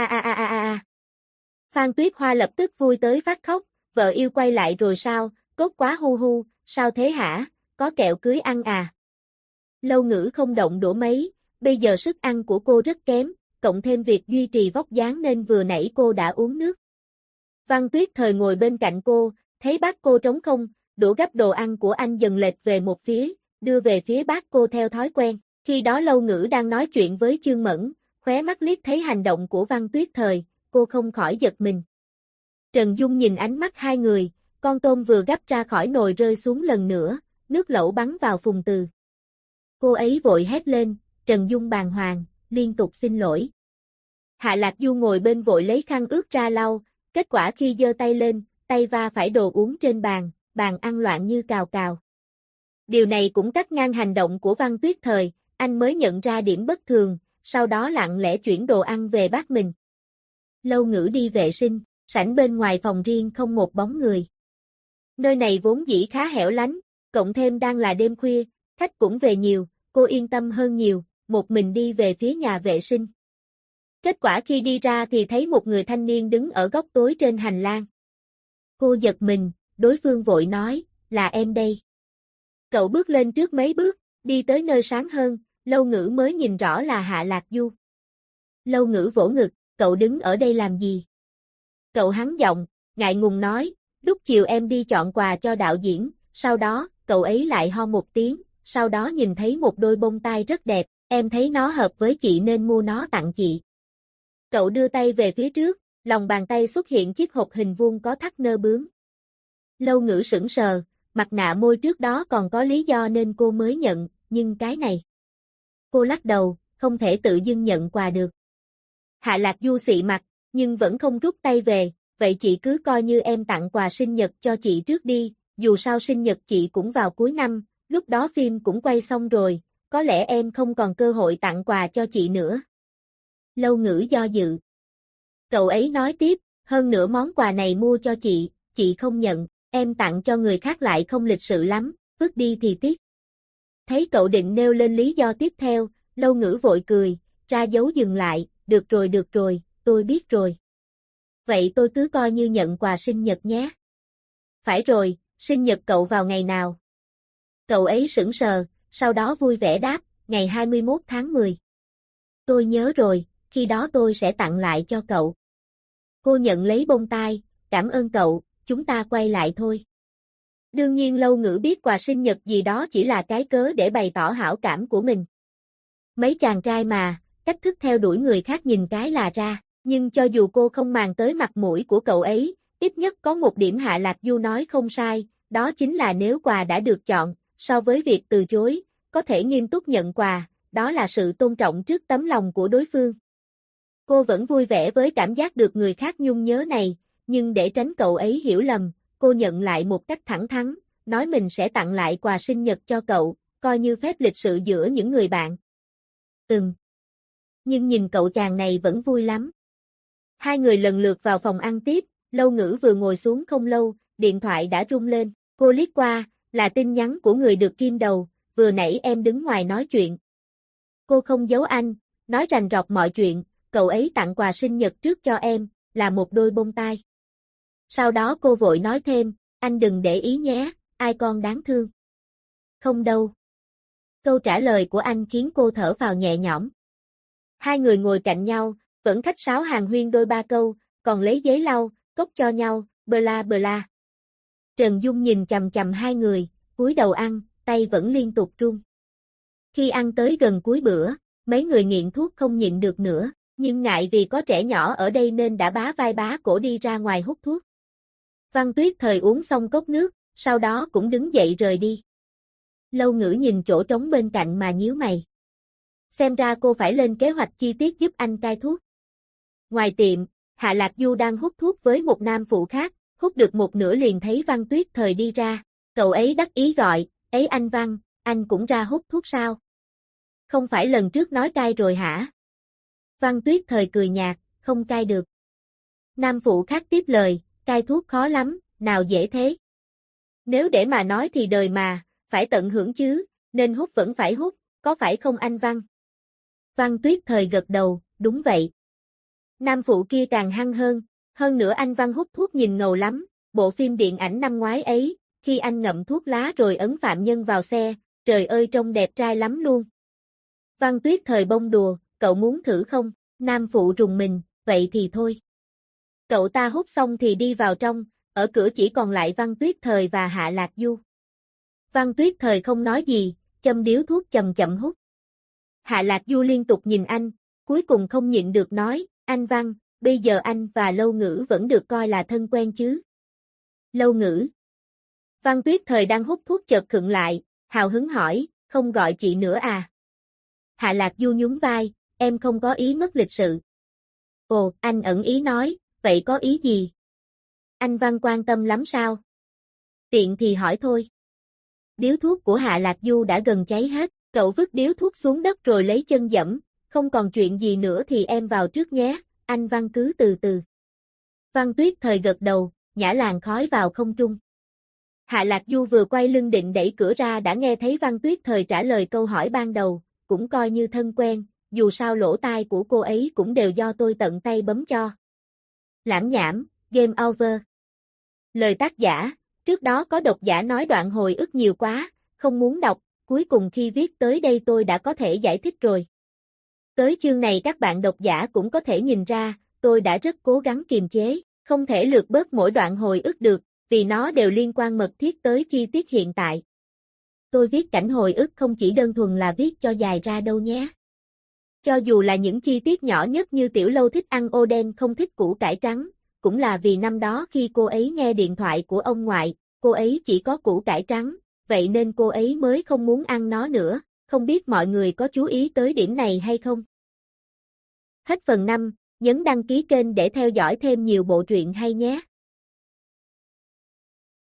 A: Phan Tuyết Hoa lập tức vui tới phát khóc, vợ yêu quay lại rồi sao, tốt quá hu hu, sao thế hả, có kẹo cưới ăn à? Lâu Ngữ không động đũa mấy, bây giờ sức ăn của cô rất kém, cộng thêm việc duy trì vóc dáng nên vừa nãy cô đã uống nước. Văn Tuyết Thời ngồi bên cạnh cô, thấy bát cô trống không, đũa gắp đồ ăn của anh dần lệch về một phía, đưa về phía bát cô theo thói quen. Khi đó Lâu Ngữ đang nói chuyện với Chương Mẫn, khóe mắt liếc thấy hành động của Văn Tuyết Thời, cô không khỏi giật mình. Trần Dung nhìn ánh mắt hai người, con tôm vừa gắp ra khỏi nồi rơi xuống lần nữa, nước lẩu bắn vào Phùng Từ. Cô ấy vội hét lên, Trần Dung bàng hoàng, liên tục xin lỗi. Hạ Lạc Du ngồi bên vội lấy khăn ướt ra lau, kết quả khi giơ tay lên, tay va phải đồ uống trên bàn, bàn ăn loạn như cào cào. Điều này cũng cắt ngang hành động của Văn Tuyết Thời, anh mới nhận ra điểm bất thường, sau đó lặng lẽ chuyển đồ ăn về bát mình. Lâu Ngữ đi vệ sinh, sảnh bên ngoài phòng riêng không một bóng người. Nơi này vốn dĩ khá hẻo lánh, cộng thêm đang là đêm khuya, khách cũng về nhiều, cô yên tâm hơn nhiều, một mình đi về phía nhà vệ sinh. Kết quả khi đi ra thì thấy một người thanh niên đứng ở góc tối trên hành lang. Cô giật mình, đối phương vội nói, là em đây. Cậu bước lên trước mấy bước, đi tới nơi sáng hơn, Lâu Ngữ mới nhìn rõ là Hạ Lạc Du. Lâu Ngữ vỗ ngực, cậu đứng ở đây làm gì? Cậu hắn giọng, ngại ngùng nói, lúc chiều em đi chọn quà cho đạo diễn, sau đó, cậu ấy lại ho một tiếng, sau đó nhìn thấy một đôi bông tai rất đẹp, em thấy nó hợp với chị nên mua nó tặng chị. Cậu đưa tay về phía trước, lòng bàn tay xuất hiện chiếc hộp hình vuông có thắt nơ bướm. Lâu Ngữ sững sờ, mặt nạ môi trước đó còn có lý do nên cô mới nhận, nhưng cái này. Cô lắc đầu, không thể tự dưng nhận quà được. Hạ Lạc Du xị mặt, nhưng vẫn không rút tay về, vậy chị cứ coi như em tặng quà sinh nhật cho chị trước đi, dù sao sinh nhật chị cũng vào cuối năm, lúc đó phim cũng quay xong rồi, có lẽ em không còn cơ hội tặng quà cho chị nữa. Lâu Ngữ do dự. Cậu ấy nói tiếp, hơn nữa món quà này mua cho chị không nhận, em tặng cho người khác lại không lịch sự lắm, vứt đi thì tiếc. Thấy cậu định nêu lên lý do tiếp theo, Lâu Ngữ vội cười, ra dấu dừng lại, được rồi, tôi biết rồi. Vậy tôi cứ coi như nhận quà sinh nhật nhé. Phải rồi, sinh nhật cậu vào ngày nào? Cậu ấy sững sờ, sau đó vui vẻ đáp, ngày 21 tháng 10. Tôi nhớ rồi, khi đó tôi sẽ tặng lại cho cậu. Cô nhận lấy bông tai, cảm ơn cậu, chúng ta quay lại thôi. Đương nhiên Lâu Ngữ biết quà sinh nhật gì đó chỉ là cái cớ để bày tỏ hảo cảm của mình. Mấy chàng trai mà, cách thức theo đuổi người khác nhìn cái là ra, nhưng cho dù cô không màng tới mặt mũi của cậu ấy, ít nhất có một điểm Hạ Lạc Du nói không sai, đó chính là nếu quà đã được chọn, so với việc từ chối, có thể nghiêm túc nhận quà, đó là sự tôn trọng trước tấm lòng của đối phương. Cô vẫn vui vẻ với cảm giác được người khác nhung nhớ này, nhưng để tránh cậu ấy hiểu lầm, cô nhận lại một cách thẳng thắn, nói mình sẽ tặng lại quà sinh nhật cho cậu, coi như phép lịch sự giữa những người bạn. Nhưng nhìn cậu chàng này vẫn vui lắm. Hai người lần lượt vào phòng ăn tiếp, Lâu Ngữ vừa ngồi xuống không lâu, điện thoại đã rung lên, cô liếc qua, là tin nhắn của người được kim đầu, vừa nãy em đứng ngoài nói chuyện. Cô không giấu anh, nói rành rọt mọi chuyện, cậu ấy tặng quà sinh nhật trước cho em, là một đôi bông tai. Sau đó cô vội nói thêm, anh đừng để ý nhé, ai con đáng thương. Không đâu. Câu trả lời của anh khiến cô thở phào nhẹ nhõm. Hai người ngồi cạnh nhau, vẫn khách sáo hàn huyên đôi ba câu, còn lấy giấy lau, cốc cho nhau, bla bla. Trần Dung nhìn chằm chằm hai người, cúi đầu ăn, tay vẫn liên tục run. Khi ăn tới gần cuối bữa, mấy người nghiện thuốc không nhịn được nữa, nhưng ngại vì có trẻ nhỏ ở đây nên đã bá vai bá cổ đi ra ngoài hút thuốc. Văn Tuyết Thời uống xong cốc nước, sau đó cũng đứng dậy rời đi. Lâu Ngữ nhìn chỗ trống bên cạnh mà nhíu mày. Xem ra cô phải lên kế hoạch chi tiết giúp anh cai thuốc. Ngoài tiệm, Hạ Lạc Du đang hút thuốc với một nam phụ khác, hút được một nửa liền thấy Văn Tuyết Thời đi ra. Cậu ấy đắc ý gọi, ấy anh Văn, anh cũng ra hút thuốc sao? Không phải lần trước nói cai rồi hả? Văn Tuyết Thời cười nhạt, không cai được. Nam phụ khác tiếp lời, cai thuốc khó lắm, nào dễ thế. Nếu để mà nói thì đời mà, phải tận hưởng chứ, nên hút vẫn phải hút, có phải không anh Văn? Văn Tuyết Thời gật đầu, đúng vậy. Nam phụ kia càng hăng hơn nữa anh Văn hút thuốc nhìn ngầu lắm, bộ phim điện ảnh năm ngoái ấy, khi anh ngậm thuốc lá rồi ấn phạm nhân vào xe, trời ơi trông đẹp trai lắm luôn. Văn Tuyết Thời bông đùa, cậu muốn thử không? Nam phụ rùng mình, vậy thì thôi. Cậu ta hút xong thì đi vào trong, ở cửa chỉ còn lại Văn Tuyết Thời và Hạ Lạc Du. Văn Tuyết Thời không nói gì, châm điếu thuốc chậm chậm hút. Hạ Lạc Du liên tục nhìn anh, cuối cùng không nhịn được nói, anh Văn, bây giờ anh và Lâu Ngữ vẫn được coi là thân quen chứ? Lâu Ngữ. Văn Tuyết Thời đang hút thuốc chợt khựng lại, hào hứng hỏi, không gọi chị nữa à? Hạ Lạc Du nhún vai, em không có ý mất lịch sự. Ồ, anh ẩn ý nói, vậy có ý gì? Anh Văn quan tâm lắm sao? Tiện thì hỏi thôi. Điếu thuốc của Hạ Lạc Du đã gần cháy hết, cậu vứt điếu thuốc xuống đất rồi lấy chân giẫm, không còn chuyện gì nữa thì em vào trước nhé, anh Văn cứ từ từ. Văn Tuyết Thời gật đầu, nhả làn khói vào không trung. Hạ Lạc Du vừa quay lưng định đẩy cửa ra đã nghe thấy Văn Tuyết Thời trả lời câu hỏi ban đầu, cũng coi như thân quen, dù sao lỗ tai của cô ấy cũng đều do tôi tận tay bấm cho. Lãng nhảm, game over. Lời tác giả, trước đó có độc giả nói đoạn hồi ức nhiều quá, không muốn đọc, cuối cùng khi viết tới đây tôi đã có thể giải thích rồi. Tới chương này các bạn độc giả cũng có thể nhìn ra, tôi đã rất cố gắng kiềm chế, không thể lược bớt mỗi đoạn hồi ức được, vì nó đều liên quan mật thiết tới chi tiết hiện tại. Tôi viết cảnh hồi ức không chỉ đơn thuần là viết cho dài ra đâu nhé. Cho dù là những chi tiết nhỏ nhất như Tiểu Lâu thích ăn oden không thích củ cải trắng, cũng là vì năm đó khi cô ấy nghe điện thoại của ông ngoại, cô ấy chỉ có củ cải trắng, vậy nên cô ấy mới không muốn ăn nó nữa, không biết mọi người có chú ý tới điểm này hay không? Hết phần 5, nhấn đăng ký kênh để theo dõi thêm nhiều bộ truyện hay nhé.